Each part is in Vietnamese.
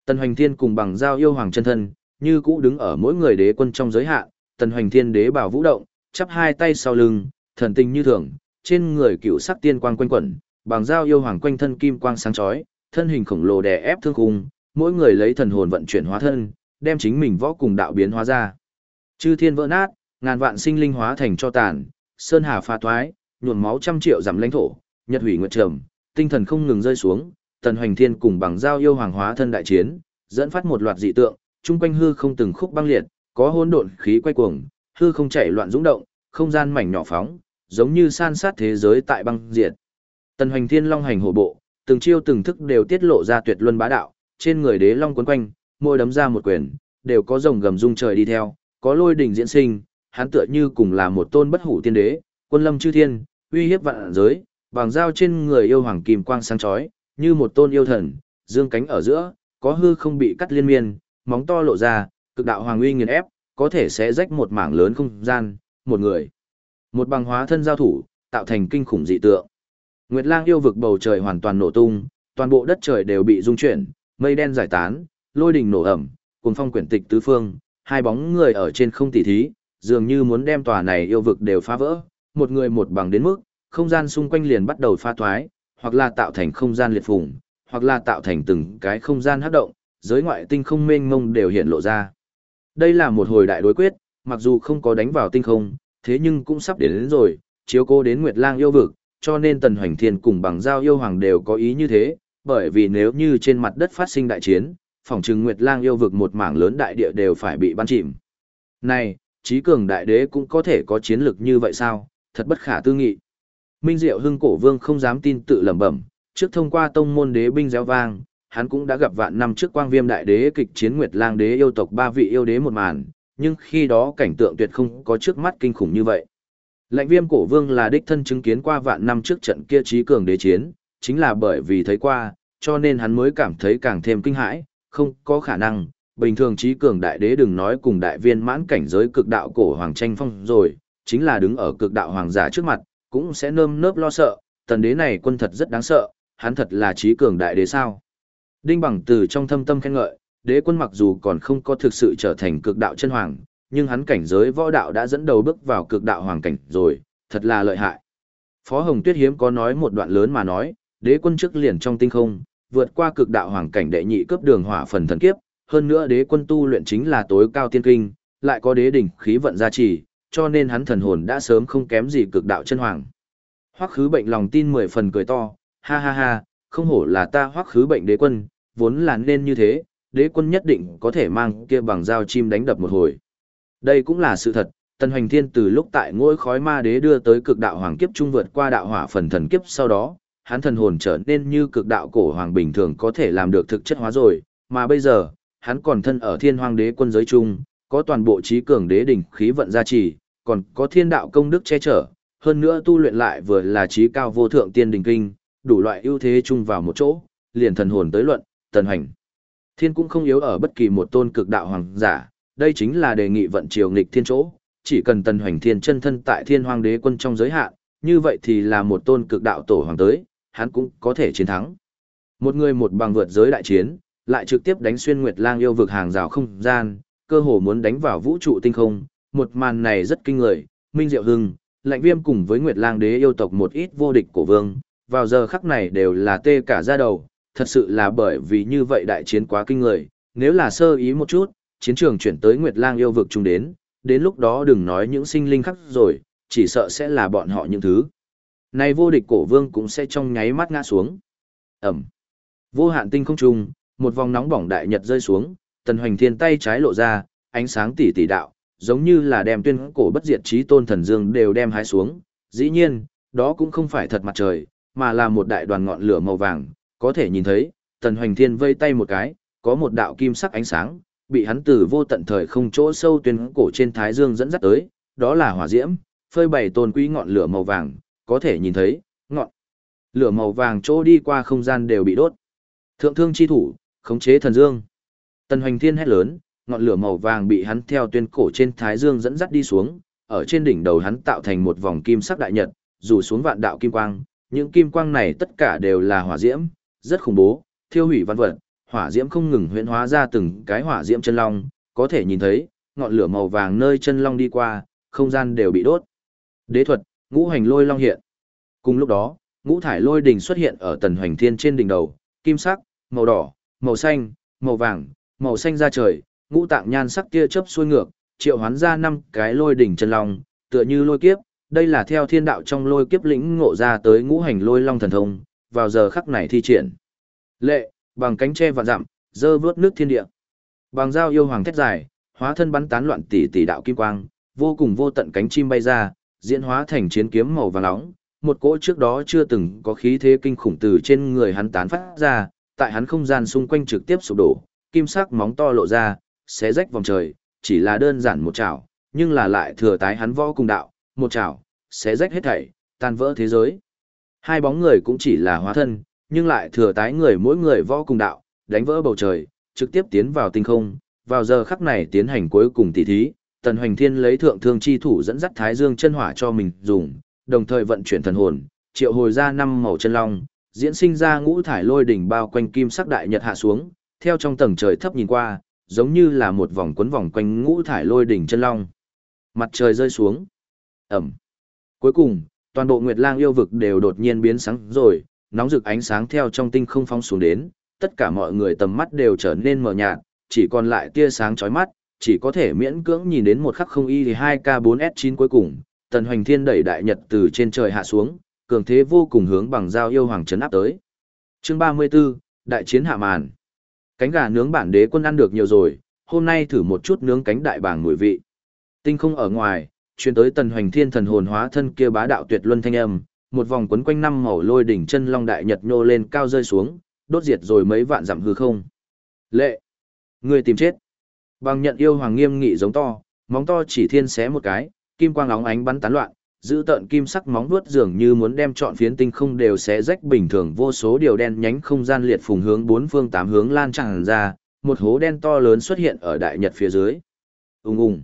Tần Hoành Thiên cùng bằng giao yêu hoàng chân thân, như cũ đứng ở mỗi người đế quân trong giới hạn, Tần Hoành Thiên đế bảo vũ động, chắp hai tay sau lưng, thần tình như thường, trên người cựu sắc tiên quang quanh quẩn, bằng giao yêu hoàng quanh thân kim quang sáng chói, thân hình khổng lồ đè ép thương khung, mỗi người lấy thần hồn vận chuyển hóa thân, đem chính mình võ cùng đạo biến hóa ra. Chư thiên vỡ nát, ngàn vạn sinh linh hóa thành cho tàn, sơn hà phá thoái, nhuộm máu trăm triệu dặm lãnh thổ, nhật hủy nguyệt trầm, tinh thần không ngừng rơi xuống, Tần Hoành Thiên cùng bằng giao yêu hoàng hóa thân đại chiến, dẫn phát một loạt dị tượng, chung quanh hư không từng khúc băng liệt, có hỗn độn khí quay cuồng, hư không chảy loạn dũng động, không gian mảnh nhỏ phóng, giống như san sát thế giới tại băng diệt. Tần Hoành Thiên long hành hổ bộ, từng chiêu từng thức đều tiết lộ ra tuyệt luân bá đạo, trên người đế long quấn quanh, mỗi đấm ra một quyền, đều có rồng gầm rung trời đi theo, có lôi đỉnh diễn sinh, hắn tựa như cùng là một tôn bất hủ tiên đế, quân lâm chư thiên, uy hiếp vạn giới, bằng dao trên người yêu hoàng kim quang sáng chói, như một tôn yêu thần, dương cánh ở giữa, có hư không bị cắt liên miên, móng to lộ ra, cực đạo hoàng uy nghiền ép, có thể sẽ rách một mảng lớn không gian, một người, một bằng hóa thân giao thủ, tạo thành kinh khủng dị tượng. Nguyệt Lang yêu vực bầu trời hoàn toàn nổ tung, toàn bộ đất trời đều bị rung chuyển, mây đen giải tán, lôi đình nổ ẩm, cuồng phong quyển tịch tứ phương, hai bóng người ở trên không tỉ thí, dường như muốn đem tòa này yêu vực đều phá vỡ, một người một bằng đến mức, không gian xung quanh liền bắt đầu pha thoái, hoặc là tạo thành không gian liệt phùng, hoặc là tạo thành từng cái không gian hấp động, giới ngoại tinh không mênh mông đều hiện lộ ra. Đây là một hồi đại đối quyết, mặc dù không có đánh vào tinh không, thế nhưng cũng sắp đến rồi, chiếu cố đến Nguyệt Lang yêu vực, cho nên Tần Hoành Thiên cùng bằng giao yêu hoàng đều có ý như thế, bởi vì nếu như trên mặt đất phát sinh đại chiến, phỏng chừng Nguyệt Lang yêu vực một mảng lớn đại địa đều phải bị bắn chìm. Này, trí cường đại đế cũng có thể có chiến lực như vậy sao, thật bất khả tư nghị. Minh Diệu Hưng Cổ Vương không dám tin tự lẩm bẩm, trước thông qua tông môn đế binh réo vang, hắn cũng đã gặp vạn năm trước Quang Viêm đại đế kịch chiến Nguyệt Lang đế yêu tộc ba vị yêu đế một màn, nhưng khi đó cảnh tượng tuyệt không có trước mắt kinh khủng như vậy. Lạnh Viêm Cổ Vương là đích thân chứng kiến qua vạn năm trước trận kia trí cường đế chiến, chính là bởi vì thấy qua, cho nên hắn mới cảm thấy càng thêm kinh hãi, không có khả năng, bình thường trí cường đại đế đừng nói cùng đại viên mãn cảnh giới cực đạo cổ hoàng tranh phong rồi, chính là đứng ở cực đạo hoàng giả trước mặt, cũng sẽ nơm nớp lo sợ, tần đế này quân thật rất đáng sợ, hắn thật là trí cường đại đế sao. Đinh Bằng từ trong thâm tâm khen ngợi, đế quân mặc dù còn không có thực sự trở thành cực đạo chân hoàng, nhưng hắn cảnh giới võ đạo đã dẫn đầu bước vào cực đạo hoàng cảnh rồi, thật là lợi hại. Phó Hồng Tuyết hiếm có nói một đoạn lớn mà nói, đế quân trước liền trong tinh không, vượt qua cực đạo hoàng cảnh đệ nhị cấp đường hỏa phần thần kiếp, hơn nữa đế quân tu luyện chính là tối cao tiên kinh, lại có đế đỉnh khí vận gia trì, cho nên hắn thần hồn đã sớm không kém gì cực đạo chân hoàng. Hoắc Khứ Bệnh lòng tin 10 phần cười to, ha ha ha, không hổ là ta Hoắc Khứ Bệnh đế quân, vốn là nên như thế, đế quân nhất định có thể mang kia bằng dao chim đánh đập một hồi. Đây cũng là sự thật, Tần Hoành Thiên từ lúc tại ngôi khói ma đế đưa tới cực đạo hoàng kiếp trung vượt qua đạo hỏa phần thần kiếp sau đó, hắn thần hồn trở nên như cực đạo cổ hoàng bình thường có thể làm được thực chất hóa rồi, mà bây giờ, hắn còn thân ở thiên hoàng đế quân giới chung, có toàn bộ trí cường đế đỉnh khí vận gia trì, còn có thiên đạo công đức che chở, hơn nữa tu luyện lại vừa là trí cao vô thượng tiên đình kinh, đủ loại ưu thế chung vào một chỗ, liền thần hồn tới luận, Tần Hoành Thiên cũng không yếu ở bất kỳ một tôn cực đạo hoàng giả, đây chính là đề nghị vận triều nghịch thiên chỗ, chỉ cần Tần Hoành Thiên chân thân tại thiên hoàng đế quân trong giới hạn, như vậy thì là một tôn cực đạo tổ hoàng tới, hắn cũng có thể chiến thắng. Một người một bằng vượt giới đại chiến, lại trực tiếp đánh xuyên Nguyệt Lang yêu vực hàng rào không gian, cơ hồ muốn đánh vào vũ trụ tinh không, một màn này rất kinh người, Minh Diệu Hưng, Lạnh Viêm cùng với Nguyệt Lang đế yêu tộc một ít vô địch cổ vương, vào giờ khắc này đều là tê cả da đầu, thật sự là bởi vì như vậy đại chiến quá kinh người, nếu là sơ ý một chút, chiến trường chuyển tới Nguyệt Lang yêu vực chung đến lúc đó đừng nói những sinh linh khác rồi, chỉ sợ sẽ là bọn họ những thứ. Này vô địch cổ vương cũng sẽ trong nháy mắt ngã xuống. Ẩm. Vô hạn tinh không trung, một vòng nóng bỏng đại nhật rơi xuống, Tần Hoành Thiên tay trái lộ ra, ánh sáng tỷ tỷ đạo, giống như là đem tuyên cổ bất diệt chí tôn thần dương đều đem hái xuống. Dĩ nhiên, đó cũng không phải thật mặt trời, mà là một đại đoàn ngọn lửa màu vàng, có thể nhìn thấy, Tần Hoành Thiên vây tay một cái, có một đạo kim sắc ánh sáng, bị hắn từ vô tận thời không chỗ sâu tuyên cổ trên thái dương dẫn dắt tới, đó là hỏa diễm, phơi bày tôn quý ngọn lửa màu vàng, có thể nhìn thấy, ngọn lửa màu vàng chỗ đi qua không gian đều bị đốt. Thượng thương chi thủ, khống chế thần dương. Tần Hoành Thiên hét lớn, ngọn lửa màu vàng bị hắn theo tuyên cổ trên thái dương dẫn dắt đi xuống, ở trên đỉnh đầu hắn tạo thành một vòng kim sắc đại nhật, rủ xuống vạn đạo kim quang, những kim quang này tất cả đều là hỏa diễm, rất khủng bố, thiêu hủy văn vật, hỏa diễm không ngừng huyễn hóa ra từng cái hỏa diễm chân long, có thể nhìn thấy, ngọn lửa màu vàng nơi chân long đi qua, không gian đều bị đốt. Đế thuật, ngũ hành lôi long hiện. Cùng lúc đó, ngũ thải lôi đỉnh xuất hiện ở Tần Hoành Thiên trên đỉnh đầu, kim sắc, màu đỏ, màu xanh, màu vàng, màu xanh ra trời, ngũ tạng nhan sắc tia chớp xuôi ngược, triệu hoán ra 5 cái lôi đỉnh chân long, tựa như lôi kiếp, đây là theo thiên đạo trong lôi kiếp lĩnh ngộ ra tới ngũ hành lôi long thần thông, vào giờ khắc này thi triển. Lệ, bằng cánh tre vạn dặm, dơ vướt nước thiên địa. Bằng dao yêu hoàng thét dài, hóa thân bắn tán loạn tỷ tỷ đạo kim quang, vô cùng vô tận cánh chim bay ra, diễn hóa thành chiến kiếm màu vàng nóng, một cỗ trước đó chưa từng có khí thế kinh khủng từ trên người hắn tán phát ra, tại hắn không gian xung quanh trực tiếp sụp đổ, kim sắc móng to lộ ra, xé rách vòng trời, chỉ là đơn giản một chảo, nhưng là lại thừa tái hắn võ cùng đạo, một chảo, xé rách hết thảy, tan vỡ thế giới. Hai bóng người cũng chỉ là hóa thân, nhưng lại thừa tái người mỗi người võ cùng đạo, đánh vỡ bầu trời, trực tiếp tiến vào tinh không, vào giờ khắc này tiến hành cuối cùng tỷ thí, Tần Hoành Thiên lấy thượng thương chi thủ dẫn dắt Thái Dương chân hỏa cho mình dùng, đồng thời vận chuyển thần hồn, triệu hồi ra 5 màu chân long, diễn sinh ra ngũ thải lôi đỉnh bao quanh kim sắc đại nhật hạ xuống, theo trong tầng trời thấp nhìn qua, giống như là một vòng quấn vòng quanh ngũ thải lôi đỉnh chân long. Mặt trời rơi xuống. Ẩm. Cuối cùng, toàn bộ Nguyệt Lang yêu vực đều đột nhiên biến sáng rồi, nóng rực ánh sáng theo trong tinh không phóng xuống đến, tất cả mọi người tầm mắt đều trở nên mờ nhạt, chỉ còn lại tia sáng chói mắt, chỉ có thể miễn cưỡng nhìn đến một khắc không y thì 2K4S9 cuối cùng, Tần Hoành Thiên đẩy đại nhật từ trên trời hạ xuống, cường thế vô cùng hướng bằng dao yêu hoàng trấn áp tới. Chương 34, đại chiến hạ màn. Cánh gà nướng bản đế quân ăn được nhiều rồi, hôm nay thử một chút nướng cánh đại bàng mùi vị. Tinh không ở ngoài, truyền tới Tần Hoành Thiên thần hồn hóa thân kia bá đạo tuyệt luân thanh âm, một vòng quấn quanh 5 màu lôi đỉnh chân long đại nhật nhô lên cao rơi xuống, đốt diệt rồi mấy vạn dặm hư không. Lệ, người tìm chết. Bằng nhận yêu hoàng nghiêm nghị giống to, móng to chỉ thiên xé một cái, kim quang óng ánh bắn tán loạn, giữ tợn kim sắc móng vuốt dường như muốn đem trọn phiến tinh không đều xé rách bình thường, vô số điều đen nhánh không gian liệt phùng hướng 4 phương 8 hướng lan tràn ra, một hố đen to lớn xuất hiện ở đại nhật phía dưới. Ùng ùng.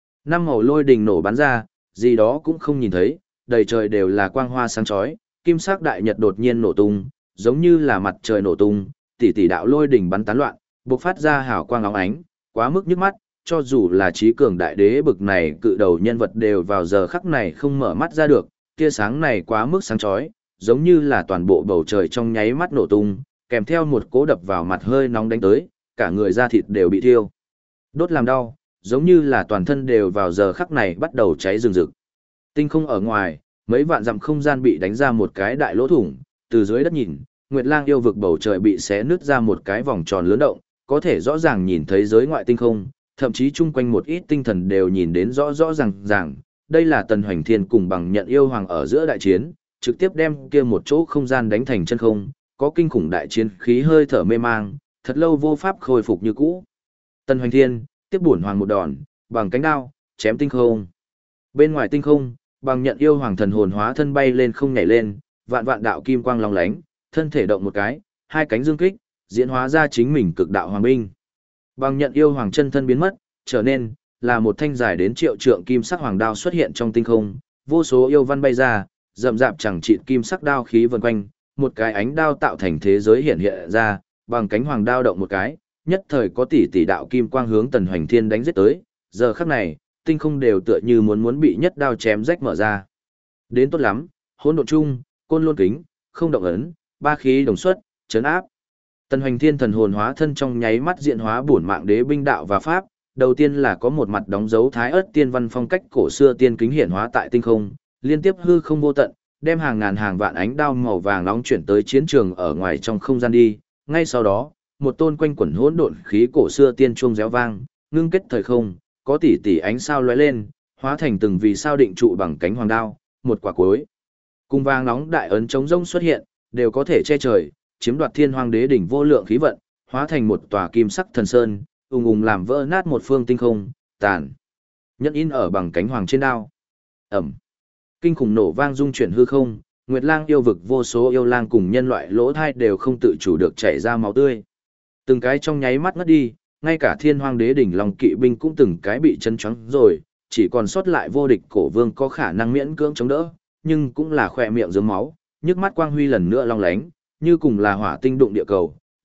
5 màu lôi đình nổ bắn ra, gì đó cũng không nhìn thấy, đầy trời đều là quang hoa sáng chói, kim sắc đại nhật đột nhiên nổ tung, giống như là mặt trời nổ tung, tỷ tỷ đạo lôi đỉnh bắn tán loạn, bộc phát ra hào quang óng ánh, quá mức nhức mắt, cho dù là trí cường đại đế bực này cự đầu nhân vật đều vào giờ khắc này không mở mắt ra được, tia sáng này quá mức sáng chói, giống như là toàn bộ bầu trời trong nháy mắt nổ tung, kèm theo một cỗ đập vào mặt hơi nóng đánh tới, cả người da thịt đều bị thiêu đốt làm đau, giống như là toàn thân đều vào giờ khắc này bắt đầu cháy rừng rực. Tinh không ở ngoài, mấy vạn dặm không gian bị đánh ra một cái đại lỗ thủng, từ dưới đất nhìn, Nguyệt Lang yêu vực bầu trời bị xé nứt ra một cái vòng tròn lớn động, có thể rõ ràng nhìn thấy giới ngoại tinh không, thậm chí chung quanh một ít tinh thần đều nhìn đến rõ rõ ràng. Đây là Tần Hoành Thiên cùng bằng nhận yêu hoàng ở giữa đại chiến, trực tiếp đem kia một chỗ không gian đánh thành chân không, có kinh khủng đại chiến khí hơi thở mê mang, thật lâu vô pháp khôi phục như cũ. Tần Hoành Thiên tiếp bổn hoàng một đòn, bằng cánh đao, chém tinh không. Bên ngoài tinh không, bằng nhận yêu hoàng thần hồn hóa thân bay lên không nhảy lên, vạn vạn đạo kim quang long lánh, thân thể động một cái, hai cánh dương kích, diễn hóa ra chính mình cực đạo hoàng binh. Bằng nhận yêu hoàng chân thân biến mất, trở nên là một thanh dài đến triệu trượng kim sắc hoàng đao xuất hiện trong tinh không, vô số yêu văn bay ra, rậm rạp chẳng chịt kim sắc đao khí vần quanh, một cái ánh đao tạo thành thế giới hiện hiện ra, bằng cánh hoàng đao động một cái, nhất thời có tỷ tỷ đạo kim quang hướng Tần Hoành Thiên đánh giết tới, giờ khắc này, tinh không đều tựa như muốn bị nhất đao chém rách mở ra. Đến tốt lắm, hỗn độn chung, côn lôn kính, không động ấn, ba khí đồng xuất, chấn áp. Tần Hoành Thiên thần hồn hóa thân trong nháy mắt diện hóa bổn mạng đế binh đạo và pháp, đầu tiên là có một mặt đóng dấu thái ớt tiên văn phong cách cổ xưa tiên kính hiển hóa tại tinh không, liên tiếp hư không vô tận, đem hàng ngàn hàng vạn ánh đao màu vàng nóng chuyển tới chiến trường ở ngoài trong không gian đi. Ngay sau đó, một tôn quanh quẩn hỗn độn khí cổ xưa tiên chuông réo vang, ngưng kết thời không, có tỷ tỷ ánh sao lóe lên, hóa thành từng vì sao định trụ bằng cánh hoàng đao, một quả cuối. Cùng vàng nóng đại ấn chống rông xuất hiện, đều có thể che trời, chiếm đoạt thiên hoàng đế đỉnh vô lượng khí vận, hóa thành một tòa kim sắc thần sơn, ùng ùng làm vỡ nát một phương tinh không, tàn. Nhẫn in ở bằng cánh hoàng trên đao. Ẩm. Kinh khủng nổ vang rung chuyển hư không, Nguyệt Lang yêu vực vô số yêu lang cùng nhân loại lỗ thai đều không tự chủ được chảy ra máu tươi. Từng cái trong nháy mắt ngất đi, ngay cả thiên hoàng đế đỉnh lòng kỵ binh cũng từng cái bị chân choáng rồi, chỉ còn sót lại vô địch cổ vương có khả năng miễn cưỡng chống đỡ, nhưng cũng là khỏe miệng rớm máu, nhức mắt quang huy lần nữa long lánh, như cùng là hỏa tinh đụng địa cầu,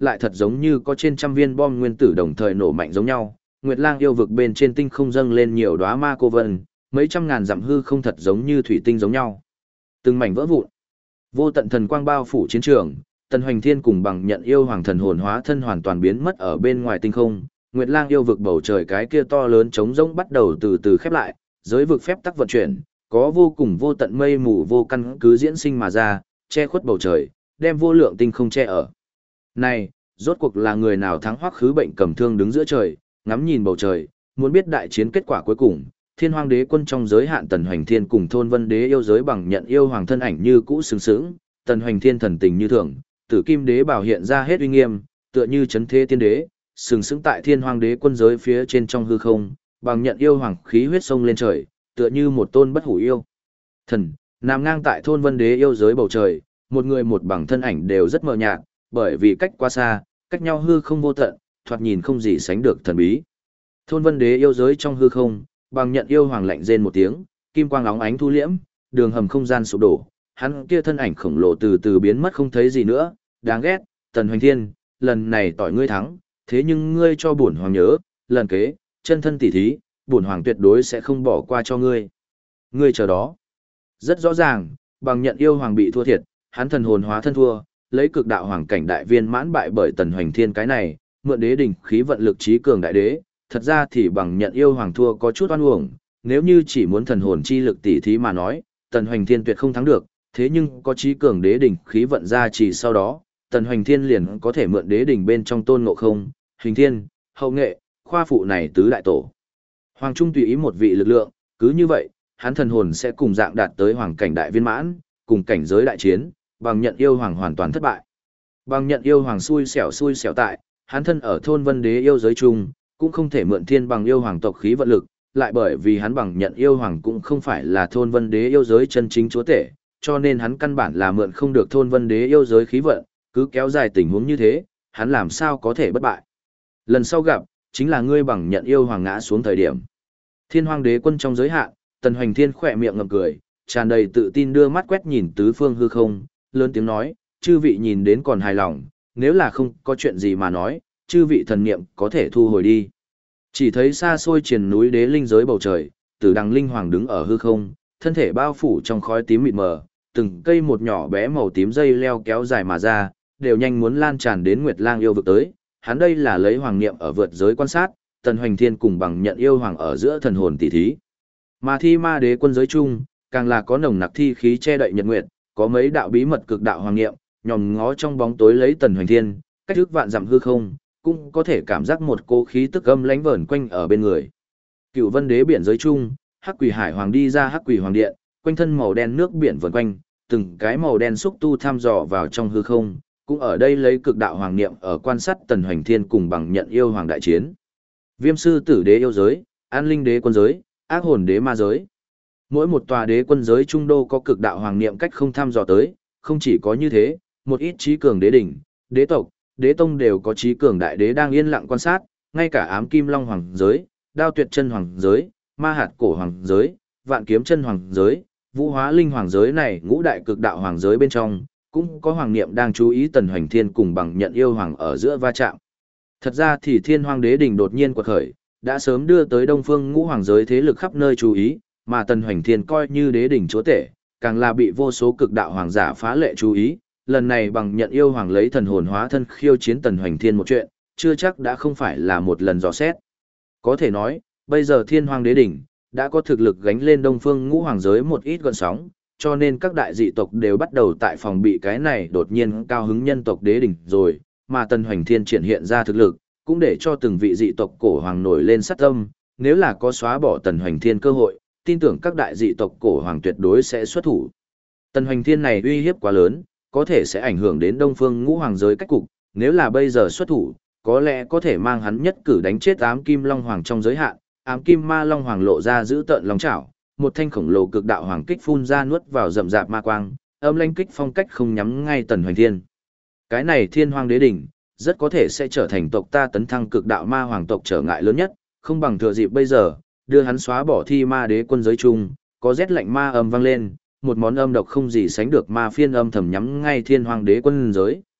lại thật giống như có trên trăm viên bom nguyên tử đồng thời nổ mạnh giống nhau. Nguyệt Lang yêu vực bên trên tinh không dâng lên nhiều đóa ma cô vân, mấy trăm ngàn dặm hư không thật giống như thủy tinh giống nhau. Từng mảnh vỡ vụn. Vô tận thần quang bao phủ chiến trường, Tần Hoành Thiên cùng bằng nhận yêu hoàng thần hồn hóa thân hoàn toàn biến mất ở bên ngoài tinh không. Nguyệt Lang yêu vực bầu trời cái kia to lớn trống rỗng bắt đầu từ từ khép lại, giới vực phép tắc vận chuyển, có vô cùng vô tận mây mù vô căn cứ diễn sinh mà ra, che khuất bầu trời, đem vô lượng tinh không che ở. Này, rốt cuộc là người nào thắng Hoắc Khứ Bệnh cầm thương đứng giữa trời, ngắm nhìn bầu trời, muốn biết đại chiến kết quả cuối cùng. Thiên Hoang Đế quân trong giới hạn Tần Hoành Thiên cùng Thôn Vân Đế yêu giới bằng nhận yêu hoàng thân ảnh như cũ sướng sướng, Tần Hoành Thiên thần tình như thường, Tử Kim Đế bảo hiện ra hết uy nghiêm, tựa như chấn thế tiên đế, sừng sững tại Thiên Hoang Đế quân giới phía trên trong hư không, bằng nhận yêu hoàng khí huyết sông lên trời, tựa như một tôn bất hủ yêu thần, nằm ngang tại Thôn Vân Đế yêu giới bầu trời, một người một bằng thân ảnh đều rất mờ nhạt, bởi vì cách quá xa, cách nhau hư không vô tận, thoạt nhìn không gì sánh được thần bí. Thôn Vân Đế yêu giới trong hư không, bằng nhận yêu hoàng lạnh rên một tiếng, kim quang óng ánh thu liễm, đường hầm không gian sụp đổ, hắn kia thân ảnh khổng lồ từ từ biến mất không thấy gì nữa, đáng ghét, Tần Hoành Thiên, lần này tỏi ngươi thắng, thế nhưng ngươi cho bổn hoàng nhớ, lần kế, chân thân tỉ thí, bổn hoàng tuyệt đối sẽ không bỏ qua cho ngươi. Ngươi chờ đó. Rất rõ ràng, bằng nhận yêu hoàng bị thua thiệt, hắn thần hồn hóa thân thua, lấy cực đạo hoàng cảnh đại viên mãn bại bởi Tần Hoành Thiên cái này, mượn đế đỉnh khí vận lực trí cường đại đế, thật ra thì bằng nhận yêu hoàng thua có chút oan uổng, nếu như chỉ muốn thần hồn chi lực tỉ thí mà nói, Tần Hoành Thiên tuyệt không thắng được, thế nhưng có trí cường đế đỉnh khí vận ra chỉ sau đó, Tần Hoành Thiên liền có thể mượn đế đỉnh bên trong Tôn Ngộ Không, Hình Thiên, Hậu Nghệ, khoa phụ này tứ đại tổ. Hoàng trung tùy ý một vị lực lượng, cứ như vậy, hắn thần hồn sẽ cùng dạng đạt tới hoàng cảnh đại viên mãn, cùng cảnh giới đại chiến, bằng nhận yêu hoàng hoàn toàn thất bại. Bằng nhận yêu hoàng xui xẻo tại, hắn thân ở Thôn Vân Đế yêu giới chung, cũng không thể mượn thiên bằng yêu hoàng tộc khí vận lực, lại bởi vì hắn bằng nhận yêu hoàng cũng không phải là Thôn Vân Đế yêu giới chân chính chúa tể, cho nên hắn căn bản là mượn không được Thôn Vân Đế yêu giới khí vận, cứ kéo dài tình huống như thế, hắn làm sao có thể bất bại. Lần sau gặp, chính là ngươi bằng nhận yêu hoàng ngã xuống thời điểm. Thiên Hoang Đế quân trong giới hạn, Tần Hoành Thiên khỏe miệng ngậm cười, tràn đầy tự tin đưa mắt quét nhìn tứ phương hư không, lớn tiếng nói, chư vị nhìn đến còn hài lòng, nếu là không có chuyện gì mà nói, chư vị thần niệm có thể thu hồi đi. Chỉ thấy xa xôi triền núi đế linh giới bầu trời, Tử Đằng Linh Hoàng đứng ở hư không, thân thể bao phủ trong khói tím mịt mờ, từng cây một nhỏ bé màu tím dây leo kéo dài mà ra, đều nhanh muốn lan tràn đến Nguyệt Lang yêu vực tới. Hắn đây là lấy hoàng niệm ở vượt giới quan sát, Tần Hoành Thiên cùng bằng nhận yêu hoàng ở giữa thần hồn tỷ thí. Mà Thi Ma Đế quân giới chung, càng là có nồng nặc thi khí che đậy nhật nguyệt, có mấy đạo bí mật cực đạo hoàng niệm, nhòm ngó trong bóng tối lấy Tần Hoành Thiên, cách ước vạn dặm hư không, cũng có thể cảm giác một cỗ khí tức âm lãnh vờn quanh ở bên người. Cựu Vân Đế biển giới chung, Hắc Quỷ Hải Hoàng đi ra Hắc Quỷ Hoàng điện, quanh thân màu đen nước biển vần quanh, từng cái màu đen xúc tu thăm dò vào trong hư không, cũng ở đây lấy cực đạo hoàng niệm ở quan sát Tần Hoành Thiên cùng bằng nhận yêu hoàng đại chiến. Viêm Sư Tử Đế yêu giới, An Linh Đế quân giới, Ác Hồn Đế ma giới. Mỗi một tòa đế quân giới trung đô có cực đạo hoàng niệm cách không thăm dò tới, không chỉ có như thế, một ít trí cường đế đỉnh, đế tộc, đế tông đều có trí cường đại đế đang yên lặng quan sát, ngay cả Ám Kim Long hoàng giới, Đao Tuyệt Chân hoàng giới, Ma Hạt Cổ hoàng giới, Vạn Kiếm Chân hoàng giới, Vũ Hóa Linh hoàng giới này ngũ đại cực đạo hoàng giới bên trong, cũng có hoàng niệm đang chú ý Tần Hoành Thiên cùng bằng nhận yêu hoàng ở giữa va chạm. Thật ra thì Thiên Hoang Đế đỉnh đột nhiên quật khởi, đã sớm đưa tới Đông Phương ngũ hoàng giới thế lực khắp nơi chú ý, mà Tần Hoành Thiên coi như đế đỉnh chúa tể, càng là bị vô số cực đạo hoàng giả phá lệ chú ý. Lần này bằng nhận yêu hoàng lấy thần hồn hóa thân khiêu chiến Tần Hoành Thiên một chuyện, chưa chắc đã không phải là một lần dò xét. Có thể nói, bây giờ Thiên Hoang Đế đỉnh đã có thực lực gánh lên Đông Phương ngũ hoàng giới một ít gợn sóng, cho nên các đại dị tộc đều bắt đầu tại phòng bị cái này đột nhiên cao hứng nhân tộc đế đỉnh rồi, mà Tần Hoành Thiên triển hiện ra thực lực, cũng để cho từng vị dị tộc cổ hoàng nổi lên sát tâm, nếu là có xóa bỏ Tần Hoành Thiên cơ hội, tin tưởng các đại dị tộc cổ hoàng tuyệt đối sẽ xuất thủ. Tần Hoành Thiên này uy hiếp quá lớn, có thể sẽ ảnh hưởng đến Đông Phương ngũ hoàng giới cách cục, nếu là bây giờ xuất thủ, có lẽ có thể mang hắn nhất cử đánh chết Ám Kim Long Hoàng trong giới hạn, Ám Kim Ma Long Hoàng lộ ra giữ tợn long chảo, một thanh khổng lồ cực đạo hoàng kích phun ra nuốt vào rậm rạp ma quang, âm lãnh kích phong cách không nhắm ngay Tần Hoành Thiên. Cái này Thiên Hoang Đế đỉnh, rất có thể sẽ trở thành tộc ta tấn thăng cực đạo ma hoàng tộc trở ngại lớn nhất, không bằng thừa dịp bây giờ, đưa hắn xóa bỏ Thi Ma Đế quân giới chung, có rét lạnh ma âm vang lên, một món âm độc không gì sánh được ma phiên âm thầm nhắm ngay Thiên Hoang Đế quân giới.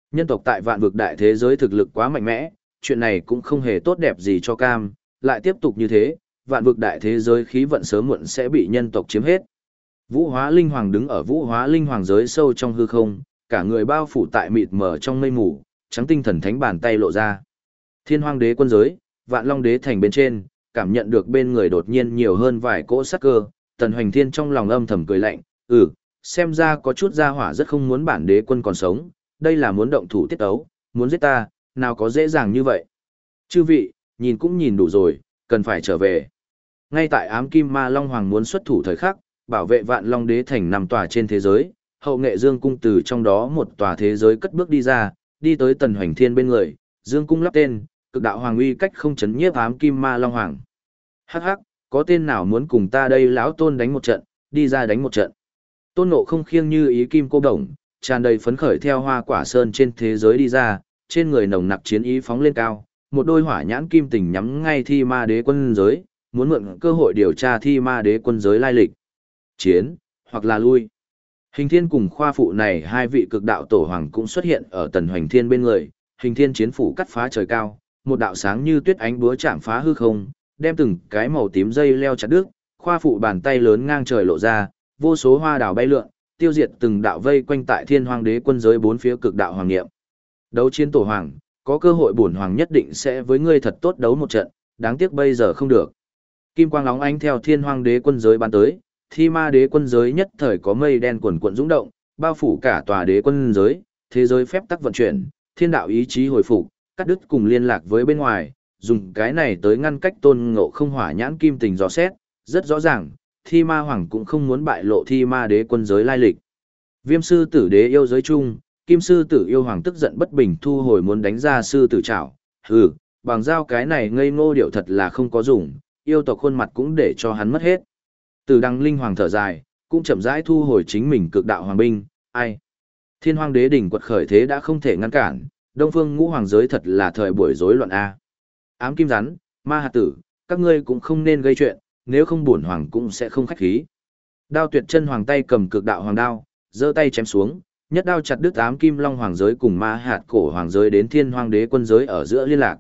Nhân tộc tại vạn vực đại thế giới thực lực quá mạnh mẽ, chuyện này cũng không hề tốt đẹp gì cho cam, lại tiếp tục như thế, vạn vực đại thế giới khí vận sớm muộn sẽ bị nhân tộc chiếm hết. Vũ Hóa Linh Hoàng đứng ở Vũ Hóa Linh Hoàng giới sâu trong hư không, cả người bao phủ tại mịt mờ trong mây mù, trắng tinh thần thánh bàn tay lộ ra. Thiên Hoang Đế quân giới, Vạn Long Đế thành bên trên, cảm nhận được bên người đột nhiên nhiều hơn vài cỗ sát cơ, Tần Hoành Thiên trong lòng âm thầm cười lạnh, xem ra có chút gia hỏa rất không muốn bản đế quân còn sống, đây là muốn động thủ tiết ấu, muốn giết ta, nào có dễ dàng như vậy. Chư vị, nhìn cũng nhìn đủ rồi, cần phải trở về. Ngay tại ám kim ma Long Hoàng muốn xuất thủ thời khắc, bảo vệ Vạn Long Đế thành nằm tòa trên thế giới, hậu nghệ Dương Cung từ trong đó một tòa thế giới cất bước đi ra, đi tới Tần Hoành Thiên bên người, Dương Cung lắp tên, cực đạo hoàng uy cách không chấn nhiếp ám kim ma Long Hoàng. Hắc hắc, có tên nào muốn cùng ta đây lão tôn đánh một trận, đi ra đánh một trận. Tôn Ngộ không khiêng như ý kim cô đồng, tràn đầy phấn khởi theo hoa quả sơn trên thế giới đi ra, trên người nồng nặc chiến ý phóng lên cao, một đôi hỏa nhãn kim tình nhắm ngay Thi Ma Đế quân giới, muốn mượn cơ hội điều tra Thi Ma Đế quân giới lai lịch. Chiến, hoặc là lui. Hình Thiên cùng khoa phụ này hai vị cực đạo tổ hoàng cũng xuất hiện ở Tần Hoành Thiên bên người, Hình Thiên chiến phủ cắt phá trời cao, một đạo sáng như tuyết ánh búa chạm phá hư không, đem từng cái màu tím dây leo chặt đứt, khoa phụ bàn tay lớn ngang trời lộ ra, vô số hoa đào bay lượn, tiêu diệt từng đạo vây quanh tại Thiên Hoang Đế quân giới bốn phía cực đạo hoàng niệm. Đấu chiến tổ hoàng, có cơ hội bổn hoàng nhất định sẽ với ngươi thật tốt đấu một trận, đáng tiếc bây giờ không được. Kim quang lóng ánh theo Thiên Hoang Đế quân giới bắn tới, Thi Ma Đế quân giới nhất thời có mây đen quần quần dũng động, bao phủ cả tòa đế quân giới, thế giới phép tắc vận chuyển, thiên đạo ý chí hồi phục, cắt đứt cùng liên lạc với bên ngoài, dùng cái này tới ngăn cách Tôn Ngộ không hỏa nhãn kim tình dò xét, rất rõ ràng, Thi Ma Hoàng cũng không muốn bại lộ Thi Ma Đế quân giới lai lịch. Viêm sư tử đế yêu giới chung, Kim sư tử yêu hoàng tức giận bất bình thu hồi muốn đánh ra sư tử trảo, bằng dao cái này ngây ngô điệu thật là không có dùng, yêu tộc khuôn mặt cũng để cho hắn mất hết. Từ Đăng Linh Hoàng thở dài, cũng chậm rãi thu hồi chính mình cực đạo hoàng binh, ai. Thiên Hoang Đế đỉnh quật khởi thế đã không thể ngăn cản, Đông Phương Ngũ Hoàng giới thật là thời buổi rối loạn a. Ám Kim Rắn, Ma Hạt Tử, các ngươi cũng không nên gây chuyện, nếu không bổn hoàng cũng sẽ không khách khí. Đao Tuyệt Chân Hoàng tay cầm cực đạo hoàng đao, giơ tay chém xuống, nhất đao chặt đứt Ám Kim Long Hoàng giới cùng Ma Hạt Cổ Hoàng giới đến Thiên Hoang Đế quân giới ở giữa liên lạc.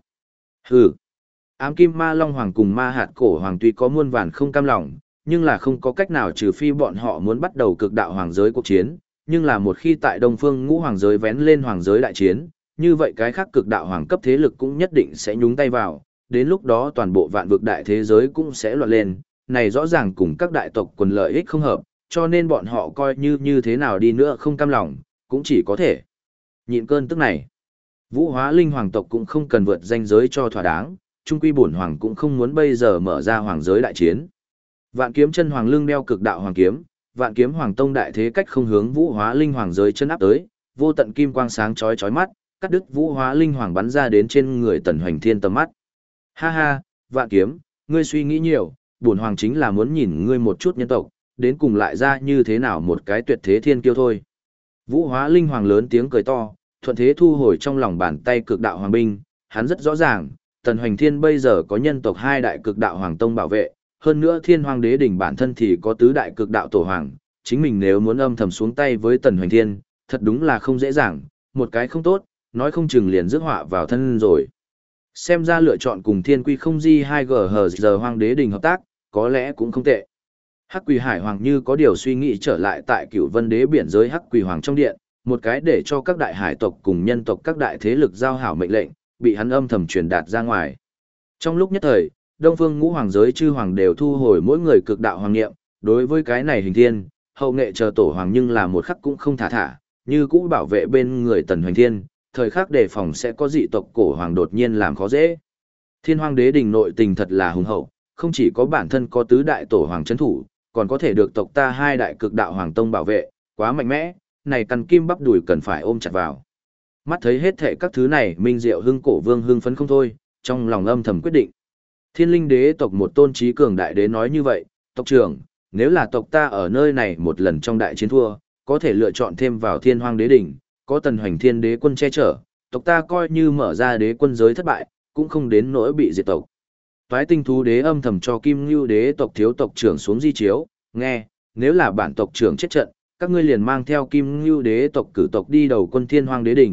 Ám Kim Ma Long Hoàng cùng Ma Hạt Cổ Hoàng tuy có muôn vàn không cam lòng, nhưng là không có cách nào trừ phi bọn họ muốn bắt đầu cực đạo hoàng giới cuộc chiến, nhưng là một khi tại Đông Phương Ngũ Hoàng giới vén lên hoàng giới đại chiến, như vậy cái khác cực đạo hoàng cấp thế lực cũng nhất định sẽ nhúng tay vào, đến lúc đó toàn bộ vạn vực đại thế giới cũng sẽ loạn lên, này rõ ràng cùng các đại tộc quần lợi ích không hợp, cho nên bọn họ coi như thế nào đi nữa không cam lòng, cũng chỉ có thể nhịn cơn tức này. Vũ Hóa Linh Hoàng tộc cũng không cần vượt ranh giới cho thỏa đáng, chung quy bổn hoàng cũng không muốn bây giờ mở ra hoàng giới đại chiến. Vạn Kiếm Chân Hoàng lưng đeo cực đạo hoàng kiếm, Vạn Kiếm Hoàng tông đại thế cách không hướng Vũ Hóa Linh Hoàng giới chân áp tới, vô tận kim quang sáng chói chói mắt, cắt đứt Vũ Hóa Linh Hoàng bắn ra đến trên người Tần Hoành Thiên tầm mắt. Ha ha, Vạn Kiếm, ngươi suy nghĩ nhiều, bổn hoàng chính là muốn nhìn ngươi một chút nhân tộc, đến cùng lại ra như thế nào một cái tuyệt thế thiên kiêu thôi. Vũ Hóa Linh Hoàng lớn tiếng cười to, thuận thế thu hồi trong lòng bàn tay cực đạo hoàng binh, hắn rất rõ ràng, Tần Hoành Thiên bây giờ có nhân tộc hai đại cực đạo hoàng tông bảo vệ, hơn nữa Thiên Hoang Đế đỉnh bản thân thì có tứ đại cực đạo tổ hoàng, chính mình nếu muốn âm thầm xuống tay với Tần Hoành Thiên, thật đúng là không dễ dàng, một cái không tốt, nói không chừng liền rước họa vào thân rồi. Xem ra lựa chọn cùng Thiên Quy không di 2G giờ Hoang Đế đỉnh hợp tác, có lẽ cũng không tệ. Hắc Quỳ Hải Hoàng như có điều suy nghĩ trở lại tại Cửu Vân Đế biển giới Hắc Quỳ Hoàng trong điện, một cái để cho các đại hải tộc cùng nhân tộc các đại thế lực giao hảo mệnh lệnh, bị hắn âm thầm truyền đạt ra ngoài. Trong lúc nhất thời, Đông Phương Ngũ Hoàng giới chư hoàng đều thu hồi mỗi người cực đạo hoàng niệm, đối với cái này Hình Thiên, hậu nghệ chờ tổ hoàng nhưng là một khắc cũng không thả, như cũ bảo vệ bên người Tần Hoành Thiên, thời khắc đề phòng sẽ có dị tộc cổ hoàng đột nhiên làm khó dễ. Thiên Hoang Đế đình nội tình thật là hùng hậu, không chỉ có bản thân có tứ đại tổ hoàng trấn thủ, còn có thể được tộc ta hai đại cực đạo hoàng tông bảo vệ, quá mạnh mẽ, này căn kim bắp đùi cần phải ôm chặt vào. Mắt thấy hết thệ các thứ này, Minh Diệu Hưng cổ vương hưng phấn không thôi, trong lòng âm thầm quyết định. Thiên Linh Đế tộc một tôn trí cường đại đế nói như vậy, tộc trưởng, nếu là tộc ta ở nơi này một lần trong đại chiến thua, có thể lựa chọn thêm vào Thiên Hoang Đế đỉnh, có Tần Hoành Thiên đế quân che chở, tộc ta coi như mở ra đế quân giới thất bại, cũng không đến nỗi bị diệt tộc. Toái Tinh Thú Đế âm thầm cho Kim Nưu Đế tộc thiếu tộc trưởng xuống di chiếu, nghe, nếu là bản tộc trưởng chết trận, các ngươi liền mang theo Kim Nưu Đế tộc cử tộc đi đầu quân Thiên Hoang Đế đỉnh,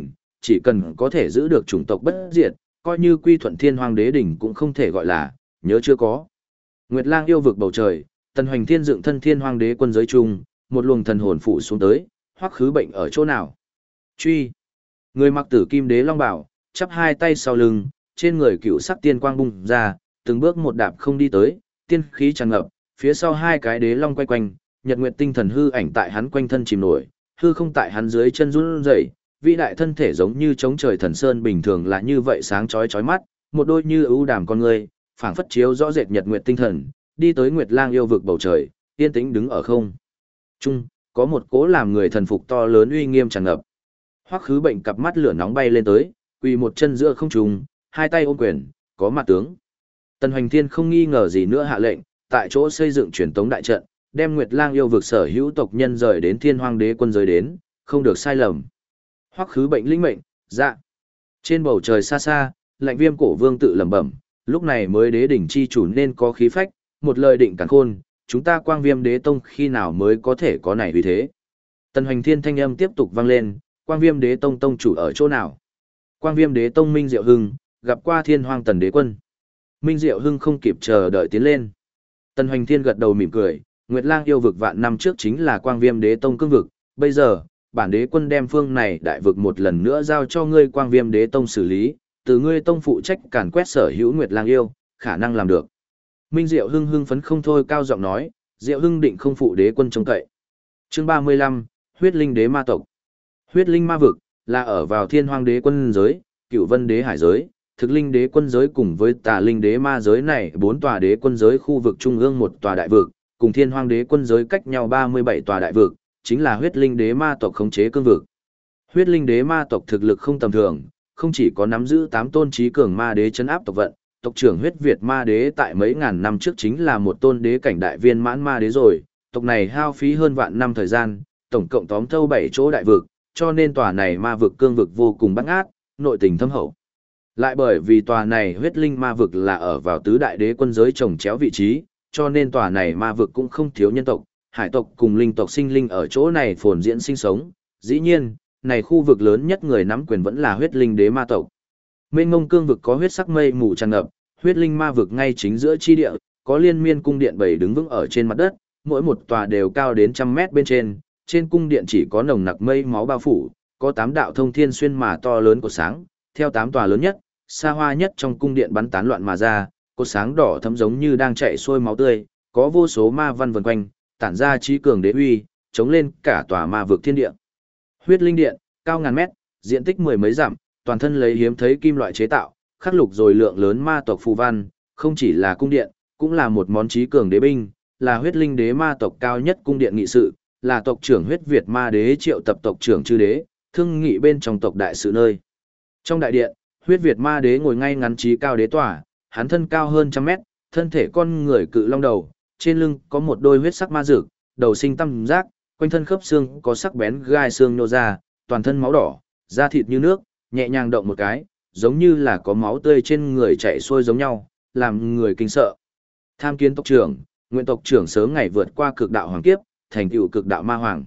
chỉ cần có thể giữ được chủng tộc bất diệt, coi như quy thuận Thiên Hoang Đế đỉnh cũng không thể gọi là, nhớ chưa có. Nguyệt Lang yêu vực bầu trời, Tần Hoành Thiên dựng thân Thiên Hoang Đế quân giới chung, một luồng thần hồn phủ xuống tới, Hoắc Khứ Bệnh ở chỗ nào? Truy. Người mặc tử kim đế long bào, chắp hai tay sau lưng, trên người cựu sắc tiên quang bung ra, từng bước một đạp không đi tới, tiên khí tràn ngập, phía sau hai cái đế long quay quanh, nhật nguyệt tinh thần hư ảnh tại hắn quanh thân chìm nổi, hư không tại hắn dưới chân run rẩy, vĩ đại thân thể giống như chống trời thần sơn bình thường là như vậy sáng chói chói mắt, một đôi như ưu đàm con người, phảng phất chiếu rõ rệt nhật nguyệt tinh thần, đi tới Nguyệt Lang yêu vực bầu trời, yên tĩnh đứng ở không trung, có một cỗ làm người thần phục to lớn uy nghiêm tràn ngập. Hoắc Khứ Bệnh cặp mắt lửa nóng bay lên tới, quỳ một chân giữa không trung, hai tay ôm quyền, có mặt tướng. Tần Hoành Thiên không nghi ngờ gì nữa hạ lệnh, tại chỗ xây dựng truyền tống đại trận, đem Nguyệt Lang yêu vực sở hữu tộc nhân rời đến Thiên Hoang Đế quân giới đến, không được sai lầm. Hoắc Khứ Bệnh linh mệnh, dạ. Trên bầu trời xa xa, Lạnh Viêm Cổ Vương tự lẩm bẩm, lúc này mới đế đỉnh chi chủ nên có khí phách, một lời định càn khôn, chúng ta Quang Viêm Đế tông khi nào mới có thể có này uy thế. Tần Hoành Thiên thanh âm tiếp tục vang lên, Quang Viêm Đế tông tông chủ ở chỗ nào? Quang Viêm Đế tông Minh Diệu Hưng, gặp qua Thiên Hoang Tần Đế quân. Minh Diệu Hưng không kịp chờ đợi tiến lên. Tần Hoành Thiên gật đầu mỉm cười, Nguyệt Lang yêu vực vạn năm trước chính là Quang Viêm Đế tông cương vực, bây giờ, bản đế quân đem phương này đại vực một lần nữa giao cho ngươi Quang Viêm Đế tông xử lý, từ ngươi tông phụ trách càn quét sở hữu Nguyệt Lang yêu, khả năng làm được. Minh Diệu Hưng hưng phấn không thôi cao giọng nói, Diệu Hưng định không phụ đế quân trông cậy. Chương 35, Huyết Linh Đế ma tộc. Huyết Linh ma vực là ở vào Thiên Hoang Đế quân giới, Cửu Vân Đế hải giới, Thực Linh Đế quân giới cùng với Tà Linh Đế ma giới này bốn tòa đế quân giới khu vực trung ương một tòa đại vực, cùng Thiên Hoang Đế quân giới cách nhau 37 tòa đại vực, chính là Huyết Linh Đế ma tộc khống chế cương vực. Huyết Linh Đế ma tộc thực lực không tầm thường, không chỉ có nắm giữ 8 tôn trí cường ma đế trấn áp tộc vận, tộc trưởng Huyết Việt ma đế tại mấy ngàn năm trước chính là một tôn đế cảnh đại viên mãn ma đế rồi, tộc này hao phí hơn vạn năm thời gian, tổng cộng tóm thâu 7 chỗ đại vực, cho nên tòa này ma vực cương vực vô cùng bát ngát, nội tình thâm hậu. Lại bởi vì tòa này Huyết Linh ma vực là ở vào tứ đại đế quân giới trồng chéo vị trí, cho nên tòa này ma vực cũng không thiếu nhân tộc, hải tộc cùng linh tộc sinh linh ở chỗ này phồn diễn sinh sống. Dĩ nhiên, này khu vực lớn nhất người nắm quyền vẫn là Huyết Linh Đế ma tộc. Mênh mông cương vực có huyết sắc mây mù tràn ngập, Huyết Linh ma vực ngay chính giữa chi địa, có liên miên cung điện bảy đứng vững ở trên mặt đất, mỗi một tòa đều cao đến trăm mét bên trên cung điện chỉ có nồng nặc mây máu bao phủ, có 8 đạo thông thiên xuyên mà to lớn của sáng, theo 8 tòa lớn nhất, xa hoa nhất trong cung điện bắn tán loạn mà ra, cột sáng đỏ thấm giống như đang chạy xuôi máu tươi, có vô số ma văn vần quanh, tản ra trí cường đế uy, chống lên cả tòa ma vực thiên địa. Huyết Linh điện, cao ngàn mét, diện tích mười mấy dặm, toàn thân lấy hiếm thấy kim loại chế tạo, khắc lục rồi lượng lớn ma tộc phù văn, không chỉ là cung điện, cũng là một món trí cường đế binh, là Huyết Linh Đế ma tộc cao nhất cung điện nghị sự, là tộc trưởng Huyết Việt ma đế triệu tập tộc trưởng chư đế, thương nghị bên trong tộc đại sự nơi. Trong đại điện, Huyết Việt ma đế ngồi ngay ngắn trí cao đế tỏa, hắn thân cao hơn trăm mét, thân thể con người cự long đầu, trên lưng có một đôi huyết sắc ma dược, đầu sinh tam giác, quanh thân khớp xương có sắc bén gai xương nô ra, toàn thân máu đỏ, da thịt như nước, nhẹ nhàng động một cái, giống như là có máu tươi trên người chảy xuôi giống nhau, làm người kinh sợ. Tham kiến tộc trưởng, nguyện tộc trưởng sớm ngày vượt qua cực đạo hoàng kiếp, thành tựu cực đạo ma hoàng.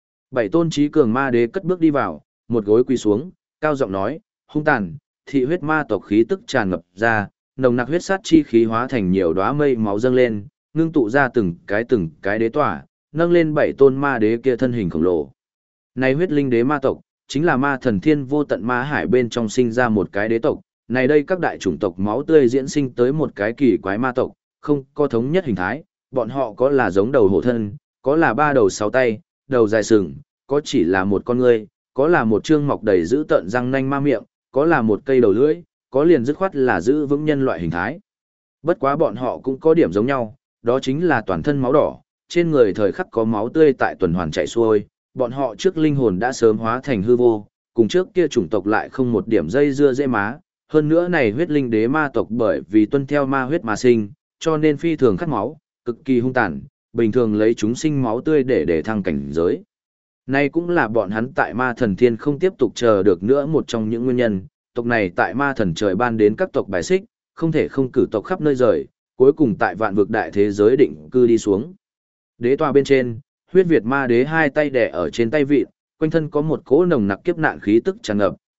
7 tôn trí cường ma đế cất bước đi vào, một gối quỳ xuống, cao giọng nói, hung tàn, thị huyết ma tộc khí tức tràn ngập ra, nồng nặc huyết sát chi khí hóa thành nhiều đóa mây máu dâng lên, ngưng tụ ra từng cái đế tỏa, nâng lên 7 tôn ma đế kia thân hình khổng lồ. Này Huyết Linh Đế ma tộc, chính là ma thần thiên vô tận ma hải bên trong sinh ra một cái đế tộc, này đây các đại chủng tộc máu tươi diễn sinh tới một cái kỳ quái ma tộc, không có thống nhất hình thái, bọn họ có là giống đầu hổ thân, có là 3 đầu 6 tay, đầu dài sừng, có chỉ là một con ngươi, có là một trương mọc đầy giữ tợn răng nanh ma miệng, có là một cây đầu lưỡi, có liền dứt khoát là giữ vững nhân loại hình thái. Bất quá bọn họ cũng có điểm giống nhau, đó chính là toàn thân máu đỏ, trên người thời khắc có máu tươi tại tuần hoàn chảy xuôi, bọn họ trước linh hồn đã sớm hóa thành hư vô, cùng trước kia chủng tộc lại không một điểm dây dưa dễ má, hơn nữa này Huyết Linh Đế ma tộc bởi vì tuân theo ma huyết mà sinh, cho nên phi thường khát máu, cực kỳ hung tàn, bình thường lấy chúng sinh máu tươi để thăng cảnh giới. Này cũng là bọn hắn tại ma thần thiên không tiếp tục chờ được nữa một trong những nguyên nhân, tộc này tại ma thần trời ban đến các tộc bài xích, không thể không cử tộc khắp nơi rời, cuối cùng tại vạn vực đại thế giới định cư đi xuống. Đế tòa bên trên, Huyết Việt ma đế hai tay đè ở trên tay vịn, quanh thân có một cỗ nồng nặc kiếp nạn khí tức tràn ngập,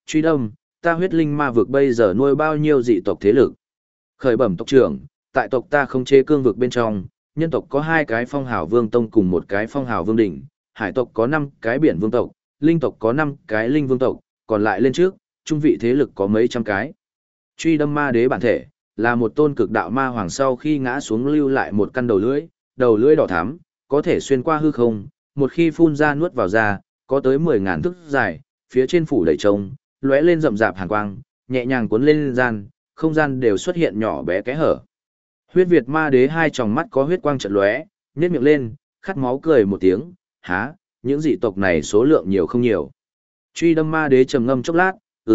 truy đâm, ta huyết linh ma vực bây giờ nuôi bao nhiêu dị tộc thế lực. Khởi bẩm tộc trưởng, tại tộc ta không chế cương vực bên trong, nhân tộc có 2 cái phong hào vương tông cùng 1 cái phong hào vương đỉnh, hải tộc có 5 cái biển vương tộc, linh tộc có 5 cái linh vương tộc, còn lại lên trước, trung vị thế lực có mấy trăm cái. Truy đâm ma đế bản thể, là một tôn cực đạo ma hoàng sau khi ngã xuống lưu lại một căn đầu lưỡi đỏ thắm, có thể xuyên qua hư không, một khi phun ra nuốt vào ra, có tới 10.000 thước dài, phía trên phủ đầy trông, lóe lên rậm rạp hàn quang, nhẹ nhàng cuốn lên gian, không gian đều xuất hiện nhỏ bé kẽ hở. Huyết Việt ma đế 2 tròng mắt có huyết quang chợt lóe, nhếch miệng lên, khát máu cười một tiếng, há, những dị tộc này số lượng nhiều không nhiều. Truy đâm ma đế trầm ngâm chốc lát,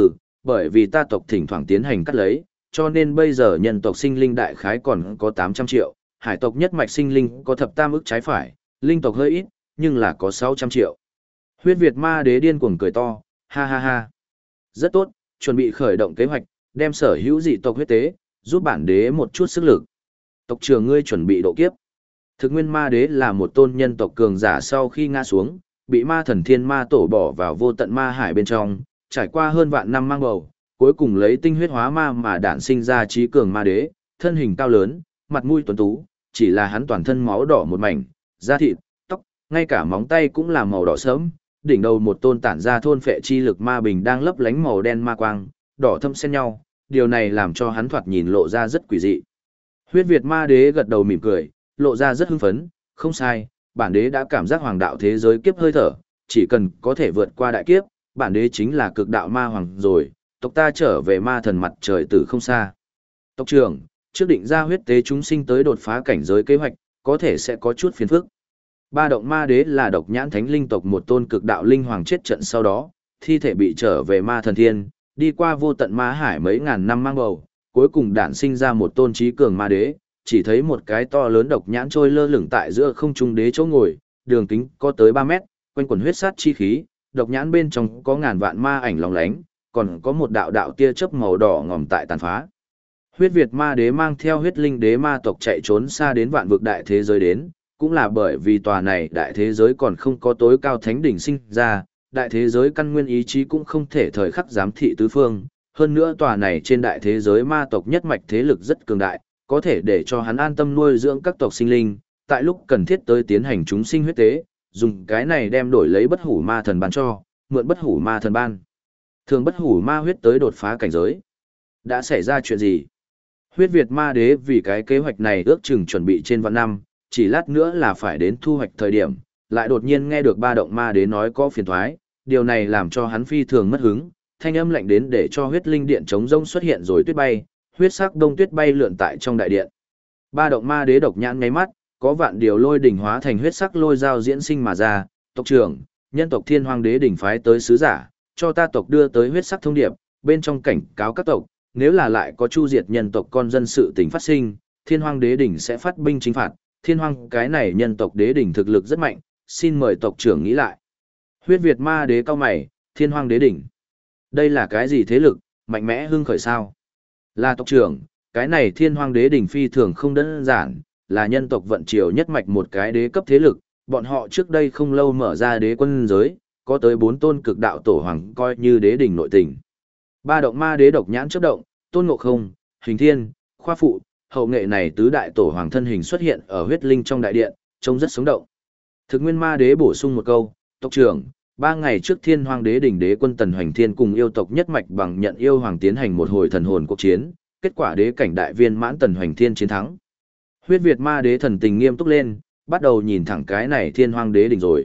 bởi vì ta tộc thỉnh thoảng tiến hành cắt lấy, cho nên bây giờ nhân tộc sinh linh đại khái còn có 800 triệu, hải tộc nhất mạch sinh linh có thập tam ức trái phải, linh tộc hơi ít, nhưng là có 600 triệu. Huyết Việt ma đế điên cuồng cười to, ha ha ha. Rất tốt, chuẩn bị khởi động kế hoạch, đem sở hữu dị tộc huyết tế, giúp bản đế một chút sức lực. Tộc trưởng ngươi chuẩn bị độ kiếp. Thực nguyên ma đế là một tôn nhân tộc cường giả sau khi ngã xuống, bị ma thần thiên ma tổ bỏ vào vô tận ma hải bên trong, trải qua hơn vạn năm mang bầu, cuối cùng lấy tinh huyết hóa ma mà đản sinh ra trí cường ma đế, thân hình cao lớn, mặt mũi tuấn tú, chỉ là hắn toàn thân máu đỏ một mảnh, da thịt, tóc, ngay cả móng tay cũng là màu đỏ sớm, đỉnh đầu một tôn tản ra thôn phệ chi lực ma bình đang lấp lánh màu đen ma quang, đỏ thâm xen nhau, điều này làm cho hắn thoạt nhìn lộ ra rất quỷ dị. Huyết Việt ma đế gật đầu mỉm cười, lộ ra rất hưng phấn, không sai, bản đế đã cảm giác hoàng đạo thế giới kiếp hơi thở, chỉ cần có thể vượt qua đại kiếp, bản đế chính là cực đạo ma hoàng rồi, tộc ta trở về ma thần mặt trời từ không xa. Tộc trưởng, trước định ra huyết tế chúng sinh tới đột phá cảnh giới kế hoạch, có thể sẽ có chút phiền phức. Ba động ma đế là độc nhãn thánh linh tộc một tôn cực đạo linh hoàng chết trận sau đó, thi thể bị trở về ma thần thiên, đi qua vô tận ma hải mấy ngàn năm mang bầu, cuối cùng đản sinh ra một tôn trí cường ma đế, chỉ thấy một cái to lớn độc nhãn trôi lơ lửng tại giữa không trung đế chỗ ngồi, đường kính có tới 3 mét, quanh quần huyết sát chi khí, độc nhãn bên trong có ngàn vạn ma ảnh lóng lánh, còn có một đạo đạo tia chớp màu đỏ ngòm tại tàn phá. Huyết Việt ma đế mang theo huyết linh đế ma tộc chạy trốn xa đến vạn vực đại thế giới đến, cũng là bởi vì tòa này đại thế giới còn không có tối cao thánh đỉnh sinh ra, đại thế giới căn nguyên ý chí cũng không thể thời khắc giám thị tứ phương, hơn nữa tòa này trên đại thế giới ma tộc nhất mạch thế lực rất cường đại, có thể để cho hắn an tâm nuôi dưỡng các tộc sinh linh, tại lúc cần thiết tới tiến hành chúng sinh huyết tế, dùng cái này đem đổi lấy bất hủ ma thần ban cho, mượn bất hủ ma thần ban. Thường bất hủ ma huyết tới đột phá cảnh giới. Đã xảy ra chuyện gì? Huyết Việt ma đế vì cái kế hoạch này ước chừng chuẩn bị trên vạn năm, chỉ lát nữa là phải đến thu hoạch thời điểm, lại đột nhiên nghe được ba động ma đế nói có phiền thoái, điều này làm cho hắn phi thường mất hứng, thanh âm lạnh đến để cho huyết linh điện chống rông xuất hiện rồi tuyết bay, huyết sắc đông tuyết bay lượn tại trong đại điện. Ba động ma đế độc nhãn ngáy mắt, có vạn điều lôi đỉnh hóa thành huyết sắc lôi dao diễn sinh mà ra, tộc trưởng, nhân tộc Thiên Hoang đế đỉnh phái tới sứ giả, cho ta tộc đưa tới huyết sắc thông điệp, bên trong cảnh cáo các tộc, nếu là lại có chu diệt nhân tộc con dân sự tình phát sinh, Thiên Hoang đế đỉnh sẽ phát binh chính phạt, Thiên Hoang cái này nhân tộc đế đỉnh thực lực rất mạnh, xin mời tộc trưởng nghĩ lại. Huyết Việt ma đế cao mày, Thiên Hoang đế đỉnh. Đây là cái gì thế lực, mạnh mẽ hưng khởi sao? Là tộc trưởng, cái này Thiên Hoang đế đỉnh phi thường không đơn giản, là nhân tộc vận triều nhất mạch một cái đế cấp thế lực, bọn họ trước đây không lâu mở ra đế quân giới, có tới 4 tôn cực đạo tổ hoàng coi như đế đỉnh nội tình. Ba động ma đế độc nhãn chớp động, Tôn Ngộ Không, Hình Thiên, Khoa Phụ, hậu nghệ này tứ đại tổ hoàng thân hình xuất hiện ở huyết linh trong đại điện, trông rất sống động. Thực nguyên ma đế bổ sung một câu, tộc trưởng, 3 ngày trước Thiên Hoang đế đỉnh đế quân Tần Hoành Thiên cùng yêu tộc nhất mạch bằng nhận yêu hoàng tiến hành một hồi thần hồn cuộc chiến, kết quả đế cảnh đại viên mãn Tần Hoành Thiên chiến thắng. Huyết Việt ma đế thần tình nghiêm túc lên, bắt đầu nhìn thẳng cái này Thiên Hoang đế đỉnh rồi,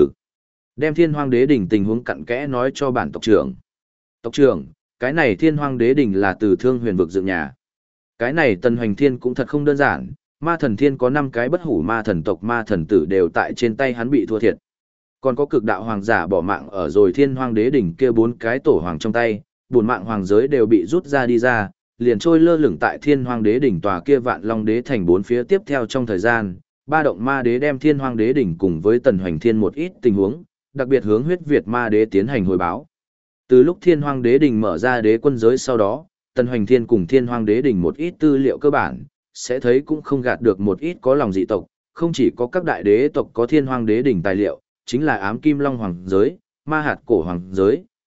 đem Thiên Hoang đế đỉnh tình huống cặn kẽ nói cho bản tộc trưởng. Tộc trưởng, cái này Thiên Hoang đế đỉnh là từ Thương Huyền vực dựng nhà. Cái này Tần Hoành Thiên cũng thật không đơn giản, ma thần thiên có 5 cái bất hủ ma thần tộc ma thần tử đều tại trên tay hắn bị thua thiệt. Còn có cực đạo hoàng giả bỏ mạng ở rồi Thiên Hoang đế đỉnh kia 4 cái tổ hoàng trong tay, 4 mạng hoàng giới đều bị rút ra đi ra, liền trôi lơ lửng tại Thiên Hoang đế đỉnh tòa kia Vạn Long đế thành 4 phía tiếp theo trong thời gian. Ba động ma đế đem Thiên Hoang đế đỉnh cùng với Tần Hoành Thiên một ít tình huống, đặc biệt hướng Huyết Việt ma đế tiến hành hồi báo. Từ lúc Thiên Hoang đế đỉnh mở ra đế quân giới sau đó, Tần Hoành Thiên cùng Thiên Hoang đế đỉnh một ít tư liệu cơ bản, sẽ thấy cũng không gạt được một ít có lòng dị tộc, không chỉ có các đại đế tộc có Thiên Hoang đế đỉnh tài liệu, chính là Ám Kim Long hoàng giới, Ma Hạt cổ hoàng giới,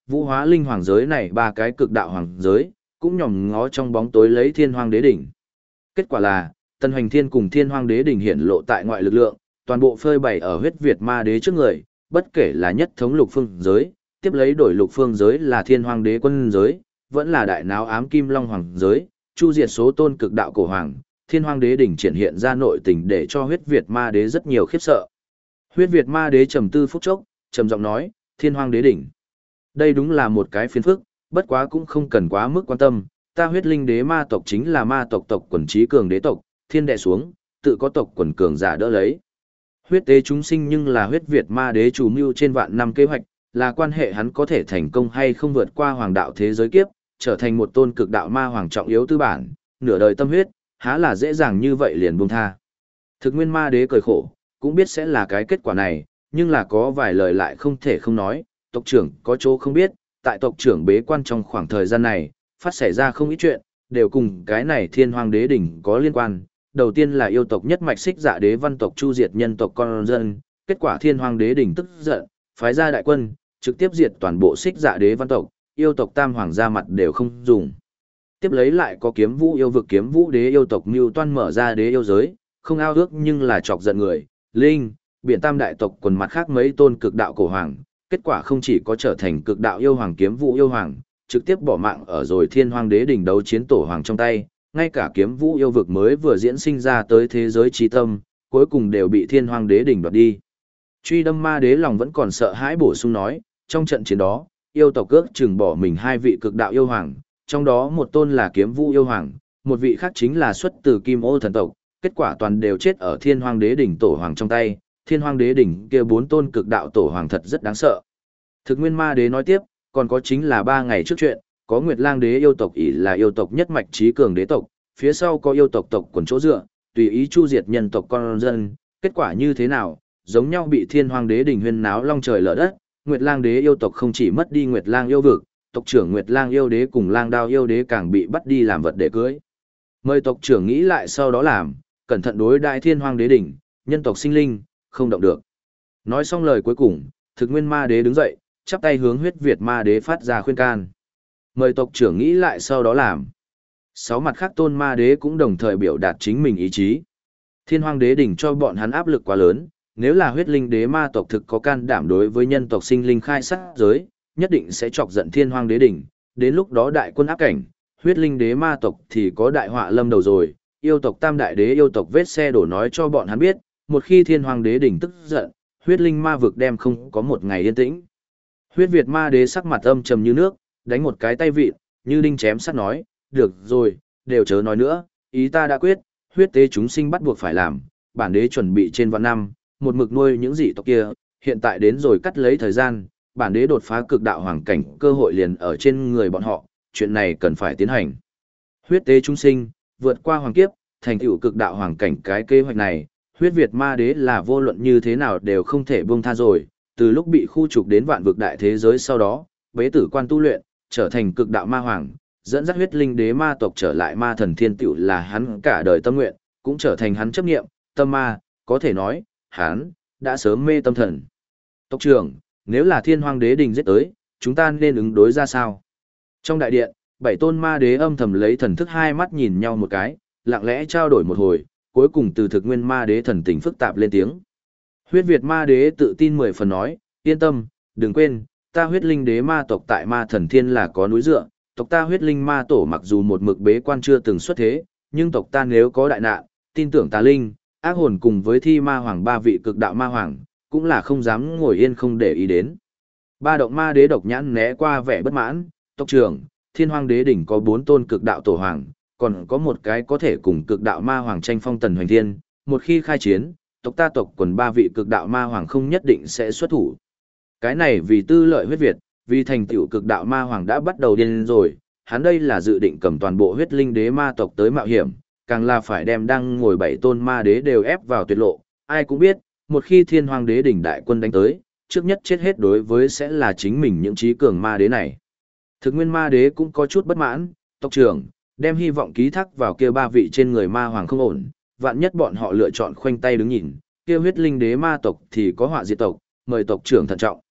vũ hóa linh hoàng giới này ba cái cực đạo hoàng giới, cũng nhòm ngó trong bóng tối lấy thiên hoang đế đỉnh. Kết quả là, Tần Hoành Thiên cùng thiên hoang đế đỉnh hiển lộ tại ngoại lực lượng, toàn bộ phơi bày ở huyết Việt ma đế trước người, bất kể là nhất thống lục phương giới, tiếp lấy đổi lục phương giới là thiên hoang đế quân giới, vẫn là đại náo ám kim long hoàng giới, chu diệt số tôn cực đạo cổ hoàng, thiên hoang đế đỉnh triển hiện ra nội tình để cho huyết Việt ma đế rất nhiều khiếp sợ. Huyết Việt ma đế trầm tư phút chốc, trầm giọng nói, thiên hoang đế đỉnh. Đây đúng là một cái phiền phức, bất quá cũng không cần quá mức quan tâm, ta huyết linh đế ma tộc chính là ma tộc tộc quần trí cường đế tộc, thiên đệ xuống, tự có tộc quần cường giả đỡ lấy. Huyết tế chúng sinh nhưng là huyết Việt ma đế chủ mưu trên vạn năm kế hoạch, là quan hệ hắn có thể thành công hay không vượt qua hoàng đạo thế giới kiếp, trở thành một tôn cực đạo ma hoàng trọng yếu tư bản, nửa đời tâm huyết, há là dễ dàng như vậy liền buông tha. Thực nguyên ma đế cười khổ, cũng biết sẽ là cái kết quả này, nhưng là có vài lời lại không thể không nói, tộc trưởng có chỗ không biết, tại tộc trưởng bế quan trong khoảng thời gian này, phát xảy ra không ít chuyện, đều cùng cái này thiên hoang đế đỉnh có liên quan. Đầu tiên là yêu tộc nhất mạch xích dạ đế văn tộc chu diệt nhân tộc con dân, kết quả thiên hoang đế đỉnh tức giận, phái ra đại quân, trực tiếp diệt toàn bộ xích dạ đế văn tộc, yêu tộc tam hoàng ra mặt đều không dùng. Tiếp lấy lại có kiếm vũ yêu vực kiếm vũ đế yêu tộc mưu toan mở ra đế yêu giới, không ao ước nhưng là chọc giận người, linh, biển tam đại tộc quần mặt khác mấy tôn cực đạo cổ hoàng, kết quả không chỉ có trở thành cực đạo yêu hoàng kiếm vũ yêu hoàng, trực tiếp bỏ mạng ở rồi thiên hoang đế đỉnh đấu chiến tổ hoàng trong tay, ngay cả kiếm vũ yêu vực mới vừa diễn sinh ra tới thế giới trí tâm, cuối cùng đều bị thiên hoang đế đỉnh đoạt đi. Truy đâm ma đế lòng vẫn còn sợ hãi bổ sung nói, trong trận chiến đó, yêu tộc ước chừng bỏ mình hai vị cực đạo yêu hoàng, trong đó một tôn là kiếm vũ yêu hoàng, một vị khác chính là xuất từ kim ô thần tộc, kết quả toàn đều chết ở thiên hoang đế đỉnh tổ hoàng trong tay, thiên hoang đế đỉnh kia bốn tôn cực đạo tổ hoàng thật rất đáng sợ. Thực nguyên ma đế nói tiếp, còn có chính là 3 ngày trước chuyện, có Nguyệt Lang đế yêu tộc ỷ là yêu tộc nhất mạch trí cường đế tộc, phía sau có yêu tộc tộc quần chỗ dựa, tùy ý chu diệt nhân tộc con dân, kết quả như thế nào, giống nhau bị thiên hoang đế đỉnh huyên náo long trời lở đất, Nguyệt Lang đế yêu tộc không chỉ mất đi Nguyệt Lang yêu vực, tộc trưởng Nguyệt Lang yêu đế cùng Lang Đao yêu đế càng bị bắt đi làm vật để cưới. Mời tộc trưởng nghĩ lại sau đó làm, cẩn thận đối đại thiên hoang đế đỉnh, nhân tộc sinh linh, không động được. Nói xong lời cuối cùng, thực nguyên ma đế đứng dậy, chắp tay hướng huyết Việt ma đế phát ra khuyên can. Mời tộc trưởng nghĩ lại sau đó làm. 6 mặt khác tôn ma đế cũng đồng thời biểu đạt chính mình ý chí. Thiên hoang đế đỉnh cho bọn hắn áp lực quá lớn, nếu là huyết linh đế ma tộc thực có can đảm đối với nhân tộc sinh linh khai sát giới, nhất định sẽ chọc giận thiên hoang đế đỉnh, đến lúc đó đại quân áp cảnh, huyết linh đế ma tộc thì có đại họa lâm đầu rồi, yêu tộc tam đại đế yêu tộc vết xe đổ nói cho bọn hắn biết, một khi thiên hoang đế đỉnh tức giận, huyết linh ma vực đem không có một ngày yên tĩnh. Huyết Việt ma đế sắc mặt âm trầm như nước, đánh một cái tay vịn, như đinh chém sắt nói, được rồi, đều chớ nói nữa, ý ta đã quyết, huyết tế chúng sinh bắt buộc phải làm, bản đế chuẩn bị trên vạn năm, một mực nuôi những dị tộc kia, hiện tại đến rồi cắt lấy thời gian, bản đế đột phá cực đạo hoàng cảnh, cơ hội liền ở trên người bọn họ, chuyện này cần phải tiến hành. Huyết tế chúng sinh, vượt qua hoàng kiếp, thành tựu cực đạo hoàng cảnh cái kế hoạch này, huyết Việt ma đế là vô luận như thế nào đều không thể buông tha rồi, từ lúc bị khu trục đến vạn vực đại thế giới sau đó, bế tử quan tu luyện, trở thành cực đạo ma hoàng, dẫn dắt huyết linh đế ma tộc trở lại ma thần thiên tựu là hắn cả đời tâm nguyện, cũng trở thành hắn chấp nghiệm, tâm ma, có thể nói, hắn đã sớm mê tâm thần. Tộc trưởng, nếu là thiên hoang đế đình giết tới, chúng ta nên ứng đối ra sao? Trong đại điện, 7 tôn ma đế âm thầm lấy thần thức hai mắt nhìn nhau một cái, lặng lẽ trao đổi một hồi, cuối cùng từ thực nguyên ma đế thần tình phức tạp lên tiếng. Huyết Việt ma đế tự tin 10 phần nói, yên tâm, đừng quên, ta huyết linh đế ma tộc tại ma thần thiên là có núi dựa, tộc ta huyết linh ma tổ mặc dù một mực bế quan chưa từng xuất thế, nhưng tộc ta nếu có đại nạn, tin tưởng ta linh, ác hồn cùng với thi ma hoàng 3 vị cực đạo ma hoàng, cũng là không dám ngồi yên không để ý đến. Ba động ma đế độc nhãn né qua vẻ bất mãn, tộc trưởng, thiên hoang đế đỉnh có 4 tôn cực đạo tổ hoàng, còn có một cái có thể cùng cực đạo ma hoàng tranh phong tần hoành thiên, một khi khai chiến, tộc ta tộc quần 3 vị cực đạo ma hoàng không nhất định sẽ xuất thủ. Cái này vì tư lợi huyết Việt, vì thành tựu cực đạo ma hoàng đã bắt đầu điên rồi, hắn đây là dự định cầm toàn bộ huyết linh đế ma tộc tới mạo hiểm, càng là phải đem đang ngồi 7 tôn ma đế đều ép vào tuyệt lộ, ai cũng biết, một khi thiên hoang đế đỉnh đại quân đánh tới, trước nhất chết hết đối với sẽ là chính mình những trí cường ma đế này. Thực nguyên ma đế cũng có chút bất mãn, tộc trưởng, đem hy vọng ký thác vào kia 3 vị trên người ma hoàng không ổn, vạn nhất bọn họ lựa chọn khoanh tay đứng nhìn, kia huyết linh đế ma tộc thì có họa diệt tộc, mời tộc trưởng thận trọng.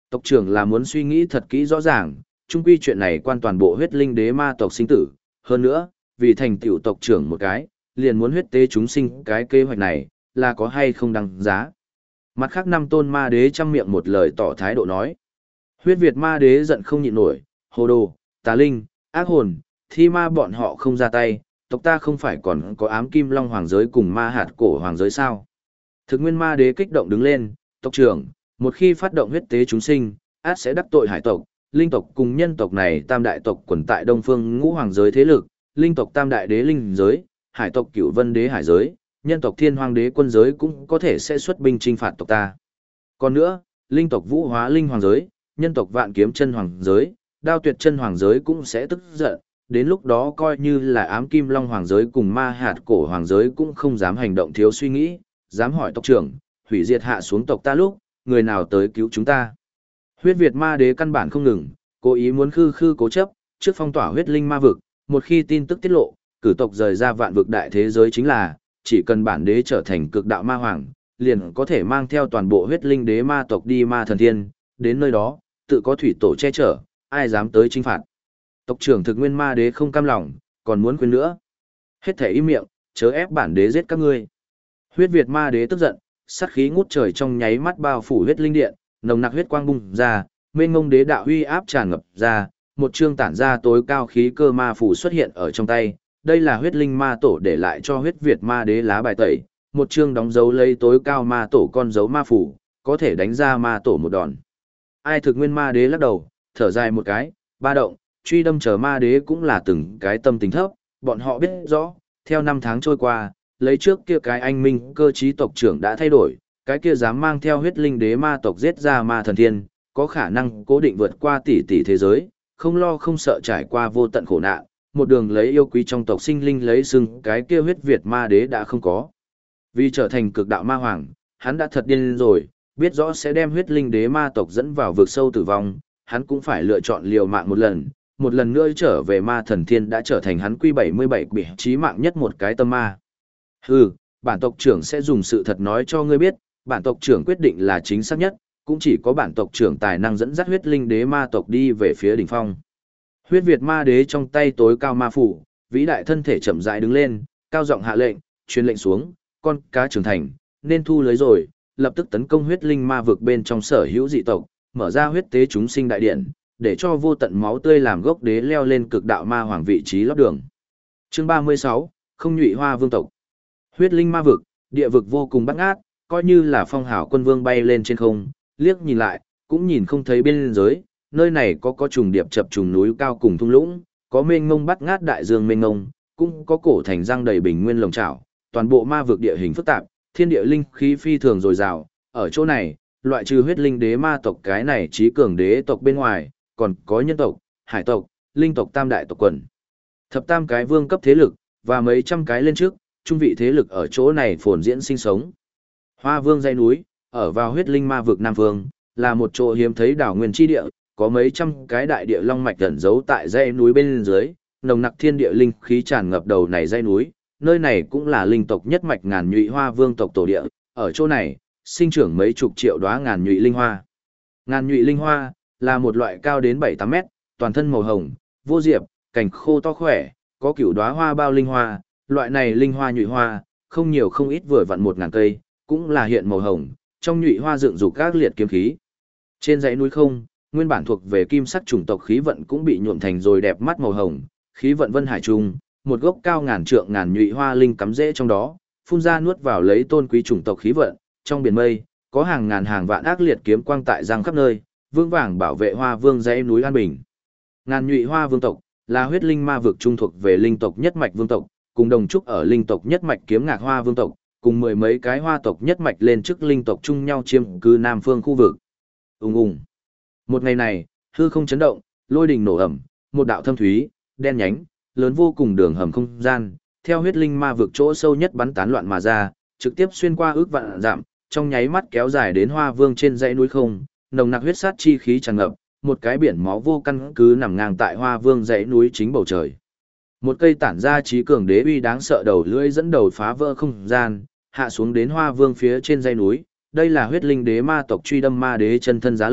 Tộc trưởng là muốn suy nghĩ thật kỹ rõ ràng, chung quy chuyện này quan toàn bộ huyết linh đế ma tộc sinh tử, hơn nữa, vì thành tựu tộc trưởng một cái, liền muốn huyết tế chúng sinh cái kế hoạch này, là có hay không đăng giá. Mặt khác năm tôn ma đế chăm miệng một lời tỏ thái độ nói. Huyết Việt ma đế giận không nhịn nổi, hồ đồ, tà linh, ác hồn, thi ma bọn họ không ra tay, tộc ta không phải còn có ám kim long hoàng giới cùng ma hạt cổ hoàng giới sao. Thực nguyên ma đế kích động đứng lên, tộc trưởng, một khi phát động huyết tế chúng sinh, át sẽ đắc tội hải tộc, linh tộc cùng nhân tộc này tam đại tộc quần tại đông phương ngũ hoàng giới thế lực, linh tộc tam đại đế linh giới, hải tộc cửu vân đế hải giới, nhân tộc thiên hoàng đế quân giới cũng có thể sẽ xuất binh chinh phạt tộc ta. Còn nữa, linh tộc vũ hóa linh hoàng giới, nhân tộc vạn kiếm chân hoàng giới, đao tuyệt chân hoàng giới cũng sẽ tức giận, đến lúc đó coi như là ám kim long hoàng giới cùng ma hạt cổ hoàng giới cũng không dám hành động thiếu suy nghĩ, dám hỏi tộc trưởng, hủy diệt hạ xuống tộc ta lúc, người nào tới cứu chúng ta. Huyết Việt ma đế căn bản không ngừng, cố ý muốn khư cố chấp, trước phong tỏa huyết linh ma vực, một khi tin tức tiết lộ, cử tộc rời ra vạn vực đại thế giới chính là, chỉ cần bản đế trở thành cực đạo ma hoàng, liền có thể mang theo toàn bộ huyết linh đế ma tộc đi ma thần thiên, đến nơi đó, tự có thủy tổ che chở, ai dám tới chinh phạt. Tộc trưởng thực nguyên ma đế không cam lòng, còn muốn khuyên nữa. Hết thể im miệng, chớ ép bản đế giết các ngươi. Huyết Việt ma đế tức giận, sát khí ngút trời trong nháy mắt bao phủ huyết linh điện, nồng nặc huyết quang bùng ra, mênh ngông đế đạo uy áp tràn ngập ra, một chương tản ra tối cao khí cơ ma phủ xuất hiện ở trong tay. Đây là huyết linh ma tổ để lại cho huyết Việt ma đế lá bài tẩy, một chương đóng dấu lấy tối cao ma tổ con dấu ma phủ, có thể đánh ra ma tổ một đòn. Ai thực nguyên ma đế lắc đầu, thở dài một cái, ba động, truy đâm chờ ma đế cũng là từng cái tâm tình thấp, bọn họ biết rõ, theo năm tháng trôi qua, lấy trước kia cái anh minh cơ trí tộc trưởng đã thay đổi, cái kia dám mang theo huyết linh đế ma tộc giết ra ma thần thiên, có khả năng cố định vượt qua tỷ tỷ thế giới, không lo không sợ trải qua vô tận khổ nạn, một đường lấy yêu quý trong tộc sinh linh lấy xưng cái kia huyết Việt ma đế đã không có. Vì trở thành cực đạo ma hoàng, hắn đã thật điên rồi, biết rõ sẽ đem huyết linh đế ma tộc dẫn vào vực sâu tử vong, hắn cũng phải lựa chọn liều mạng một lần nữa trở về ma thần thiên đã trở thành hắn quy 77 bị chí mạng nhất một cái tâm ma. Hừ, bản tộc trưởng sẽ dùng sự thật nói cho ngươi biết, bản tộc trưởng quyết định là chính xác nhất, cũng chỉ có bản tộc trưởng tài năng dẫn dắt huyết linh đế ma tộc đi về phía đỉnh phong. Huyết Việt ma đế trong tay tối cao ma phủ, vĩ đại thân thể chậm rãi đứng lên, cao giọng hạ lệnh, truyền lệnh xuống, con cá trưởng thành, nên thu lưới rồi, lập tức tấn công huyết linh ma vực bên trong sở hữu dị tộc, mở ra huyết tế chúng sinh đại điện, để cho vô tận máu tươi làm gốc đế leo lên cực đạo ma hoàng vị trí lót đường. Chương 36, không nhụy hoa vương tộc. Huyết linh ma vực, địa vực vô cùng bát ngát, coi như là phong hào quân vương bay lên trên không, liếc nhìn lại, cũng nhìn không thấy biên giới, nơi này có trùng điệp chập trùng núi cao cùng thung lũng, có mênh mông bát ngát đại dương mênh mông, cũng có cổ thành răng đầy bình nguyên lồng trảo, toàn bộ ma vực địa hình phức tạp, thiên địa linh khí phi thường dồi dào, ở chỗ này, loại trừ huyết linh đế ma tộc cái này trí cường đế tộc bên ngoài, còn có nhân tộc, hải tộc, linh tộc tam đại tộc quần. Thập tam cái vương cấp thế lực, và mấy trăm cái lên trước, trung vị thế lực ở chỗ này phồn diễn sinh sống. Hoa vương dãy núi, ở vào huyết linh ma vực Nam Vương, là một chỗ hiếm thấy đảo nguyên tri địa, có mấy trăm cái đại địa long mạch ẩn giấu tại dãy núi bên dưới, nồng nặc thiên địa linh khí tràn ngập đầu này dãy núi, nơi này cũng là linh tộc nhất mạch ngàn nhụy hoa vương tộc tổ địa, ở chỗ này, sinh trưởng mấy chục triệu đóa ngàn nhụy linh hoa. Ngàn nhụy linh hoa là một loại cao đến 7-8 mét, toàn thân màu hồng, vô diệp, cành khô to khỏe, có cửu đóa hoa bao linh hoa, loại này linh hoa nhụy hoa, không nhiều không ít vừa vặn 1000 cây, cũng là hiện màu hồng, trong nhụy hoa dựng dục các liệt kiếm khí. Trên dãy núi không, nguyên bản thuộc về kim sắc chủng tộc khí vận cũng bị nhuộm thành rồi đẹp mắt màu hồng, khí vận vân hải trung, một gốc cao ngàn trượng ngàn nhụy hoa linh cắm rễ trong đó, phun ra nuốt vào lấy tôn quý chủng tộc khí vận, trong biển mây, có hàng ngàn hàng vạn ác liệt kiếm quang tại giang khắp nơi, vương vàng bảo vệ hoa vương dãy núi an bình. Ngàn nhụy hoa vương tộc là huyết linh ma vực trung thuộc về linh tộc nhất mạch vương tộc, cùng đồng trúc ở linh tộc nhất mạch kiếm ngạc hoa vương tộc, cùng mười mấy cái hoa tộc nhất mạch lên chức linh tộc chung nhau chiếm cứ nam phương khu vực. Ùng ùng. Một ngày này, hư không chấn động, lôi đình nổ ẩm, một đạo thâm thúy, đen nhánh, lớn vô cùng đường hầm không gian, theo huyết linh ma vực chỗ sâu nhất bắn tán loạn mà ra, trực tiếp xuyên qua ước vạn dặm, trong nháy mắt kéo dài đến hoa vương trên dãy núi không, nồng nặc huyết sát chi khí tràn ngập, một cái biển máu vô căn cứ nằm ngang tại hoa vương dãy núi chính bầu trời. Một cây tản ra trí cường đế uy đáng sợ đầu lưỡi dẫn đầu phá vỡ không gian, hạ xuống đến hoa vương phía trên dãy núi. Đây là huyết linh đế ma tộc truy đâm ma đế chân thân giá lâm,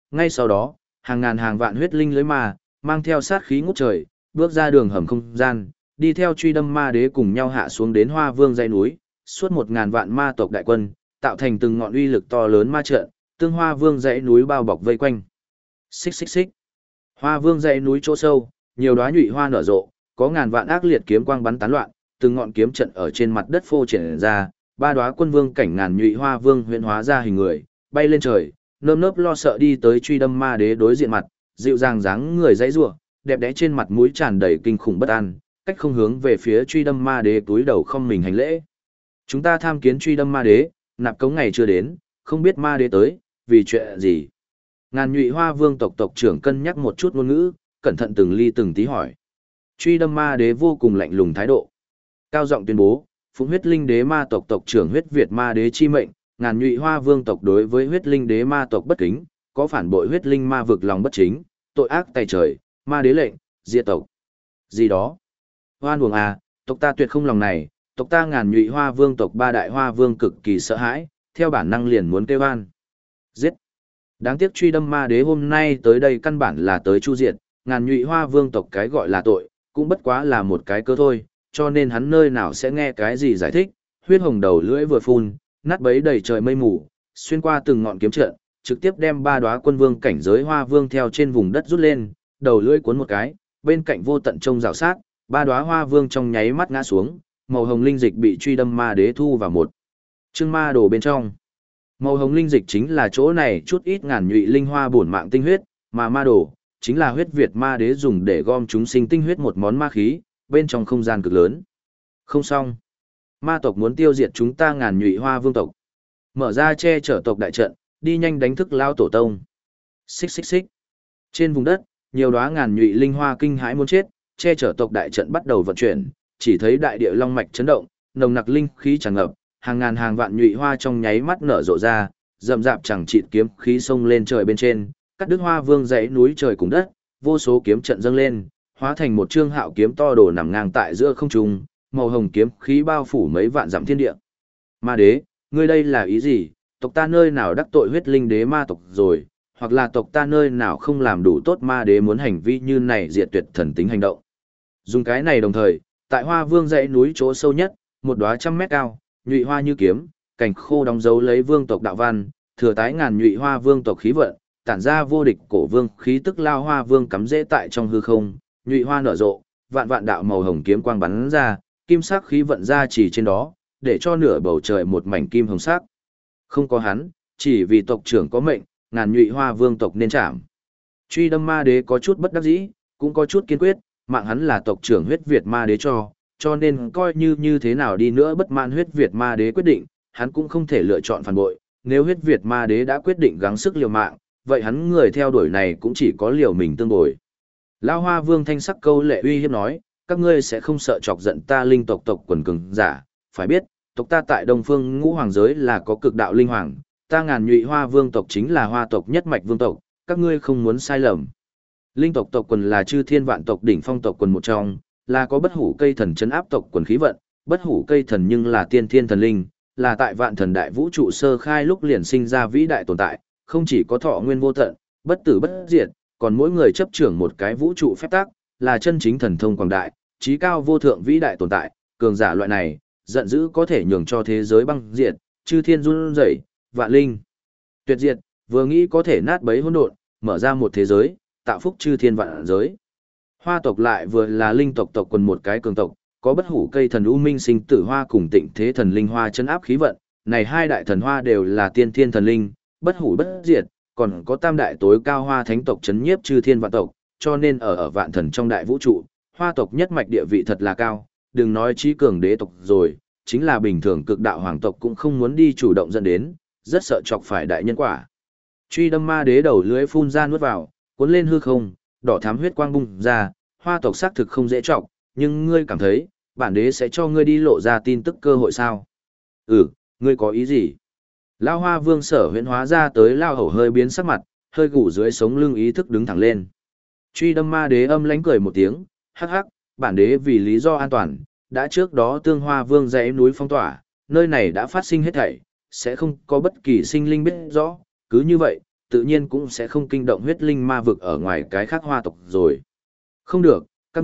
ngay sau đó, hàng ngàn hàng vạn huyết linh lưới ma, mang theo sát khí ngút trời, bước ra đường hầm không gian, đi theo truy đâm ma đế cùng nhau hạ xuống đến Hoa Vương dãy núi, suốt 1000 vạn ma tộc đại quân, tạo thành từng ngọn uy lực to lớn ma trận, tương Hoa Vương dãy núi bao bọc vây quanh. Xích xích xích. Hoa Vương dãy núi chỗ sâu, nhiều đóa nhụy hoa nở rộ, có ngàn vạn ác liệt kiếm quang bắn tán loạn, từng ngọn kiếm trận ở trên mặt đất phô triển ra, ba đóa quân vương cảnh ngàn nhụy hoa vương huyễn hóa ra hình người, bay lên trời, nơm nớp lo sợ đi tới truy đâm ma đế đối diện mặt, dịu dàng dáng người dãy rủa, đẹp đẽ trên mặt mũi tràn đầy kinh khủng bất an, cách không hướng về phía truy đâm ma đế túi đầu không mình hành lễ. Chúng ta tham kiến truy đâm ma đế, nạp cống ngày chưa đến, không biết ma đế tới, vì chuyện gì. Ngàn nhụy hoa vương tộc tộc trưởng cân nhắc một chút ngôn ngữ, cẩn thận từng ly từng tí hỏi. Truy đâm ma đế vô cùng lạnh lùng thái độ. Cao giọng tuyên bố, phụng huyết linh đế ma tộc tộc trưởng huyết Việt ma đế chi mệnh, ngàn nhụy hoa vương tộc đối với huyết linh đế ma tộc bất kính, có phản bội huyết linh ma vực lòng bất chính, tội ác tày trời, ma đế lệnh, diệt tộc. Gì đó? Hoan uổng à, tộc ta tuyệt không lòng này, tộc ta ngàn nhụy hoa vương tộc ba đại hoa vương cực kỳ sợ hãi, theo bản năng liền muốn kêu an. Giết! Đáng tiếc truy đâm ma đế hôm nay tới đây căn bản là tới chu diệt, ngàn nhụy hoa vương tộc cái gọi là tội, cũng bất quá là một cái cơ thôi, cho nên hắn nơi nào sẽ nghe cái gì giải thích, huyết hồng đầu lưỡi vừa phun, nát bấy đầy trời mây mù, xuyên qua từng ngọn kiếm trận, trực tiếp đem ba đóa quân vương cảnh giới hoa vương theo trên vùng đất rút lên, đầu lưỡi cuốn một cái, bên cạnh vô tận trông rào sát, ba đóa hoa vương trong nháy mắt ngã xuống, màu hồng linh dịch bị truy đâm ma đế thu vào một chương ma đồ bên trong. Màu hồng linh dịch chính là chỗ này chút ít ngàn nhụy linh hoa bổn mạng tinh huyết, mà ma đồ chính là huyết Việt ma đế dùng để gom chúng sinh tinh huyết một món ma khí, bên trong không gian cực lớn. Không xong. Ma tộc muốn tiêu diệt chúng ta ngàn nhụy hoa vương tộc. Mở ra che chở tộc đại trận, đi nhanh đánh thức lao tổ tông. Xích xích xích. Trên vùng đất, nhiều đóa ngàn nhụy linh hoa kinh hãi muốn chết, che chở tộc đại trận bắt đầu vận chuyển, chỉ thấy đại địa long mạch chấn động, nồng nặc linh khí tràn ngập, hàng ngàn hàng vạn nhụy hoa trong nháy mắt nở rộ ra, rậm rạp chẳng chịt kiếm khí xông lên trời bên trên, cắt đứt hoa vương dãy núi trời cùng đất, vô số kiếm trận dâng lên, hóa thành một trương hạo kiếm to đổ nằm ngang tại giữa không trung, màu hồng kiếm khí bao phủ mấy vạn dặm thiên địa. Ma đế, ngươi đây là ý gì? Tộc ta nơi nào đắc tội huyết linh đế ma tộc rồi, hoặc là tộc ta nơi nào không làm đủ tốt ma đế muốn hành vi như này diệt tuyệt thần tính hành động. Dùng cái này đồng thời, tại Hoa Vương dãy núi chỗ sâu nhất, một đóa trăm mét cao, nhụy hoa như kiếm, cành khô đóng dấu lấy vương tộc đạo văn, thừa tái ngàn nhụy hoa vương tộc khí vận, tản ra vô địch cổ vương khí tức lao hoa vương cắm rễ tại trong hư không, nhụy hoa nở rộ, vạn vạn đạo màu hồng kiếm quang bắn ra, kim sắc khí vận ra chỉ trên đó, để cho nửa bầu trời một mảnh kim hồng sắc. Không có hắn, chỉ vì tộc trưởng có mệnh, ngàn nhụy hoa vương tộc nên chạm. Truy đâm ma đế có chút bất đắc dĩ, cũng có chút kiên quyết, mạng hắn là tộc trưởng huyết Việt ma đế cho nên coi như thế nào đi nữa bất mãn huyết Việt ma đế quyết định, hắn cũng không thể lựa chọn phản bội. Nếu huyết Việt ma đế đã quyết định gắng sức liều mạng, vậy hắn người theo đuổi này cũng chỉ có liều mình tương bồi. Lao Hoa Vương thanh sắc câu lệ uy hiếp nói, các ngươi sẽ không sợ chọc giận ta linh tộc tộc quần cường giả, phải biết, tộc ta tại Đông Phương Ngũ Hoàng giới là có cực đạo linh hoàng, ta ngàn nhụy Hoa Vương tộc chính là Hoa tộc nhất mạch vương tộc, các ngươi không muốn sai lầm. Linh tộc tộc quần là chư thiên vạn tộc đỉnh phong tộc quần một trong, là có bất hủ cây thần chấn áp tộc quần khí vận, bất hủ cây thần nhưng là tiên thiên thần linh, là tại vạn thần đại vũ trụ sơ khai lúc liền sinh ra vĩ đại tồn tại, không chỉ có thọ nguyên vô tận, bất tử bất diệt, còn mỗi người chấp trưởng một cái vũ trụ phép tắc, là chân chính thần thông quảng đại, trí cao vô thượng vĩ đại tồn tại, cường giả loại này, giận dữ có thể nhường cho thế giới băng diệt, chư thiên run rẩy, vạn linh tuyệt diệt, vừa nghĩ có thể nát bấy hỗn độn, mở ra một thế giới, tạo phúc chư thiên vạn giới. Hoa tộc lại vừa là linh tộc tộc quần một cái cường tộc, có bất hủ cây thần u minh sinh tử hoa cùng tịnh thế thần linh hoa chân áp khí vận, này hai đại thần hoa đều là tiên thiên thần linh, bất hủ bất diệt, còn có tam đại tối cao hoa thánh tộc chấn nhiếp chư thiên vạn tộc, cho nên ở vạn thần trong đại vũ trụ, hoa tộc nhất mạch địa vị thật là cao, đừng nói trí cường đế tộc rồi, chính là bình thường cực đạo hoàng tộc cũng không muốn đi chủ động dẫn đến, rất sợ chọc phải đại nhân quả. Truy đâm ma đế đầu lưỡi phun ra nuốt vào, cuốn lên hư không, đỏ thắm huyết quang bung ra, hoa tộc xác thực không dễ trọng, nhưng ngươi cảm thấy, bản đế sẽ cho ngươi đi lộ ra tin tức cơ hội sao? Ừ, ngươi có ý gì? Lao Hoa Vương Sở huyễn hóa ra tới lao hầu hơi biến sắc mặt, hơi gù dưới sống lưng ý thức đứng thẳng lên. Truy đâm ma đế âm lánh cười một tiếng, hắc hắc, bản đế vì lý do an toàn, đã trước đó tương Hoa Vương dãy núi phong tỏa, nơi này đã phát sinh hết thảy, sẽ không có bất kỳ sinh linh biết rõ, cứ như vậy, tự nhiên cũng sẽ không kinh động huyết linh ma vực ở ngoài cái khác hoa tộc rồi. Không được,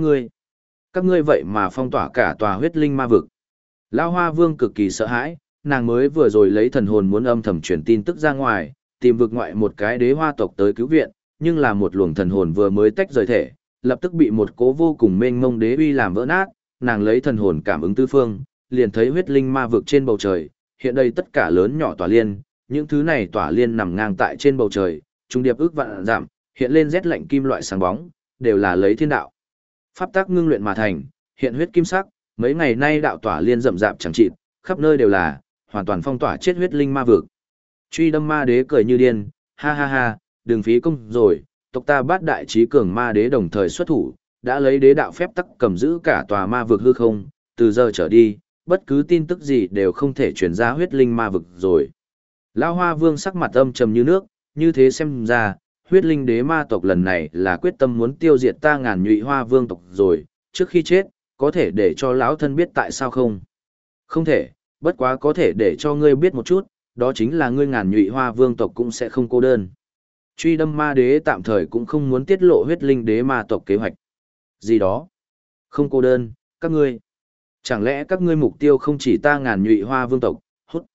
các ngươi vậy mà phong tỏa cả tòa huyết linh ma vực. Lão Hoa Vương cực kỳ sợ hãi, nàng mới vừa rồi lấy thần hồn muốn âm thầm truyền tin tức ra ngoài, tìm vực ngoại một cái đế hoa tộc tới cứu viện, nhưng là một luồng thần hồn vừa mới tách rời thể, lập tức bị một cố vô cùng mênh mông đế uy làm vỡ nát, nàng lấy thần hồn cảm ứng tứ phương, liền thấy huyết linh ma vực trên bầu trời, hiện đây tất cả lớn nhỏ tỏa liên, những thứ này tỏa liên nằm ngang tại trên bầu trời, trung điệp ước vạn giảm, hiện lên rét lạnh kim loại sáng bóng, đều là lấy thiên đạo pháp tác ngưng luyện mà thành, hiện huyết kim sắc, mấy ngày nay đạo tỏa liên rậm rạp chẳng chịt, khắp nơi đều là, hoàn toàn phong tỏa chết huyết linh ma vực. Truy Đâm Ma Đế cười như điên, ha ha ha, đừng phí công rồi, tộc ta bát đại trí cường ma đế đồng thời xuất thủ, đã lấy đế đạo phép tắc cầm giữ cả tòa ma vực hư không, từ giờ trở đi, bất cứ tin tức gì đều không thể truyền ra huyết linh ma vực rồi. Lão Hoa Vương sắc mặt âm trầm như nước, như thế xem ra, huyết linh đế ma tộc lần này là quyết tâm muốn tiêu diệt ta Ngàn Nhụy Hoa Vương tộc rồi, trước khi chết, có thể để cho lão thân biết tại sao không? Không thể, bất quá có thể để cho ngươi biết một chút, đó chính là ngươi Ngàn Nhụy Hoa Vương tộc cũng sẽ không cô đơn. Truy Đâm Ma Đế tạm thời cũng không muốn tiết lộ huyết linh đế ma tộc kế hoạch. Gì đó? Không cô đơn, các ngươi. Chẳng lẽ các ngươi mục tiêu không chỉ ta Ngàn Nhụy Hoa Vương tộc, hút.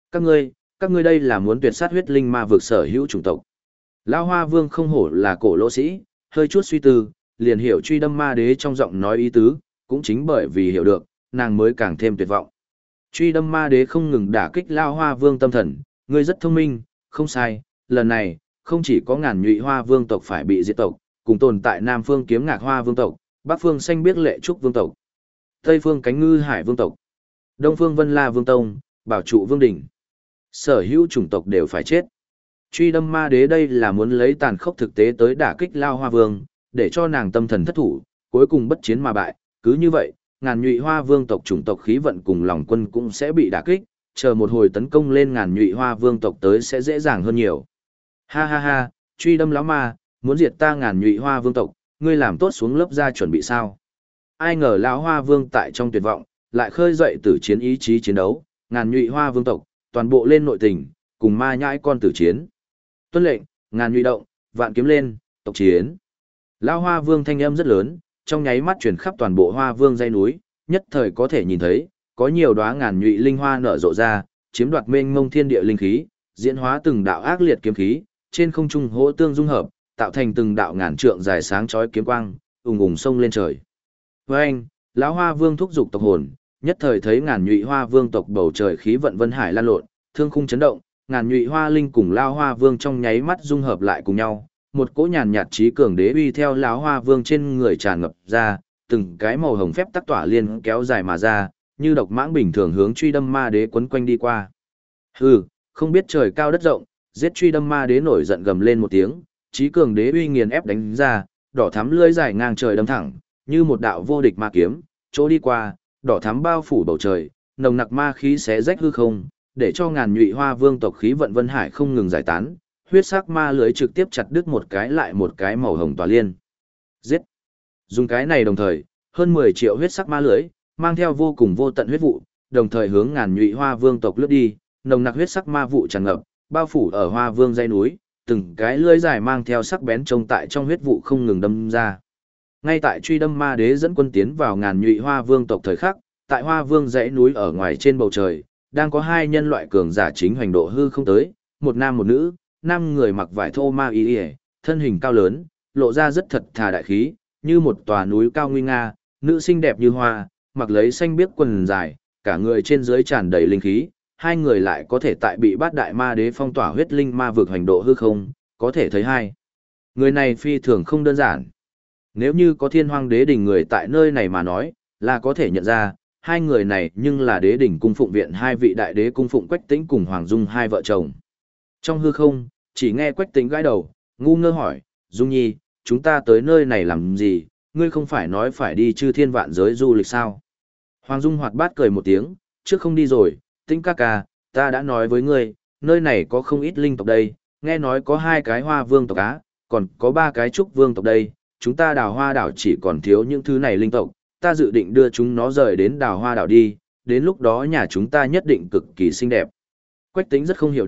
Các ngươi đây là muốn tuyệt sát huyết linh ma vực sở hữu chủng tộc. Lão Hoa Vương không hổ là cổ lỗ sĩ, hơi chút suy tư, liền hiểu Truy Đâm Ma Đế trong giọng nói ý tứ, cũng chính bởi vì hiểu được, nàng mới càng thêm tuyệt vọng. Truy Đâm Ma Đế không ngừng đả kích Lão Hoa Vương tâm thần, ngươi rất thông minh, không sai, lần này, không chỉ có Ngàn Nhụy Hoa Vương tộc phải bị diệt tộc, cùng tồn tại Nam Phương Kiếm Ngạc Hoa Vương tộc, Bắc Phương Xanh Biếc Lệ Trúc Vương tộc, Tây Phương Cánh Ngư Hải Vương tộc, Đông Phương Vân La Vương tông, Bảo Trụ Vương đỉnh. Sở hữu chủng tộc đều phải chết. Truy Đâm Ma Đế đây là muốn lấy tàn khốc thực tế tới đả kích Lao Hoa Vương, để cho nàng tâm thần thất thủ, cuối cùng bất chiến mà bại, cứ như vậy, Ngàn Nhụy Hoa Vương tộc chủng tộc khí vận cùng lòng quân cũng sẽ bị đả kích, chờ một hồi tấn công lên Ngàn Nhụy Hoa Vương tộc tới sẽ dễ dàng hơn nhiều. Ha ha ha, Truy Đâm lão ma, muốn diệt ta Ngàn Nhụy Hoa Vương tộc, ngươi làm tốt xuống lớp ra chuẩn bị sao? Ai ngờ lão Hoa Vương tại trong tuyệt vọng, lại khơi dậy tử chiến ý chí chiến đấu, Ngàn Nhụy Hoa Vương tộc, toàn bộ lên nội tình, cùng ma nhãi con tử chiến. Tuân lệnh, Ngàn Nhụy động, vạn kiếm lên, tộc chiến. Lão Hoa Vương thanh âm rất lớn, trong nháy mắt truyền khắp toàn bộ Hoa Vương dãy núi, nhất thời có thể nhìn thấy, có nhiều đóa ngàn nhụy linh hoa nở rộ ra, chiếm đoạt mênh mông thiên địa linh khí, diễn hóa từng đạo ác liệt kiếm khí, trên không trung hỗ tương dung hợp, tạo thành từng đạo ngàn trượng dài sáng chói kiếm quang, ùng ùng sông lên trời. Với anh, lão Hoa Vương thúc giục tộc hồn, nhất thời thấy Ngàn Nhụy Hoa Vương tộc bầu trời khí vận vân hải lan lộn, thương khung chấn động, Ngàn Nhụy Hoa linh cùng lão Hoa Vương trong nháy mắt dung hợp lại cùng nhau, một cỗ nhàn nhạt trí cường đế uy theo lão Hoa Vương trên người tràn ngập ra, từng cái màu hồng phép tắc tỏa liên kéo dài mà ra, như độc mãng bình thường hướng Truy Đâm Ma Đế quấn quanh đi qua. Hừ, không biết trời cao đất rộng, giết Truy Đâm Ma Đế nổi giận gầm lên một tiếng, trí cường đế uy nghiền ép đánh ra, đỏ thắm lưỡi dài ngang trời đâm thẳng, như một đạo vô địch ma kiếm, chỗ đi qua, đỏ thắm bao phủ bầu trời, nồng nặc ma khí xé rách hư không, để cho Ngàn Nhụy Hoa Vương tộc khí vận vân hải không ngừng giải tán, huyết sắc ma lưới trực tiếp chặt đứt một cái lại một cái màu hồng tỏa liên. Giết! Dùng cái này đồng thời, hơn 10 triệu huyết sắc ma lưới, mang theo vô cùng vô tận huyết vụ, đồng thời hướng Ngàn Nhụy Hoa Vương tộc lướt đi, nồng nặc huyết sắc ma vụ tràn ngập, bao phủ ở Hoa Vương dãy núi, từng cái lưỡi dài mang theo sắc bén trông tại trong huyết vụ không ngừng đâm ra. Ngay tại Truy Đâm Ma Đế dẫn quân tiến vào Ngàn Nhụy Hoa Vương tộc thời khắc, tại Hoa Vương dãy núi ở ngoài trên bầu trời, đang có hai nhân loại cường giả chính hoành độ hư không tới, một nam một nữ, nam người mặc vải thô ma y, thân hình cao lớn, lộ ra rất thật thà đại khí, như một tòa núi cao nguy nga, nữ xinh đẹp như hoa, mặc lấy xanh biếc quần dài, cả người trên dưới tràn đầy linh khí, hai người lại có thể tại bị bát đại ma đế phong tỏa huyết linh ma vực hành độ hư không, có thể thấy hai. Người này phi thường không đơn giản. Nếu như có Thiên Hoang Đế đỉnh người tại nơi này mà nói, là có thể nhận ra, hai người này nhưng là đế đỉnh cung phụng viện hai vị đại đế cung phụng Quách Tĩnh cùng Hoàng Dung hai vợ chồng. Trong hư không, chỉ nghe Quách Tĩnh gãi đầu, ngu ngơ hỏi, Dung Nhi, chúng ta tới nơi này làm gì, ngươi không phải nói phải đi chư thiên vạn giới du lịch sao? Hoàng Dung hoạt bát cười một tiếng, trước không đi rồi, Tĩnh ca ca, ta đã nói với ngươi, nơi này có không ít linh tộc đây, nghe nói có 2 cái Hoa Vương tộc á, còn có 3 cái Trúc Vương tộc đây, chúng ta Đào Hoa đảo chỉ còn thiếu những thứ này linh tộc, ta dự định đưa chúng nó rời đến Đào Hoa đảo đi, đến lúc đó nhà chúng ta nhất định cực kỳ xinh đẹp. Quách Tĩnh rất không hiểu được,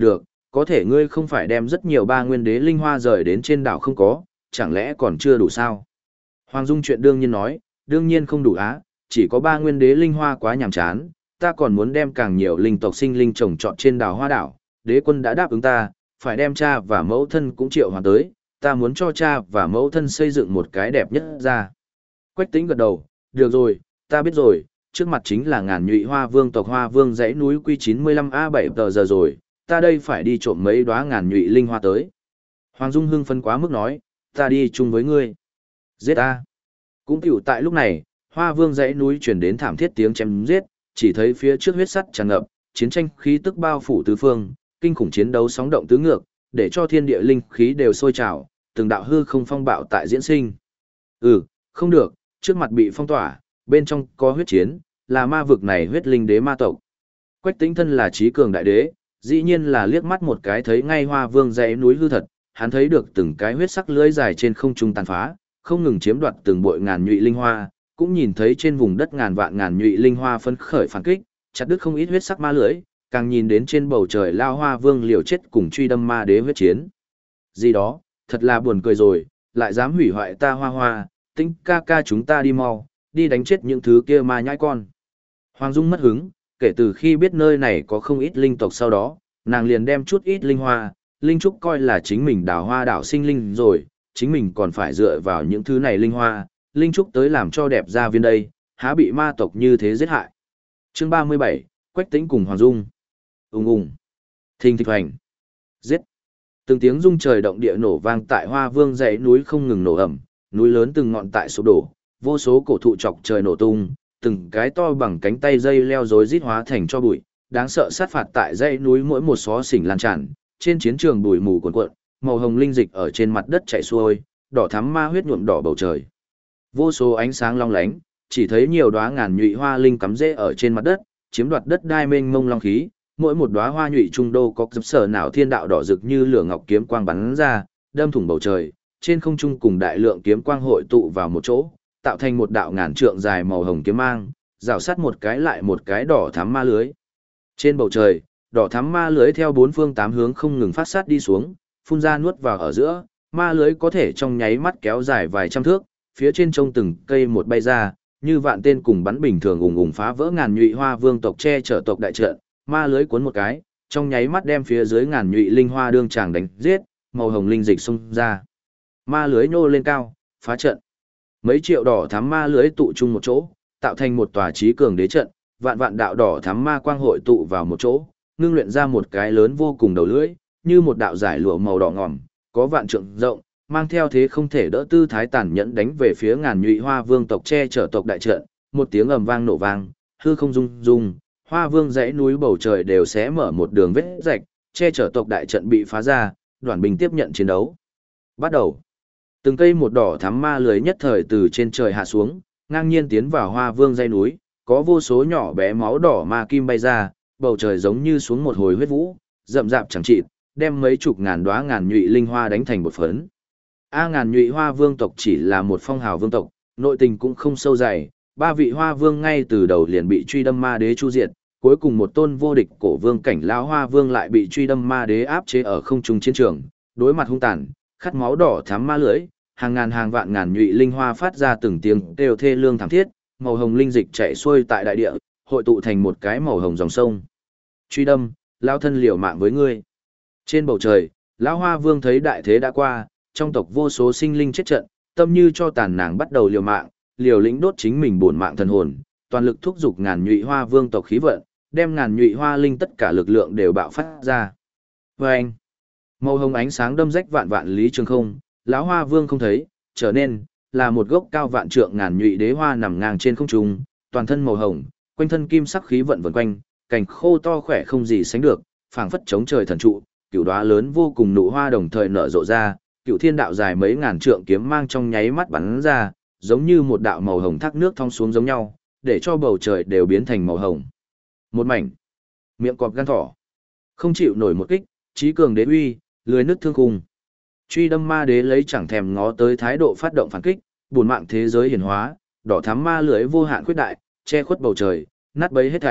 Có thể ngươi không phải đem rất nhiều ba nguyên đế linh hoa rời đến trên đảo không có, chẳng lẽ còn chưa đủ sao? Hoàng Dung chuyện đương nhiên nói, đương nhiên không đủ á, chỉ có ba nguyên đế linh hoa quá nhàm chán, ta còn muốn đem càng nhiều linh tộc sinh linh trồng trọt trên đảo Hoa đảo, đế quân đã đáp ứng ta, phải đem cha và mẫu thân cũng triệu hoàn tới, ta muốn cho cha và mẫu thân xây dựng một cái đẹp nhất ra. Quách Tĩnh gật đầu, được rồi, ta biết rồi, trước mặt chính là ngàn nhụy hoa vương tộc hoa vương dãy núi Q95A7 tờ giờ rồi, ta đây phải đi trộm mấy đóa ngàn nhụy linh hoa tới. Hoàng Dung hưng phấn quá mức nói, ta đi chung với ngươi. Giết ta. Cũng tiểu tại lúc này, hoa vương dãy núi truyền đến thảm thiết tiếng chém giết, chỉ thấy phía trước huyết sắt tràn ngập, chiến tranh khí tức bao phủ tứ phương, kinh khủng chiến đấu sóng động tứ ngược, để cho thiên địa linh khí đều sôi trào, từng đạo hư không phong bạo tại diễn sinh. Không được, trước mặt bị phong tỏa, bên trong có huyết chiến, là ma vực này huyết linh đế ma tộc. Quách Tĩnh thân là trí cường đại đế, dĩ nhiên là liếc mắt một cái thấy ngay hoa vương dãy núi hư thật, hắn thấy được từng cái huyết sắc lưỡi dài trên không trung tàn phá, không ngừng chiếm đoạt từng bội ngàn nhụy linh hoa, cũng nhìn thấy trên vùng đất ngàn vạn ngàn nhụy linh hoa phấn khởi phản kích, chặt đứt không ít huyết sắc ma lưỡi, càng nhìn đến trên bầu trời lao hoa vương liều chết cùng truy đâm ma đế huyết chiến. Gì đó, thật là buồn cười rồi, lại dám hủy hoại ta hoa hoa, Tĩnh ca ca chúng ta đi mau, đi đánh chết những thứ kia ma nhãi con. Hoàng Dung mất hứng, kể từ khi biết nơi này có không ít linh tộc sau đó, nàng liền đem chút ít linh hoa, linh trúc coi là chính mình đào hoa đảo sinh linh rồi, chính mình còn phải dựa vào những thứ này linh hoa, linh trúc tới làm cho đẹp ra viên đây, há bị ma tộc như thế giết hại. Chương 37, Quách Tĩnh cùng Hoàng Dung. Ùng. Thình thịch hoành. Giết. Từng tiếng rung trời động địa nổ vang tại Hoa Vương dãy núi không ngừng nổ ầm, núi lớn từng ngọn tại sụp đổ, vô số cổ thụ chọc trời nổ tung, từng cái to bằng cánh tay dây leo rối rít hóa thành cho bụi, đáng sợ sát phạt tại dãy núi mỗi một xó xỉnh lan tràn, trên chiến trường bụi mù cuồn cuộn, màu hồng linh dịch ở trên mặt đất chảy xuôi, đỏ thắm ma huyết nhuộm đỏ bầu trời. Vô số ánh sáng long lánh, chỉ thấy nhiều đóa ngàn nhụy hoa linh cắm rễ ở trên mặt đất, chiếm đoạt đất đai mênh mông long khí, mỗi một đóa hoa nhụy trung đô có dập sở nào thiên đạo đỏ rực như lửa ngọc kiếm quang bắn ra, đâm thủng bầu trời, trên không trung cùng đại lượng kiếm quang hội tụ vào một chỗ, tạo thành một đạo ngàn trượng dài màu hồng kiếm mang, rào sát một cái lại một cái đỏ thắm ma lưới. Trên bầu trời, đỏ thắm ma lưới theo bốn phương tám hướng không ngừng phát sát đi xuống, phun ra nuốt vào ở giữa, ma lưới có thể trong nháy mắt kéo dài vài trăm thước, phía trên trông từng cây một bay ra, như vạn tên cùng bắn bình thường ùng ùng phá vỡ ngàn nhụy hoa vương tộc che chở tộc đại trận, ma lưới cuốn một cái, trong nháy mắt đem phía dưới ngàn nhụy linh hoa đương chàng đánh giết, màu hồng linh dịch xung ra. Ma lưới nhô lên cao, phá trận. Mấy triệu đỏ thắm ma lưới tụ chung một chỗ, tạo thành một tòa trí cường đế trận, vạn vạn đạo đỏ thắm ma quang hội tụ vào một chỗ, ngưng luyện ra một cái lớn vô cùng đầu lưỡi, như một đạo giải lụa màu đỏ ngòm, có vạn trượng rộng, mang theo thế không thể đỡ tư thái tàn nhẫn đánh về phía ngàn nhụy hoa vương tộc che chở tộc đại trận, một tiếng ầm vang nổ vang, hư không rung rung, hoa vương dãy núi bầu trời đều xé mở một đường vết rạch, che chở tộc đại trận bị phá ra, đoàn binh tiếp nhận chiến đấu. Bắt đầu. Từng cây một đỏ thắm ma lưới nhất thời từ trên trời hạ xuống, ngang nhiên tiến vào hoa vương dãy núi, có vô số nhỏ bé máu đỏ ma kim bay ra, bầu trời giống như xuống một hồi huyết vũ, rậm rạp chẳng chịt, đem mấy chục ngàn đóa ngàn nhụy linh hoa đánh thành bột phấn. Ngàn nhụy hoa vương tộc chỉ là một phong hào vương tộc, nội tình cũng không sâu dày, ba vị hoa vương ngay từ đầu liền bị truy đâm ma đế chu diệt, cuối cùng một tôn vô địch cổ vương cảnh lão hoa vương lại bị truy đâm ma đế áp chế ở không trung chiến trường, đối mặt hung tàn, khát máu đỏ thắm ma lưỡi, hàng ngàn hàng vạn ngàn nhụy linh hoa phát ra từng tiếng kêu thê lương thảm thiết, màu hồng linh dịch chảy xuôi tại đại địa, hội tụ thành một cái màu hồng dòng sông. Truy đâm, lão thân liều mạng với ngươi. Trên bầu trời, lão hoa vương thấy đại thế đã qua, trong tộc vô số sinh linh chết trận, tâm như cho tàn nàng bắt đầu liều mạng, liều lĩnh đốt chính mình bổn mạng thần hồn, toàn lực thúc giục ngàn nhụy hoa vương tộc khí vận, đem ngàn nhụy hoa linh tất cả lực lượng đều bạo phát ra. Vâng! Màu hồng ánh sáng đâm rách vạn vạn lý trường không, lão hoa vương không thấy, trở nên là một gốc cao vạn trượng ngàn nhụy đế hoa nằm ngang trên không trung, toàn thân màu hồng, quanh thân kim sắc khí vận vần quanh, cành khô to khỏe không gì sánh được, phảng phất chống trời thần trụ, cửu đóa lớn vô cùng nụ hoa đồng thời nở rộ ra, cửu thiên đạo dài mấy ngàn trượng kiếm mang trong nháy mắt bắn ra, giống như một đạo màu hồng thác nước thong xuống giống nhau, để cho bầu trời đều biến thành màu hồng. Một mảnh, miệng cọp gan thỏ, không chịu nổi một kích, trí cường đế uy, lưới nứt thương khung. Truy đâm ma đế lấy chẳng thèm ngó tới thái độ phát động phản kích, buồn mạng thế giới hiển hóa, đỏ thắm ma lưới vô hạn khuyết đại, che khuất bầu trời, nát bấy hết thảy,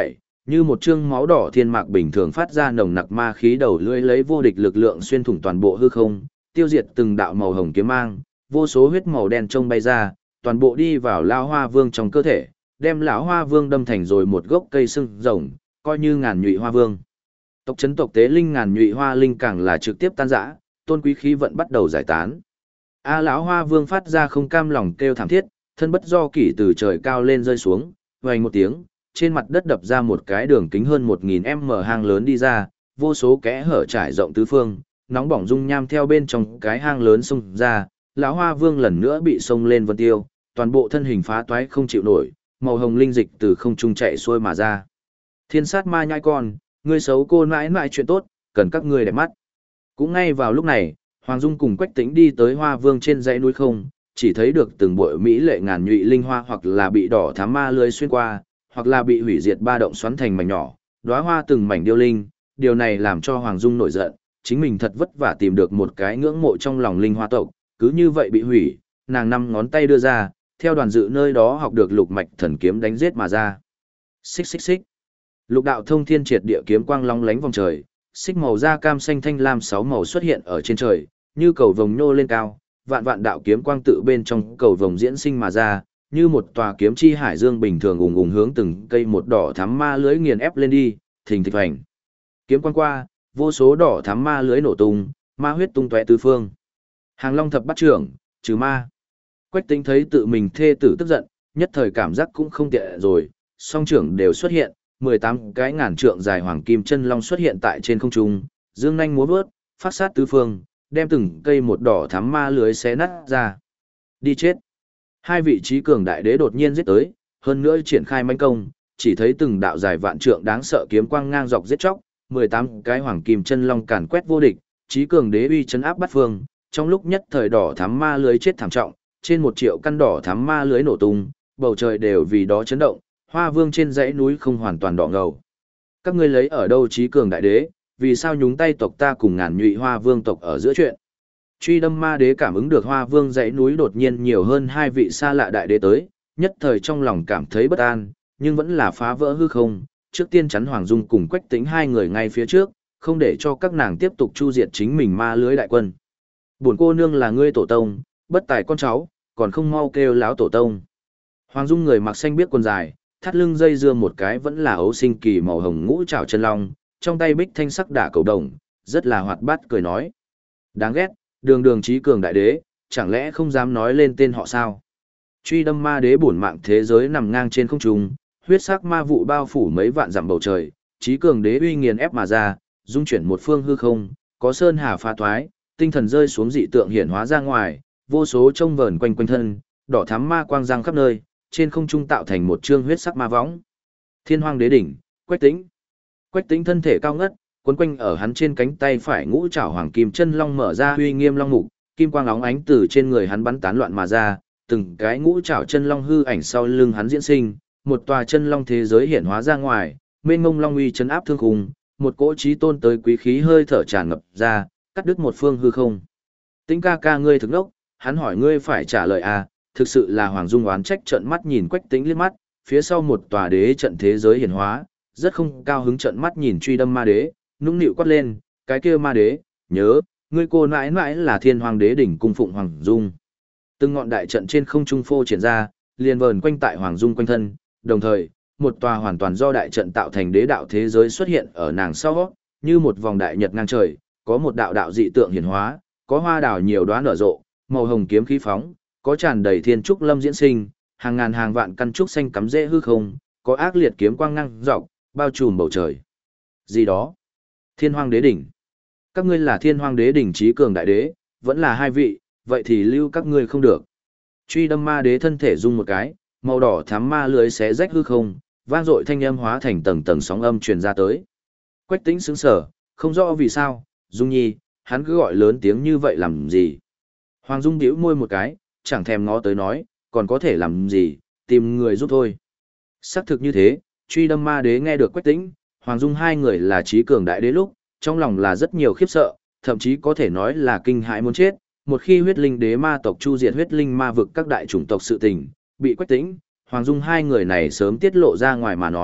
Như một chương máu đỏ thiên mạc bình thường phát ra nồng nặc ma khí đầu lưỡi lấy vô địch lực lượng xuyên thủng toàn bộ hư không, tiêu diệt từng đạo màu hồng kiếm mang, vô số huyết màu đen trông bay ra, toàn bộ đi vào lão Hoa Vương trong cơ thể, đem lão Hoa Vương đâm thành rồi một gốc cây sưng rồng, coi như ngàn nhụy hoa vương. Tộc trấn tộc tế linh ngàn nhụy hoa linh càng là trực tiếp tan rã, tôn quý khí vận bắt đầu giải tán. A lão Hoa Vương phát ra không cam lòng kêu thảm thiết, thân bất do kỷ từ trời cao lên rơi xuống, vang một tiếng, trên mặt đất đập ra một cái đường kính hơn 1000m hang lớn đi ra, vô số kẽ hở trải rộng tứ phương, nóng bỏng dung nham theo bên trong cái hang lớn xông ra, lão Hoa Vương lần nữa bị xông lên vân tiêu, toàn bộ thân hình phá toái không chịu nổi, màu hồng linh dịch từ không trung chạy xuôi mà ra. Thiên sát ma nhai con, ngươi xấu cô mãi mãi chuyện tốt, cần các ngươi đẹp mắt. Cũng ngay vào lúc này, Hoàng Dung cùng Quách Tĩnh đi tới Hoa Vương trên dãy núi không, chỉ thấy được từng bụi mỹ lệ ngàn nhụy linh hoa hoặc là bị đỏ thám ma lưới xuyên qua, hoặc là bị hủy diệt ba động xoắn thành mảnh nhỏ, đóa hoa từng mảnh điêu linh, điều này làm cho Hoàng Dung nổi giận, chính mình thật vất vả tìm được một cái ngưỡng mộ trong lòng linh hoa tộc, cứ như vậy bị hủy, nàng năm ngón tay đưa ra, theo đoàn dự nơi đó học được lục mạch thần kiếm đánh giết mà ra. Xích xích xích. Lục đạo thông thiên triệt địa kiếm quang long lánh vòng trời, xích màu da cam xanh thanh lam sáu màu xuất hiện ở trên trời, như cầu vồng nhô lên cao, vạn vạn đạo kiếm quang tự bên trong cầu vồng diễn sinh mà ra, như một tòa kiếm chi hải dương bình thường ùng ùng hướng từng cây một đỏ thắm ma lưới nghiền ép lên đi, thình thịch hoành. Kiếm quang qua, vô số đỏ thắm ma lưới nổ tung, ma huyết tung tóe tứ phương. Hàng Long thập bắt trưởng, trừ ma. Quách Tĩnh thấy tự mình thê tử tức giận, nhất thời cảm giác cũng không tệ rồi, song trưởng đều xuất hiện, 18 cái ngàn trượng dài hoàng kim chân long xuất hiện tại trên không trung, dương nhanh múa vớt, phát sát tứ phương, đem từng cây một đỏ thắm ma lưới xé nát ra. Đi chết. Hai vị trí cường đại đế đột nhiên giết tới, hơn nữa triển khai mãnh công, chỉ thấy từng đạo dài vạn trượng đáng sợ kiếm quang ngang dọc giết chóc, 18 cái hoàng kim chân long càn quét vô địch, trí cường đế uy chấn áp bát phương, trong lúc nhất thời đỏ thắm ma lưới chết thảm trọng, trên 1 triệu căn đỏ thắm ma lưới nổ tung, bầu trời đều vì đó chấn động, Hoa Vương trên dãy núi không hoàn toàn đỏ ngầu. Các ngươi lấy ở đâu trí cường đại đế, vì sao nhúng tay tộc ta cùng ngàn nhụy Hoa Vương tộc ở giữa chuyện? Truy Đâm Ma Đế cảm ứng được Hoa Vương dãy núi đột nhiên nhiều hơn 2 vị xa lạ đại đế tới, nhất thời trong lòng cảm thấy bất an, nhưng vẫn là phá vỡ hư không, trước tiên chắn Hoàng Dung cùng Quách Tĩnh hai người ngay phía trước, không để cho các nàng tiếp tục chu diệt chính mình ma lưới đại quân. Bổn cô nương là ngươi tổ tông, bất tài con cháu, còn không mau kêu láo tổ tông. Hoàng Dung người mặc xanh biếc quần dài, thắt lưng dây dưa một cái vẫn là ấu sinh kỳ màu hồng ngũ trảo chân long, trong tay bích thanh sắc đả cầu đồng, rất là hoạt bát cười nói. Đáng ghét, đường đường trí cường đại đế, chẳng lẽ không dám nói lên tên họ sao? Truy Đâm Ma Đế bổn mạng thế giới nằm ngang trên không trung, huyết sắc ma vụ bao phủ mấy vạn dặm bầu trời, trí cường đế uy nghiền ép mà ra, dung chuyển một phương hư không, có sơn hà phá thoái, tinh thần rơi xuống dị tượng hiển hóa ra ngoài, vô số trông vờn quanh quanh thân, đỏ thắm ma quang giang khắp nơi, trên không trung tạo thành một trương huyết sắc ma võng. Thiên Hoang Đế đỉnh, Quách Tĩnh. Quách Tĩnh thân thể cao ngất, quấn quanh ở hắn trên cánh tay phải ngũ trảo hoàng kim chân long mở ra uy nghiêm long mục, kim quang óng ánh từ trên người hắn bắn tán loạn mà ra, từng cái ngũ trảo chân long hư ảnh sau lưng hắn diễn sinh, một tòa chân long thế giới hiển hóa ra ngoài, mênh mông long uy chấn áp thương khung, một cỗ chí tôn tới quý khí hơi thở tràn ngập ra, cắt đứt một phương hư không. Tĩnh ca ca ngươi thực đốc, hắn hỏi ngươi phải trả lời à, thực sự là Hoàng Dung oán trách trợn mắt nhìn Quách Tĩnh liếc mắt, phía sau một tòa đế trận thế giới hiển hóa, rất không cao hứng trợn mắt nhìn Truy Đâm Ma Đế, nũng nịu quát lên, cái kia ma đế, nhớ, ngươi cô mãi mãi là Thiên Hoàng Đế đỉnh cung phụng Hoàng Dung. Từng ngọn đại trận trên không trung phô triển ra, liền vờn quanh tại Hoàng Dung quanh thân, đồng thời, một tòa hoàn toàn do đại trận tạo thành đế đạo thế giới xuất hiện ở nàng sau, như một vòng đại nhật ngang trời, có một đạo đạo dị tượng hiển hóa, có hoa đào nhiều đóa nở rộ, màu hồng kiếm khí phóng, có tràn đầy thiên trúc lâm diễn sinh, hàng ngàn hàng vạn căn trúc xanh cắm rễ hư không, có ác liệt kiếm quang ngang dọc, bao trùm bầu trời. Gì đó? Thiên Hoang Đế đỉnh. Các ngươi là Thiên Hoang Đế đỉnh trí cường đại đế, vẫn là hai vị, vậy thì lưu các ngươi không được. Truy Đâm Ma Đế thân thể rung một cái, màu đỏ thắm ma lưới xé rách hư không, vang dội thanh âm hóa thành tầng tầng sóng âm truyền ra tới. Quách Tĩnh sững sờ, không rõ vì sao, Dung Nhi, hắn cứ gọi lớn tiếng như vậy làm gì? Hoàng Dung bĩu môi một cái, chẳng thèm ngó tới nói, còn có thể làm gì, tìm người giúp thôi. Xác thực như thế, Truy Đâm Ma Đế nghe được Quách Tĩnh, Hoàng Dung hai người là trí cường đại đế lúc, trong lòng là rất nhiều khiếp sợ, thậm chí có thể nói là kinh hãi muốn chết. Một khi huyết linh đế ma tộc chu diệt huyết linh ma vực các đại chủng tộc sự tình, bị Quách Tĩnh, Hoàng Dung hai người này sớm tiết lộ ra ngoài mà nói,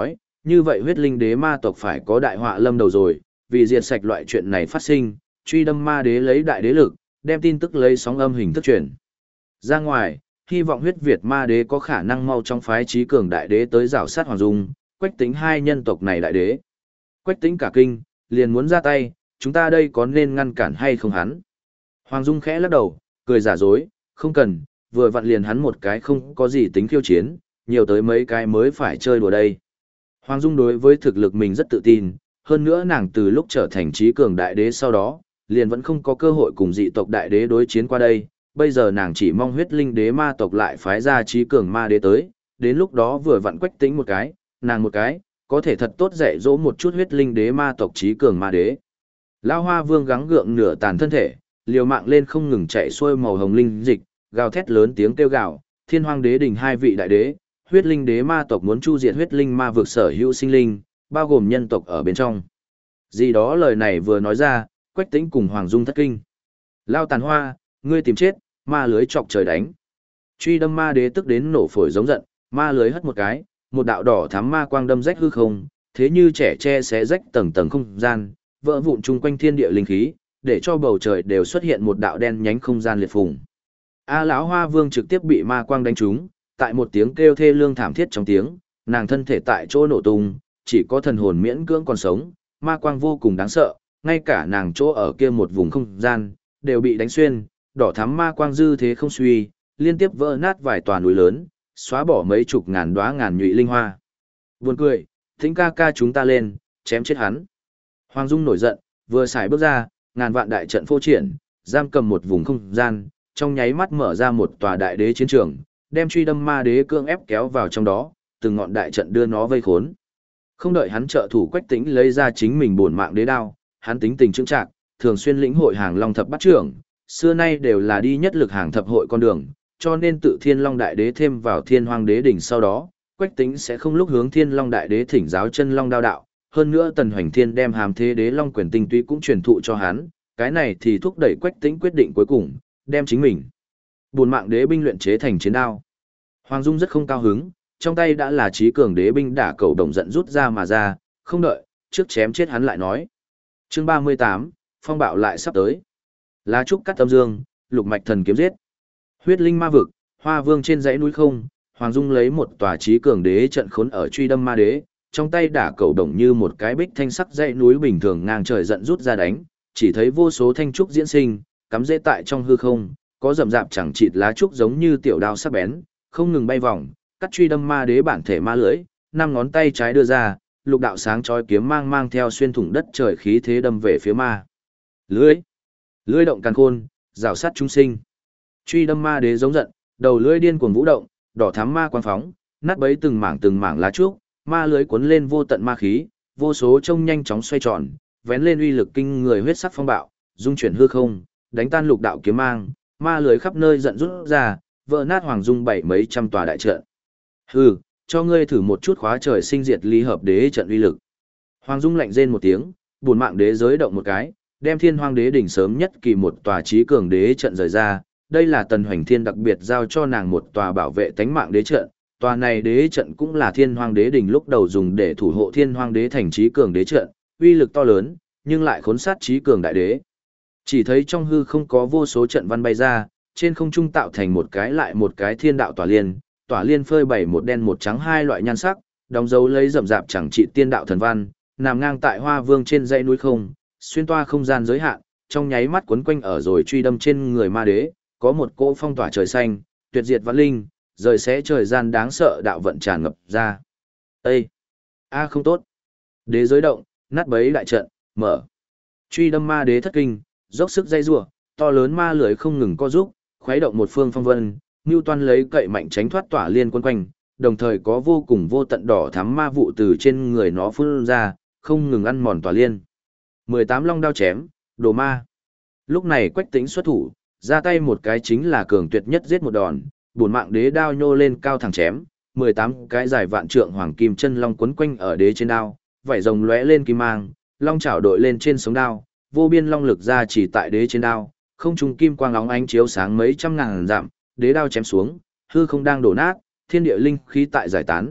Như vậy huyết linh đế ma tộc phải có đại họa lâm đầu rồi, vì diệt sạch loại chuyện này phát sinh, truy đâm ma đế lấy đại đế lực, đem tin tức lấy sóng âm hình thức truyền ra ngoài, hy vọng huyết Việt ma đế có khả năng mau trong phái trí cường đại đế tới rào sát Hoàng Dung, Quách Tĩnh hai nhân tộc này đại đế. Quách Tĩnh cả kinh, liền muốn ra tay, chúng ta đây có nên ngăn cản hay không hắn? Hoàng Dung khẽ lắc đầu, cười giả dối, không cần, vừa vặn liền hắn một cái không có gì tính khiêu chiến, nhiều tới mấy cái mới phải chơi đùa đây. Hoàng Dung đối với thực lực mình rất tự tin, hơn nữa nàng từ lúc trở thành trí cường đại đế sau đó, liền vẫn không có cơ hội cùng dị tộc đại đế đối chiến qua đây, bây giờ nàng chỉ mong huyết linh đế ma tộc lại phái ra trí cường ma đế tới, đến lúc đó vừa vặn Quách Tĩnh một cái, nàng một cái, có thể thật tốt dạy dỗ một chút huyết linh đế ma tộc trí cường ma đế. Lão Hoa Vương gắng gượng nửa tàn thân thể, liều mạng lên không ngừng chạy xuôi màu hồng linh dịch, gào thét lớn tiếng kêu gào, Thiên Hoang Đế đỉnh hai vị đại đế, huyết linh đế ma tộc muốn chu diệt huyết linh ma vực sở hữu sinh linh, bao gồm nhân tộc ở bên trong. Gì đó lời này vừa nói ra, Quách Tĩnh cùng Hoàng Dung thất kinh. Lao Tàn Hoa, ngươi tìm chết, ma lưới chọc trời đánh. Truy đâm ma đế tức đến nổ phổi giống giận, ma lưới hất một cái, một đạo đỏ thắm ma quang đâm rách hư không, thế như trẻ tre xé rách tầng tầng không gian, vỡ vụn chung quanh thiên địa linh khí, để cho bầu trời đều xuất hiện một đạo đen nhánh không gian liệt phùng. Lão Hoa Vương trực tiếp bị ma quang đánh trúng, tại một tiếng kêu thê lương thảm thiết trong tiếng, nàng thân thể tại chỗ nổ tung, chỉ có thần hồn miễn cưỡng còn sống, ma quang vô cùng đáng sợ, ngay cả nàng chỗ ở kia một vùng không gian đều bị đánh xuyên, đỏ thắm ma quang dư thế không suy, liên tiếp vỡ nát vài tòa núi lớn, xóa bỏ mấy chục ngàn đóa ngàn nhụy linh hoa. Buồn cười, Thính ca ca chúng ta lên, chém chết hắn. Hoàng Dung nổi giận, vừa xài bước ra, ngàn vạn đại trận phô triển, giam cầm một vùng không gian, trong nháy mắt mở ra một tòa đại đế chiến trường, đem truy đâm ma đế cương ép kéo vào trong đó, từng ngọn đại trận đưa nó vây khốn. Không đợi hắn trợ thủ Quách Tĩnh lấy ra chính mình bổn mạng đế đao, hắn tính tình chững chạc, thường xuyên lĩnh hội hàng long thập bát trưởng, xưa nay đều là đi nhất lực hàng thập hội con đường, cho nên tự Thiên Long đại đế thêm vào Thiên Hoang đế đỉnh sau đó, Quách Tĩnh sẽ không lúc hướng Thiên Long đại đế thỉnh giáo chân long đao đạo, hơn nữa Tần Hoành Thiên đem hàm thế đế long quyền tinh túy cũng truyền thụ cho hắn, cái này thì thúc đẩy Quách Tĩnh quyết định cuối cùng, đem chính mình bổn mạng đế binh luyện chế thành chiến đao. Hoàng Dung rất không cao hứng, trong tay đã là trí cường đế binh đả cầu đồng giận rút ra mà ra, không đợi, trước chém chết hắn lại nói. Chương 38, phong bạo lại sắp tới. Lá trúc cắt âm dương, lục mạch thần kiếm giết. Huyết linh ma vực, Hoa Vương trên dãy núi không, Hoàng Dung lấy một tòa trí cường đế trận khốn ở truy đâm ma đế, trong tay đả cầu đồng như một cái bích thanh sắc dãy núi bình thường ngang trời giận rút ra đánh, chỉ thấy vô số thanh trúc diễn sinh, cắm rễ tại trong hư không, có rậm rạp chẳng chịt lá trúc giống như tiểu đao sắc bén, không ngừng bay vòng, cắt truy đâm ma đế bản thể ma lưỡi, năm ngón tay trái đưa ra, lục đạo sáng chói kiếm mang theo xuyên thủng đất trời khí thế đâm về phía ma lưỡi. Lưỡi động càn khôn, rào sát chúng sinh. Truy đâm ma đế giống giận, đầu lưỡi điên cuồng vũ động, đỏ thắm ma quang phóng, nát bấy từng mảng lá trúc, ma lưới cuốn lên vô tận ma khí, vô số trông nhanh chóng xoay tròn, vén lên uy lực kinh người huyết sắc phong bạo, dung chuyển hư không, đánh tan lục đạo kiếm mang, ma lưới khắp nơi giận rút ra, vỡ nát Hoàng Dung bảy mấy trăm tòa đại trận. Hừ, cho ngươi thử một chút khóa trời sinh diệt ly hợp đế trận uy lực. Hoàng Dung lạnh rên một tiếng, buồn mạng đế giới động một cái, đem Thiên Hoang đế đỉnh sớm nhất kỳ một tòa trí cường đế trận rời ra, đây là Tần Hoành Thiên đặc biệt giao cho nàng một tòa bảo vệ tánh mạng đế trận, tòa này đế trận cũng là Thiên Hoang đế đỉnh lúc đầu dùng để thủ hộ Thiên Hoang đế thành trí cường đế trận, uy lực to lớn, nhưng lại khốn sát trí cường đại đế. Chỉ thấy trong hư không có vô số trận văn bay ra, trên không trung tạo thành một cái lại một cái thiên đạo tỏa liên phơi bày một đen một trắng hai loại nhan sắc, đóng dấu lấy rậm rạp chẳng trị tiên đạo thần văn, nằm ngang tại Hoa Vương trên dãy núi không, xuyên toa không gian giới hạn, trong nháy mắt quấn quanh ở rồi truy đâm trên người ma đế, có một cỗ phong tỏa trời xanh, tuyệt diệt vạn linh, rời xé trời gian đáng sợ đạo vận tràn ngập ra. Ê! Không tốt! Đế giới động, nát bấy đại trận, mở. Truy đâm ma đế thất kinh, dốc sức dây rủa, to lớn ma lưới không ngừng co giúp, khuấy động một phương phong vân, Nưu Toan lấy cậy mạnh tránh thoát tỏa liên quấn quanh, đồng thời có vô cùng vô tận đỏ thắm ma vụ từ trên người nó phun ra, không ngừng ăn mòn tỏa liên. 18 long đao chém, đồ ma. Lúc này Quách Tĩnh xuất thủ, ra tay một cái chính là cường tuyệt nhất giết một đòn, bổn mạng đế đao nhô lên cao thẳng chém, 18 cái dài vạn trượng hoàng kim chân long quấn quanh ở đế trên đao, vảy rồng lóe lên kim mang, long chảo đội lên trên sống đao, vô biên long lực ra chỉ tại đế trên đao, không trung kim quang óng ánh chiếu sáng mấy trăm ngàn dặm, đế đao chém xuống, hư không đang đổ nát, thiên địa linh khí tại giải tán,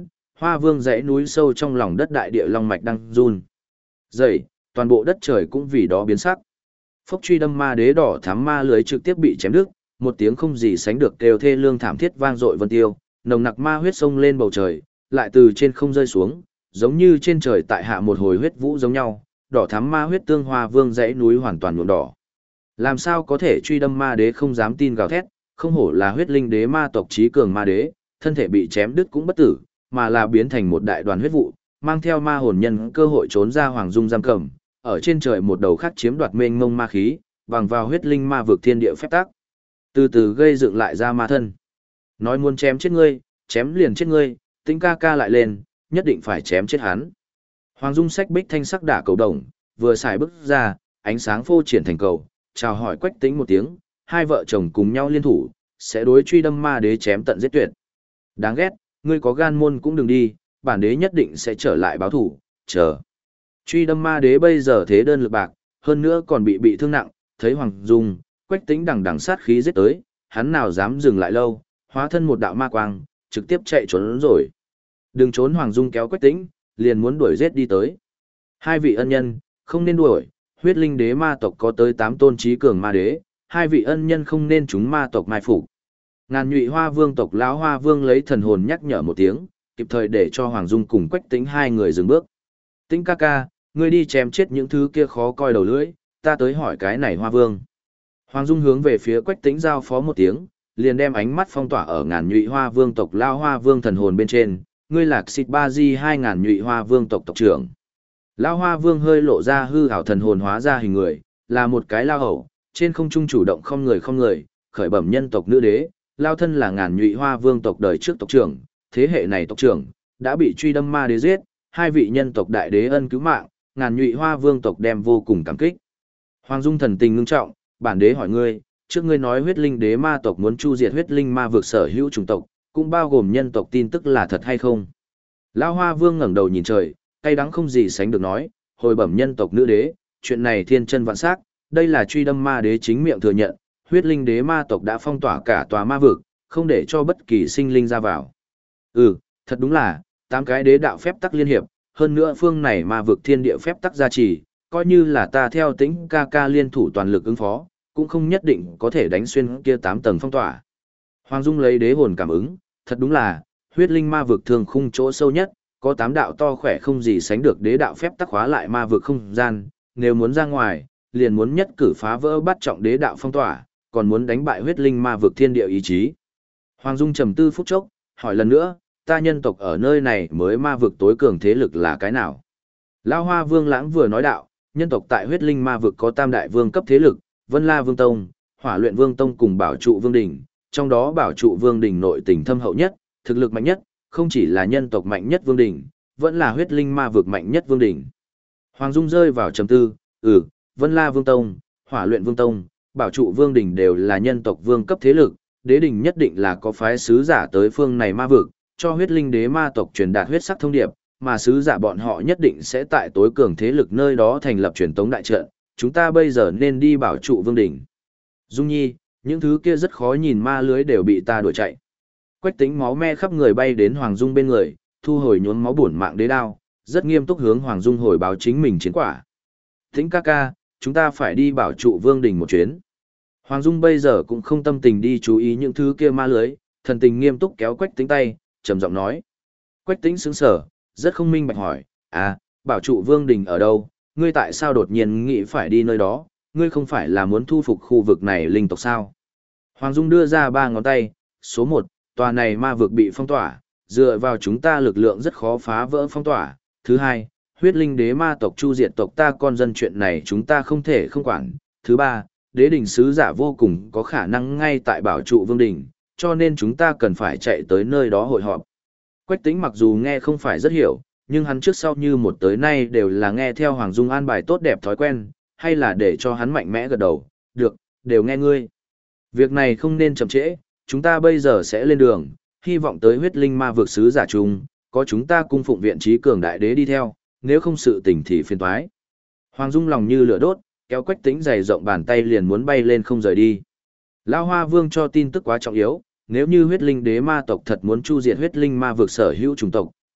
Hoa Vương dãy núi sâu trong lòng đất đại địa long mạch đang run dậy, toàn bộ đất trời cũng vì đó biến sắc. Phốc truy đâm ma đế đỏ thắm ma lưới trực tiếp bị chém đứt, một tiếng không gì sánh được kêu thê lương thảm thiết vang dội vân tiêu, nồng nặc ma huyết sông lên bầu trời, lại từ trên không rơi xuống, giống như trên trời tại hạ một hồi huyết vũ giống nhau, đỏ thắm ma huyết tương Hoa Vương dãy núi hoàn toàn nhuộm đỏ. Làm sao có thể truy đâm ma đế không dám tin gào thét, không hổ là huyết linh đế ma tộc trí cường ma đế, thân thể bị chém đứt cũng bất tử, mà là biến thành một đại đoàn huyết vụ, mang theo ma hồn nhân cơ hội trốn ra hoàng dung giam cầm, ở trên trời một đầu khác chiếm đoạt mênh mông ma khí, bằng vào huyết linh ma vực thiên địa phép tắc, từ từ gây dựng lại ra ma thân. Nói muốn chém chết ngươi, chém liền chết ngươi, Tĩnh ca ca lại lên, nhất định phải chém chết hắn. Hoàng dung sách bích thanh sắc đả cầu đồng, vừa xài bước ra, ánh sáng phô triển thành cầu, chào hỏi Quách Tĩnh một tiếng, hai vợ chồng cùng nhau liên thủ, sẽ đối truy đâm ma đế chém tận giết tuyệt. Đáng ghét, ngươi có gan môn cũng đừng đi, bản đế nhất định sẽ trở lại báo thủ, chờ. Truy đâm ma đế bây giờ thế đơn lực bạc, hơn nữa còn bị thương nặng, thấy Hoàng Dung, Quách Tĩnh đằng đằng sát khí giết tới, hắn nào dám dừng lại lâu, hóa thân một đạo ma quang, trực tiếp chạy trốn rồi. Đừng trốn, Hoàng Dung kéo Quách Tĩnh, liền muốn đuổi giết đi tới. Hai vị ân nhân, không nên đuổi, huyết linh đế ma tộc có tới 8 tôn trí cường ma đế, hai vị ân nhân không nên chúng ma tộc mai phục. Ngàn Nhụy Hoa Vương tộc lão Hoa Vương lấy thần hồn nhắc nhở một tiếng, kịp thời để cho Hoàng Dung cùng Quách Tĩnh hai người dừng bước. Tĩnh ca ca, ngươi đi chém chết những thứ kia khó coi đầu lưỡi, ta tới hỏi cái này Hoa Vương. Hoàng Dung hướng về phía Quách Tĩnh giao phó một tiếng, liền đem ánh mắt phong tỏa ở Ngàn Nhụy Hoa Vương tộc lão Hoa Vương thần hồn bên trên, ngươi là Xịt Ba Di 2000 Nhụy Hoa Vương tộc tộc trưởng. Lão Hoa Vương hơi lộ ra hư ảo thần hồn hóa ra hình người, là một cái lao hậu, trên không trung chủ động không người, khởi bẩm nhân tộc nữ đế, lao thân là Ngàn Nhụy Hoa Vương tộc đời trước tộc trưởng, thế hệ này tộc trưởng đã bị truy đâm ma đế giết, hai vị nhân tộc đại đế ân cứu mạng, Ngàn Nhụy Hoa Vương tộc đem vô cùng cảm kích. Hoàng Dung thần tình ngưng trọng, bản đế hỏi ngươi, trước ngươi nói huyết linh đế ma tộc muốn chu diệt huyết linh ma vực sở hữu chủng tộc, cũng bao gồm nhân tộc, tin tức là thật hay không? Lão Hoa Vương ngẩng đầu nhìn trời, cay đắng không gì sánh được nói, hồi bẩm nhân tộc nữ đế, chuyện này thiên chân vạn sắc, đây là truy đâm ma đế chính miệng thừa nhận, huyết linh đế ma tộc đã phong tỏa cả tòa ma vực, không để cho bất kỳ sinh linh ra vào. Ừ, thật đúng là, 8 cái đế đạo phép tắc liên hiệp, hơn nữa phương này ma vực thiên địa phép tắc gia trì, coi như là ta theo Tĩnh ca ca liên thủ toàn lực ứng phó, cũng không nhất định có thể đánh xuyên kia 8 tầng phong tỏa. Hoàng Dung lấy đế hồn cảm ứng, thật đúng là, huyết linh ma vực thường khung chỗ sâu nhất, có 8 đạo to khỏe không gì sánh được đế đạo phép tắc khóa lại ma vực không gian, nếu muốn ra ngoài, liền muốn nhất cử phá vỡ bắt trọng đế đạo phong tỏa, còn muốn đánh bại huyết linh ma vực thiên địa ý chí. Hoàng Dung trầm tư phút chốc, hỏi lần nữa, ta nhân tộc ở nơi này mới ma vực tối cường thế lực là cái nào? Lão Hoa Vương Lãng vừa nói đạo, nhân tộc tại huyết linh ma vực có tam đại vương cấp thế lực, Vân La Vương Tông, Hỏa Luyện Vương Tông cùng Bảo Trụ Vương Đỉnh, trong đó Bảo Trụ Vương Đỉnh nội tình thâm hậu nhất, thực lực mạnh nhất, không chỉ là nhân tộc mạnh nhất Vương Đỉnh, vẫn là huyết linh ma vực mạnh nhất Vương Đỉnh. Hoàng Dung rơi vào trầm tư, Vân La Vương Tông, Hỏa Luyện Vương Tông, Bảo Trụ Vương Đỉnh đều là nhân tộc vương cấp thế lực, đế đỉnh nhất định là có phái sứ giả tới phương này ma vực, cho huyết linh đế ma tộc truyền đạt huyết sắc thông điệp, mà sứ giả bọn họ nhất định sẽ tại tối cường thế lực nơi đó thành lập truyền tống đại trận, chúng ta bây giờ nên đi Bảo Trụ Vương Đỉnh. Dung Nhi, những thứ kia rất khó nhìn ma lưới đều bị ta đuổi chạy. Quách Tĩnh máu me khắp người bay đến Hoàng Dung bên người, thu hồi nhuốm máu bổn mạng đế đao, rất nghiêm túc hướng Hoàng Dung hồi báo chính mình chiến quả. Tĩnh ca ca, chúng ta phải đi Bảo Trụ Vương Đỉnh một chuyến. Hoàng Dung bây giờ cũng không tâm tình đi chú ý những thứ kia ma lưới, thần tình nghiêm túc kéo Quách Tĩnh tay, trầm giọng nói. Quách Tĩnh sững sờ, rất không minh bạch hỏi, Bảo Trụ Vương Đỉnh ở đâu, ngươi tại sao đột nhiên nghĩ phải đi nơi đó, ngươi không phải là muốn thu phục khu vực này linh tộc sao? Hoàng Dung đưa ra 3 ngón tay, số 1, tòa này ma vực bị phong tỏa, dựa vào chúng ta lực lượng rất khó phá vỡ phong tỏa. Thứ 2, huyết linh đế ma tộc chu diệt tộc ta con dân, chuyện này chúng ta không thể không quản. Thứ 3, đế đỉnh sứ giả vô cùng có khả năng ngay tại Bảo Trụ Vương Đỉnh, cho nên chúng ta cần phải chạy tới nơi đó hội họp. Quách Tĩnh mặc dù nghe không phải rất hiểu, nhưng hắn trước sau như một tới nay đều là nghe theo Hoàng Dung an bài tốt đẹp thói quen, hay là để cho hắn mạnh mẽ gật đầu, được, đều nghe ngươi. Việc này không nên chậm trễ, chúng ta bây giờ sẽ lên đường, hy vọng tới huyết linh ma vực sứ giả chung, có chúng ta cung phụng viện trí cường đại đế đi theo, nếu không sự tình thì phiền toái. Hoàng Dung lòng như lửa đốt, kéo Quách Tĩnh dày rộng bàn tay liền muốn bay lên không rời đi. Lão Hoa Vương cho tin tức quá trọng yếu, nếu như huyết linh đế ma tộc thật muốn chu diệt huyết linh ma vực sở hữu chủng tộc,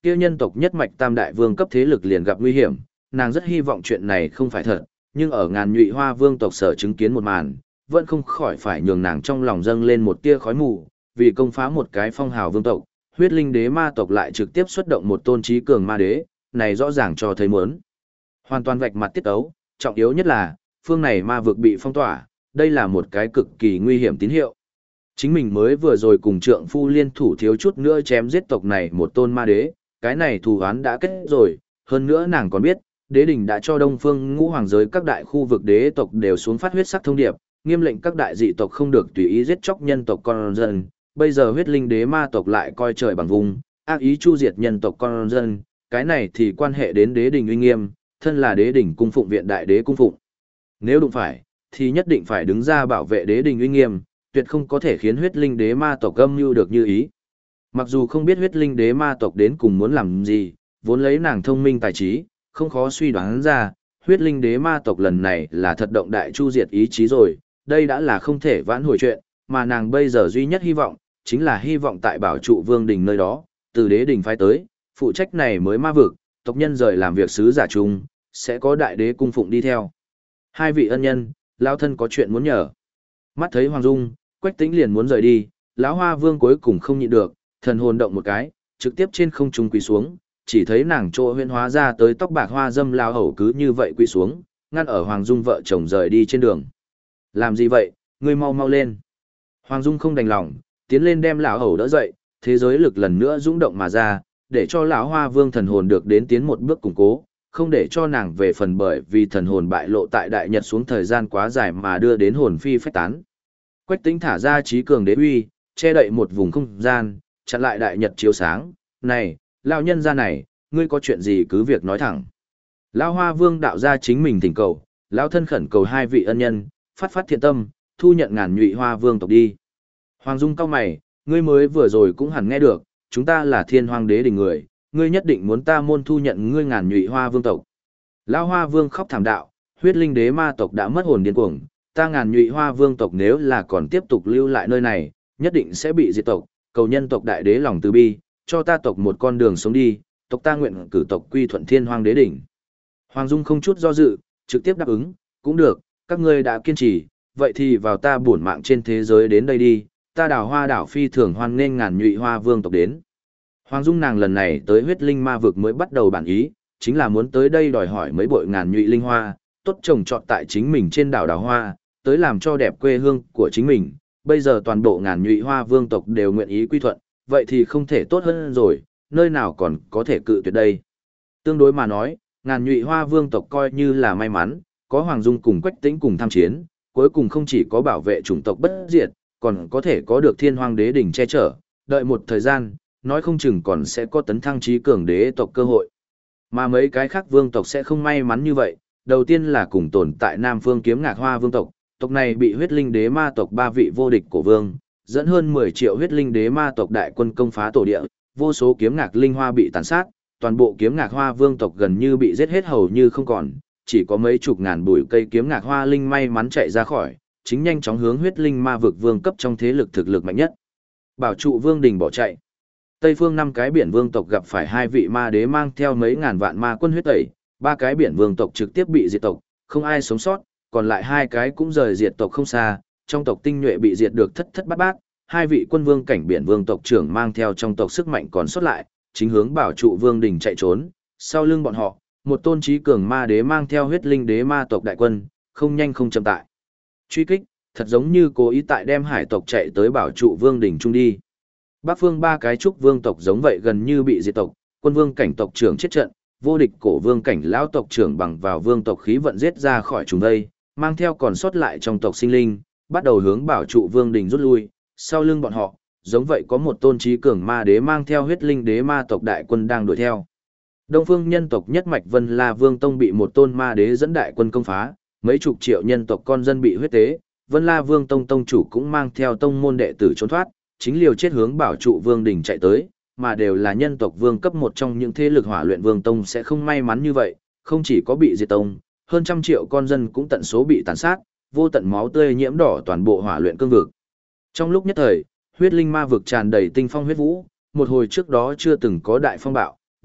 kia nhân tộc nhất mạch tam đại vương cấp thế lực liền gặp nguy hiểm, nàng rất hy vọng chuyện này không phải thật, nhưng ở ngàn nhụy hoa vương tộc sở chứng kiến một màn, vẫn không khỏi phải nhường nàng trong lòng dâng lên một tia khói mù, vì công phá một cái phong hào vương tộc, huyết linh đế ma tộc lại trực tiếp xuất động một tôn trí cường ma đế, này rõ ràng cho thấy muốn hoàn toàn vạch mặt tiết ấu, trọng yếu nhất là, phương này ma vực bị phong tỏa, đây là một cái cực kỳ nguy hiểm tín hiệu. Chính mình mới vừa rồi cùng trượng phu liên thủ thiếu chút nữa chém giết tộc này một tôn ma đế, cái này thù oán đã kết rồi, hơn nữa nàng còn biết, đế đình đã cho Đông Phương Ngũ Hoàng giới các đại khu vực đế tộc đều xuống phát huyết sắc thông điệp, nghiêm lệnh các đại dị tộc không được tùy ý giết chóc nhân tộc con dân, bây giờ huyết linh đế ma tộc lại coi trời bằng vùng, ác ý chu diệt nhân tộc con dân, cái này thì quan hệ đến đế đình uy nghiêm, thân là đế đình cung phụng viện đại đế cung phụng. Nếu đụng phải, thì nhất định phải đứng ra bảo vệ đế đình uy nghiêm, tuyệt không có thể khiến huyết linh đế ma tộc âm mưu được như ý. Mặc dù không biết huyết linh đế ma tộc đến cùng muốn làm gì, vốn lấy nàng thông minh tài trí, không khó suy đoán ra, huyết linh đế ma tộc lần này là thật động đại chu diệt ý chí rồi, đây đã là không thể vãn hồi chuyện, mà nàng bây giờ duy nhất hy vọng, chính là hy vọng tại bảo trụ vương đình nơi đó, từ đế đình phái tới, phụ trách này mới ma vực, tộc nhân rời làm việc sứ giả chung, sẽ có đại đế cung phụng đi theo. Hai vị ân nhân, lão thân có chuyện muốn nhờ. Mắt thấy Hoàng Dung, Quách Tĩnh liền muốn rời đi, lão Hoa Vương cuối cùng không nhịn được, thần hồn động một cái, trực tiếp trên không trung quỳ xuống, chỉ thấy nàng chỗ huyễn hóa ra tới tóc bạc hoa dâm lao hầu cứ như vậy quỳ xuống, ngăn ở Hoàng Dung vợ chồng rời đi trên đường. Làm gì vậy, ngươi mau mau lên. Hoàng Dung không đành lòng, tiến lên đem lão hầu đỡ dậy, thế giới lực lần nữa dũng động mà ra, để cho lão Hoa Vương thần hồn được đến tiến một bước củng cố, không để cho nàng về phần bởi vì thần hồn bại lộ tại đại nhật xuống thời gian quá dài mà đưa đến hồn phi phách tán. Quách Tĩnh thả ra trí cường đế uy, che đậy một vùng không gian, chặn lại đại nhật chiếu sáng. Này, lão nhân gia này, ngươi có chuyện gì cứ việc nói thẳng. Lão Hoa Vương đạo ra chính mình thỉnh cầu, lão thân khẩn cầu hai vị ân nhân, phát phát thiện tâm, thu nhận ngàn nhụy Hoa Vương tộc đi. Hoàng Dung cau mày, ngươi mới vừa rồi cũng hẳn nghe được, chúng ta là thiên hoàng đế đình người, ngươi nhất định muốn ta môn thu nhận ngươi ngàn nhụy Hoa Vương tộc. Lão Hoa Vương khóc thảm đạo, huyết linh đế ma tộc đã mất hồn điên cuồng, ta ngàn nhụy Hoa Vương tộc nếu là còn tiếp tục lưu lại nơi này, nhất định sẽ bị diệt tộc, cầu nhân tộc đại đế lòng từ bi, cho ta tộc một con đường sống đi, tộc ta nguyện cử tộc quy thuận thiên hoàng đế đỉnh. Hoàng Dung không chút do dự, trực tiếp đáp ứng, cũng được, các ngươi đã kiên trì, vậy thì vào ta bổn mạng trên thế giới đến đây đi, ta Đào Hoa đảo phi thường hoan nghênh ngàn nhụy Hoa Vương tộc đến. Hoàng Dung nàng lần này tới huyết linh ma vực mới bắt đầu bản ý, chính là muốn tới đây đòi hỏi mấy bội ngàn nhụy linh hoa, tốt trồng trọt tại chính mình trên đảo Đào Hoa, tới làm cho đẹp quê hương của chính mình. Bây giờ toàn bộ ngàn nhụy Hoa Vương tộc đều nguyện ý quy thuận, vậy thì không thể tốt hơn rồi, nơi nào còn có thể cự tuyệt đây. Tương đối mà nói, ngàn nhụy Hoa Vương tộc coi như là may mắn, có Hoàng Dung cùng Quách Tĩnh cùng tham chiến, cuối cùng không chỉ có bảo vệ chủng tộc bất diệt, còn có thể có được thiên hoàng đế đỉnh che chở, đợi một thời gian, nói không chừng còn sẽ có tấn thăng trí cường đế tộc cơ hội. Mà mấy cái khác vương tộc sẽ không may mắn như vậy, đầu tiên là cùng tồn tại Nam Phương Kiếm Ngạc Hoa Vương tộc, tộc này bị huyết linh đế ma tộc ba vị vô địch của vương, dẫn hơn 10 triệu huyết linh đế ma tộc đại quân công phá tổ địa, vô số kiếm ngạc linh hoa bị tàn sát, toàn bộ kiếm ngạc hoa vương tộc gần như bị giết hết hầu như không còn, chỉ có mấy chục ngàn bụi cây kiếm ngạc hoa linh may mắn chạy ra khỏi, chính nhanh chóng hướng huyết linh ma vực vương cấp trong thế lực thực lực mạnh nhất. Bảo trụ vương đình bỏ chạy. Tây phương 5 cái biển vương tộc gặp phải 2 vị ma đế mang theo mấy ngàn vạn ma quân huyết tẩy, 3 cái biển vương tộc trực tiếp bị diệt tộc, không ai sống sót, còn lại 2 cái cũng rời diệt tộc không xa, trong tộc tinh nhuệ bị diệt được thất thất bát bát, 2 vị quân vương cảnh biển vương tộc trưởng mang theo trong tộc sức mạnh còn sót lại, chính hướng bảo trụ vương đình chạy trốn, sau lưng bọn họ, một tôn trí cường ma đế mang theo huyết linh đế ma tộc đại quân, không nhanh không chậm tại. Truy kích, thật giống như cố ý tại đem hải tộc chạy tới bảo trụ vương đình trung đi. Bắc phương 3 cái trúc vương tộc giống vậy gần như bị diệt tộc, quân vương cảnh tộc trưởng chết trận, vô địch cổ vương cảnh lão tộc trưởng bằng vào vương tộc khí vận giết ra khỏi chúng đây, mang theo còn sót lại trong tộc sinh linh, bắt đầu hướng bảo trụ vương đình rút lui, sau lưng bọn họ, giống vậy có một tôn trí cường ma đế mang theo huyết linh đế ma tộc đại quân đang đuổi theo. Đông phương nhân tộc nhất mạch Vân La Vương Tông bị một tôn ma đế dẫn đại quân công phá, mấy chục triệu nhân tộc con dân bị huyết tế, Vân La Vương Tông tông chủ cũng mang theo tông môn đệ tử trốn thoát, chính liều chết hướng bảo trụ vương đỉnh chạy tới, mà đều là nhân tộc vương cấp một trong những thế lực hỏa luyện vương tông sẽ không may mắn như vậy, không chỉ có bị diệt tông, hơn trăm triệu con dân cũng tận số bị tàn sát, vô tận máu tươi nhiễm đỏ toàn bộ hỏa luyện cương vực. Trong lúc nhất thời, huyết linh ma vực tràn đầy tinh phong huyết vũ, một hồi trước đó chưa từng có đại phong bạo,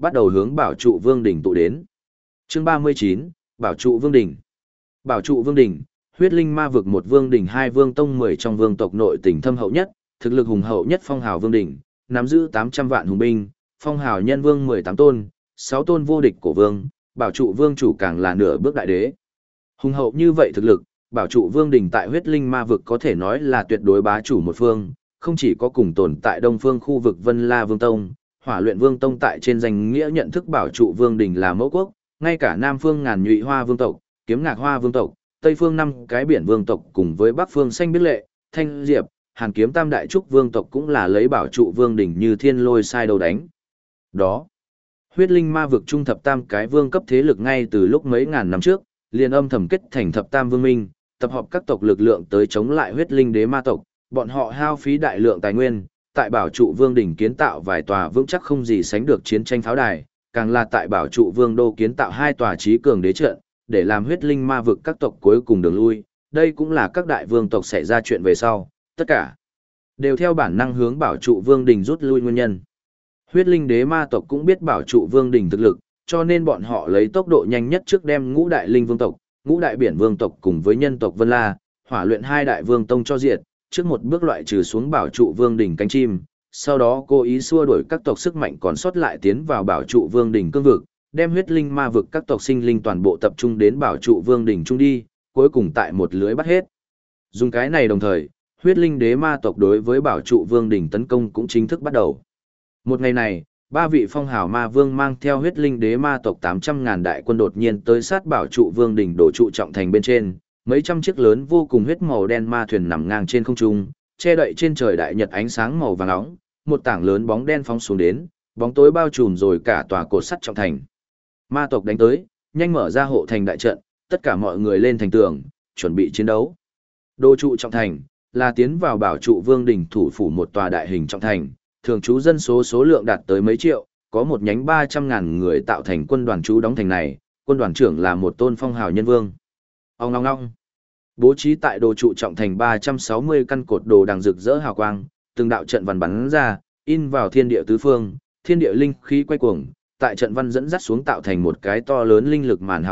bắt đầu hướng Bảo trụ Vương đỉnh tụ đến. Chương 39, Bảo trụ Vương đỉnh. Bảo trụ Vương đỉnh, huyết linh ma vực một vương đỉnh, hai vương tông 10 trong vương tộc nội tình thâm hậu nhất, thực lực hùng hậu nhất phong hào vương đỉnh, nắm giữ 800 vạn hùng binh, phong hào nhân vương 18 tôn, 6 tôn vô địch cổ vương, bảo trụ vương chủ càng là nửa bước đại đế. Hùng hậu như vậy thực lực, bảo trụ vương đỉnh tại huyết linh ma vực có thể nói là tuyệt đối bá chủ một phương, không chỉ có cùng tồn tại đông phương khu vực Vân La Vương Tông, Hỏa Luyện Vương Tông tại trên danh nghĩa nhận thức bảo trụ vương đỉnh là mẫu quốc, ngay cả Nam phương Ngàn Nhụy Hoa Vương tộc, Kiếm Ngạc Hoa Vương tộc, Tây phương 5 cái biển vương tộc cùng với Bắc phương Xanh Biết Lệ, Thanh Diệp, Hàn Kiếm Tam Đại Trúc Vương tộc cũng là lấy bảo trụ vương đỉnh như thiên lôi sai đầu đánh. Đó, huyết linh ma vực trung thập tam cái vương cấp thế lực ngay từ lúc mấy ngàn năm trước, liền âm thầm kết thành thập tam vương minh, tập hợp các tộc lực lượng tới chống lại huyết linh đế ma tộc, bọn họ hao phí đại lượng tài nguyên, tại bảo trụ vương đỉnh kiến tạo vài tòa vững chắc không gì sánh được chiến tranh pháo đài, càng là tại bảo trụ vương đô kiến tạo 2 tòa trí cường đế trận, để làm huyết linh ma vực các tộc cuối cùng đường lui. Đây cũng là các đại vương tộc xảy ra chuyện về sau, tất cả đều theo bản năng hướng bảo trụ vương đỉnh rút lui nguyên nhân. Huyết linh đế ma tộc cũng biết bảo trụ vương đỉnh thực lực, cho nên bọn họ lấy tốc độ nhanh nhất trước đem ngũ đại linh vương tộc, ngũ đại biển vương tộc cùng với nhân tộc Vân La, Hỏa Luyện 2 đại vương tông cho diệt, trước một bước loại trừ xuống bảo trụ vương đỉnh cánh chim, sau đó cố ý xua đuổi các tộc sức mạnh còn sót lại tiến vào bảo trụ vương đỉnh cương vực, đem huyết linh ma vực các tộc sinh linh toàn bộ tập trung đến bảo trụ vương đỉnh trung đi, cuối cùng tại một lưới bắt hết. Dùng cái này đồng thời, huyết linh đế ma tộc đối với bảo trụ vương đỉnh tấn công cũng chính thức bắt đầu. Một ngày này, 3 vị phong hào ma vương mang theo huyết linh đế ma tộc 800.000 đại quân đột nhiên tới sát bảo trụ vương đỉnh đổ trụ trọng thành bên trên, mấy trăm chiếc lớn vô cùng huyết màu đen ma thuyền nằm ngang trên không trung, che đậy trên trời đại nhật ánh sáng màu vàng nóng, một tảng lớn bóng đen phóng xuống đến, bóng tối bao trùm rồi cả tòa cột sắt trọng thành. Ma tộc đánh tới, nhanh mở ra hộ thành đại trận, tất cả mọi người lên thành tường, chuẩn bị chiến đấu. Đô trụ trọng thành là tiến vào bảo trụ vương đỉnh thủ phủ một tòa đại hình trọng thành, thường trú dân số lượng đạt tới mấy triệu, có một nhánh 300.000 người tạo thành quân đoàn trú đóng thành này, quân đoàn trưởng là một tôn phong hào nhân vương. Ong ngong ngong. Bố trí tại đồ trụ trọng thành 360 căn cột đồ đằng rực rỡ hào quang, từng đạo trận văn bắn ra, in vào thiên địa tứ phương, thiên địa linh khí quay cuồng, tại trận văn dẫn dắt xuống tạo thành một cái to lớn linh lực màn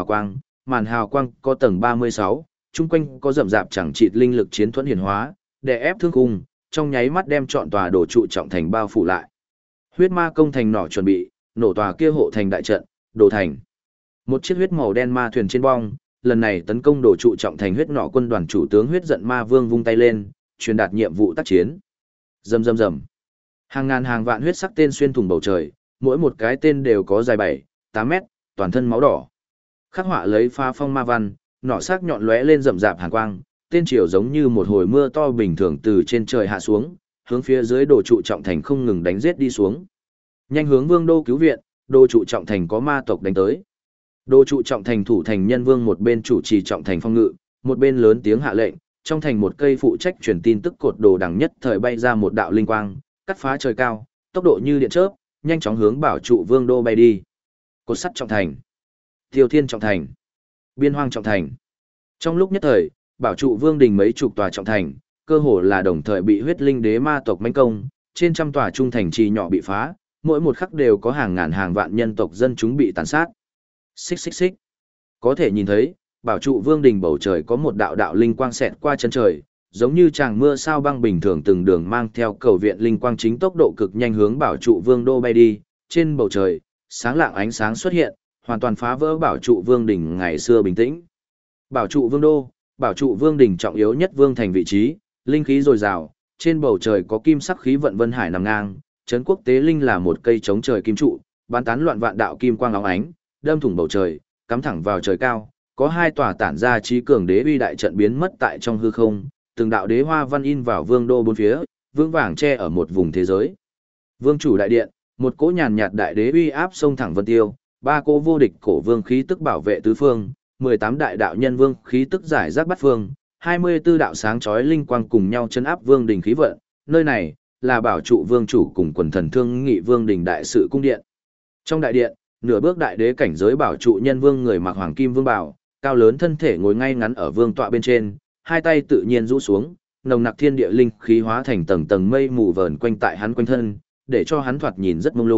hào quang có tầng 36, chung quanh có rậm rạp chẳng chịt linh lực chiến thuẫn hiển hóa, đè ép thương khung, trong nháy mắt đem trọn tòa đồ trụ trọng thành bao phủ lại. Huyết ma công thành nỏ chuẩn bị, nổ tòa kia hộ thành đại trận, đồ thành. Một chiếc huyết màu đen ma thuyền trên bong, lần này tấn công đồ trụ trọng thành huyết nỏ quân đoàn chủ tướng huyết giận ma vương vung tay lên, truyền đạt nhiệm vụ tác chiến. Rầm rầm rầm. Hàng ngàn hàng vạn huyết sắc tên xuyên thủng bầu trời, mỗi một cái tên đều có dài 7, 8 mét, toàn thân máu đỏ. Khắc họa lấy pha phong ma văn, nỏ sắc nhọn lóe lên rậm rạp hàn quang, tên chiều giống như một hồi mưa to bình thường từ trên trời hạ xuống, hướng phía dưới đồ trụ trọng thành không ngừng đánh giết đi xuống. Nhanh hướng vương đô cứu viện, đồ trụ trọng thành có ma tộc đánh tới. Đồ trụ trọng thành thủ thành nhân vương một bên chủ trì trọng thành phong ngự, một bên lớn tiếng hạ lệnh, trong thành một cây phụ trách truyền tin tức cột đồ đằng nhất thời bay ra một đạo linh quang, cắt phá trời cao, tốc độ như điện chớp, nhanh chóng hướng bảo trụ vương đô bay đi. Cột sắt trọng thành, Tiêu Thiên trọng thành, Biên Hoang trọng thành. Trong lúc nhất thời, bảo trụ vương đình mấy chục tòa trọng thành, cơ hồ là đồng thời bị huyết linh đế ma tộc mãnh công, trên trăm tòa trung thành trì nhỏ bị phá, mỗi một khắc đều có hàng ngàn hàng vạn nhân tộc dân chúng bị tàn sát. Xích xích xích. Có thể nhìn thấy, bảo trụ vương đình bầu trời có một đạo đạo linh quang xẹt qua chân trời, giống như tràng mưa sao băng bình thường từng đường mang theo cầu viện linh quang chính tốc độ cực nhanh hướng bảo trụ vương đô bay đi, trên bầu trời, sáng lạng ánh sáng xuất hiện, hoàn toàn phá vỡ bảo trụ vương đình ngày xưa bình tĩnh. Bảo trụ vương đô, bảo trụ vương đình trọng yếu nhất vương thành vị trí, linh khí dồi dào, trên bầu trời có kim sắc khí vận vân hải nằm ngang, trấn quốc tế linh là một cây chống trời kim trụ, bán tán loạn vạn đạo kim quang óng ánh, đâm thủng bầu trời, cắm thẳng vào trời cao, có 2 tòa tản ra trí cường đế uy đại trận biến mất tại trong hư không, từng đạo đế hoa văn in vào vương đô bốn phía, vững vàng che ở một vùng thế giới. Vương chủ đại điện, một cỗ nhàn nhạt đại đế uy áp sông thẳng vân tiêu, 3 cỗ vô địch cổ vương khí tức bảo vệ tứ phương, 18 đại đạo nhân vương khí tức giải rác bát phương, 24 đạo sáng chói linh quang cùng nhau chấn áp vương đình khí vận, nơi này là bảo trụ vương chủ cùng quần thần thương nghị vương đình đại sự cung điện. Trong đại điện, nửa bước đại đế cảnh giới bảo trụ nhân vương người mặc hoàng kim vương bào, cao lớn thân thể ngồi ngay ngắn ở vương tọa bên trên, hai tay tự nhiên rũ xuống, nồng nặc thiên địa linh khí hóa thành tầng tầng mây mù vờn quanh tại hắn quanh thân, để cho hắn thoạt nhìn rất mông lung,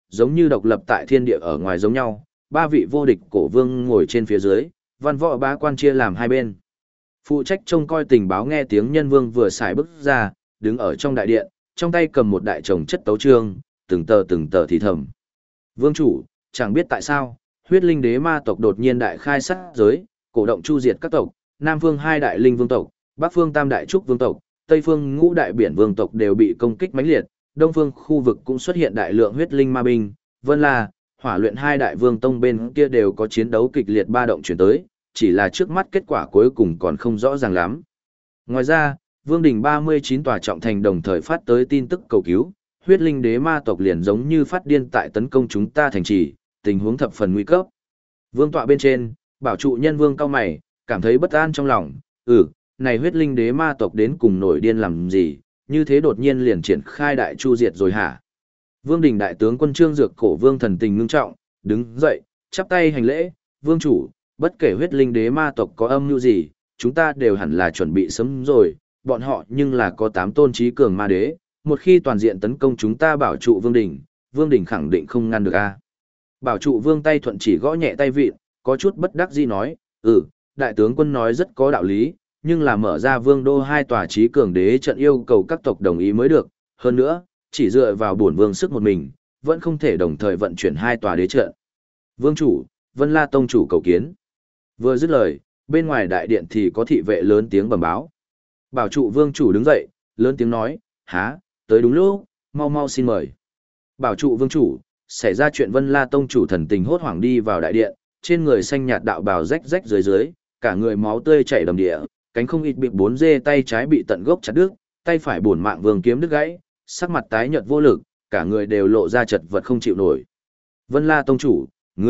giống như độc lập tại thiên địa ở ngoài giống nhau, ba vị vô địch cổ vương ngồi trên phía dưới, văn võ bá quan chia làm hai bên. Phụ trách trông coi tình báo nghe tiếng nhân vương vừa xài bước ra, đứng ở trong đại điện, trong tay cầm một đại chồng chất tấu chương, từng tờ thì thầm. Vương chủ, chẳng biết tại sao, huyết linh đế ma tộc đột nhiên đại khai sát giới, cổ động chu diệt các tộc, Nam phương hai đại linh vương tộc, Bắc phương tam đại trúc vương tộc, Tây phương ngũ đại biển vương tộc đều bị công kích mãnh liệt, Đông phương khu vực cũng xuất hiện đại lượng huyết linh ma binh, Vân La, Hỏa Luyện hai đại vương tông bên kia đều có chiến đấu kịch liệt ba động chuyển tới, chỉ là trước mắt kết quả cuối cùng còn không rõ ràng lắm. Ngoài ra, Vương đỉnh 39 tòa trọng thành đồng thời phát tới tin tức cầu cứu, huyết linh đế ma tộc liền giống như phát điên tại tấn công chúng ta thành trì, tình huống thập phần nguy cấp. Vương tọa bên trên, bảo trụ nhân vương cao mày, cảm thấy bất an trong lòng, này huyết linh đế ma tộc đến cùng nổi điên làm gì, như thế đột nhiên liền triển khai đại chu diệt rồi hả? Vương đình đại tướng quân Trương Dược cổ vương thần tình ngưng trọng, đứng dậy, chắp tay hành lễ, vương chủ, bất kể huyết linh đế ma tộc có âm mưu gì, chúng ta đều hẳn là chuẩn bị sớm rồi, bọn họ nhưng là có 8 tôn trí cường ma đế, một khi toàn diện tấn công chúng ta bảo trụ vương đình khẳng định không ngăn được a. Bảo trụ vương tay thuận chỉ gõ nhẹ tay vịn, có chút bất đắc dĩ nói, đại tướng quân nói rất có đạo lý, nhưng là mở ra vương đô hai tòa trí cường đế trận yêu cầu các tộc đồng ý mới được, hơn nữa, chỉ dựa vào bổn vương sức một mình, vẫn không thể đồng thời vận chuyển hai tòa đế trận. Vương chủ, Vân La tông chủ cầu kiến. Vừa dứt lời, bên ngoài đại điện thì có thị vệ lớn tiếng bẩm báo. Bảo trụ vương chủ đứng dậy, lớn tiếng nói, há, tới đúng lúc, mau mau xin mời. Bảo trụ vương chủ, xảy ra chuyện Vân La tông chủ thần tình hốt hoảng đi vào đại điện, trên người xanh nhạt đạo bào rách rách dưới, cả người máu tươi chảy đầm địa, cánh không ít bị 4 dê tay trái bị tận gốc chặt đứt, tay phải bổn mạng vương kiếm đứt gãy, sắc mặt tái nhợt vô lực, cả người đều lộ ra chật vật không chịu nổi. Vân La tông chủ,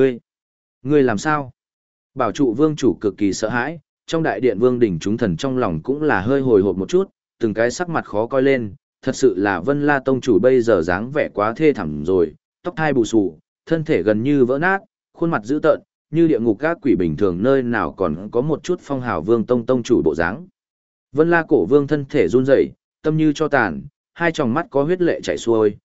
ngươi làm sao? Bảo trụ vương chủ cực kỳ sợ hãi, trong đại điện vương đỉnh chúng thần trong lòng cũng là hơi hồi hộp một chút, từng cái sắc mặt khó coi lên, thật sự là Vân La tông chủ bây giờ dáng vẻ quá thê thảm rồi, tóc thai bù xù, thân thể gần như vỡ nát, khuôn mặt dữ tợn, như địa ngục các quỷ bình thường nơi nào còn có một chút phong hào vương tông chủ bộ dáng. Vân La cổ vương thân thể run rẩy, tâm như cho tàn, hai tròng mắt có huyết lệ chảy xuôi,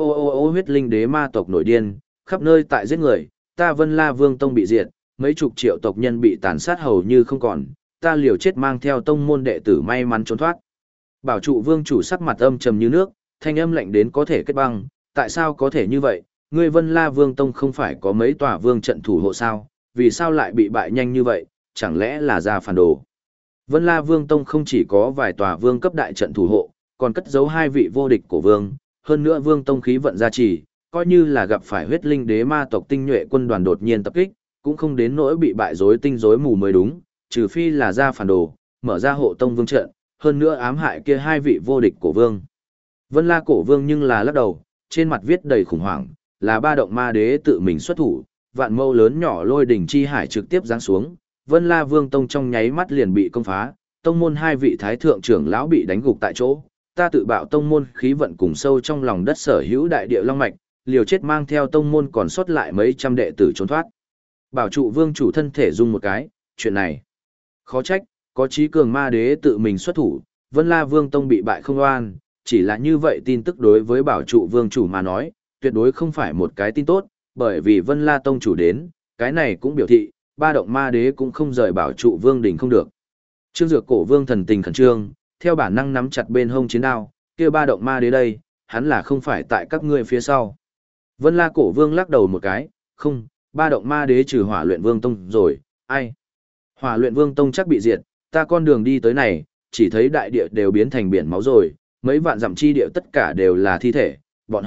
ô huyết linh đế ma tộc nổi điên, khắp nơi tại giết người, ta Vân La vương tông bị diệt, mấy chục triệu tộc nhân bị tàn sát hầu như không còn, ta liều chết mang theo tông môn đệ tử may mắn trốn thoát. Bảo trụ vương chủ sắc mặt âm trầm như nước, thanh âm lạnh đến có thể kết băng, tại sao có thể như vậy, ngươi Vân La vương tông không phải có mấy tòa vương trận thủ hộ sao, vì sao lại bị bại nhanh như vậy, chẳng lẽ là ra phản đồ. Vân La vương tông không chỉ có vài tòa vương cấp đại trận thủ hộ, còn cất giấu hai vị vô địch của vương, hơn nữa vương tông khí vận gia trì, coi như là gặp phải huyết linh đế ma tộc tinh nhuệ quân đoàn đột nhiên tập kích, cũng không đến nỗi bị bại rối tinh rối mù mới đúng, trừ phi là ra phản đồ, mở ra hộ tông vương trận, hơn nữa ám hại kia hai vị vô địch cổ vương. Vân La cổ vương nhưng là lắc đầu, trên mặt viết đầy khủng hoảng, là ba động ma đế tự mình xuất thủ, vạn mâu lớn nhỏ lôi đỉnh chi hải trực tiếp giáng xuống, Vân La vương tông trong nháy mắt liền bị công phá, tông môn hai vị thái thượng trưởng lão bị đánh gục tại chỗ, ta tự bạo tông môn khí vận cùng sâu trong lòng đất sở hữu đại địa long mạch, liều chết mang theo tông môn còn sót lại mấy trăm đệ tử trốn thoát. Bảo trụ vương chủ thân thể rung một cái, chuyện này khó trách, có trí cường ma đế tự mình xuất thủ, Vân La vương tông bị bại không oan, chỉ là như vậy tin tức đối với bảo trụ vương chủ mà nói, tuyệt đối không phải một cái tin tốt, bởi vì Vân La tông chủ đến, cái này cũng biểu thị, ba động ma đế cũng không rời bảo trụ vương đỉnh không được. Trương Dược cổ vương thần tình khẩn trương, theo bản năng nắm chặt bên hông chiến đao, kia ba động ma đế đây, hắn là không phải tại các ngươi phía sau. Vân La cổ vương lắc đầu một cái, không, ba động ma đế trừ Hỏa Luyện vương tông rồi, ai? Hỏa Luyện vương tông chắc bị diệt, ta con đường đi tới này, chỉ thấy đại địa đều biến thành biển máu rồi, mấy vạn dặm chi địa tất cả đều là thi thể, bọn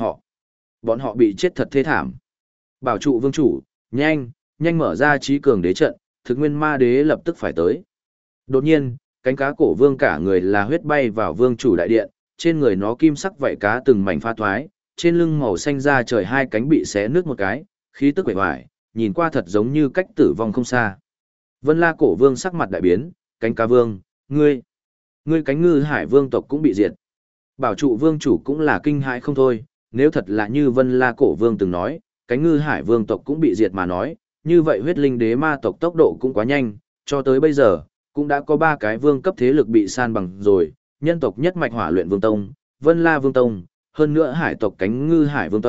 họ bị chết thật thê thảm. Bảo trụ vương chủ, nhanh mở ra trí cường đế trận, thực nguyên ma đế lập tức phải tới. Đột nhiên, cánh cá cổ vương cả người là huyết bay vào vương chủ đại điện, trên người nó kim sắc vảy cá từng mảnh pha thoái, trên lưng màu xanh da trời hai cánh bị xé nước một cái, khí tức quể hoài, nhìn qua thật giống như cách tử vong không xa. Vân La cổ vương sắc mặt đại biến, cánh cá vương, ngươi cánh ngư hải vương tộc cũng bị diệt. Bảo trụ vương chủ cũng là kinh hãi không thôi, nếu thật là như Vân La cổ vương từng nói, cánh ngư hải vương tộc cũng bị diệt mà nói, như vậy huyết linh đế ma tộc tốc độ cũng quá nhanh, cho tới bây giờ, cũng đã có 3 cái vương cấp thế lực bị san bằng rồi, nhân tộc nhất mạch Hỏa Luyện vương tông, Vân La vương tông, hơn nữa hải tộc cánh ngư hải vương tộc,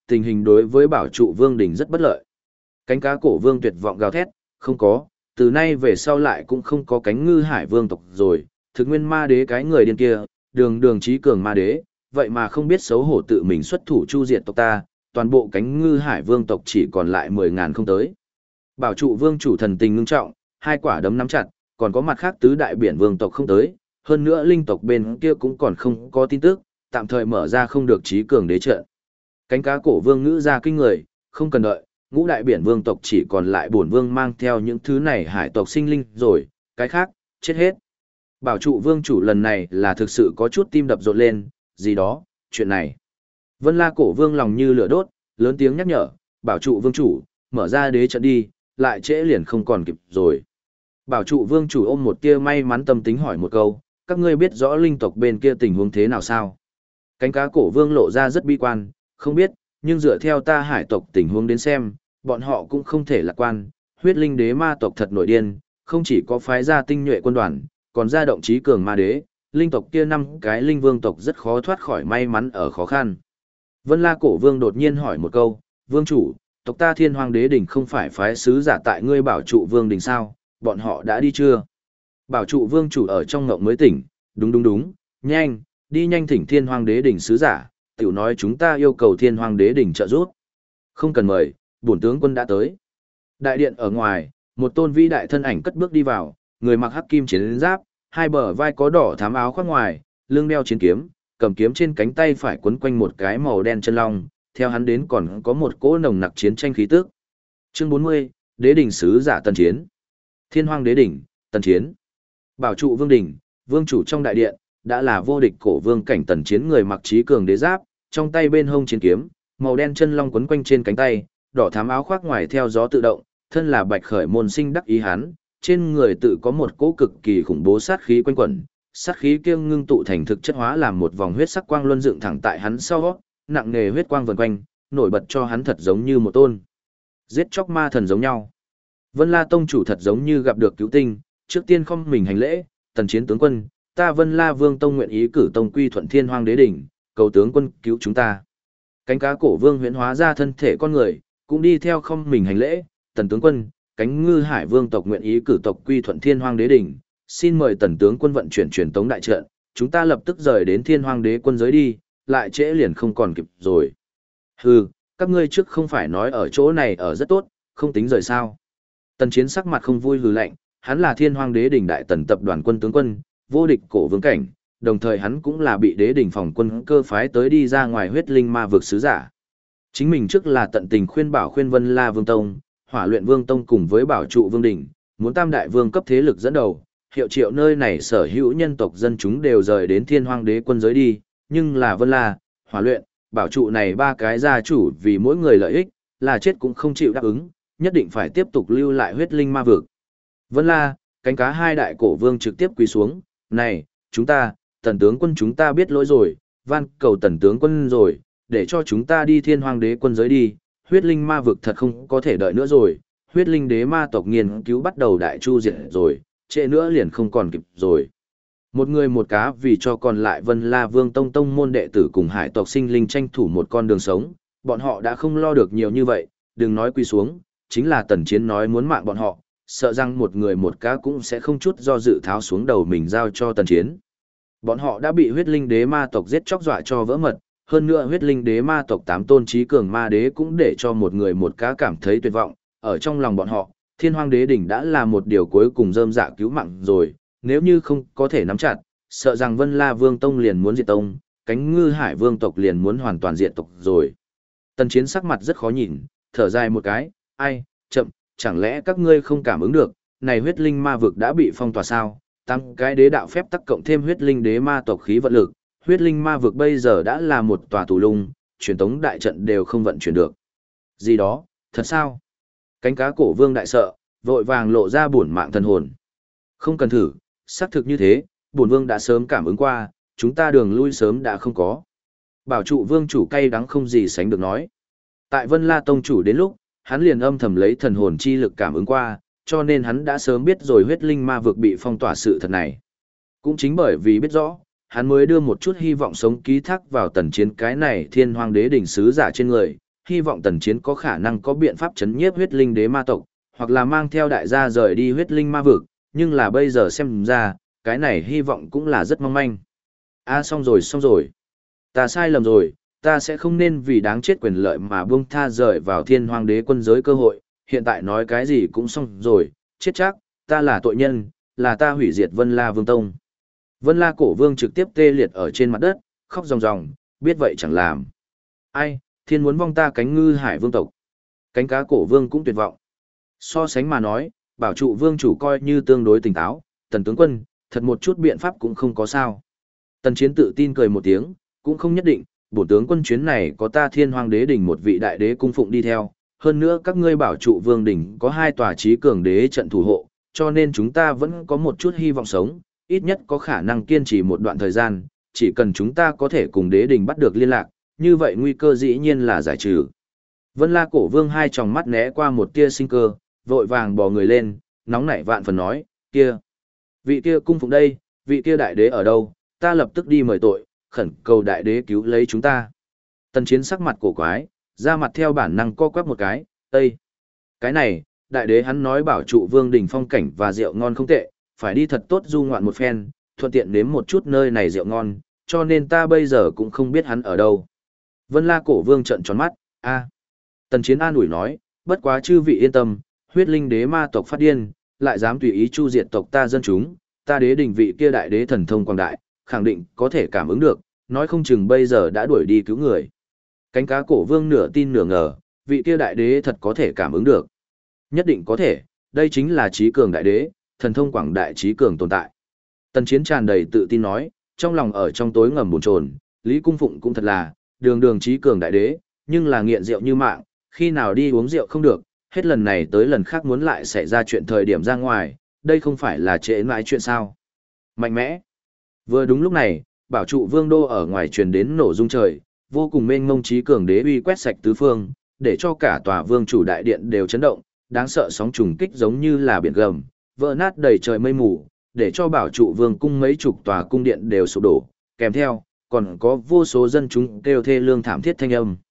tình hình đối với bảo trụ vương đỉnh rất bất lợi. Cánh cá cổ vương tuyệt vọng gào thét, không có, từ nay về sau lại cũng không có cánh ngư hải vương tộc rồi, thực nguyên ma đế cái người điên kia, đường đường trí cường ma đế, vậy mà không biết xấu hổ tự mình xuất thủ chu diệt tộc ta, toàn bộ cánh ngư hải vương tộc chỉ còn lại 10.000 không tới. Bảo trụ vương chủ thần tình ngưng trọng, hai quả đấm nắm chặt, còn có mặt khác tứ đại biển vương tộc không tới, hơn nữa linh tộc bên kia cũng còn không có tin tức, tạm thời mở ra không được trí cường đế trận. Cánh cá cổ vương ngữ ra kinh người, không cần đợi, ngũ đại biển vương tộc chỉ còn lại bổn vương mang theo những thứ này hải tộc sinh linh rồi, cái khác, chết hết. Bảo trụ vương chủ lần này là thực sự có chút tim đập rộn lên, gì đó, chuyện này. Vân La cổ vương lòng như lửa đốt, lớn tiếng nhắc nhở, bảo trụ vương chủ, mở ra đế trận đi, lại trễ liền không còn kịp rồi. Bảo trụ vương chủ ôm một tia may mắn tâm tính hỏi một câu, các ngươi biết rõ linh tộc bên kia tình huống thế nào sao? Cánh cá cổ vương lộ ra rất bi quan, không biết, nhưng dựa theo ta hải tộc tình huống đến xem, bọn họ cũng không thể lạc quan, huyết linh đế ma tộc thật nổi điên, không chỉ có phái ra tinh nhuệ quân đoàn, còn ra động chí cường ma đế, linh tộc kia 5 cái linh vương tộc rất khó thoát khỏi may mắn ở khó khăn. Vân La cổ vương đột nhiên hỏi một câu, vương chủ, tộc ta thiên hoàng đế đỉnh không phải phái sứ giả tại ngươi bảo trụ vương đỉnh sao, bọn họ đã đi chưa? Bảo trụ vương chủ ở trong ngộng mới tỉnh, đúng, nhanh, đi nhanh thỉnh thiên hoàng đế đỉnh sứ giả, tiểu nói chúng ta yêu cầu thiên hoàng đế đỉnh trợ giúp. Không cần mời, bổn tướng quân đã tới. Đại điện ở ngoài, một tôn vĩ đại thân ảnh cất bước đi vào, người mặc hắc kim chiến giáp, hai bờ vai có đỏ thám áo khoác ngoài, lưng đeo chiến kiếm, cầm kiếm trên cánh tay phải quấn quanh một cái màu đen chân long, theo hắn đến còn có một cỗ nồng nặc chiến tranh khí tức. Chương 40, Đế đỉnh sứ giả Tần Chiến. Thiên Hoang Đế đỉnh, Tần Chiến. Bảo trụ vương đỉnh, vương chủ trong đại điện, đã là vô địch cổ vương cảnh Tần Chiến, người mặc trí cường đế giáp, trong tay bên hông chiến kiếm, màu đen chân long quấn quanh trên cánh tay, đỏ thám áo khoác ngoài theo gió tự động, thân là Bạch Khởi môn sinh đắc ý hắn, trên người tự có một cỗ cực kỳ khủng bố sát khí quanh quẩn, sát khí kia ngưng tụ thành thực chất hóa làm một vòng huyết sắc quang luân dựng thẳng tại hắn sau, nặng nề huyết quang vần quanh, nổi bật cho hắn thật giống như một tôn giết chóc ma thần giống nhau. Vân La tông chủ thật giống như gặp được cứu tinh, trước tiên không mình hành lễ, Tần Chiến tướng quân, ta Vân La Vương tông nguyện ý cử tông quy thuận Thiên Hoang Đế đỉnh, cầu tướng quân cứu chúng ta. Cánh cá cổ vương huyễn hóa ra thân thể con người, cũng đi theo không mình hành lễ, Tần tướng quân, cánh ngư hải vương tộc nguyện ý cử tộc quy thuận Thiên Hoang Đế đỉnh, xin mời Tần tướng quân vận chuyển truyền tống đại trận, chúng ta lập tức rời đến Thiên Hoang Đế quân giới đi, lại trễ liền không còn kịp rồi. Hừ, các ngươi trước không phải nói ở chỗ này ở rất tốt, không tính rời sao? Tần Chiến sắc mặt không vui hừ lạnh, hắn là Thiên Hoang Đế đỉnh đại tần tập đoàn quân tướng quân, vô địch cổ vương cảnh, đồng thời hắn cũng là bị đế đỉnh phòng quân cơ phái tới đi ra ngoài huyết linh ma vực sứ giả. Chính mình trước là tận tình khuyên bảo khuyên Vân La Vương tông, Hỏa Luyện Vương tông cùng với bảo trụ vương đỉnh, muốn tam đại vương cấp thế lực dẫn đầu, hiệu triệu nơi này sở hữu nhân tộc dân chúng đều rời đến Thiên Hoang Đế quân giới đi, nhưng là Vân La, Hỏa Luyện, bảo trụ này ba cái gia chủ vì mỗi người lợi ích, là chết cũng không chịu đáp ứng, nhất định phải tiếp tục lưu lại huyết linh ma vực. Vân La, cánh cá hai đại cổ vương trực tiếp quỳ xuống, này, chúng ta, Tần tướng quân chúng ta biết lỗi rồi, van cầu Tần tướng quân rồi, để cho chúng ta đi Thiên Hoang Đế quân giới đi, huyết linh ma vực thật không có thể đợi nữa rồi, huyết linh đế ma tộc nghiên cứu bắt đầu đại chu diệt rồi, trễ nữa liền không còn kịp rồi. Một người một cá vì cho còn lại Vân La Vương tông tông môn đệ tử cùng hải tộc sinh linh tranh thủ một con đường sống, bọn họ đã không lo được nhiều như vậy, đừng nói quỳ xuống, chính là Tần Chiến nói muốn mạng bọn họ, sợ rằng một người một cá cũng sẽ không chút do dự tháo xuống đầu mình giao cho Tần Chiến. Bọn họ đã bị huyết linh đế ma tộc giết chóc dọa cho vỡ mật, hơn nữa huyết linh đế ma tộc 8 tôn trí cường ma đế cũng để cho một người một cá cảm thấy tuyệt vọng, ở trong lòng bọn họ, Thiên Hoang Đế đỉnh đã là một điều cuối cùng rơm rạ cứu mạng rồi, nếu như không có thể nắm chặt, sợ rằng Vân La Vương tông liền muốn diệt tông, cánh ngư hải vương tộc liền muốn hoàn toàn diệt tộc rồi. Tần Chiến sắc mặt rất khó nhìn, thở dài một cái, ai, chậm, chẳng lẽ các ngươi không cảm ứng được, này huyết linh ma vực đã bị phong tỏa sao, tăng cái đế đạo phép tắc cộng thêm huyết linh đế ma tộc khí vận lực, huyết linh ma vực bây giờ đã là một tòa tù lung, truyền tống đại trận đều không vận chuyển được. Gì đó, thật sao? Cánh cá cổ vương đại sợ, vội vàng lộ ra bổn mạng thần hồn. Không cần thử, xác thực như thế, bổn vương đã sớm cảm ứng qua, chúng ta đường lui sớm đã không có. Bảo trụ vương chủ cay đắng không gì sánh được nói. Tại Vân La tông chủ đến lúc, hắn liền âm thầm lấy thần hồn chi lực cảm ứng qua, cho nên hắn đã sớm biết rồi huyết linh ma vực bị phong tỏa sự thật này. Cũng chính bởi vì biết rõ, hắn mới đưa một chút hy vọng sống ký thác vào Tần Chiến cái này Thiên Hoang Đế đỉnh sứ giả trên người, hy vọng Tần Chiến có khả năng có biện pháp chấn nhiếp huyết linh đế ma tộc, hoặc là mang theo đại gia rời đi huyết linh ma vực, nhưng là bây giờ xem ra, cái này hy vọng cũng là rất mong manh. Xong rồi. Ta sai lầm rồi, ta sẽ không nên vì đáng chết quyền lợi mà buông tha rời vào thiên hoàng đế quân giới cơ hội, hiện tại nói cái gì cũng xong rồi, chết chắc, ta là tội nhân, là ta hủy diệt Vân La Vương Tông. Vân La Cổ Vương trực tiếp tê liệt ở trên mặt đất, khóc ròng ròng, biết vậy chẳng làm. Ai, thiên muốn vong ta cánh ngư hải vương tộc. Cánh cá Cổ Vương cũng tuyệt vọng. So sánh mà nói, bảo trụ vương chủ coi như tương đối tỉnh táo, Tần tướng quân, thật một chút biện pháp cũng không có sao. Tần Chiến tự tin cười một tiếng, cũng không nhất định, bổn tướng quân chuyến này có ta thiên hoàng đế đỉnh một vị đại đế cung phụng đi theo, hơn nữa các ngươi bảo trụ vương đỉnh có 2 tòa trí cường đế trận thủ hộ, cho nên chúng ta vẫn có một chút hy vọng sống, ít nhất có khả năng kiên trì một đoạn thời gian, chỉ cần chúng ta có thể cùng đế đỉnh bắt được liên lạc, như vậy nguy cơ dĩ nhiên là giải trừ. Vân La Cổ Vương hai tròng mắt né qua một tia sinh cơ, vội vàng bò người lên, nóng nảy vạn phần nói, kia, vị kia cung phụng đây, vị kia đại đế ở đâu, ta lập tức đi mời tội, khẩn cầu đại đế cứu lấy chúng ta. Tần Chiến sắc mặt cổ quái, ra mặt theo bản năng co quắp một cái, Ê! Cái này, đại đế hắn nói bảo trụ vương đỉnh phong cảnh và rượu ngon không tệ, phải đi thật tốt du ngoạn một phen, thuận tiện nếm một chút nơi này rượu ngon, cho nên ta bây giờ cũng không biết hắn ở đâu. Vân La Cổ Vương trợn tròn mắt, Tần Chiến an ủi nói, bất quá chư vị yên tâm, huyết linh đế ma tộc phát điên, lại dám tùy ý chu diệt tộc ta dân chúng, ta đế đỉnh vị kia đại đế thần thông quang đại, khẳng định có thể cảm ứng được, nói không chừng bây giờ đã đuổi đi cứu người. Cánh cá Cổ Vương nửa tin nửa ngờ, vị kia đại đế thật có thể cảm ứng được. Nhất định có thể, đây chính là trí cường đại đế, thần thông quảng đại trí cường tồn tại. Tần Chiến tràn đầy tự tin nói, trong lòng ở trong tối ngầm bồn chồn, Lý Cung Phụng cũng thật là, đường đường trí cường đại đế, nhưng là nghiện rượu như mạng, khi nào đi uống rượu không được, hết lần này tới lần khác muốn lại xảy ra chuyện thời điểm ra ngoài, đây không phải là trễ mãi chuyện sao. Mạnh mẽ. Vừa đúng lúc này, bảo trụ vương đô ở ngoài truyền đến nổ rung trời, vô cùng mênh mông trí cường đế uy quét sạch tứ phương, để cho cả tòa vương chủ đại điện đều chấn động, đáng sợ sóng trùng kích giống như là biển gầm, vỡ nát đầy trời mây mù, để cho bảo trụ vương cung mấy chục tòa cung điện đều sụp đổ, kèm theo, còn có vô số dân chúng kêu thê lương thảm thiết thanh âm.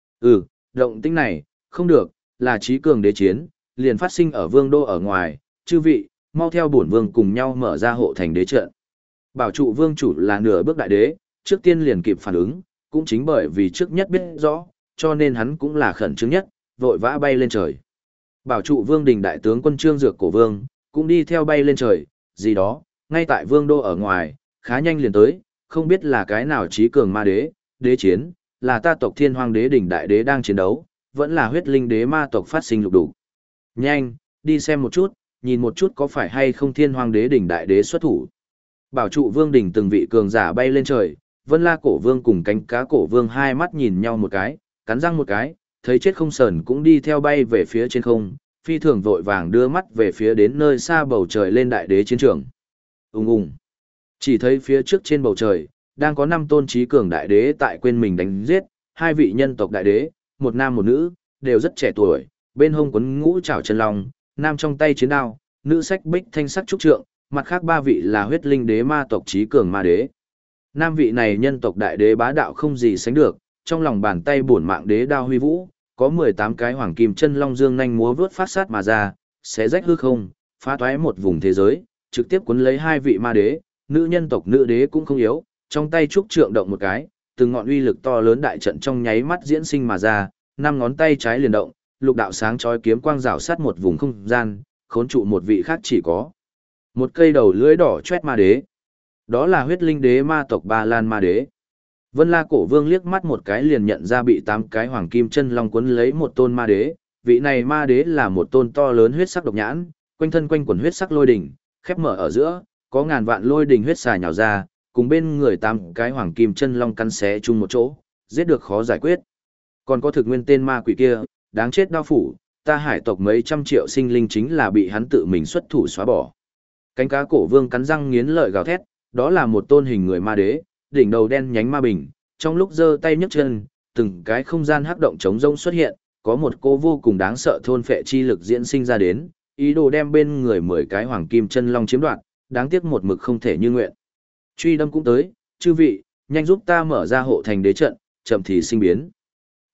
Động tĩnh này, không được, là trí cường đế chiến, liền phát sinh ở vương đô ở ngoài, chư vị, mau theo bổn vương cùng nhau mở ra hộ thành đế trận. Bảo trụ vương chủ là nửa bước đại đế, trước tiên liền kịp phản ứng, cũng chính bởi vì trước nhất biết rõ, cho nên hắn cũng là khẩn trương nhất, vội vã bay lên trời. Bảo trụ vương đình đại tướng quân Trương Dược Cổ Vương, cũng đi theo bay lên trời, gì đó, ngay tại vương đô ở ngoài, khá nhanh liền tới, không biết là cái nào trí cường ma đế, đế chiến, là ta tộc thiên hoàng đế đỉnh đại đế đang chiến đấu, vẫn là huyết linh đế ma tộc phát sinh lục đủ. Nhanh, đi xem một chút, nhìn một chút có phải hay không thiên hoàng đế đỉnh đại đế xuất thủ. Bảo trụ vương đỉnh từng vị cường giả bay lên trời, Vân La Cổ Vương cùng cánh cá Cổ Vương hai mắt nhìn nhau một cái, cắn răng một cái, thấy chết không sờn cũng đi theo bay về phía trên không, phi thường vội vàng đưa mắt về phía đến nơi xa bầu trời lên đại đế chiến trường. Ùng ùng. Chỉ thấy phía trước trên bầu trời, đang có 5 tôn trí cường đại đế tại quên mình đánh giết, 2 vị nhân tộc đại đế, một nam một nữ, đều rất trẻ tuổi, bên hông quấn ngũ trảo chân long, nam trong tay chiến đao, nữ sách bích thanh sắc trúc trượng, mặt khác 3 vị là huyết linh đế ma tộc trí cường ma đế. Nam vị này nhân tộc đại đế bá đạo không gì sánh được, trong lòng bàn tay bổn mạng đế đao huy vũ, có 18 cái hoàng kim chân long dương nhanh múa vướt phát sát mà ra, xé rách hư không, phá toái một vùng thế giới, trực tiếp cuốn lấy 2 vị ma đế, nữ nhân tộc nữ đế cũng không yếu, trong tay trúc trượng động một cái, từng ngọn uy lực to lớn đại trận trong nháy mắt diễn sinh mà ra, 5 ngón tay trái liền động, lục đạo sáng chói kiếm quang rảo sát một vùng không gian, khốn trụ một vị khác chỉ có một cây đầu lưỡi đỏ chót ma đế. Đó là huyết linh đế ma tộc Ba Lan ma đế. Vân La Cổ Vương liếc mắt một cái liền nhận ra bị 8 cái hoàng kim chân long cuốn lấy một tôn ma đế, vị này ma đế là một tôn to lớn huyết sắc độc nhãn, quanh thân quanh quần huyết sắc lôi đỉnh, khép mở ở giữa, có ngàn vạn lôi đỉnh huyết xà nhào ra, cùng bên người 8 cái hoàng kim chân long cắn xé chung một chỗ, giết được khó giải quyết. Còn có thực nguyên tên ma quỷ kia, đáng chết đao phủ, ta hải tộc mấy trăm triệu sinh linh chính là bị hắn tự mình xuất thủ xóa bỏ. Cánh cá Cổ Vương cắn răng nghiến lợi gào thét, đó là một tôn hình người ma đế, đỉnh đầu đen nhánh ma bình, trong lúc giơ tay nhấc chân, từng cái không gian hắc động trống rỗng xuất hiện, có một cô vô cùng đáng sợ thôn phệ chi lực diễn sinh ra đến, ý đồ đem bên người 10 cái hoàng kim chân long chiếm đoạt, đáng tiếc một mực không thể như nguyện. Truy đâm cũng tới, chư vị, nhanh giúp ta mở ra hộ thành đế trận, chậm thì sinh biến.